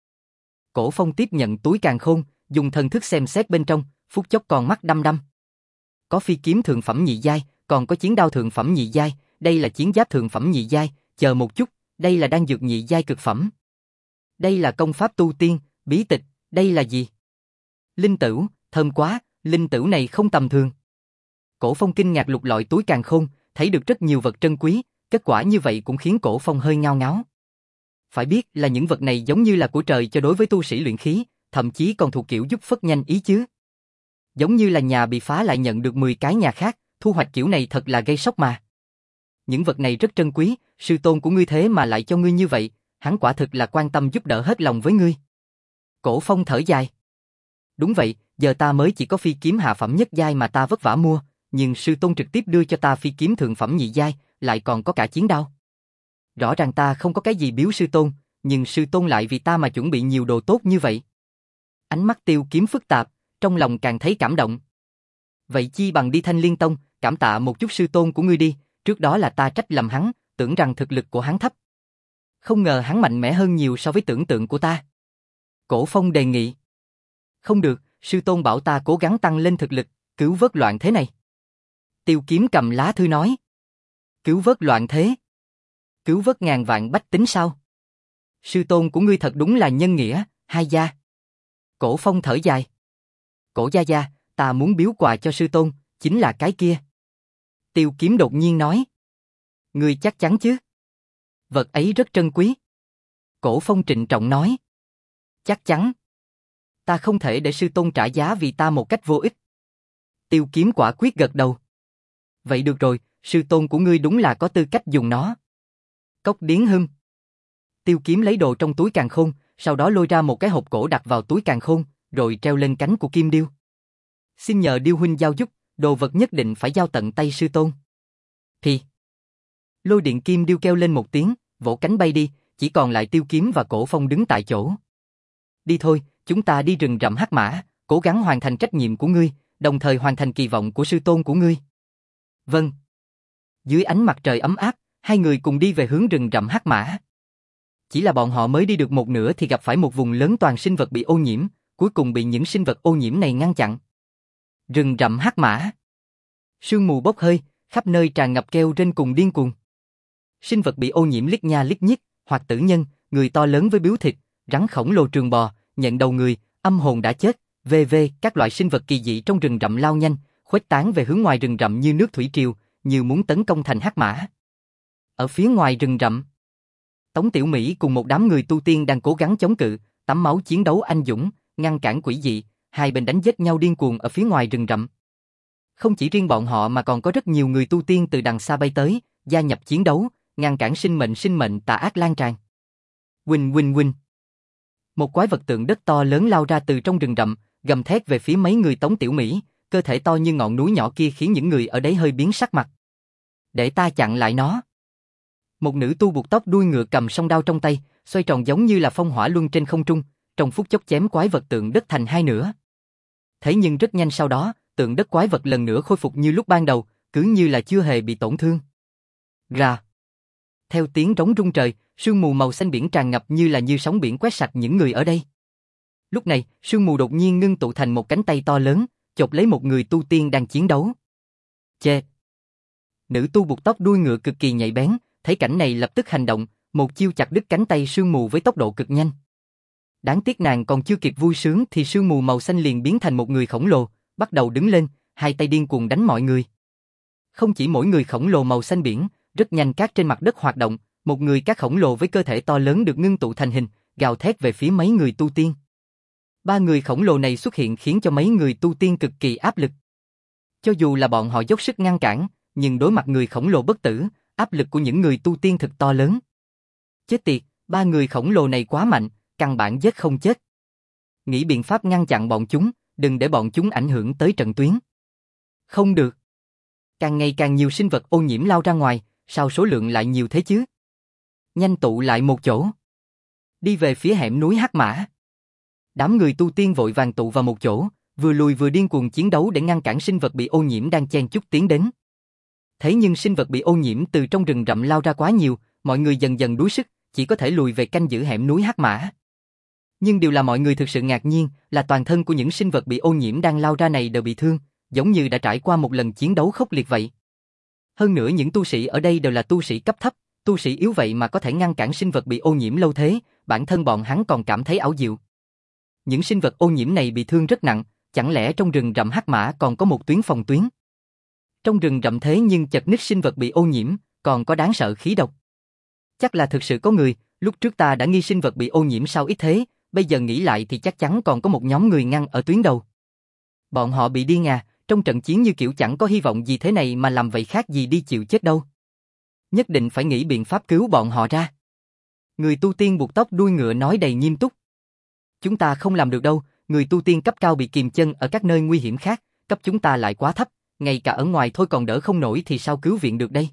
Cổ Phong tiếp nhận túi càn khôn, dùng thần thức xem xét bên trong, phút chốc còn mắt đăm đăm. Có phi kiếm thượng phẩm nhị giai, còn có chiến đao thượng phẩm nhị giai, đây là chiến giáp thượng phẩm nhị giai, chờ một chút, đây là đan dược nhị giai cực phẩm. Đây là công pháp tu tiên, bí tịch, đây là gì? Linh tửu, thơm quá, linh tửu này không tầm thường. Cổ Phong kinh ngạc lục lọi túi càn khôn, thấy được rất nhiều vật trân quý, kết quả như vậy cũng khiến Cổ Phong hơi ngao ngáo. Phải biết là những vật này giống như là của trời cho đối với tu sĩ luyện khí, thậm chí còn thuộc kiểu giúp phất nhanh ý chứ. Giống như là nhà bị phá lại nhận được mười cái nhà khác, thu hoạch kiểu này thật là gây sốc mà. Những vật này rất trân quý, sư tôn của ngươi thế mà lại cho ngươi như vậy, hắn quả thực là quan tâm giúp đỡ hết lòng với ngươi. Cổ Phong thở dài. Đúng vậy, giờ ta mới chỉ có phi kiếm hạ phẩm nhất giai mà ta vất vả mua, nhưng sư tôn trực tiếp đưa cho ta phi kiếm thượng phẩm nhị giai, lại còn có cả chiến đao. Rõ ràng ta không có cái gì biếu sư tôn, nhưng sư tôn lại vì ta mà chuẩn bị nhiều đồ tốt như vậy. Ánh mắt Tiêu Kiếm phức tạp, trong lòng càng thấy cảm động. Vậy chi bằng đi Thanh Liên Tông, cảm tạ một chút sư tôn của ngươi đi, trước đó là ta trách lầm hắn, tưởng rằng thực lực của hắn thấp. Không ngờ hắn mạnh mẽ hơn nhiều so với tưởng tượng của ta. Cổ Phong đề nghị. Không được, sư tôn bảo ta cố gắng tăng lên thực lực, cứu vớt loạn thế này. Tiêu Kiếm cầm lá thư nói. Cứu vớt loạn thế? Cứu vớt ngàn vạn bách tính sao? Sư tôn của ngươi thật đúng là nhân nghĩa, hai gia. Cổ Phong thở dài. Cổ gia gia, ta muốn biếu quà cho sư tôn, chính là cái kia. Tiêu Kiếm đột nhiên nói. Ngươi chắc chắn chứ? Vật ấy rất trân quý. Cổ Phong trịnh trọng nói. Chắc chắn. Ta không thể để sư tôn trả giá vì ta một cách vô ích. Tiêu Kiếm quả quyết gật đầu. Vậy được rồi, sư tôn của ngươi đúng là có tư cách dùng nó. Cốc điến hưng. Tiêu Kiếm lấy đồ trong túi càn khôn, sau đó lôi ra một cái hộp cổ đặt vào túi càn khôn, rồi treo lên cánh của Kim Điêu. Xin nhờ Điêu huynh giao giúp, đồ vật nhất định phải giao tận tay sư tôn. Thì. Lôi điện Kim Điêu kêu lên một tiếng, vỗ cánh bay đi, chỉ còn lại Tiêu Kiếm và Cổ Phong đứng tại chỗ. Đi thôi, chúng ta đi rừng rậm hắc mã, cố gắng hoàn thành trách nhiệm của ngươi, đồng thời hoàn thành kỳ vọng của sư tôn của ngươi. Vâng. Dưới ánh mặt trời ấm áp, hai người cùng đi về hướng rừng rậm hắc mã. Chỉ là bọn họ mới đi được một nửa thì gặp phải một vùng lớn toàn sinh vật bị ô nhiễm, cuối cùng bị những sinh vật ô nhiễm này ngăn chặn. Rừng rậm hắc mã. Sương mù bốc hơi, khắp nơi tràn ngập kêu rên cùng điên cuồng. Sinh vật bị ô nhiễm lít nha lít nhít, hoặc tử nhân, người to lớn với biếu thịt, rắn khổng lồ trường bò, nhận đầu người, âm hồn đã chết, vv các loại sinh vật kỳ dị trong rừng rậm lao nhanh, khuếch tán về hướng ngoài rừng rậm như nước thủy triều, như muốn tấn công thành hắc mã. Ở phía ngoài rừng rậm, Tống Tiểu Mỹ cùng một đám người tu tiên đang cố gắng chống cự, tắm máu chiến đấu anh dũng, ngăn cản quỷ dị, hai bên đánh giết nhau điên cuồng ở phía ngoài rừng rậm. Không chỉ riêng bọn họ mà còn có rất nhiều người tu tiên từ đằng xa bay tới, gia nhập chiến đấu, ngăn cản sinh mệnh sinh mệnh tà ác lan tràn. Huỳnh huỳnh huỳnh. Một quái vật tượng đất to lớn lao ra từ trong rừng rậm, gầm thét về phía mấy người Tống Tiểu Mỹ, cơ thể to như ngọn núi nhỏ kia khiến những người ở đấy hơi biến sắc mặt. Để ta chặn lại nó. Một nữ tu buộc tóc đuôi ngựa cầm song đao trong tay, xoay tròn giống như là phong hỏa luân trên không trung, trong phút chốc chém quái vật tượng đất thành hai nửa. Thế nhưng rất nhanh sau đó, tượng đất quái vật lần nữa khôi phục như lúc ban đầu, cứ như là chưa hề bị tổn thương. Rà. Theo tiếng rống rung trời, sương mù màu xanh biển tràn ngập như là như sóng biển quét sạch những người ở đây. Lúc này, sương mù đột nhiên ngưng tụ thành một cánh tay to lớn, chộp lấy một người tu tiên đang chiến đấu. Chê. Nữ tu buộc tóc đuôi ngựa cực kỳ nhạy bén, thấy cảnh này lập tức hành động, một chiêu chặt đứt cánh tay sương mù với tốc độ cực nhanh. Đáng tiếc nàng còn chưa kịp vui sướng thì sương mù màu xanh liền biến thành một người khổng lồ, bắt đầu đứng lên, hai tay điên cuồng đánh mọi người. Không chỉ mỗi người khổng lồ màu xanh biển, rất nhanh cát trên mặt đất hoạt động, một người cát khổng lồ với cơ thể to lớn được ngưng tụ thành hình, gào thét về phía mấy người tu tiên. Ba người khổng lồ này xuất hiện khiến cho mấy người tu tiên cực kỳ áp lực. Cho dù là bọn họ dốc sức ngăn cản, nhưng đối mặt người khổng lồ bất tử, áp lực của những người tu tiên thực to lớn. Chết tiệt, ba người khổng lồ này quá mạnh, căn bản giết không chết. Nghĩ biện pháp ngăn chặn bọn chúng, đừng để bọn chúng ảnh hưởng tới trận tuyến. Không được. Càng ngày càng nhiều sinh vật ô nhiễm lao ra ngoài, sao số lượng lại nhiều thế chứ? Nhanh tụ lại một chỗ. Đi về phía hẻm núi Hắc Mã. Đám người tu tiên vội vàng tụ vào một chỗ, vừa lùi vừa điên cuồng chiến đấu để ngăn cản sinh vật bị ô nhiễm đang chen chúc tiến đến. Thế nhưng sinh vật bị ô nhiễm từ trong rừng rậm lao ra quá nhiều, mọi người dần dần đuối sức, chỉ có thể lùi về canh giữ hẻm núi Hắc Mã. Nhưng điều là mọi người thực sự ngạc nhiên là toàn thân của những sinh vật bị ô nhiễm đang lao ra này đều bị thương, giống như đã trải qua một lần chiến đấu khốc liệt vậy. Hơn nữa những tu sĩ ở đây đều là tu sĩ cấp thấp, tu sĩ yếu vậy mà có thể ngăn cản sinh vật bị ô nhiễm lâu thế, bản thân bọn hắn còn cảm thấy ảo diệu. Những sinh vật ô nhiễm này bị thương rất nặng, chẳng lẽ trong rừng rậm Hắc Mã còn có một tuyến phòng tuyến? Trong rừng rậm thế nhưng chật ních sinh vật bị ô nhiễm, còn có đáng sợ khí độc. Chắc là thực sự có người, lúc trước ta đã nghi sinh vật bị ô nhiễm sao ít thế, bây giờ nghĩ lại thì chắc chắn còn có một nhóm người ngăn ở tuyến đầu. Bọn họ bị điên à, trong trận chiến như kiểu chẳng có hy vọng gì thế này mà làm vậy khác gì đi chịu chết đâu. Nhất định phải nghĩ biện pháp cứu bọn họ ra. Người tu tiên buộc tóc đuôi ngựa nói đầy nghiêm túc. Chúng ta không làm được đâu, người tu tiên cấp cao bị kìm chân ở các nơi nguy hiểm khác, cấp chúng ta lại quá thấp, ngay cả ở ngoài thôi còn đỡ không nổi thì sao cứu viện được đây.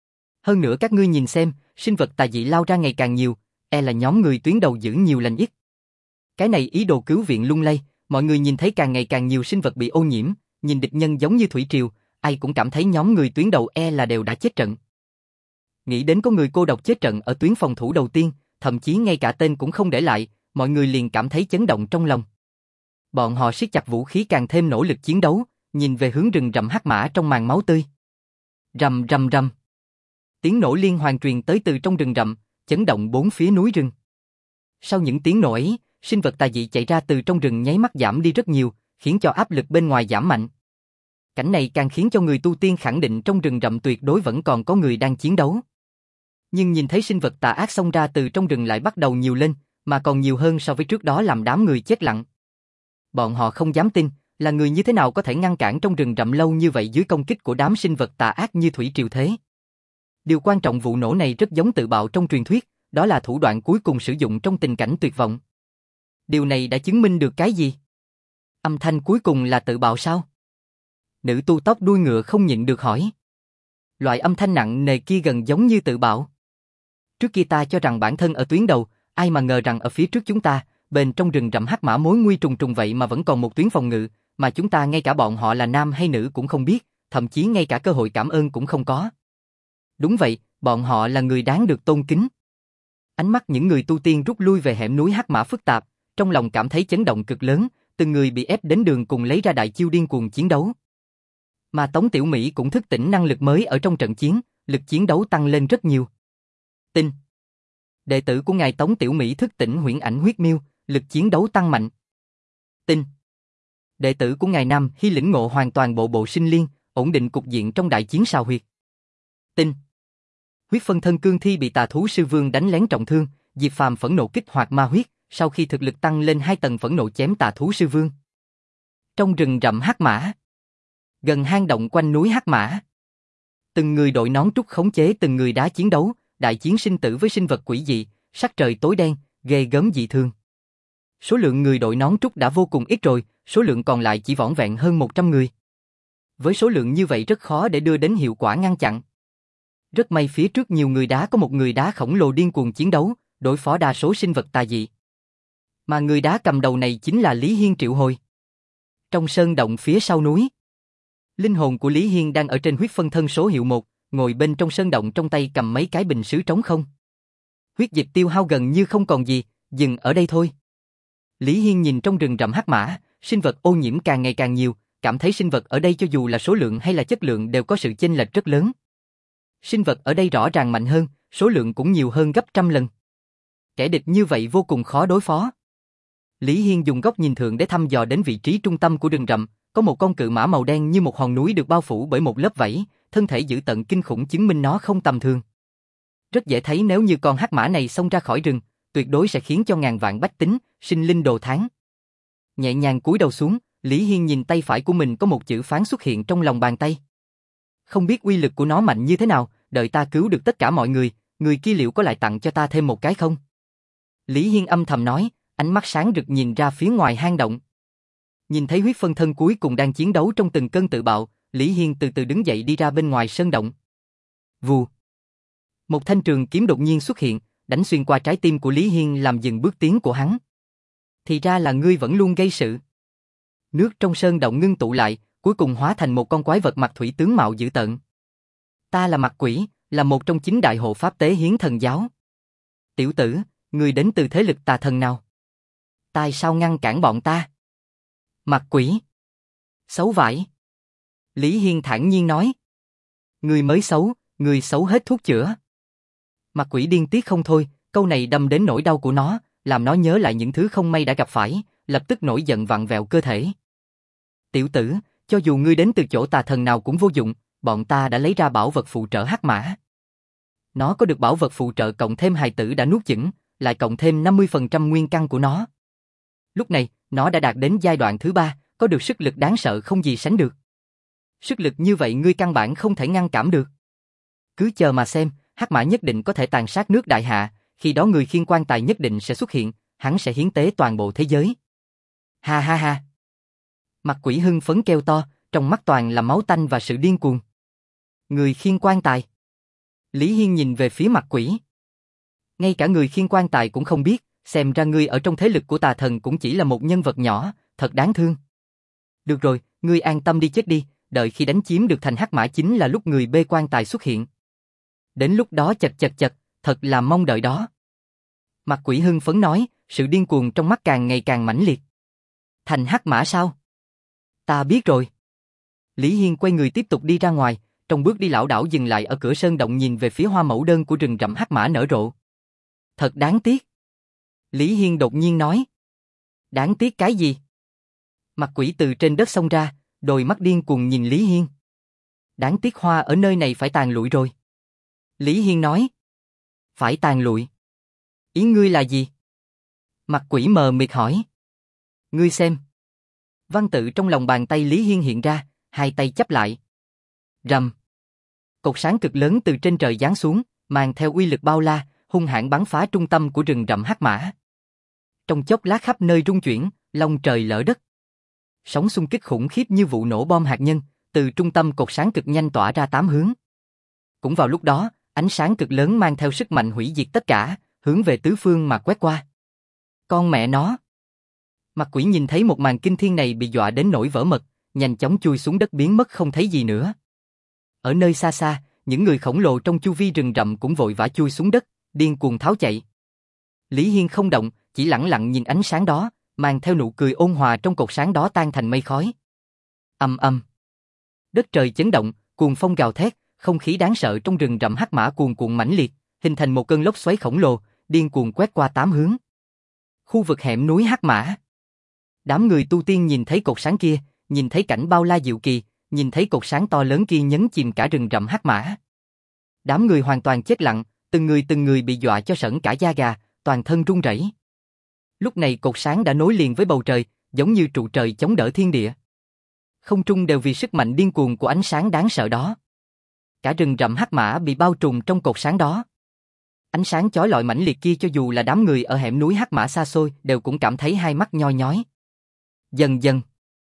Hơn nữa các ngươi nhìn xem, sinh vật tà dị lao ra ngày càng nhiều, e là nhóm người tuyến đầu giữ nhiều lành ít. Cái này ý đồ cứu viện lung lay, mọi người nhìn thấy càng ngày càng nhiều sinh vật bị ô nhiễm, nhìn địch nhân giống như thủy triều, ai cũng cảm thấy nhóm người tuyến đầu e là đều đã chết trận. Nghĩ đến có người cô độc chết trận ở tuyến phòng thủ đầu tiên, thậm chí ngay cả tên cũng không để lại, mọi người liền cảm thấy chấn động trong lòng. Bọn họ siết chặt vũ khí càng thêm nỗ lực chiến đấu, nhìn về hướng rừng rậm Hắc Mã trong màn máu tươi. Rầm rầm rầm. Tiếng nổ liên hoàn truyền tới từ trong rừng rậm, chấn động bốn phía núi rừng. Sau những tiếng nổ ấy, sinh vật tà dị chạy ra từ trong rừng nháy mắt giảm đi rất nhiều, khiến cho áp lực bên ngoài giảm mạnh. Cảnh này càng khiến cho người tu tiên khẳng định trong rừng rậm tuyệt đối vẫn còn có người đang chiến đấu. Nhưng nhìn thấy sinh vật tà ác xông ra từ trong rừng lại bắt đầu nhiều lên, mà còn nhiều hơn so với trước đó làm đám người chết lặng. Bọn họ không dám tin, là người như thế nào có thể ngăn cản trong rừng rậm lâu như vậy dưới công kích của đám sinh vật tà ác như thủy triều thế. Điều quan trọng vụ nổ này rất giống tự bạo trong truyền thuyết, đó là thủ đoạn cuối cùng sử dụng trong tình cảnh tuyệt vọng. Điều này đã chứng minh được cái gì? Âm thanh cuối cùng là tự bạo sao? Nữ tu tóc đuôi ngựa không nhịn được hỏi. Loại âm thanh nặng nề kia gần giống như tự bạo. Trước kia ta cho rằng bản thân ở tuyến đầu, ai mà ngờ rằng ở phía trước chúng ta, bên trong rừng rậm Hắc Mã mối nguy trùng trùng vậy mà vẫn còn một tuyến phòng ngự, mà chúng ta ngay cả bọn họ là nam hay nữ cũng không biết, thậm chí ngay cả cơ hội cảm ơn cũng không có. Đúng vậy, bọn họ là người đáng được tôn kính. Ánh mắt những người tu tiên rút lui về hẻm núi Hắc Mã phức tạp, trong lòng cảm thấy chấn động cực lớn, từng người bị ép đến đường cùng lấy ra đại chiêu điên cuồng chiến đấu. Mà Tống Tiểu Mỹ cũng thức tỉnh năng lực mới ở trong trận chiến, lực chiến đấu tăng lên rất nhiều. Tin. Đệ tử của ngài Tống Tiểu Mỹ thức tỉnh huyễn ảnh huyết miêu, lực chiến đấu tăng mạnh. Tin. Đệ tử của ngài Nam Hy lĩnh ngộ hoàn toàn bộ bộ sinh liên, ổn định cục diện trong đại chiến sao huyệt. Tin. Huyết phân thân cương thi bị tà thú sư vương đánh lén trọng thương, Diệp Phàm phẫn nộ kích hoạt ma huyết, sau khi thực lực tăng lên hai tầng phẫn nộ chém tà thú sư vương. Trong rừng rậm Hắc Mã, gần hang động quanh núi Hắc Mã, từng người đội nón trúc khống chế từng người đá chiến đấu, đại chiến sinh tử với sinh vật quỷ dị, sắc trời tối đen, ghê gớm dị thường. Số lượng người đội nón trúc đã vô cùng ít rồi, số lượng còn lại chỉ vỏn vẹn hơn một trăm người. Với số lượng như vậy rất khó để đưa đến hiệu quả ngăn chặn. Rất may phía trước nhiều người đá có một người đá khổng lồ điên cuồng chiến đấu, đối phó đa số sinh vật tà dị. Mà người đá cầm đầu này chính là Lý Hiên triệu hồi. Trong sơn động phía sau núi, linh hồn của Lý Hiên đang ở trên huyết phân thân số hiệu một, ngồi bên trong sơn động trong tay cầm mấy cái bình sứ trống không. Huyết dịch tiêu hao gần như không còn gì, dừng ở đây thôi. Lý Hiên nhìn trong rừng rậm Hắc Mã, sinh vật ô nhiễm càng ngày càng nhiều, cảm thấy sinh vật ở đây cho dù là số lượng hay là chất lượng đều có sự chênh lệch rất lớn. Sinh vật ở đây rõ ràng mạnh hơn, số lượng cũng nhiều hơn gấp trăm lần. Kẻ địch như vậy vô cùng khó đối phó. Lý Hiên dùng góc nhìn thượng để thăm dò đến vị trí trung tâm của rừng rậm, có một con cự mã màu đen như một hòn núi được bao phủ bởi một lớp vảy, thân thể dữ tợn kinh khủng chứng minh nó không tầm thường. Rất dễ thấy nếu như con hắc mã này xông ra khỏi rừng, tuyệt đối sẽ khiến cho ngàn vạn bách tính, sinh linh đồ thán. Nhẹ nhàng cúi đầu xuống, Lý Hiên nhìn tay phải của mình có một chữ phán xuất hiện trong lòng bàn tay. Không biết uy lực của nó mạnh như thế nào, đợi ta cứu được tất cả mọi người, người kia liệu có lại tặng cho ta thêm một cái không? Lý Hiên âm thầm nói, ánh mắt sáng rực nhìn ra phía ngoài hang động. Nhìn thấy huyết phân thân cuối cùng đang chiến đấu trong từng cơn tự bạo, Lý Hiên từ từ đứng dậy đi ra bên ngoài sơn động. Vù. Một thanh trường kiếm đột nhiên xuất hiện, đánh xuyên qua trái tim của Lý Hiên làm dừng bước tiến của hắn. Thì ra là ngươi vẫn luôn gây sự. Nước trong sơn động ngưng tụ lại, cuối cùng hóa thành một con quái vật mặt thủy tướng mạo dữ tợn. Ta là Mặt Quỷ, là một trong chín đại hộ pháp tế hiến thần giáo. Tiểu tử, ngươi đến từ thế lực tà thần nào? Tại sao ngăn cản bọn ta? Mặt Quỷ. Xấu vãi. Lý Hiên thản nhiên nói. Ngươi mới xấu, ngươi xấu hết thuốc chữa. Mặt Quỷ điên tiết không thôi, câu này đâm đến nỗi đau của nó, làm nó nhớ lại những thứ không may đã gặp phải, lập tức nổi giận vặn vẹo cơ thể. Tiểu tử, cho dù ngươi đến từ chỗ tà thần nào cũng vô dụng, bọn ta đã lấy ra bảo vật phụ trợ hắc mã. Nó có được bảo vật phụ trợ cộng thêm hài tử đã nuốt chửng, lại cộng thêm năm mươi phần trăm nguyên căn của nó. Lúc này, nó đã đạt đến giai đoạn thứ ba, có được sức lực đáng sợ không gì sánh được. Sức lực như vậy ngươi căn bản không thể ngăn cản được. Cứ chờ mà xem, hắc mã nhất định có thể tàn sát nước đại hạ, khi đó người khiên quan tài nhất định sẽ xuất hiện, hắn sẽ hiến tế toàn bộ thế giới. Ha ha ha. Mặt Quỷ hưng phấn kêu to, trong mắt toàn là máu tanh và sự điên cuồng. Người khiên quan tài. Lý Hiên nhìn về phía Mặt Quỷ. Ngay cả người khiên quan tài cũng không biết, xem ra ngươi ở trong thế lực của tà thần cũng chỉ là một nhân vật nhỏ, thật đáng thương. Được rồi, ngươi an tâm đi chết đi, đợi khi đánh chiếm được thành hắc mã chính là lúc người bê quan tài xuất hiện. Đến lúc đó chật chật chật, thật là mong đợi đó. Mặt Quỷ hưng phấn nói, sự điên cuồng trong mắt càng ngày càng mãnh liệt. Thành hắc mã sao? Ta biết rồi. Lý Hiên quay người tiếp tục đi ra ngoài, trong bước đi lảo đảo dừng lại ở cửa sơn động nhìn về phía hoa mẫu đơn của rừng rậm hắc mã nở rộ. Thật đáng tiếc. Lý Hiên đột nhiên nói. Đáng tiếc cái gì? Mặt Quỷ từ trên đất xông ra, đôi mắt điên cuồng nhìn Lý Hiên. Đáng tiếc hoa ở nơi này phải tàn lụi rồi. Lý Hiên nói. Phải tàn lụi. Ý ngươi là gì? Mặt Quỷ mờ mịt hỏi. Ngươi xem. Văn tự trong lòng bàn tay Lý Hiên hiện ra, hai tay chắp lại. Rầm. Cột sáng cực lớn từ trên trời giáng xuống, mang theo uy lực bao la, hung hãn bắn phá trung tâm của rừng rậm hắc mã. Trong chốc lát khắp nơi rung chuyển, long trời lở đất. Sóng xung kích khủng khiếp như vụ nổ bom hạt nhân, từ trung tâm cột sáng cực nhanh tỏa ra tám hướng. Cũng vào lúc đó, ánh sáng cực lớn mang theo sức mạnh hủy diệt tất cả, hướng về tứ phương mà quét qua. Con mẹ nó! Mặt Quỷ nhìn thấy một màn kinh thiên này bị dọa đến nỗi vỡ mật, nhanh chóng chui xuống đất biến mất không thấy gì nữa. Ở nơi xa xa, những người khổng lồ trong chu vi rừng rậm cũng vội vã chui xuống đất, điên cuồng tháo chạy. Lý Hiên không động, chỉ lẳng lặng nhìn ánh sáng đó, mang theo nụ cười ôn hòa trong cột sáng đó tan thành mây khói. Ầm ầm. Đất trời chấn động, cuồng phong gào thét, không khí đáng sợ trong rừng rậm hắc mã cuồn cuộn mãnh liệt, hình thành một cơn lốc xoáy khổng lồ, điên cuồng quét qua tám hướng. Khu vực hẻm núi hắc mã. Đám người tu tiên nhìn thấy cột sáng kia, nhìn thấy cảnh bao la diệu kỳ, nhìn thấy cột sáng to lớn kia nhấn chìm cả rừng rậm hắc mã. Đám người hoàn toàn chết lặng, từng người từng người bị dọa cho sởn cả da gà, toàn thân run rẩy. Lúc này cột sáng đã nối liền với bầu trời, giống như trụ trời chống đỡ thiên địa. Không trung đều vì sức mạnh điên cuồng của ánh sáng đáng sợ đó. Cả rừng rậm hắc mã bị bao trùm trong cột sáng đó. Ánh sáng chói lọi mãnh liệt kia cho dù là đám người ở hẻm núi hắc mã xa xôi đều cũng cảm thấy hai mắt nhoi nhói. Dần dần,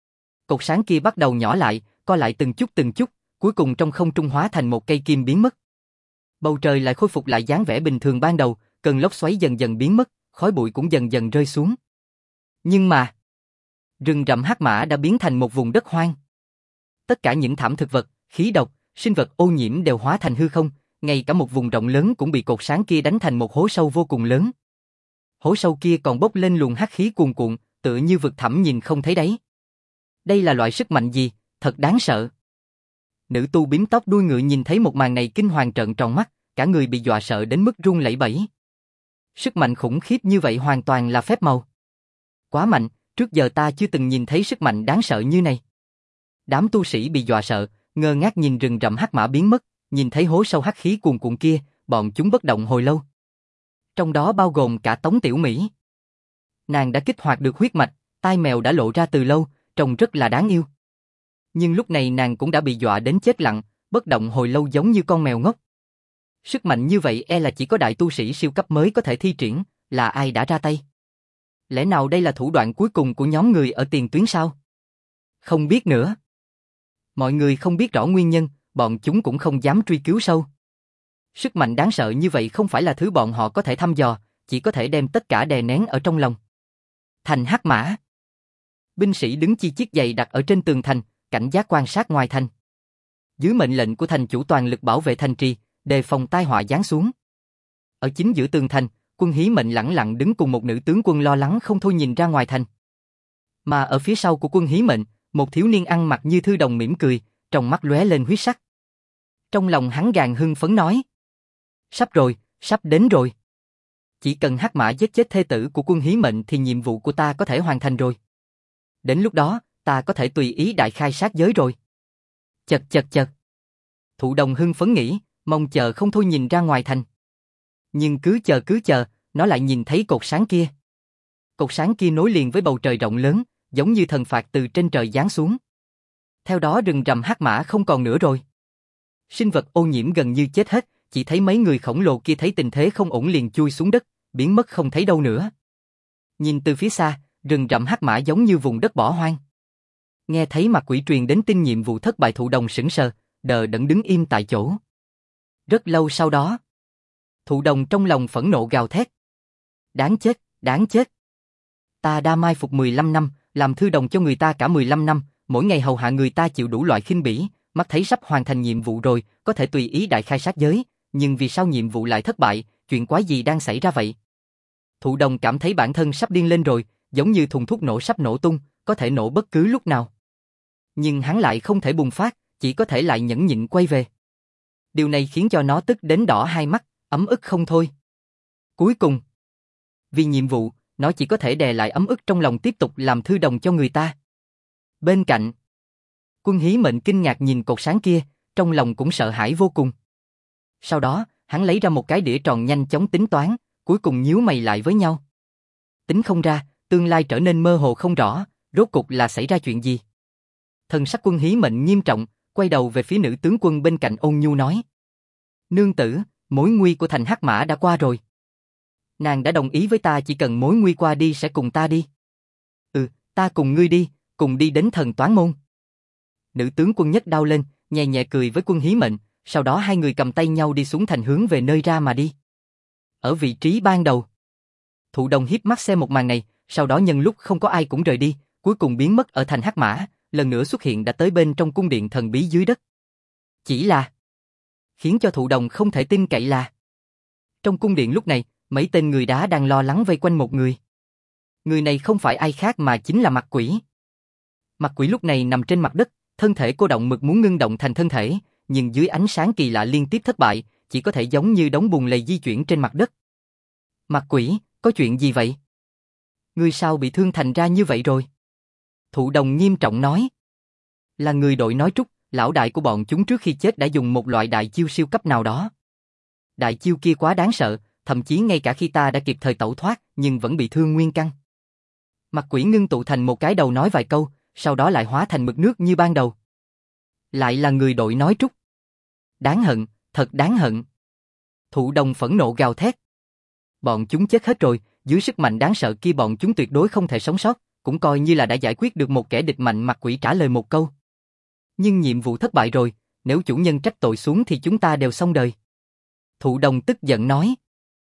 cột sáng kia bắt đầu nhỏ lại, co lại từng chút từng chút, cuối cùng trong không trung hóa thành một cây kim biến mất. Bầu trời lại khôi phục lại dáng vẻ bình thường ban đầu, cơn lốc xoáy dần dần biến mất, khói bụi cũng dần dần rơi xuống. Nhưng mà, rừng rậm hắc mã đã biến thành một vùng đất hoang. Tất cả những thảm thực vật, khí độc, sinh vật ô nhiễm đều hóa thành hư không, ngay cả một vùng rộng lớn cũng bị cột sáng kia đánh thành một hố sâu vô cùng lớn. Hố sâu kia còn bốc lên luồng hắc khí cuồn cuộn, tựa như vực thẳm nhìn không thấy đáy. Đây là loại sức mạnh gì, thật đáng sợ. Nữ tu bím tóc đuôi ngựa nhìn thấy một màn này kinh hoàng trợn tròn mắt, cả người bị dọa sợ đến mức run lẩy bẩy. Sức mạnh khủng khiếp như vậy hoàn toàn là phép màu. Quá mạnh, trước giờ ta chưa từng nhìn thấy sức mạnh đáng sợ như này. Đám tu sĩ bị dọa sợ, ngơ ngác nhìn rừng rậm hắc mã biến mất, nhìn thấy hố sâu hắc khí cuồn cuộn kia, bọn chúng bất động hồi lâu. Trong đó bao gồm cả Tống Tiểu Mỹ. Nàng đã kích hoạt được huyết mạch, tai mèo đã lộ ra từ lâu, trông rất là đáng yêu. Nhưng lúc này nàng cũng đã bị dọa đến chết lặng, bất động hồi lâu giống như con mèo ngốc. Sức mạnh như vậy e là chỉ có đại tu sĩ siêu cấp mới có thể thi triển, là ai đã ra tay? Lẽ nào đây là thủ đoạn cuối cùng của nhóm người ở tiền tuyến sao? Không biết nữa. Mọi người không biết rõ nguyên nhân, bọn chúng cũng không dám truy cứu sâu. Sức mạnh đáng sợ như vậy không phải là thứ bọn họ có thể thăm dò, chỉ có thể đem tất cả đè nén ở trong lòng. Thành hắc mã. Binh sĩ đứng chi chiết dày đặt ở trên tường thành, cảnh giác quan sát ngoài thành. Dưới mệnh lệnh của thành chủ toàn lực bảo vệ thành trì, đề phòng tai họa giáng xuống. Ở chính giữa tường thành, Quân Hí Mệnh lẳng lặng đứng cùng một nữ tướng quân lo lắng không thôi nhìn ra ngoài thành. Mà ở phía sau của Quân Hí Mệnh, một thiếu niên ăn mặc như thư đồng mỉm cười, trong mắt lóe lên huyết sắc. Trong lòng hắn gàn hưng phấn nói: sắp rồi, sắp đến rồi. Chỉ cần hắc mã giết chết thê tử của Quân Hí Mệnh thì nhiệm vụ của ta có thể hoàn thành rồi. Đến lúc đó, ta có thể tùy ý đại khai sát giới rồi. Chật chật chật. Thụ Đồng hưng phấn nghĩ, mong chờ không thôi nhìn ra ngoài thành. Nhưng cứ chờ cứ chờ, nó lại nhìn thấy cột sáng kia. Cột sáng kia nối liền với bầu trời rộng lớn, giống như thần phạt từ trên trời giáng xuống. Theo đó rừng rậm hắc mã không còn nữa rồi. Sinh vật ô nhiễm gần như chết hết, chỉ thấy mấy người khổng lồ kia thấy tình thế không ổn liền chui xuống đất, biến mất không thấy đâu nữa. Nhìn từ phía xa, rừng rậm hắc mã giống như vùng đất bỏ hoang. Nghe thấy Mặt Quỷ truyền đến tin nhiệm vụ thất bại, Thụ Đồng sững sờ, đờ đẫn đứng im tại chỗ. Rất lâu sau đó, Thụ Đồng trong lòng phẫn nộ gào thét. Đáng chết, đáng chết. Ta đã mai phục mười lăm năm, làm thư đồng cho người ta cả mười lăm năm, mỗi ngày hầu hạ người ta chịu đủ loại khinh bỉ, mắt thấy sắp hoàn thành nhiệm vụ rồi, có thể tùy ý đại khai sát giới, nhưng vì sao nhiệm vụ lại thất bại, chuyện quái gì đang xảy ra vậy? Thụ Đồng cảm thấy bản thân sắp điên lên rồi, giống như thùng thuốc nổ sắp nổ tung, có thể nổ bất cứ lúc nào. Nhưng hắn lại không thể bùng phát, chỉ có thể lại nhẫn nhịn quay về. Điều này khiến cho nó tức đến đỏ hai mắt, ấm ức không thôi. Cuối cùng, vì nhiệm vụ, nó chỉ có thể đè lại ấm ức trong lòng tiếp tục làm thư đồng cho người ta. Bên cạnh, Quân Hí Mệnh kinh ngạc nhìn cột sáng kia, trong lòng cũng sợ hãi vô cùng. Sau đó, hắn lấy ra một cái đĩa tròn nhanh chóng tính toán, cuối cùng nhíu mày lại với nhau. Tính không ra, tương lai trở nên mơ hồ không rõ, rốt cục là xảy ra chuyện gì? Thần sắc Quân Hí Mệnh nghiêm trọng, quay đầu về phía nữ tướng quân bên cạnh ôn nhu nói: nương tử, mối nguy của thành hắc mã đã qua rồi. Nàng đã đồng ý với ta, chỉ cần mối nguy qua đi sẽ cùng ta đi. Ừ, ta cùng ngươi đi, cùng đi đến thần toán môn. Nữ tướng quân nhất đau lên, nhẹ nhẹ cười với Quân Hí Mệnh, sau đó hai người cầm tay nhau đi xuống thành hướng về nơi ra mà đi. Ở vị trí ban đầu, Thụ Đồng hiếp mắt xem một màn này, sau đó nhân lúc không có ai cũng rời đi, cuối cùng biến mất ở thành hắc mã, lần nữa xuất hiện đã tới bên trong cung điện thần bí dưới đất. Chỉ là khiến cho Thụ Đồng không thể tin cậy là trong cung điện lúc này, mấy tên người đá đang lo lắng vây quanh một người. Người này không phải ai khác mà chính là Mặt Quỷ. Mặt Quỷ lúc này nằm trên mặt đất, thân thể cô động mực muốn ngưng động thành thân thể, nhưng dưới ánh sáng kỳ lạ liên tiếp thất bại, chỉ có thể giống như đống bùn lầy di chuyển trên mặt đất. Mặt Quỷ, có chuyện gì vậy? Ngươi sao bị thương thành ra như vậy rồi? Thụ Đồng nghiêm trọng nói. Là người đội nói trúc, lão đại của bọn chúng trước khi chết đã dùng một loại đại chiêu siêu cấp nào đó. Đại chiêu kia quá đáng sợ, thậm chí ngay cả khi ta đã kịp thời tẩu thoát, nhưng vẫn bị thương nguyên căn. Mặt Quỷ ngưng tụ thành một cái đầu nói vài câu, sau đó lại hóa thành mực nước như ban đầu. Lại là người đội nói trúc. Đáng hận, thật đáng hận. Thụ Đồng phẫn nộ gào thét. Bọn chúng chết hết rồi, dưới sức mạnh đáng sợ kia bọn chúng tuyệt đối không thể sống sót, cũng coi như là đã giải quyết được một kẻ địch mạnh. Mặt Quỷ trả lời một câu. Nhưng nhiệm vụ thất bại rồi, nếu chủ nhân trách tội xuống thì chúng ta đều xong đời. Thụ Đồng tức giận nói.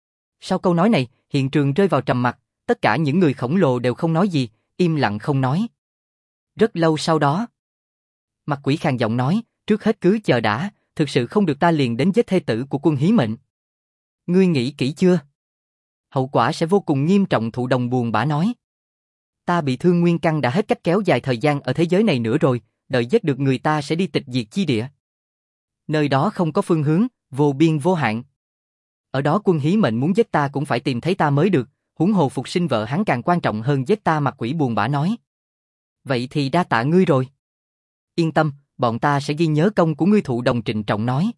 Sau câu nói này, hiện trường rơi vào trầm mặc, tất cả những người khổng lồ đều không nói gì, im lặng không nói. Rất lâu sau đó, Mặt Quỷ khàn giọng nói, trước hết cứ chờ đã, thực sự không được ta liền đến giết thê tử của Quân Hí Mệnh. Ngươi nghĩ kỹ chưa? Hậu quả sẽ vô cùng nghiêm trọng. Thụ Đồng buồn bã nói. Ta bị thương nguyên căn đã hết cách kéo dài thời gian ở thế giới này nữa rồi, đợi giết được người ta sẽ đi tịch diệt chi địa. Nơi đó không có phương hướng, vô biên vô hạn. Ở đó Quân Hí Mệnh muốn giết ta cũng phải tìm thấy ta mới được, huống hồ phục sinh vợ hắn càng quan trọng hơn giết ta. Mặt Quỷ buồn bã nói. Vậy thì đa tạ ngươi rồi. Yên tâm, bọn ta sẽ ghi nhớ công của ngươi. Thụ Đồng trịnh trọng nói.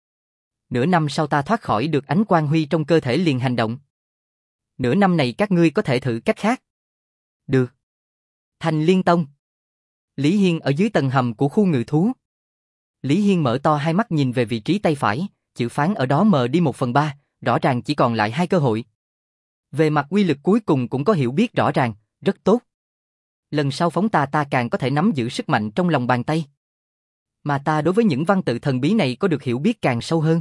Nửa năm sau ta thoát khỏi được ánh quang huy trong cơ thể liền hành động. Nửa năm này các ngươi có thể thử cách khác. Được. Thành Liên Tông. Lý Hiên ở dưới tầng hầm của khu ngự thú. Lý Hiên mở to hai mắt nhìn về vị trí tay phải, chữ phán ở đó mờ đi một phần ba, rõ ràng chỉ còn lại hai cơ hội. Về mặt quy lực cuối cùng cũng có hiểu biết rõ ràng, rất tốt. Lần sau phóng ta ta càng có thể nắm giữ sức mạnh trong lòng bàn tay. Mà ta đối với những văn tự thần bí này có được hiểu biết càng sâu hơn.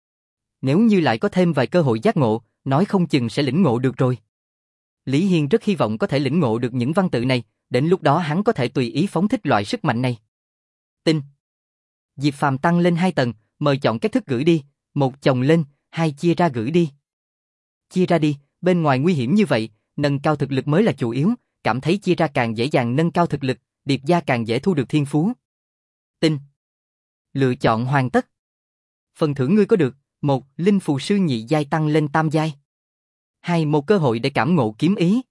Nếu như lại có thêm vài cơ hội giác ngộ, nói không chừng sẽ lĩnh ngộ được rồi. Lý Hiên rất hy vọng có thể lĩnh ngộ được những văn tự này, đến lúc đó hắn có thể tùy ý phóng thích loại sức mạnh này. Tinh. Diệp Phàm tăng lên hai tầng, mời chọn cách thức gửi đi, một chồng lên, hai chia ra gửi đi. Chia ra đi, bên ngoài nguy hiểm như vậy, nâng cao thực lực mới là chủ yếu, cảm thấy chia ra càng dễ dàng nâng cao thực lực, điệp gia càng dễ thu được thiên phú. Tinh. Lựa chọn hoàn tất. Phần thưởng ngươi có được, một, linh phù sư nhị giai tăng lên tam giai. Hai, một cơ hội để cảm ngộ kiếm ý.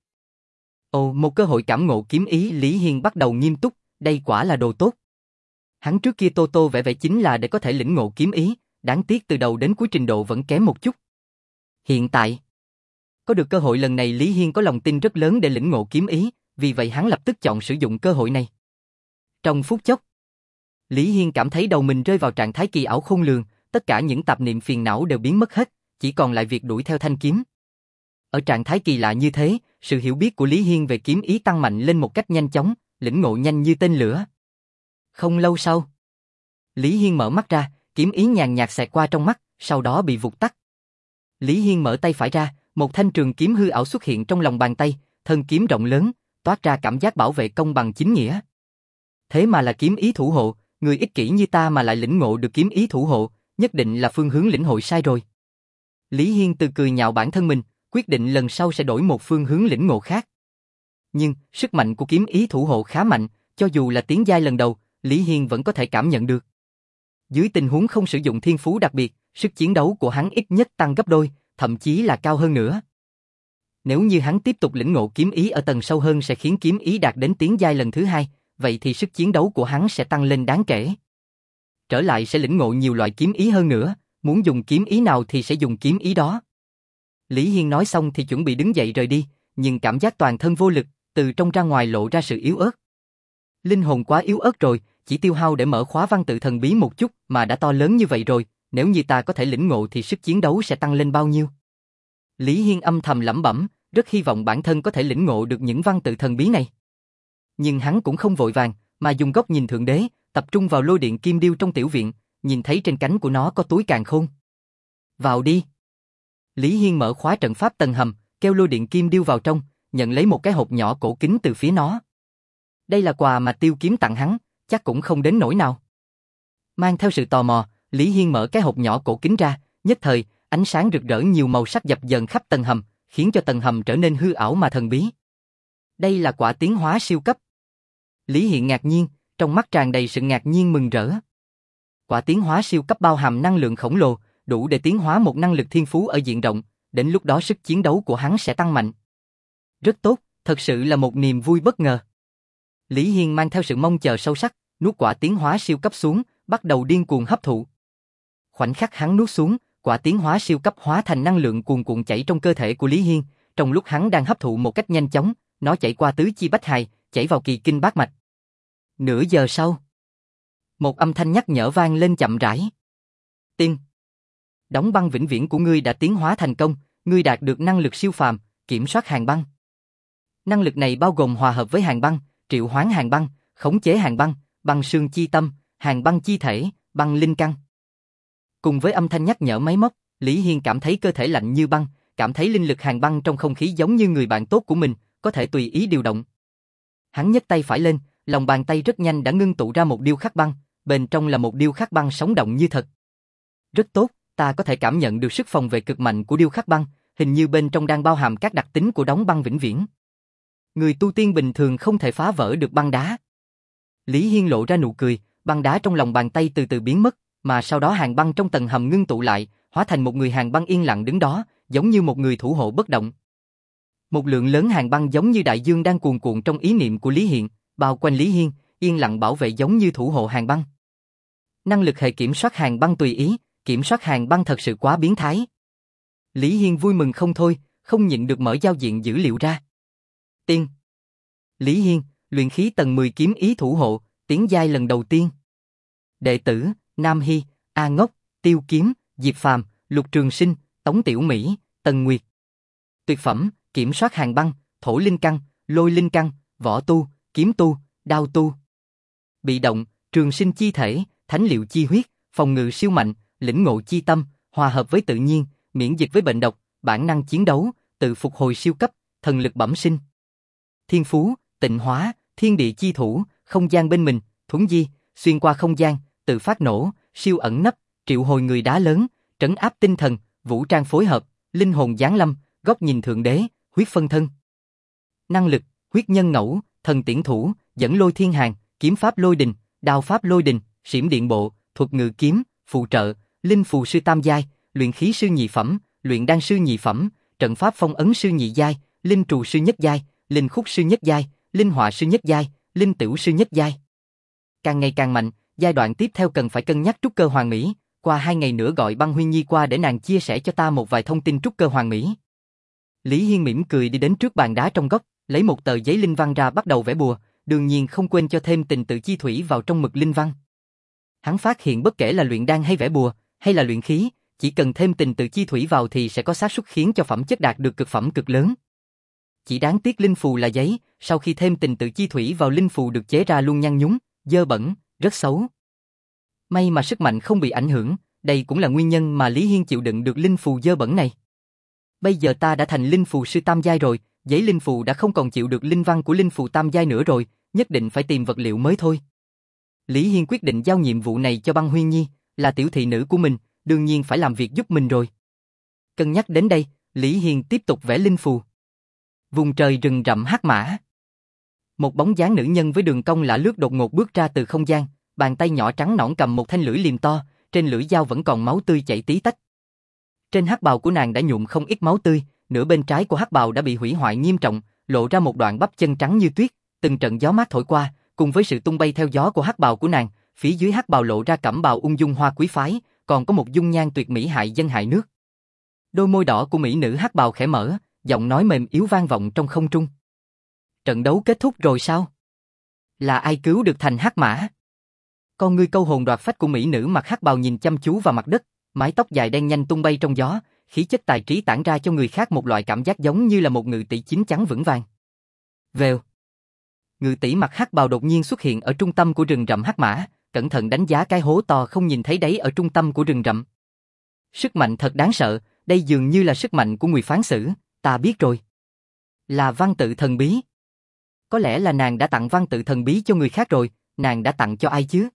Ồ, một cơ hội cảm ngộ kiếm ý. Lý Hiên bắt đầu nghiêm túc, đây quả là đồ tốt. Hắn trước kia tô tô vẽ vẽ chính là để có thể lĩnh ngộ kiếm ý, đáng tiếc từ đầu đến cuối trình độ vẫn kém một chút. Hiện tại, có được cơ hội lần này Lý Hiên có lòng tin rất lớn để lĩnh ngộ kiếm ý, vì vậy hắn lập tức chọn sử dụng cơ hội này. Trong phút chốc, Lý Hiên cảm thấy đầu mình rơi vào trạng thái kỳ ảo khôn lường, tất cả những tạp niệm phiền não đều biến mất hết, chỉ còn lại việc đuổi theo thanh kiếm. Ở trạng thái kỳ lạ như thế, sự hiểu biết của Lý Hiên về kiếm ý tăng mạnh lên một cách nhanh chóng, lĩnh ngộ nhanh như tên lửa. Không lâu sau, Lý Hiên mở mắt ra, kiếm ý nhàn nhạt xẹt qua trong mắt, sau đó bị vụt tắt. Lý Hiên mở tay phải ra, một thanh trường kiếm hư ảo xuất hiện trong lòng bàn tay, thân kiếm rộng lớn, toát ra cảm giác bảo vệ công bằng chính nghĩa. Thế mà là kiếm ý thủ hộ, người ích kỷ như ta mà lại lĩnh ngộ được kiếm ý thủ hộ, nhất định là phương hướng lĩnh hội sai rồi. Lý Hiên từ cười nhạo bản thân mình, quyết định lần sau sẽ đổi một phương hướng lĩnh ngộ khác. Nhưng, sức mạnh của kiếm ý thủ hộ khá mạnh, cho dù là tiến giai lần đầu, Lý Hiên vẫn có thể cảm nhận được. Dưới tình huống không sử dụng thiên phú đặc biệt, sức chiến đấu của hắn ít nhất tăng gấp đôi, thậm chí là cao hơn nữa. Nếu như hắn tiếp tục lĩnh ngộ kiếm ý ở tầng sâu hơn sẽ khiến kiếm ý đạt đến tiến giai lần thứ hai, vậy thì sức chiến đấu của hắn sẽ tăng lên đáng kể. Trở lại sẽ lĩnh ngộ nhiều loại kiếm ý hơn nữa, muốn dùng kiếm ý nào thì sẽ dùng kiếm ý đó. Lý Hiên nói xong thì chuẩn bị đứng dậy rời đi, nhưng cảm giác toàn thân vô lực, từ trong ra ngoài lộ ra sự yếu ớt. Linh hồn quá yếu ớt rồi, chỉ tiêu hao để mở khóa văn tự thần bí một chút mà đã to lớn như vậy rồi, nếu như ta có thể lĩnh ngộ thì sức chiến đấu sẽ tăng lên bao nhiêu. Lý Hiên âm thầm lẩm bẩm, rất hy vọng bản thân có thể lĩnh ngộ được những văn tự thần bí này. Nhưng hắn cũng không vội vàng, mà dùng góc nhìn thượng đế, tập trung vào lôi điện kim điêu trong tiểu viện, nhìn thấy trên cánh của nó có túi càn khôn. Vào đi. Lý Hiên mở khóa trận pháp tầng hầm, kêu lôi điện kim điêu vào trong, nhận lấy một cái hộp nhỏ cổ kính từ phía nó. Đây là quà mà Tiêu Kiếm tặng hắn, chắc cũng không đến nỗi nào. Mang theo sự tò mò, Lý Hiên mở cái hộp nhỏ cổ kính ra, nhất thời, ánh sáng rực rỡ nhiều màu sắc dập dờn khắp tầng hầm, khiến cho tầng hầm trở nên hư ảo mà thần bí. Đây là quả tiến hóa siêu cấp. Lý Hiên ngạc nhiên, trong mắt tràn đầy sự ngạc nhiên mừng rỡ. Quả tiến hóa siêu cấp bao hàm năng lượng khổng lồ, đủ để tiến hóa một năng lực thiên phú ở diện rộng, đến lúc đó sức chiến đấu của hắn sẽ tăng mạnh. Rất tốt, thật sự là một niềm vui bất ngờ. Lý Hiên mang theo sự mong chờ sâu sắc, nuốt quả tiến hóa siêu cấp xuống, bắt đầu điên cuồng hấp thụ. Khoảnh khắc hắn nuốt xuống, quả tiến hóa siêu cấp hóa thành năng lượng cuồn cuộn chảy trong cơ thể của Lý Hiên, trong lúc hắn đang hấp thụ một cách nhanh chóng, nó chảy qua tứ chi bách hài, chảy vào kỳ kinh bát mạch. Nửa giờ sau, một âm thanh nhắc nhở vang lên chậm rãi. Tiên, đóng băng vĩnh viễn của ngươi đã tiến hóa thành công, ngươi đạt được năng lực siêu phàm, kiểm soát hàng băng. Năng lực này bao gồm hòa hợp với hàng băng, triệu hoán hàng băng, khống chế hàng băng, băng xương chi tâm, hàng băng chi thể, băng linh căn. Cùng với âm thanh nhắc nhở máy móc, Lý Hiên cảm thấy cơ thể lạnh như băng, cảm thấy linh lực hàng băng trong không khí giống như người bạn tốt của mình, có thể tùy ý điều động. Hắn nhấc tay phải lên, lòng bàn tay rất nhanh đã ngưng tụ ra một điêu khắc băng, bên trong là một điêu khắc băng sống động như thật. Rất tốt, ta có thể cảm nhận được sức phòng vệ cực mạnh của điêu khắc băng, hình như bên trong đang bao hàm các đặc tính của đóng băng vĩnh viễn. Người tu tiên bình thường không thể phá vỡ được băng đá. Lý Hiên lộ ra nụ cười, băng đá trong lòng bàn tay từ từ biến mất, mà sau đó hàng băng trong tầng hầm ngưng tụ lại, hóa thành một người hàng băng yên lặng đứng đó, giống như một người thủ hộ bất động. Một lượng lớn hàng băng giống như đại dương đang cuồn cuộn trong ý niệm của Lý Hiện, bao quanh Lý Hiên, yên lặng bảo vệ giống như thủ hộ hàng băng. Năng lực hệ kiểm soát hàng băng tùy ý, kiểm soát hàng băng thật sự quá biến thái. Lý Hiên vui mừng không thôi, không nhịn được mở giao diện dữ liệu ra. Tiên. Lý Hiên, luyện khí tầng mười kiếm ý thủ hộ, tiến giai lần đầu tiên. Đệ tử, Nam Hy, A Ngốc, Tiêu Kiếm, Diệp Phàm, Lục Trường Sinh, Tống Tiểu Mỹ, Tần Nguyệt. Tuyệt phẩm, kiểm soát hàng băng, thổ linh căn, lôi linh căn, võ tu, kiếm tu, đao tu. Bị động, trường sinh chi thể, thánh liệu chi huyết, phòng ngự siêu mạnh, lĩnh ngộ chi tâm, hòa hợp với tự nhiên, miễn dịch với bệnh độc, bản năng chiến đấu, tự phục hồi siêu cấp, thần lực bẩm sinh. Thiên phú, tịnh hóa, thiên địa chi thủ, không gian bên mình, thuấn di, xuyên qua không gian, tự phát nổ, siêu ẩn nấp, triệu hồi người đá lớn, trấn áp tinh thần, vũ trang phối hợp, linh hồn giáng lâm, góc nhìn thượng đế, huyết phân thân. Năng lực, huyết nhân ngẫu, thần tiễn thủ, dẫn lôi thiên hàng, kiếm pháp lôi đình, đao pháp lôi đình, xiểm điện bộ, thuật ngự kiếm, phụ trợ, linh phù sư tam giai, luyện khí sư nhị phẩm, luyện đan sư nhị phẩm, trận pháp phong ấn sư nhị giai, linh trù sư nhất giai, linh khúc sư nhất giai, linh họa sư nhất giai, linh tửu sư nhất giai. Càng ngày càng mạnh, giai đoạn tiếp theo cần phải cân nhắc trúc cơ hoàn mỹ, qua hai ngày nữa gọi Băng Huyên Nhi qua để nàng chia sẻ cho ta một vài thông tin trúc cơ hoàn mỹ. Lý Hiên mỉm cười đi đến trước bàn đá trong góc, lấy một tờ giấy linh văn ra bắt đầu vẽ bùa, đương nhiên không quên cho thêm tình tự chi thủy vào trong mực linh văn. Hắn phát hiện bất kể là luyện đan hay vẽ bùa, hay là luyện khí, chỉ cần thêm tình tự chi thủy vào thì sẽ có xác suất khiến cho phẩm chất đạt được cực phẩm cực lớn. Chỉ đáng tiếc linh phù là giấy, sau khi thêm tình tự chi thủy vào linh phù được chế ra luôn nhăn nhúm, dơ bẩn, rất xấu. May mà sức mạnh không bị ảnh hưởng, đây cũng là nguyên nhân mà Lý Hiên chịu đựng được linh phù dơ bẩn này. Bây giờ ta đã thành linh phù sư tam giai rồi, giấy linh phù đã không còn chịu được linh văn của linh phù tam giai nữa rồi, nhất định phải tìm vật liệu mới thôi. Lý Hiên quyết định giao nhiệm vụ này cho Băng Huyên Nhi, là tiểu thị nữ của mình, đương nhiên phải làm việc giúp mình rồi. Cân nhắc đến đây, Lý Hiên tiếp tục vẽ linh phù. Vùng trời rừng rậm hắc mã. Một bóng dáng nữ nhân với đường cong lạ lướt đột ngột bước ra từ không gian, bàn tay nhỏ trắng nõn cầm một thanh lưỡi liềm to, trên lưỡi dao vẫn còn máu tươi chảy tí tách. Trên hắc bào của nàng đã nhuộm không ít máu tươi, nửa bên trái của hắc bào đã bị hủy hoại nghiêm trọng, lộ ra một đoạn bắp chân trắng như tuyết, từng trận gió mát thổi qua, cùng với sự tung bay theo gió của hắc bào của nàng, phía dưới hắc bào lộ ra cẩm bào ung dung hoa quý phái, còn có một dung nhan tuyệt mỹ hại dân hại nước. Đôi môi đỏ của mỹ nữ hắc bào khẽ mở, giọng nói mềm yếu vang vọng trong không trung. Trận đấu kết thúc rồi sao? Là ai cứu được thành hắc mã? Con ngươi câu hồn đoạt phách của mỹ nữ mặc hắc bào nhìn chăm chú vào mặt đất, mái tóc dài đen nhanh tung bay trong gió, khí chất tài trí tản ra cho người khác một loại cảm giác giống như là một ngự tỷ chín chắn vững vàng. Vèo. Ngự tỷ mặc hắc bào đột nhiên xuất hiện ở trung tâm của rừng rậm hắc mã, cẩn thận đánh giá cái hố to không nhìn thấy đáy ở trung tâm của rừng rậm. Sức mạnh thật đáng sợ, đây dường như là sức mạnh của người phán xử, ta biết rồi. Là văn tự thần bí. Có lẽ là nàng đã tặng văn tự thần bí cho người khác rồi, nàng đã tặng cho ai chứ?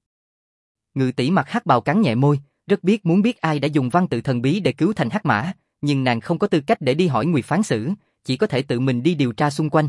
Ngự tỷ mặc hắc bào cắn nhẹ môi, rất biết muốn biết ai đã dùng văn tự thần bí để cứu thành hắc mã, nhưng nàng không có tư cách để đi hỏi người phán xử, chỉ có thể tự mình đi điều tra xung quanh.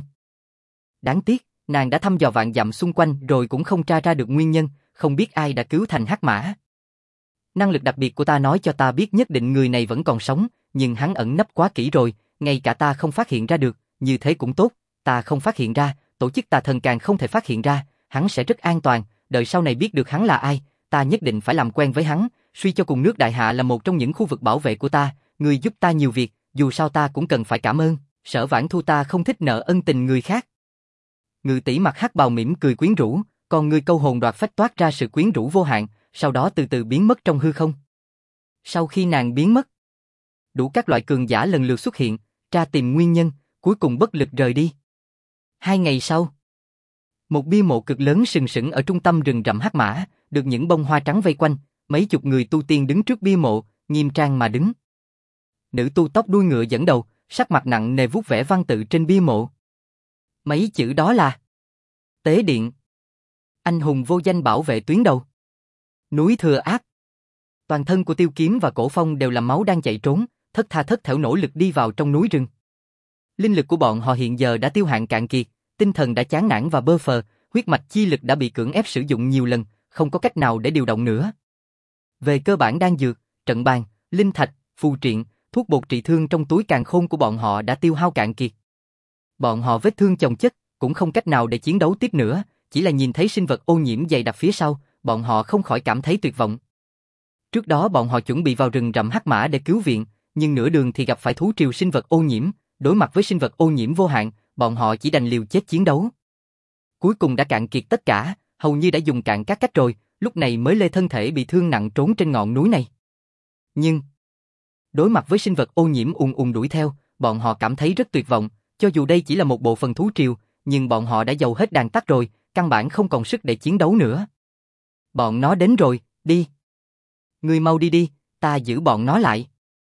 Đáng tiếc, nàng đã thăm dò vạn dặm xung quanh rồi cũng không tra ra được nguyên nhân, không biết ai đã cứu thành hắc mã. Năng lực đặc biệt của ta nói cho ta biết nhất định người này vẫn còn sống, nhưng hắn ẩn nấp quá kỹ rồi, ngay cả ta không phát hiện ra được, như thế cũng tốt, ta không phát hiện ra, tổ chức tà thần càng không thể phát hiện ra, hắn sẽ rất an toàn, đợi sau này biết được hắn là ai, ta nhất định phải làm quen với hắn, suy cho cùng nước Đại Hạ là một trong những khu vực bảo vệ của ta, người giúp ta nhiều việc, dù sao ta cũng cần phải cảm ơn, Sở Vãn Thu ta không thích nợ ân tình người khác. Ngự tỷ mặt hắc bào mỉm cười quyến rũ, còn người câu hồn đoạt phách toát ra sự quyến rũ vô hạn, sau đó từ từ biến mất trong hư không. Sau khi nàng biến mất, đủ các loại cường giả lần lượt xuất hiện, tra tìm nguyên nhân, cuối cùng bất lực rời đi. Hai ngày sau, một bia mộ cực lớn sừng sững ở trung tâm rừng rậm hắc mã, được những bông hoa trắng vây quanh, mấy chục người tu tiên đứng trước bia mộ, nghiêm trang mà đứng. Nữ tu tóc đuôi ngựa dẫn đầu, sắc mặt nặng nề vuốt vẽ văn tự trên bia mộ. Mấy chữ đó là Tế Điện, anh hùng vô danh bảo vệ tuyến đầu, núi Thừa Áp. Toàn thân của Tiêu Kiếm và Cổ Phong đều là máu đang chạy trốn, thất tha thất thểu nỗ lực đi vào trong núi rừng. Linh lực của bọn họ hiện giờ đã tiêu hạn cạn kiệt, tinh thần đã chán nản và bơ phờ, huyết mạch chi lực đã bị cưỡng ép sử dụng nhiều lần, không có cách nào để điều động nữa. Về cơ bản đan dược, trận bàn, linh thạch, phù triện, thuốc bột trị thương trong túi càn khôn của bọn họ đã tiêu hao cạn kiệt. Bọn họ vết thương chồng chất, cũng không cách nào để chiến đấu tiếp nữa, chỉ là nhìn thấy sinh vật ô nhiễm dày đặc phía sau, bọn họ không khỏi cảm thấy tuyệt vọng. Trước đó bọn họ chuẩn bị vào rừng rậm hắc mã để cứu viện, nhưng nửa đường thì gặp phải thú triều sinh vật ô nhiễm, đối mặt với sinh vật ô nhiễm vô hạn, bọn họ chỉ đành liều chết chiến đấu. Cuối cùng đã cạn kiệt tất cả, hầu như đã dùng cạn các cách rồi, lúc này mới lê thân thể bị thương nặng trốn trên ngọn núi này. Nhưng đối mặt với sinh vật ô nhiễm ùn ùn đuổi theo, bọn họ cảm thấy rất tuyệt vọng, cho dù đây chỉ là một bộ phận thú triều, nhưng bọn họ đã dầu hết đàn tắt rồi, căn bản không còn sức để chiến đấu nữa. Bọn nó đến rồi, đi. Ngươi mau đi đi, ta giữ bọn nó lại.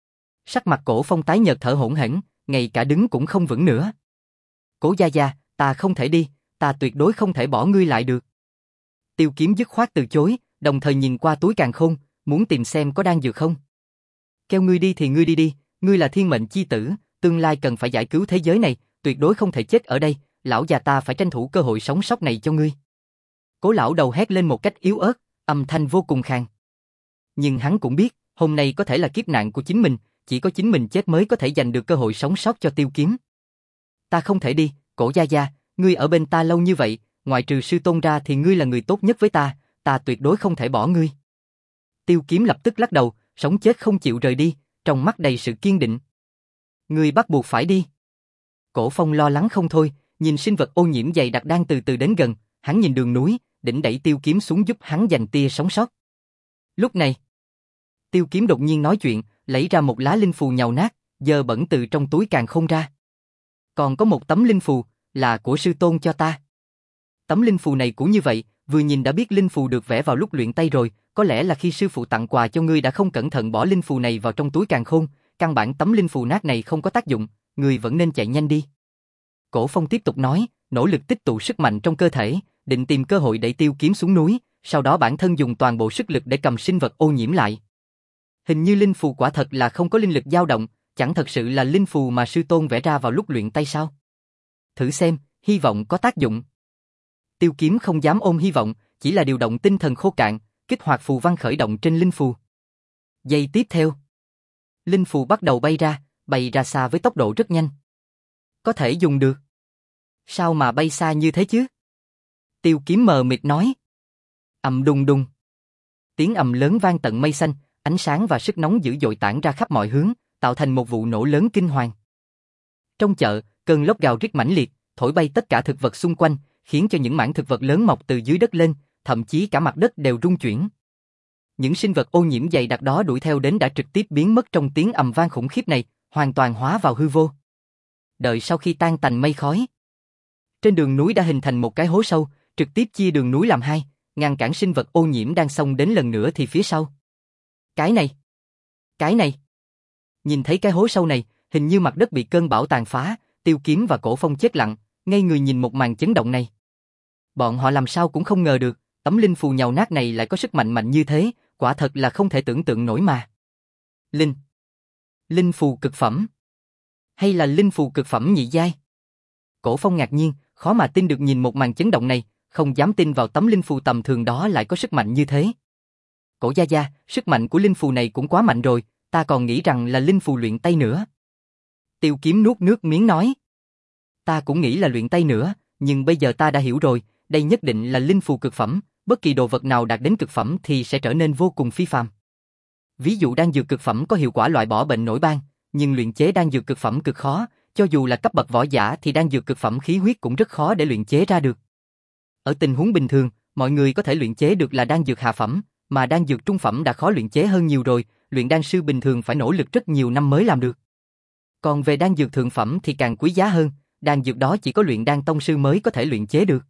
Sắc mặt Cổ Phong tái nhợt thở hổn hển, ngay cả đứng cũng không vững nữa. Cổ gia gia, ta không thể đi, ta tuyệt đối không thể bỏ ngươi lại được. Tiêu Kiếm dứt khoát từ chối, đồng thời nhìn qua túi càn khôn, muốn tìm xem có đan dược không. Kêu ngươi đi thì ngươi đi đi, ngươi là thiên mệnh chi tử, tương lai cần phải giải cứu thế giới này, tuyệt đối không thể chết ở đây, lão già ta phải tranh thủ cơ hội sống sót này cho ngươi. Cố lão đầu hét lên một cách yếu ớt, âm thanh vô cùng khàn. Nhưng hắn cũng biết, hôm nay có thể là kiếp nạn của chính mình, chỉ có chính mình chết mới có thể giành được cơ hội sống sót cho Tiêu Kiếm. Ta không thể đi, Cổ gia gia, ngươi ở bên ta lâu như vậy, ngoại trừ sư tôn ra thì ngươi là người tốt nhất với ta, ta tuyệt đối không thể bỏ ngươi. Tiêu Kiếm lập tức lắc đầu, sống chết không chịu rời đi, trong mắt đầy sự kiên định. Ngươi bắt buộc phải đi. Cổ Phong lo lắng không thôi, nhìn sinh vật ô nhiễm dày đặc đang từ từ đến gần, hắn nhìn đường núi, định đẩy Tiêu Kiếm xuống giúp hắn giành tia sống sót. Lúc này, Tiêu Kiếm đột nhiên nói chuyện, lấy ra một lá linh phù nhàu nát, dơ bẩn từ trong túi càn khôn ra. Còn có một tấm linh phù, là của sư tôn cho ta. Tấm linh phù này cũng như vậy, vừa nhìn đã biết linh phù được vẽ vào lúc luyện tay rồi, có lẽ là khi sư phụ tặng quà cho ngươi đã không cẩn thận bỏ linh phù này vào trong túi càn khôn, căn bản tấm linh phù nát này không có tác dụng, ngươi vẫn nên chạy nhanh đi. Cổ Phong tiếp tục nói, nỗ lực tích tụ sức mạnh trong cơ thể, định tìm cơ hội đẩy Tiêu Kiếm xuống núi, sau đó bản thân dùng toàn bộ sức lực để cầm sinh vật ô nhiễm lại. Hình như linh phù quả thật là không có linh lực dao động, chẳng thật sự là linh phù mà sư tôn vẽ ra vào lúc luyện tay sao? Thử xem, hy vọng có tác dụng. Tiêu Kiếm không dám ôm hy vọng, chỉ là điều động tinh thần khô cạn, kích hoạt phù văn khởi động trên linh phù. Giây tiếp theo, linh phù bắt đầu bay ra, bay ra xa với tốc độ rất nhanh. Có thể dùng được. Sao mà bay xa như thế chứ? Tiêu Kiếm mờ mịt nói. Ầm đùng đùng. Tiếng ầm lớn vang tận mây xanh, ánh sáng và sức nóng dữ dội tản ra khắp mọi hướng, tạo thành một vụ nổ lớn kinh hoàng. Trong chợ, cơn lốc gào rít mãnh liệt, thổi bay tất cả thực vật xung quanh, khiến cho những mảng thực vật lớn mọc từ dưới đất lên, thậm chí cả mặt đất đều rung chuyển. Những sinh vật ô nhiễm dày đặc đó đuổi theo đến đã trực tiếp biến mất trong tiếng ầm vang khủng khiếp này, hoàn toàn hóa vào hư vô. Đợi sau khi tan tành mây khói, trên đường núi đã hình thành một cái hố sâu, trực tiếp chia đường núi làm hai, ngăn cản sinh vật ô nhiễm đang xông đến lần nữa thì phía sau. Cái này, cái này. Nhìn thấy cái hố sâu này, hình như mặt đất bị cơn bão tàn phá, Tiêu Kiếm và Cổ Phong chết lặng, ngây người nhìn một màn chấn động này. Bọn họ làm sao cũng không ngờ được, tấm linh phù nhàu nát này lại có sức mạnh mạnh như thế, quả thật là không thể tưởng tượng nổi mà. Linh. Linh phù cực phẩm. Hay là linh phù cực phẩm nhị giai? Cổ Phong ngạc nhiên, khó mà tin được nhìn một màn chấn động này, không dám tin vào tấm linh phù tầm thường đó lại có sức mạnh như thế. Cổ gia gia, sức mạnh của linh phù này cũng quá mạnh rồi, ta còn nghĩ rằng là linh phù luyện tay nữa. Tiêu Kiếm nuốt nước miếng nói. Ta cũng nghĩ là luyện tay nữa, nhưng bây giờ ta đã hiểu rồi, đây nhất định là linh phù cực phẩm, bất kỳ đồ vật nào đạt đến cực phẩm thì sẽ trở nên vô cùng phi phàm. Ví dụ đan dược cực phẩm có hiệu quả loại bỏ bệnh nổi ban, nhưng luyện chế đan dược cực phẩm cực khó, cho dù là cấp bậc võ giả thì đan dược cực phẩm khí huyết cũng rất khó để luyện chế ra được. Ở tình huống bình thường, mọi người có thể luyện chế được là đan dược hạ phẩm, mà đan dược trung phẩm đã khó luyện chế hơn nhiều rồi, luyện đan sư bình thường phải nỗ lực rất nhiều năm mới làm được. Còn về đan dược thượng phẩm thì càng quý giá hơn, đan dược đó chỉ có luyện đan tông sư mới có thể luyện chế được.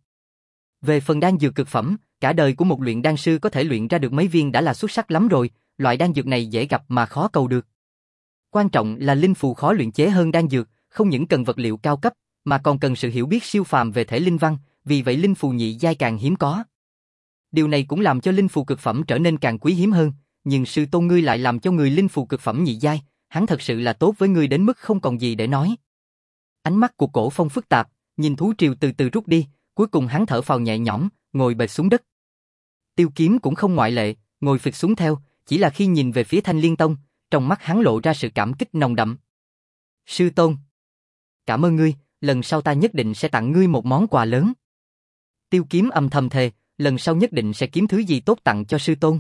Về phần đan dược cực phẩm, cả đời của một luyện đan sư có thể luyện ra được mấy viên đã là xuất sắc lắm rồi, loại đan dược này dễ gặp mà khó cầu được. Quan trọng là linh phù khó luyện chế hơn đan dược, không những cần vật liệu cao cấp, mà còn cần sự hiểu biết siêu phàm về thể linh văn, vì vậy linh phù nhị giai càng hiếm có. Điều này cũng làm cho linh phù cực phẩm trở nên càng quý hiếm hơn, nhưng sư tôn ngươi lại làm cho người linh phù cực phẩm nhị giai, hắn thật sự là tốt với ngươi đến mức không còn gì để nói. Ánh mắt của Cổ Phong phức tạp, nhìn thú triều từ từ rút đi, cuối cùng hắn thở phào nhẹ nhõm, ngồi bệt xuống đất. Tiêu Kiếm cũng không ngoại lệ, ngồi phịch xuống theo, chỉ là khi nhìn về phía Thanh Liên Tông, trong mắt hắn lộ ra sự cảm kích nồng đậm. Sư tôn, cảm ơn ngươi, lần sau ta nhất định sẽ tặng ngươi một món quà lớn. Tiêu Kiếm âm thầm thề, lần sau nhất định sẽ kiếm thứ gì tốt tặng cho sư tôn.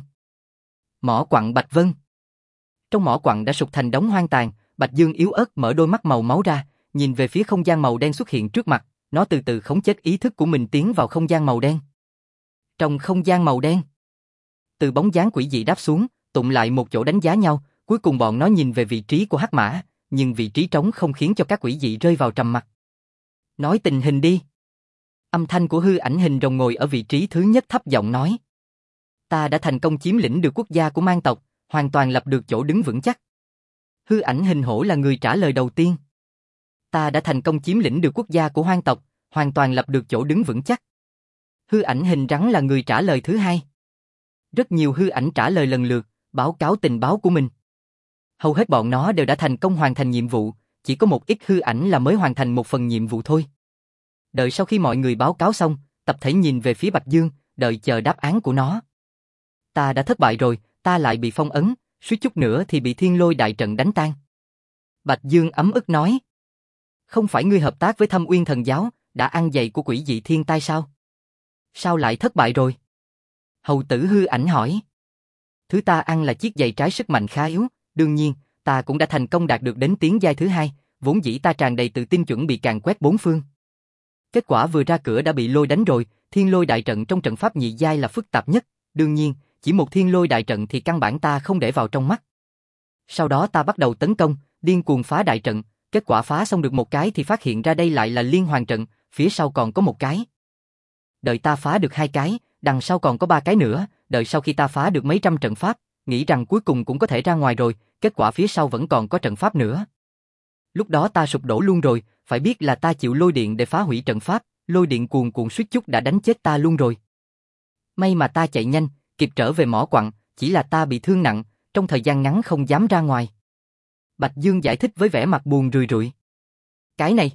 Mỏ quặng Bạch Vân. Trong mỏ quặng đã sụp thành đống hoang tàn, Bạch Dương yếu ớt mở đôi mắt màu máu ra, nhìn về phía không gian màu đen xuất hiện trước mặt, nó từ từ khống chế ý thức của mình tiến vào không gian màu đen. Trong không gian màu đen, từ bóng dáng quỷ dị đáp xuống, tụng lại một chỗ đánh giá nhau, cuối cùng bọn nó nhìn về vị trí của hắc mã, nhưng vị trí trống không khiến cho các quỷ dị rơi vào trầm mặc. Nói tình hình đi. Âm thanh của hư ảnh hình rồng ngồi ở vị trí thứ nhất thấp giọng nói. Ta đã thành công chiếm lĩnh được quốc gia của mang tộc, hoàn toàn lập được chỗ đứng vững chắc. Hư ảnh hình hổ là người trả lời đầu tiên. Ta đã thành công chiếm lĩnh được quốc gia của hoang tộc, hoàn toàn lập được chỗ đứng vững chắc. Hư ảnh hình rắn là người trả lời thứ hai. Rất nhiều hư ảnh trả lời lần lượt, báo cáo tình báo của mình. Hầu hết bọn nó đều đã thành công hoàn thành nhiệm vụ, chỉ có một ít hư ảnh là mới hoàn thành một phần nhiệm vụ thôi. Đợi sau khi mọi người báo cáo xong, tập thể nhìn về phía Bạch Dương, đợi chờ đáp án của nó. Ta đã thất bại rồi, ta lại bị phong ấn, suýt chút nữa thì bị thiên lôi đại trận đánh tan. Bạch Dương ấm ức nói. Không phải ngươi hợp tác với Thâm Uyên Thần Giáo, đã ăn dày của quỷ dị thiên tai sao? Sao lại thất bại rồi? Hầu tử hư ảnh hỏi. Thứ ta ăn là chiếc giày trái sức mạnh khá yếu, đương nhiên, ta cũng đã thành công đạt được đến tiến giai thứ hai, vốn dĩ ta tràn đầy tự tin chuẩn bị càn quét bốn phương. Kết quả vừa ra cửa đã bị lôi đánh rồi, thiên lôi đại trận trong trận pháp nhị giai là phức tạp nhất, đương nhiên, chỉ một thiên lôi đại trận thì căn bản ta không để vào trong mắt. Sau đó ta bắt đầu tấn công, điên cuồng phá đại trận, kết quả phá xong được một cái thì phát hiện ra đây lại là liên hoàn trận, phía sau còn có một cái. Đợi ta phá được hai cái, đằng sau còn có ba cái nữa, đợi sau khi ta phá được mấy trăm trận pháp, nghĩ rằng cuối cùng cũng có thể ra ngoài rồi, kết quả phía sau vẫn còn có trận pháp nữa. Lúc đó ta sụp đổ luôn rồi, phải biết là ta chịu lôi điện để phá hủy trận pháp, lôi điện cuồn cuộn suýt chút đã đánh chết ta luôn rồi. May mà ta chạy nhanh, kịp trở về mỏ quặng, chỉ là ta bị thương nặng, trong thời gian ngắn không dám ra ngoài. Bạch Dương giải thích với vẻ mặt buồn rười rượi. Cái này.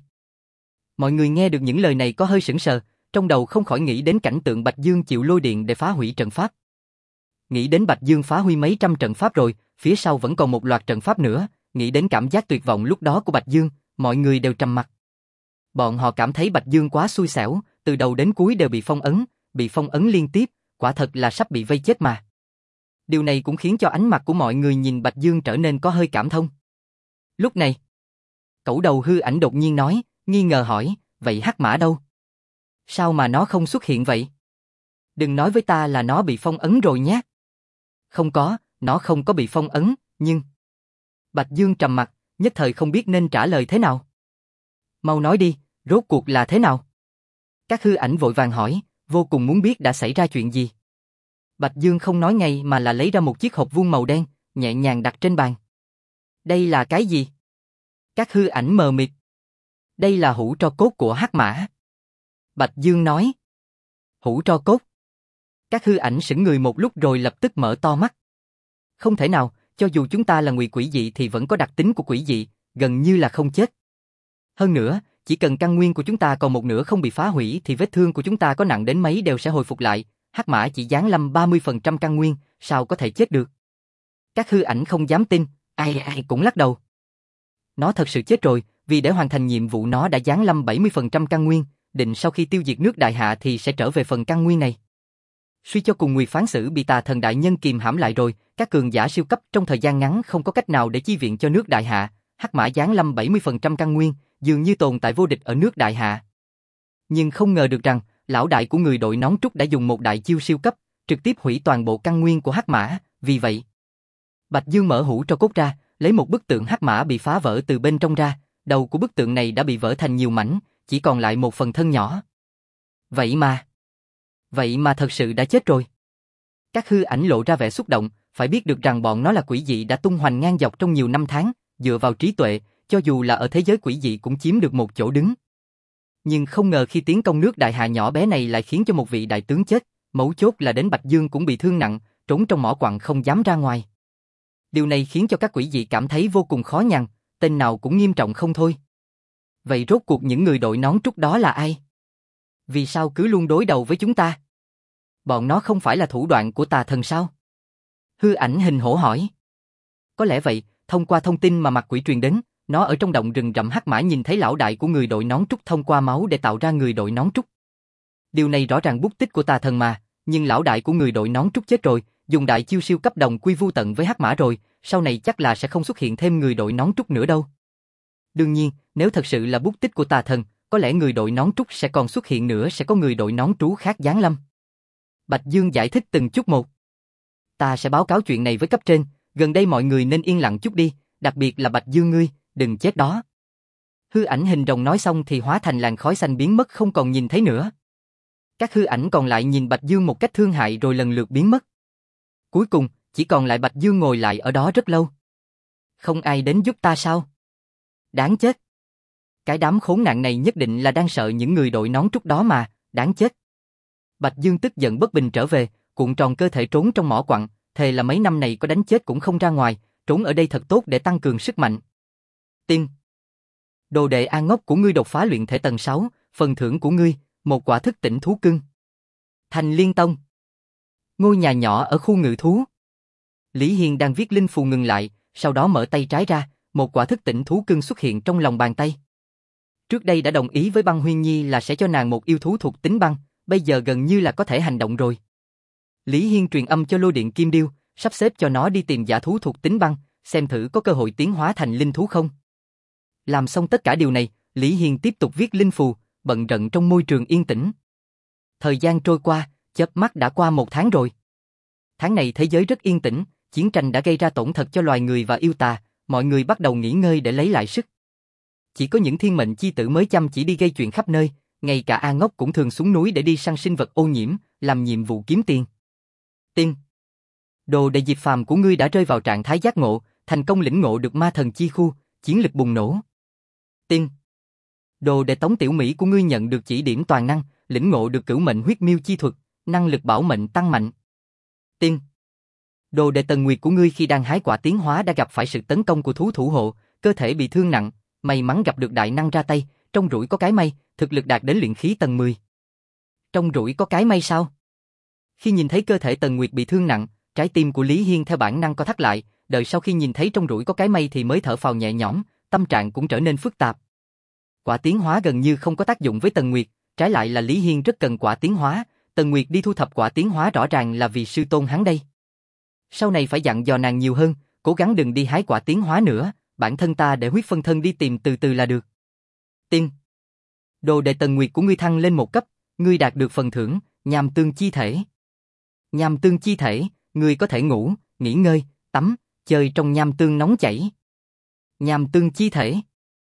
Mọi người nghe được những lời này có hơi sững sờ, trong đầu không khỏi nghĩ đến cảnh tượng Bạch Dương chịu lôi điện để phá hủy trận pháp. Nghĩ đến Bạch Dương phá hủy mấy trăm trận pháp rồi, phía sau vẫn còn một loạt trận pháp nữa, nghĩ đến cảm giác tuyệt vọng lúc đó của Bạch Dương, mọi người đều trầm mặc. Bọn họ cảm thấy Bạch Dương quá xui xẻo, từ đầu đến cuối đều bị phong ấn, bị phong ấn liên tiếp, quả thật là sắp bị vây chết mà. Điều này cũng khiến cho ánh mặt của mọi người nhìn Bạch Dương trở nên có hơi cảm thông. Lúc này, cẩu đầu hư ảnh đột nhiên nói, nghi ngờ hỏi, vậy hắc mã đâu? Sao mà nó không xuất hiện vậy? Đừng nói với ta là nó bị phong ấn rồi nhé. Không có, nó không có bị phong ấn, nhưng... Bạch Dương trầm mặt, nhất thời không biết nên trả lời thế nào. Mau nói đi, rốt cuộc là thế nào? Các hư ảnh vội vàng hỏi, vô cùng muốn biết đã xảy ra chuyện gì. Bạch Dương không nói ngay mà là lấy ra một chiếc hộp vuông màu đen, nhẹ nhàng đặt trên bàn. Đây là cái gì? Các hư ảnh mờ mịt. Đây là hũ tro cốt của hắc mã. Bạch Dương nói. Hũ tro cốt. Các hư ảnh sững người một lúc rồi lập tức mở to mắt. Không thể nào, cho dù chúng ta là ngụy quỷ dị thì vẫn có đặc tính của quỷ dị, gần như là không chết. Hơn nữa, chỉ cần căn nguyên của chúng ta còn một nửa không bị phá hủy thì vết thương của chúng ta có nặng đến mấy đều sẽ hồi phục lại. Hắc mã chỉ giáng lâm ba mươi phần trăm căn nguyên, sao có thể chết được? Các hư ảnh không dám tin, ai ai cũng lắc đầu. Nó thật sự chết rồi, vì để hoàn thành nhiệm vụ nó đã giáng lâm bảy mươi phần trăm căn nguyên, định sau khi tiêu diệt nước đại hạ thì sẽ trở về phần căn nguyên này. Suy cho cùng Nguyệt Phán Sử bị Tà Thần đại nhân kìm hãm lại rồi, các cường giả siêu cấp trong thời gian ngắn không có cách nào để chi viện cho nước đại hạ, hắc mã giáng lâm bảy mươi phần trăm căn nguyên, dường như tồn tại vô địch ở nước đại hạ. Nhưng không ngờ được rằng, lão đại của người đội nón trúc đã dùng một đại chiêu siêu cấp, trực tiếp hủy toàn bộ căn nguyên của hắc mã, vì vậy Bạch Dương mở hũ tro cốt ra, lấy một bức tượng hắc mã bị phá vỡ từ bên trong ra, đầu của bức tượng này đã bị vỡ thành nhiều mảnh, chỉ còn lại một phần thân nhỏ. Vậy mà, vậy mà thật sự đã chết rồi. Các hư ảnh lộ ra vẻ xúc động, phải biết được rằng bọn nó là quỷ dị đã tung hoành ngang dọc trong nhiều năm tháng, dựa vào trí tuệ, cho dù là ở thế giới quỷ dị cũng chiếm được một chỗ đứng. Nhưng không ngờ khi tiến công nước đại hạ nhỏ bé này lại khiến cho một vị đại tướng chết, mấu chốt là đến Bạch Dương cũng bị thương nặng, trốn trong mỏ quặng không dám ra ngoài. Điều này khiến cho các quỷ dị cảm thấy vô cùng khó nhằn, tên nào cũng nghiêm trọng không thôi. Vậy rốt cuộc những người đội nón trúc đó là ai? Vì sao cứ luôn đối đầu với chúng ta? Bọn nó không phải là thủ đoạn của Tà Thần sao? Hư ảnh hình hổ hỏi. Có lẽ vậy, thông qua thông tin mà mặt quỷ truyền đến, nó ở trong động rừng rậm hắc mã nhìn thấy lão đại của người đội nón trúc thông qua máu để tạo ra người đội nón trúc. Điều này rõ ràng bút tích của tà thần mà, nhưng lão đại của người đội nón trúc chết rồi, dùng đại chiêu siêu cấp đồng quy vu tận với hắc mã rồi, sau này chắc là sẽ không xuất hiện thêm người đội nón trúc nữa đâu. Đương nhiên, nếu thật sự là bút tích của tà thần, có lẽ người đội nón trúc sẽ còn xuất hiện nữa, sẽ có người đội nón trú khác giáng lâm. Bạch Dương giải thích từng chút một. Ta sẽ báo cáo chuyện này với cấp trên, gần đây mọi người nên yên lặng chút đi, đặc biệt là Bạch Dương ngươi, đừng chết đó. Hư ảnh hình rồng nói xong thì hóa thành làn khói xanh biến mất không còn nhìn thấy nữa. Các hư ảnh còn lại nhìn Bạch Dương một cách thương hại rồi lần lượt biến mất. Cuối cùng, chỉ còn lại Bạch Dương ngồi lại ở đó rất lâu. Không ai đến giúp ta sao? Đáng chết. Cái đám khốn nạn này nhất định là đang sợ những người đội nón trúc đó mà, đáng chết. Bạch Dương tức giận bất bình trở về, cuộn tròn cơ thể trốn trong mỏ quặng, thề là mấy năm này có đánh chết cũng không ra ngoài, trốn ở đây thật tốt để tăng cường sức mạnh. Tim. Đồ đệ A Ngốc của ngươi đột phá luyện thể tầng sáu, phần thưởng của ngươi, một quả thức tỉnh thú cưng. Thành Liên Tông. Ngôi nhà nhỏ ở khu ngự thú. Lý Hiên đang viết linh phù ngừng lại, sau đó mở tay trái ra, một quả thức tỉnh thú cưng xuất hiện trong lòng bàn tay. Trước đây đã đồng ý với Băng Huyên Nhi là sẽ cho nàng một yêu thú thuộc tính băng, bây giờ gần như là có thể hành động rồi. Lý Hiên truyền âm cho Lôi Điện Kim Điêu, sắp xếp cho nó đi tìm giả thú thuộc tính băng, xem thử có cơ hội tiến hóa thành linh thú không. Làm xong tất cả điều này, Lý Hiên tiếp tục viết linh phù, bận rộn trong môi trường yên tĩnh. Thời gian trôi qua, chớp mắt đã qua một tháng rồi. Tháng này thế giới rất yên tĩnh, chiến tranh đã gây ra tổn thất cho loài người và yêu tà, mọi người bắt đầu nghỉ ngơi để lấy lại sức. Chỉ có những thiên mệnh chi tử mới chăm chỉ đi gây chuyện khắp nơi, ngay cả A Ngốc cũng thường xuống núi để đi săn sinh vật ô nhiễm, làm nhiệm vụ kiếm tiền. Tiên. Đồ đệ Diệp Phàm của ngươi đã rơi vào trạng thái giác ngộ, thành công lĩnh ngộ được ma thần chi khu, chiến lực bùng nổ. Tiên. Đồ đệ Tống Tiểu Mỹ của ngươi nhận được chỉ điểm toàn năng, lĩnh ngộ được cửu mệnh huyết miêu chi thuật, năng lực bảo mệnh tăng mạnh. Tiên. Đồ đệ Tần Nguyệt của ngươi khi đang hái quả tiến hóa đã gặp phải sự tấn công của thú thủ hộ, cơ thể bị thương nặng, may mắn gặp được đại năng ra tay, trong rủi có cái may, thực lực đạt đến luyện khí tầng mười. Trong rủi có cái may sao? Khi nhìn thấy cơ thể Tần Nguyệt bị thương nặng, trái tim của Lý Hiên theo bản năng co thắt lại, đợi sau khi nhìn thấy trong rủi có cái may thì mới thở phào nhẹ nhõm, tâm trạng cũng trở nên phức tạp. Quả tiến hóa gần như không có tác dụng với Tần Nguyệt, trái lại là Lý Hiên rất cần quả tiến hóa, Tần Nguyệt đi thu thập quả tiến hóa rõ ràng là vì sư tôn hắn đây. Sau này phải dặn dò nàng nhiều hơn, cố gắng đừng đi hái quả tiến hóa nữa, bản thân ta để huyết phân thân đi tìm từ từ là được. Tiên. Đồ đệ Tần Nguyệt của ngươi thăng lên một cấp, ngươi đạt được phần thưởng, nham tương chi thể. Nham tương chi thể, ngươi có thể ngủ, nghỉ ngơi, tắm, chơi trong nham tương nóng chảy. Nham tương chi thể.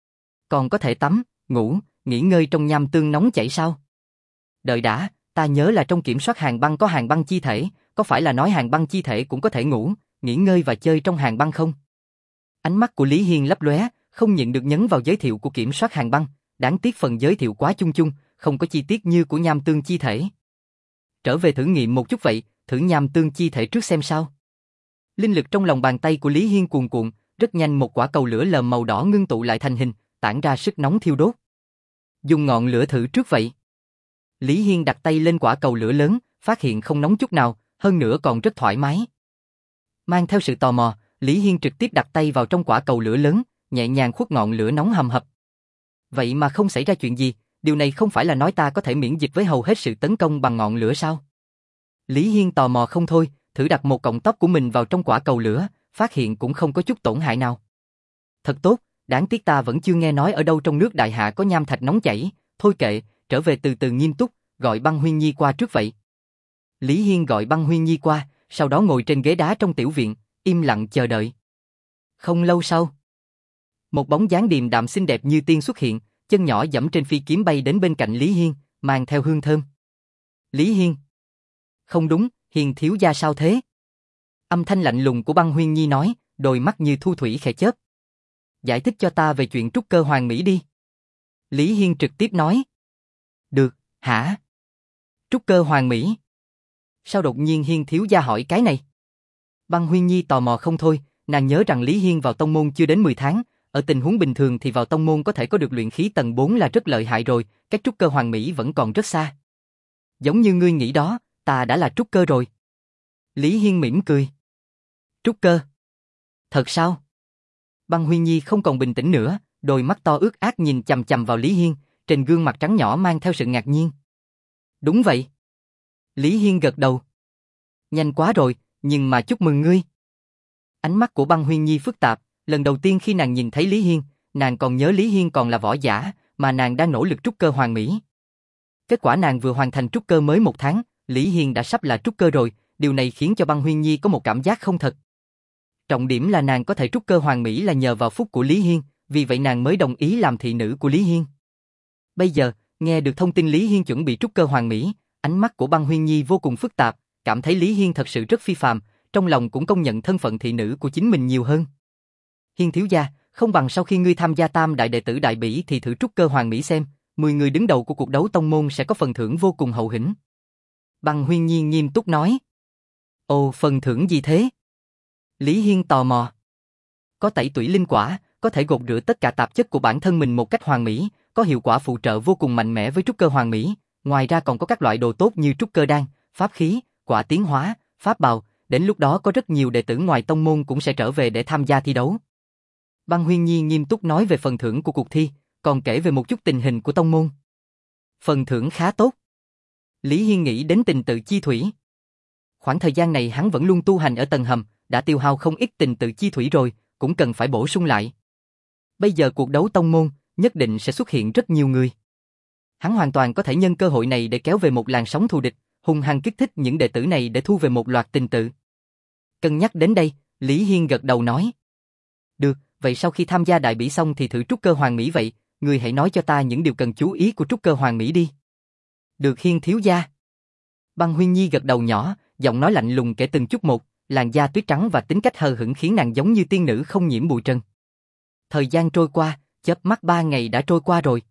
Còn có thể tắm, ngủ, nghỉ ngơi trong nham tương nóng chảy sao? Đợi đã, ta nhớ là trong kiểm soát hàng băng có hàng băng chi thể, có phải là nói hàng băng chi thể cũng có thể ngủ, nghỉ ngơi và chơi trong hàng băng không? Ánh mắt của Lý Hiên lấp lóe, không nhịn được nhấn vào giới thiệu của kiểm soát hàng băng, đáng tiếc phần giới thiệu quá chung chung, không có chi tiết như của nham tương chi thể. Trở về thử nghiệm một chút vậy, thử nham tương chi thể trước xem sao. Linh lực trong lòng bàn tay của Lý Hiên cuồn cuộn, rất nhanh một quả cầu lửa lờ màu đỏ ngưng tụ lại thành hình, tản ra sức nóng thiêu đốt. Dùng ngọn lửa thử trước vậy. Lý Hiên đặt tay lên quả cầu lửa lớn, phát hiện không nóng chút nào, hơn nữa còn rất thoải mái. Mang theo sự tò mò, Lý Hiên trực tiếp đặt tay vào trong quả cầu lửa lớn, nhẹ nhàng khuất ngọn lửa nóng hầm hập. Vậy mà không xảy ra chuyện gì, điều này không phải là nói ta có thể miễn dịch với hầu hết sự tấn công bằng ngọn lửa sao? Lý Hiên tò mò không thôi, thử đặt một cọng tóc của mình vào trong quả cầu lửa, phát hiện cũng không có chút tổn hại nào. Thật tốt, đáng tiếc ta vẫn chưa nghe nói ở đâu trong nước Đại Hạ có nham thạch nóng chảy, thôi kệ, trở về từ từ nghiêm túc, gọi Băng Huyên Nhi qua trước vậy. Lý Hiên gọi Băng Huyên Nhi qua, sau đó ngồi trên ghế đá trong tiểu viện, im lặng chờ đợi. Không lâu sau, một bóng dáng điềm đạm xinh đẹp như tiên xuất hiện, chân nhỏ giẫm trên phi kiếm bay đến bên cạnh Lý Hiên, mang theo hương thơm. Lý Hiên. Không đúng, Hiền thiếu gia sao thế? Âm thanh lạnh lùng của Băng Huyên Nhi nói, đôi mắt như thu thủy khẽ chớp. Giải thích cho ta về chuyện trúc cơ hoàng mỹ đi. Lý Hiên trực tiếp nói. Được, hả? Trúc cơ hoàng mỹ? Sao đột nhiên Hiên thiếu gia hỏi cái này? Băng Huyên Nhi tò mò không thôi, nàng nhớ rằng Lý Hiên vào tông môn chưa đến mười tháng, ở tình huống bình thường thì vào tông môn có thể có được luyện khí tầng bốn là rất lợi hại rồi, cách trúc cơ hoàng mỹ vẫn còn rất xa. Giống như ngươi nghĩ đó, ta đã là trúc cơ rồi. Lý Hiên mỉm cười. Trúc cơ. Thật sao? Băng Huyên Nhi không còn bình tĩnh nữa, đôi mắt to ướt át nhìn chằm chằm vào Lý Hiên, trên gương mặt trắng nhỏ mang theo sự ngạc nhiên. Đúng vậy. Lý Hiên gật đầu. Nhanh quá rồi, nhưng mà chúc mừng ngươi. Ánh mắt của Băng Huyên Nhi phức tạp, lần đầu tiên khi nàng nhìn thấy Lý Hiên, nàng còn nhớ Lý Hiên còn là võ giả, mà nàng đang nỗ lực trúc cơ hoàn mỹ. Kết quả nàng vừa hoàn thành trúc cơ mới một tháng, Lý Hiên đã sắp là trúc cơ rồi, điều này khiến cho Băng Huyên Nhi có một cảm giác không thật. Trọng điểm là nàng có thể trúc cơ hoàn mỹ là nhờ vào phúc của Lý Hiên, vì vậy nàng mới đồng ý làm thị nữ của Lý Hiên. Bây giờ, nghe được thông tin Lý Hiên chuẩn bị trúc cơ hoàn mỹ, ánh mắt của Băng Huyên Nhi vô cùng phức tạp, cảm thấy Lý Hiên thật sự rất phi phàm, trong lòng cũng công nhận thân phận thị nữ của chính mình nhiều hơn. Hiên thiếu gia, không bằng sau khi ngươi tham gia tam đại đệ tử đại bỉ thì thử trúc cơ hoàn mỹ xem, mười người đứng đầu của cuộc đấu tông môn sẽ có phần thưởng vô cùng hậu hĩnh. Băng Huyên Nhi nghiêm túc nói. Ồ, phần thưởng gì thế? Lý Hiên tò mò. Có tẩy tủy linh quả, có thể gột rửa tất cả tạp chất của bản thân mình một cách hoàn mỹ, có hiệu quả phụ trợ vô cùng mạnh mẽ với trúc cơ hoàn mỹ, ngoài ra còn có các loại đồ tốt như trúc cơ đan, pháp khí, quả tiến hóa, pháp bào, đến lúc đó có rất nhiều đệ tử ngoài tông môn cũng sẽ trở về để tham gia thi đấu. Băng Huyên Nhi nghiêm túc nói về phần thưởng của cuộc thi, còn kể về một chút tình hình của tông môn. Phần thưởng khá tốt. Lý Hiên nghĩ đến tình tự chi thủy. Khoảng thời gian này hắn vẫn luôn tu hành ở tầng hầm, đã tiêu hao không ít tình tự chi thủy rồi, cũng cần phải bổ sung lại. Bây giờ cuộc đấu tông môn, nhất định sẽ xuất hiện rất nhiều người. Hắn hoàn toàn có thể nhân cơ hội này để kéo về một làn sóng thù địch, hung hăng kích thích những đệ tử này để thu về một loạt tình tự. Cân nhắc đến đây, Lý Hiên gật đầu nói. Được, vậy sau khi tham gia đại bỉ xong thì thử trúc cơ hoàn mỹ vậy, ngươi hãy nói cho ta những điều cần chú ý của trúc cơ hoàn mỹ đi. Được Hiên thiếu gia. Băng Huyên Nhi gật đầu nhỏ, giọng nói lạnh lùng kể từng chút một, làn da tuyết trắng và tính cách hờ hững khiến nàng giống như tiên nữ không nhiễm bụi trần. Thời gian trôi qua, chớp mắt ba ngày đã trôi qua rồi.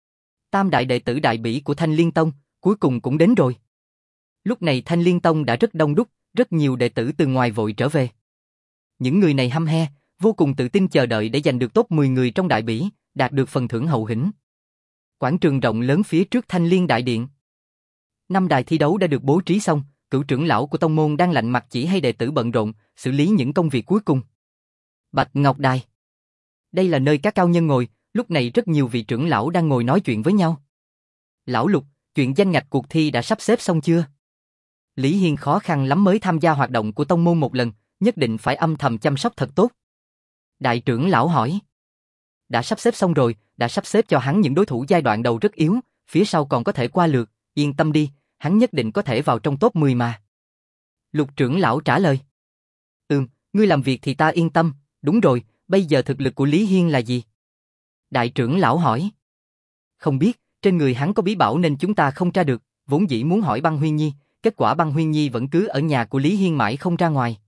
Tam đại đệ tử đại bỉ của Thanh Liên Tông, cuối cùng cũng đến rồi. Lúc này Thanh Liên Tông đã rất đông đúc, rất nhiều đệ tử từ ngoài vội trở về. Những người này hăm he, vô cùng tự tin chờ đợi để giành được top mười người trong đại bỉ, đạt được phần thưởng hậu hĩnh. Quảng trường rộng lớn phía trước Thanh Liên Đại Điện. Năm đài thi đấu đã được bố trí xong, cửu trưởng lão của tông môn đang lạnh mặt chỉ hay đệ tử bận rộn, xử lý những công việc cuối cùng. Bạch Ngọc Đài. Đây là nơi các cao nhân ngồi, lúc này rất nhiều vị trưởng lão đang ngồi nói chuyện với nhau. Lão Lục, chuyện danh ngạch cuộc thi đã sắp xếp xong chưa? Lý Hiên khó khăn lắm mới tham gia hoạt động của tông môn một lần, nhất định phải âm thầm chăm sóc thật tốt. Đại trưởng lão hỏi. Đã sắp xếp xong rồi, đã sắp xếp cho hắn những đối thủ giai đoạn đầu rất yếu, phía sau còn có thể qua lượt, yên tâm đi, hắn nhất định có thể vào trong top mười mà. Lục trưởng lão trả lời. Ừm, ngươi làm việc thì ta yên tâm, đúng rồi, bây giờ thực lực của Lý Hiên là gì? Đại trưởng lão hỏi. Không biết, trên người hắn có bí bảo nên chúng ta không tra được, vốn dĩ muốn hỏi Băng Huyên Nhi, kết quả Băng Huyên Nhi vẫn cứ ở nhà của Lý Hiên mãi không ra ngoài.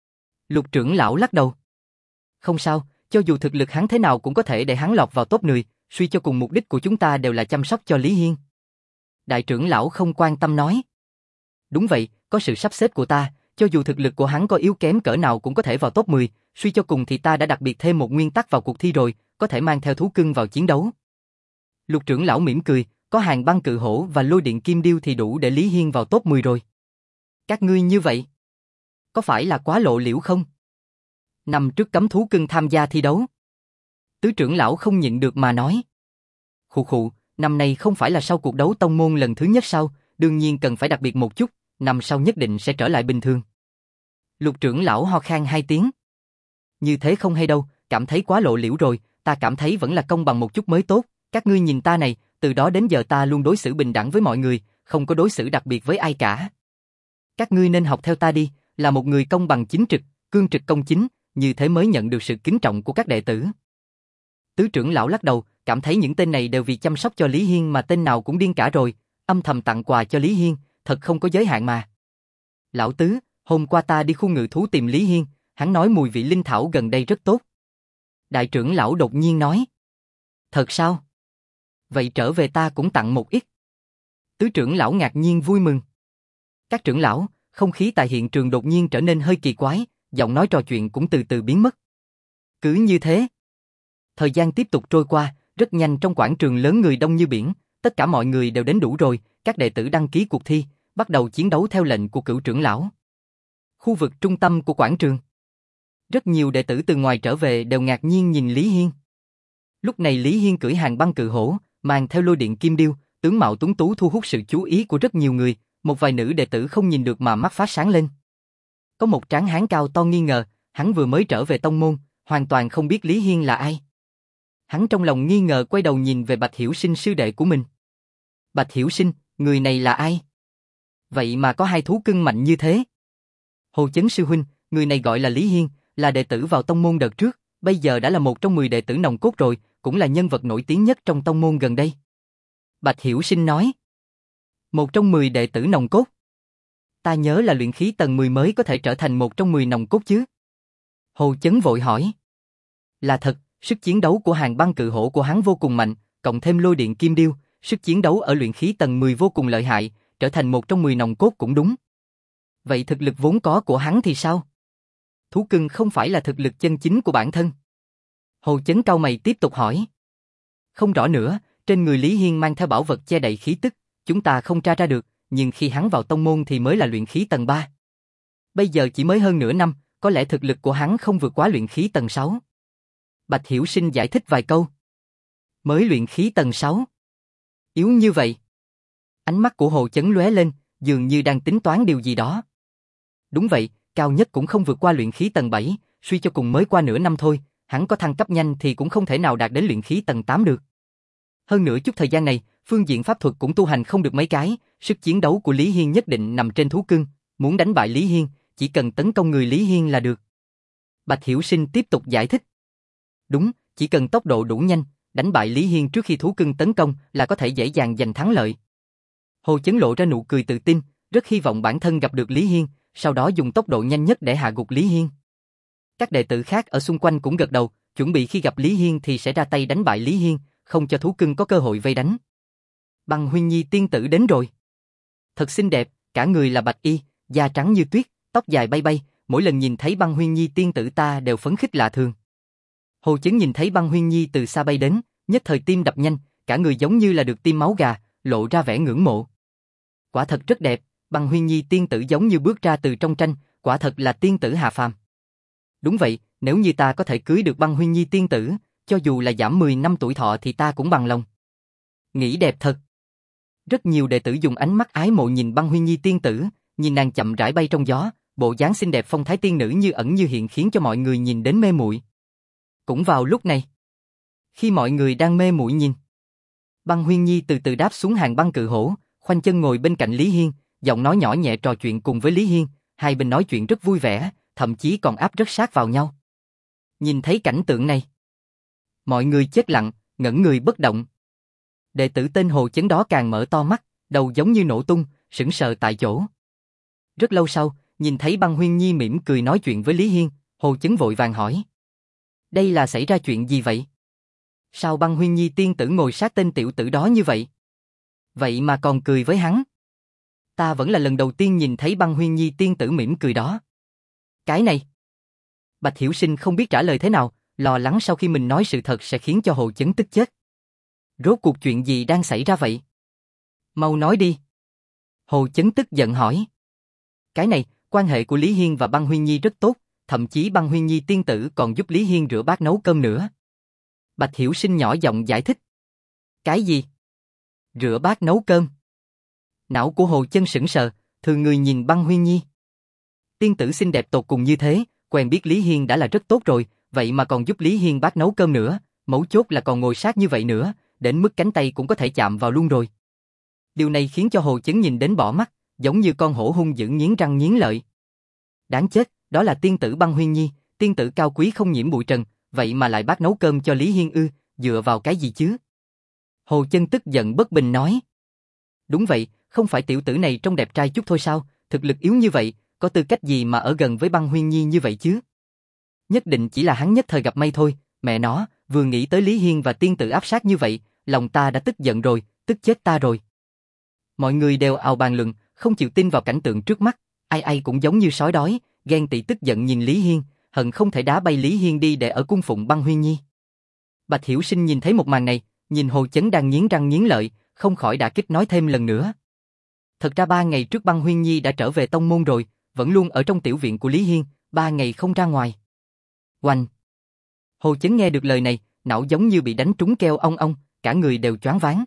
Lục trưởng lão lắc đầu. Không sao, cho dù thực lực hắn thế nào cũng có thể để hắn lọt vào top mười, suy cho cùng mục đích của chúng ta đều là chăm sóc cho Lý Hiên. Đại trưởng lão không quan tâm nói. Đúng vậy, có sự sắp xếp của ta, cho dù thực lực của hắn có yếu kém cỡ nào cũng có thể vào top mười, suy cho cùng thì ta đã đặc biệt thêm một nguyên tắc vào cuộc thi rồi, có thể mang theo thú cưng vào chiến đấu. Lục trưởng lão mỉm cười, có hàng băng cự hổ và lôi điện kim điêu thì đủ để Lý Hiên vào top mười rồi. Các ngươi như vậy, có phải là quá lộ liễu không? Năm trước cấm thú cưng tham gia thi đấu. Tứ trưởng lão không nhịn được mà nói. Khụ khụ, năm nay không phải là sau cuộc đấu tông môn lần thứ nhất sao, đương nhiên cần phải đặc biệt một chút, năm sau nhất định sẽ trở lại bình thường. Lục trưởng lão ho khan hai tiếng. Như thế không hay đâu, cảm thấy quá lộ liễu rồi, ta cảm thấy vẫn là công bằng một chút mới tốt, các ngươi nhìn ta này, từ đó đến giờ ta luôn đối xử bình đẳng với mọi người, không có đối xử đặc biệt với ai cả. Các ngươi nên học theo ta đi, là một người công bằng chính trực, cương trực công chính, như thế mới nhận được sự kính trọng của các đệ tử. Tứ trưởng lão lắc đầu, cảm thấy những tên này đều vì chăm sóc cho Lý Hiên mà tên nào cũng điên cả rồi, âm thầm tặng quà cho Lý Hiên, thật không có giới hạn mà. Lão Tứ, hôm qua ta đi khu ngự thú tìm Lý Hiên, hắn nói mùi vị linh thảo gần đây rất tốt. Đại trưởng lão đột nhiên nói. Thật sao? Vậy trở về ta cũng tặng một ít. Tứ trưởng lão ngạc nhiên vui mừng. Các trưởng lão, không khí tại hiện trường đột nhiên trở nên hơi kỳ quái, giọng nói trò chuyện cũng từ từ biến mất. Cứ như thế. Thời gian tiếp tục trôi qua, rất nhanh trong quảng trường lớn người đông như biển, tất cả mọi người đều đến đủ rồi, các đệ tử đăng ký cuộc thi, bắt đầu chiến đấu theo lệnh của cửu trưởng lão. Khu vực trung tâm của quảng trường. Rất nhiều đệ tử từ ngoài trở về đều ngạc nhiên nhìn Lý Hiên. Lúc này Lý Hiên cưỡi hàng băng cự hổ, mang theo lôi điện kim điêu, tướng mạo tuấn tú thu hút sự chú ý của rất nhiều người, một vài nữ đệ tử không nhìn được mà mắt phát sáng lên. Có một tráng hán cao to nghi ngờ, hắn vừa mới trở về tông môn, hoàn toàn không biết Lý Hiên là ai. Hắn trong lòng nghi ngờ quay đầu nhìn về Bạch Hiểu Sinh sư đệ của mình. Bạch Hiểu Sinh, người này là ai? Vậy mà có hai thú cưng mạnh như thế. Hồ Chấn sư huynh, người này gọi là Lý Hiên, là đệ tử vào tông môn đợt trước, bây giờ đã là một trong mười đệ tử nòng cốt rồi, cũng là nhân vật nổi tiếng nhất trong tông môn gần đây. Bạch Hiểu Sinh nói. Một trong mười đệ tử nòng cốt. Ta nhớ là luyện khí tầng mười mới có thể trở thành một trong mười nòng cốt chứ. Hồ Chấn vội hỏi. Là thật, sức chiến đấu của hàng băng cự hổ của hắn vô cùng mạnh, cộng thêm lôi điện kim điêu, sức chiến đấu ở luyện khí tầng mười vô cùng lợi hại, trở thành một trong mười nòng cốt cũng đúng. Vậy thực lực vốn có của hắn thì sao? Thú cưng không phải là thực lực chân chính của bản thân. Hồ Chấn cau mày tiếp tục hỏi. Không rõ nữa, trên người Lý Hiên mang theo bảo vật che đậy khí tức, chúng ta không tra ra được, nhưng khi hắn vào tông môn thì mới là luyện khí tầng ba. Bây giờ chỉ mới hơn nửa năm, có lẽ thực lực của hắn không vượt quá luyện khí tầng sáu. Bạch Hiểu Sinh giải thích vài câu. Mới luyện khí tầng sáu. Yếu như vậy. Ánh mắt của Hồ Chấn lóe lên, dường như đang tính toán điều gì đó. Đúng vậy, cao nhất cũng không vượt qua luyện khí tầng bảy, suy cho cùng mới qua nửa năm thôi, hắn có thăng cấp nhanh thì cũng không thể nào đạt đến luyện khí tầng tám được. Hơn nữa chút thời gian này, phương diện pháp thuật cũng tu hành không được mấy cái, sức chiến đấu của Lý Hiên nhất định nằm trên thú cưng, muốn đánh bại Lý Hiên, chỉ cần tấn công người Lý Hiên là được. Bạch Hiểu Sinh tiếp tục giải thích. Đúng, chỉ cần tốc độ đủ nhanh, đánh bại Lý Hiên trước khi thú cưng tấn công là có thể dễ dàng giành thắng lợi. Hồ Chấn lộ ra nụ cười tự tin, rất hy vọng bản thân gặp được Lý Hiên, sau đó dùng tốc độ nhanh nhất để hạ gục Lý Hiên. Các đệ tử khác ở xung quanh cũng gật đầu, chuẩn bị khi gặp Lý Hiên thì sẽ ra tay đánh bại Lý Hiên, không cho thú cưng có cơ hội vây đánh. Băng Huyên Nhi tiên tử đến rồi. Thật xinh đẹp, cả người là bạch y, da trắng như tuyết, tóc dài bay bay, mỗi lần nhìn thấy Băng Huyên Nhi tiên tử ta đều phấn khích lạ thường. Hồ Chấn nhìn thấy Băng Huyên Nhi từ xa bay đến, nhất thời tim đập nhanh, cả người giống như là được tiêm máu gà, lộ ra vẻ ngưỡng mộ. Quả thật rất đẹp, Băng Huyên Nhi tiên tử giống như bước ra từ trong tranh, quả thật là tiên tử hạ phàm. Đúng vậy, nếu như ta có thể cưới được Băng Huyên Nhi tiên tử, cho dù là giảm mười năm tuổi thọ thì ta cũng bằng lòng. Nghĩ đẹp thật. Rất nhiều đệ tử dùng ánh mắt ái mộ nhìn Băng Huyên Nhi tiên tử, nhìn nàng chậm rãi bay trong gió, bộ dáng xinh đẹp phong thái tiên nữ như ẩn như hiện khiến cho mọi người nhìn đến mê muội. Cũng vào lúc này, khi mọi người đang mê muội nhìn, Băng Huyên Nhi từ từ đáp xuống hàng băng cự hổ, khoanh chân ngồi bên cạnh Lý Hiên, giọng nói nhỏ nhẹ trò chuyện cùng với Lý Hiên, hai bên nói chuyện rất vui vẻ, thậm chí còn áp rất sát vào nhau. Nhìn thấy cảnh tượng này, mọi người chết lặng, ngẩn người bất động. Đệ tử tên Hồ Chấn đó càng mở to mắt, đầu giống như nổ tung, sững sờ tại chỗ. Rất lâu sau, nhìn thấy Băng Huyên Nhi mỉm cười nói chuyện với Lý Hiên, Hồ Chấn vội vàng hỏi. Đây là xảy ra chuyện gì vậy? Sao Băng Huyên Nhi tiên tử ngồi sát tên tiểu tử đó như vậy? Vậy mà còn cười với hắn. Ta vẫn là lần đầu tiên nhìn thấy Băng Huyên Nhi tiên tử mỉm cười đó. Cái này. Bạch Hiểu Sinh không biết trả lời thế nào, lo lắng sau khi mình nói sự thật sẽ khiến cho Hồ Chấn tức chết. Rốt cuộc chuyện gì đang xảy ra vậy? Mau nói đi. Hồ Chấn tức giận hỏi. Cái này, quan hệ của Lý Hiên và Băng Huyên Nhi rất tốt, thậm chí Băng Huyên Nhi tiên tử còn giúp Lý Hiên rửa bát nấu cơm nữa. Bạch Hiểu Sinh nhỏ giọng giải thích. Cái gì? Rửa bát nấu cơm? Não của Hồ Chấn sững sờ, thường người nhìn Băng Huyên Nhi. Tiên tử xinh đẹp tột cùng như thế, quen biết Lý Hiên đã là rất tốt rồi, vậy mà còn giúp Lý Hiên bát nấu cơm nữa, mấu chốt là còn ngồi sát như vậy nữa, đến mức cánh tay cũng có thể chạm vào luôn rồi. Điều này khiến cho Hồ Chấn nhìn đến bỏ mắt, giống như con hổ hung dữ nghiến răng nghiến lợi. Đáng chết, đó là tiên tử Băng Huyên Nhi, tiên tử cao quý không nhiễm bụi trần, vậy mà lại bát nấu cơm cho Lý Hiên ư, dựa vào cái gì chứ? Hồ Chấn tức giận bất bình nói. Đúng vậy, không phải tiểu tử này trông đẹp trai chút thôi sao, thực lực yếu như vậy, có tư cách gì mà ở gần với Băng Huyên Nhi như vậy chứ? Nhất định chỉ là hắn nhất thời gặp may thôi, mẹ nó, vừa nghĩ tới Lý Hiên và tiên tử áp sát như vậy, lòng ta đã tức giận rồi, tức chết ta rồi. Mọi người đều ào bàn luận, không chịu tin vào cảnh tượng trước mắt, ai ai cũng giống như sói đói, ghen tị tức giận nhìn Lý Hiên, hận không thể đá bay Lý Hiên đi để ở cung phụng Băng Huyên Nhi. Bạch Hiểu Sinh nhìn thấy một màn này, nhìn Hồ Chấn đang nghiến răng nghiến lợi, không khỏi đả kích nói thêm lần nữa. Thật ra ba ngày trước Băng Huyên Nhi đã trở về tông môn rồi, vẫn luôn ở trong tiểu viện của Lý Hiên, ba ngày không ra ngoài. Oanh! Hồ Chấn nghe được lời này, não giống như bị đánh trúng keo ong ong, cả người đều choáng váng.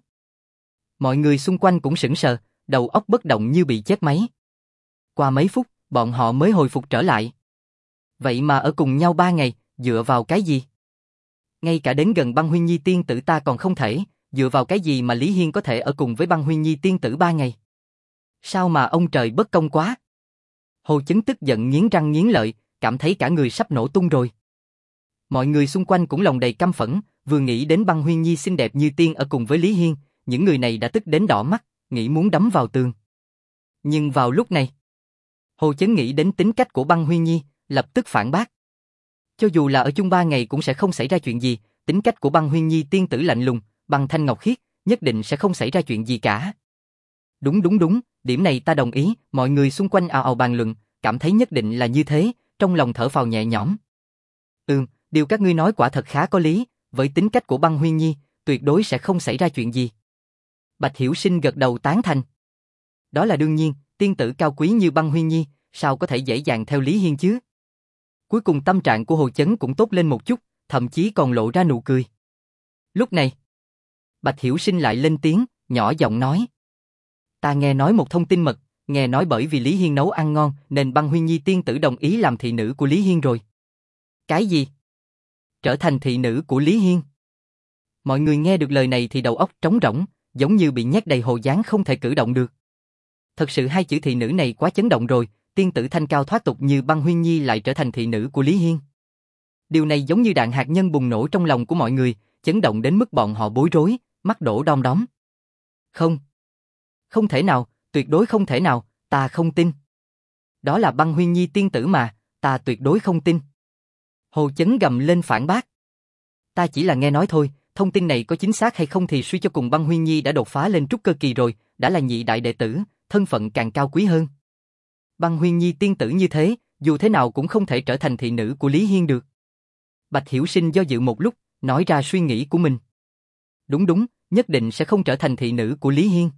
Mọi người xung quanh cũng sững sờ, đầu óc bất động như bị chết máy. Qua mấy phút, bọn họ mới hồi phục trở lại. Vậy mà ở cùng nhau ba ngày, dựa vào cái gì? Ngay cả đến gần Băng Huyên Nhi tiên tử ta còn không thể, dựa vào cái gì mà Lý Hiên có thể ở cùng với Băng Huyên Nhi tiên tử ba ngày? Sao mà ông trời bất công quá? Hồ Chấn tức giận nghiến răng nghiến lợi, cảm thấy cả người sắp nổ tung rồi. Mọi người xung quanh cũng lòng đầy căm phẫn, vừa nghĩ đến Băng Huyên Nhi xinh đẹp như tiên ở cùng với Lý Hiên, những người này đã tức đến đỏ mắt, nghĩ muốn đấm vào tường. Nhưng vào lúc này, Hồ Chấn nghĩ đến tính cách của Băng Huyên Nhi, lập tức phản bác. Cho dù là ở chung ba ngày cũng sẽ không xảy ra chuyện gì, tính cách của Băng Huyên Nhi tiên tử lạnh lùng, băng thanh ngọc khiết, nhất định sẽ không xảy ra chuyện gì cả. Đúng đúng đúng, điểm này ta đồng ý, mọi người xung quanh ào ào bàn luận, cảm thấy nhất định là như thế, trong lòng thở phào nhẹ nhõm. Ừm, điều các ngươi nói quả thật khá có lý, với tính cách của Băng Huyên Nhi, tuyệt đối sẽ không xảy ra chuyện gì. Bạch Hiểu Sinh gật đầu tán thành. Đó là đương nhiên, tiên tử cao quý như Băng Huyên Nhi, sao có thể dễ dàng theo Lý Hiên chứ? Cuối cùng tâm trạng của Hồ Chấn cũng tốt lên một chút, thậm chí còn lộ ra nụ cười. Lúc này, Bạch Hiểu Sinh lại lên tiếng, nhỏ giọng nói. Ta nghe nói một thông tin mật, nghe nói bởi vì Lý Hiên nấu ăn ngon nên Băng Huyên Nhi tiên tử đồng ý làm thị nữ của Lý Hiên rồi. Cái gì? Trở thành thị nữ của Lý Hiên? Mọi người nghe được lời này thì đầu óc trống rỗng, giống như bị nhét đầy hồ dán không thể cử động được. Thật sự hai chữ thị nữ này quá chấn động rồi, tiên tử thanh cao thoát tục như Băng Huyên Nhi lại trở thành thị nữ của Lý Hiên. Điều này giống như đạn hạt nhân bùng nổ trong lòng của mọi người, chấn động đến mức bọn họ bối rối, mắt đổ đom đóm. Không. Không thể nào, tuyệt đối không thể nào, ta không tin. Đó là Băng Huyên Nhi tiên tử mà, ta tuyệt đối không tin. Hồ Chấn gầm lên phản bác. Ta chỉ là nghe nói thôi, thông tin này có chính xác hay không thì suy cho cùng Băng Huyên Nhi đã đột phá lên trúc cơ kỳ rồi, đã là nhị đại đệ tử, thân phận càng cao quý hơn. Băng Huyên Nhi tiên tử như thế, dù thế nào cũng không thể trở thành thị nữ của Lý Hiên được. Bạch Hiểu Sinh do dự một lúc, nói ra suy nghĩ của mình. Đúng đúng, nhất định sẽ không trở thành thị nữ của Lý Hiên.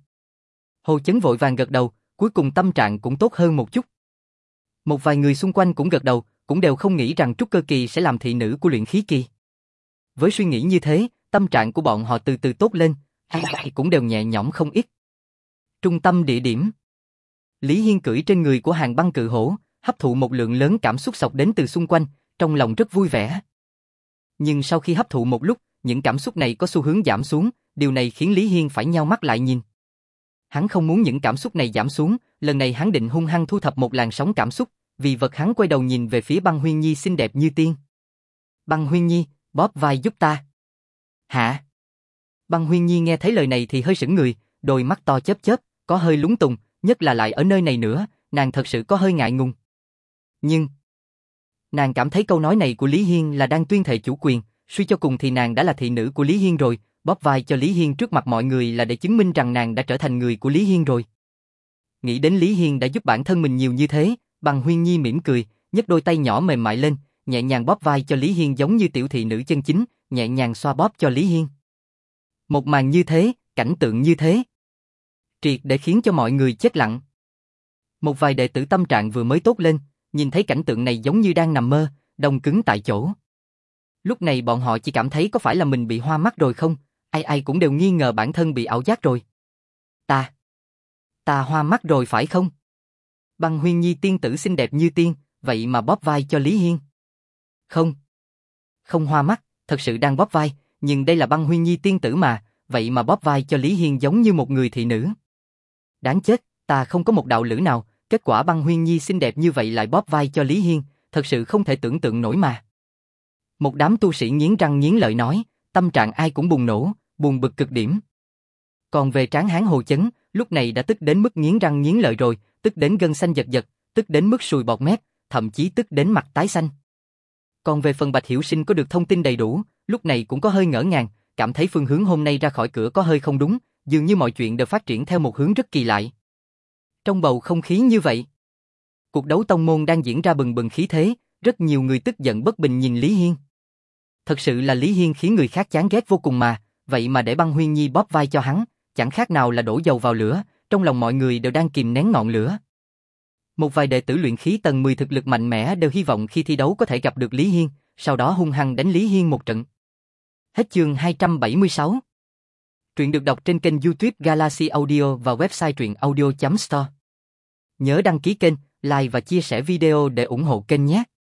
Hồ Chấn vội vàng gật đầu, cuối cùng tâm trạng cũng tốt hơn một chút. Một vài người xung quanh cũng gật đầu, cũng đều không nghĩ rằng trúc cơ kỳ sẽ làm thị nữ của luyện khí kỳ. Với suy nghĩ như thế, tâm trạng của bọn họ từ từ tốt lên, ai ai cũng đều nhẹ nhõm không ít. Trung tâm địa điểm. Lý Hiên cưỡi trên người của Hàng Băng cự hổ, hấp thụ một lượng lớn cảm xúc xộc đến từ xung quanh, trong lòng rất vui vẻ. Nhưng sau khi hấp thụ một lúc, những cảm xúc này có xu hướng giảm xuống, điều này khiến Lý Hiên phải nheo mắt lại nhìn. Hắn không muốn những cảm xúc này giảm xuống, lần này hắn định hung hăng thu thập một làn sóng cảm xúc, vì vật hắn quay đầu nhìn về phía Băng Huyên Nhi xinh đẹp như tiên. Băng Huyên Nhi, bóp vai giúp ta. Hả? Băng Huyên Nhi nghe thấy lời này thì hơi sững người, đôi mắt to chớp chớp, có hơi lúng túng, nhất là lại ở nơi này nữa, nàng thật sự có hơi ngại ngùng. Nhưng nàng cảm thấy câu nói này của Lý Hiên là đang tuyên thệ chủ quyền, suy cho cùng thì nàng đã là thị nữ của Lý Hiên rồi, bóp vai cho Lý Hiên trước mặt mọi người là để chứng minh rằng nàng đã trở thành người của Lý Hiên rồi. Nghĩ đến Lý Hiên đã giúp bản thân mình nhiều như thế, Băng Huyên Nhi mỉm cười, nhấc đôi tay nhỏ mềm mại lên, nhẹ nhàng bóp vai cho Lý Hiên giống như tiểu thị nữ chân chính, nhẹ nhàng xoa bóp cho Lý Hiên. Một màn như thế, cảnh tượng như thế, triệt để khiến cho mọi người chết lặng. Một vài đệ tử tâm trạng vừa mới tốt lên, nhìn thấy cảnh tượng này giống như đang nằm mơ, đông cứng tại chỗ. Lúc này bọn họ chỉ cảm thấy có phải là mình bị hoa mắt rồi không, ai ai cũng đều nghi ngờ bản thân bị ảo giác rồi. Ta, ta hoa mắt rồi phải không? Băng Huyên Nhi tiên tử xinh đẹp như tiên, vậy mà bóp vai cho Lý Hiên. Không, không hoa mắt, thật sự đang bóp vai, nhưng đây là Băng Huyên Nhi tiên tử mà, vậy mà bóp vai cho Lý Hiên giống như một người thị nữ. Đáng chết, ta không có một đạo lữ nào, kết quả Băng Huyên Nhi xinh đẹp như vậy lại bóp vai cho Lý Hiên, thật sự không thể tưởng tượng nổi mà. Một đám tu sĩ nghiến răng nghiến lợi nói, tâm trạng ai cũng bùng nổ, buồn bực cực điểm. Còn về Tráng Hán Hồ Chấn, lúc này đã tức đến mức nghiến răng nghiến lợi rồi, tức đến gân xanh giật giật, tức đến mức sùi bọt mép, thậm chí tức đến mặt tái xanh. Còn về phần Bạch Hiểu Sinh có được thông tin đầy đủ, lúc này cũng có hơi ngỡ ngàng, cảm thấy phương hướng hôm nay ra khỏi cửa có hơi không đúng, dường như mọi chuyện đều phát triển theo một hướng rất kỳ lạ. Trong bầu không khí như vậy, cuộc đấu tông môn đang diễn ra bừng bừng khí thế, rất nhiều người tức giận bất bình nhìn Lý Hiên. Thật sự là Lý Hiên khiến người khác chán ghét vô cùng mà, vậy mà để Băng Huyên Nhi bóp vai cho hắn, chẳng khác nào là đổ dầu vào lửa, trong lòng mọi người đều đang kìm nén ngọn lửa. Một vài đệ tử luyện khí tầng mười thực lực mạnh mẽ đều hy vọng khi thi đấu có thể gặp được Lý Hiên, sau đó hung hăng đánh Lý Hiên một trận. Hết chương hai trăm bảy mươi sáu. Truyện được đọc trên kênh YouTube Galaxy Audio và website truyện audio chấm store. Nhớ đăng ký kênh, like và chia sẻ video để ủng hộ kênh nhé.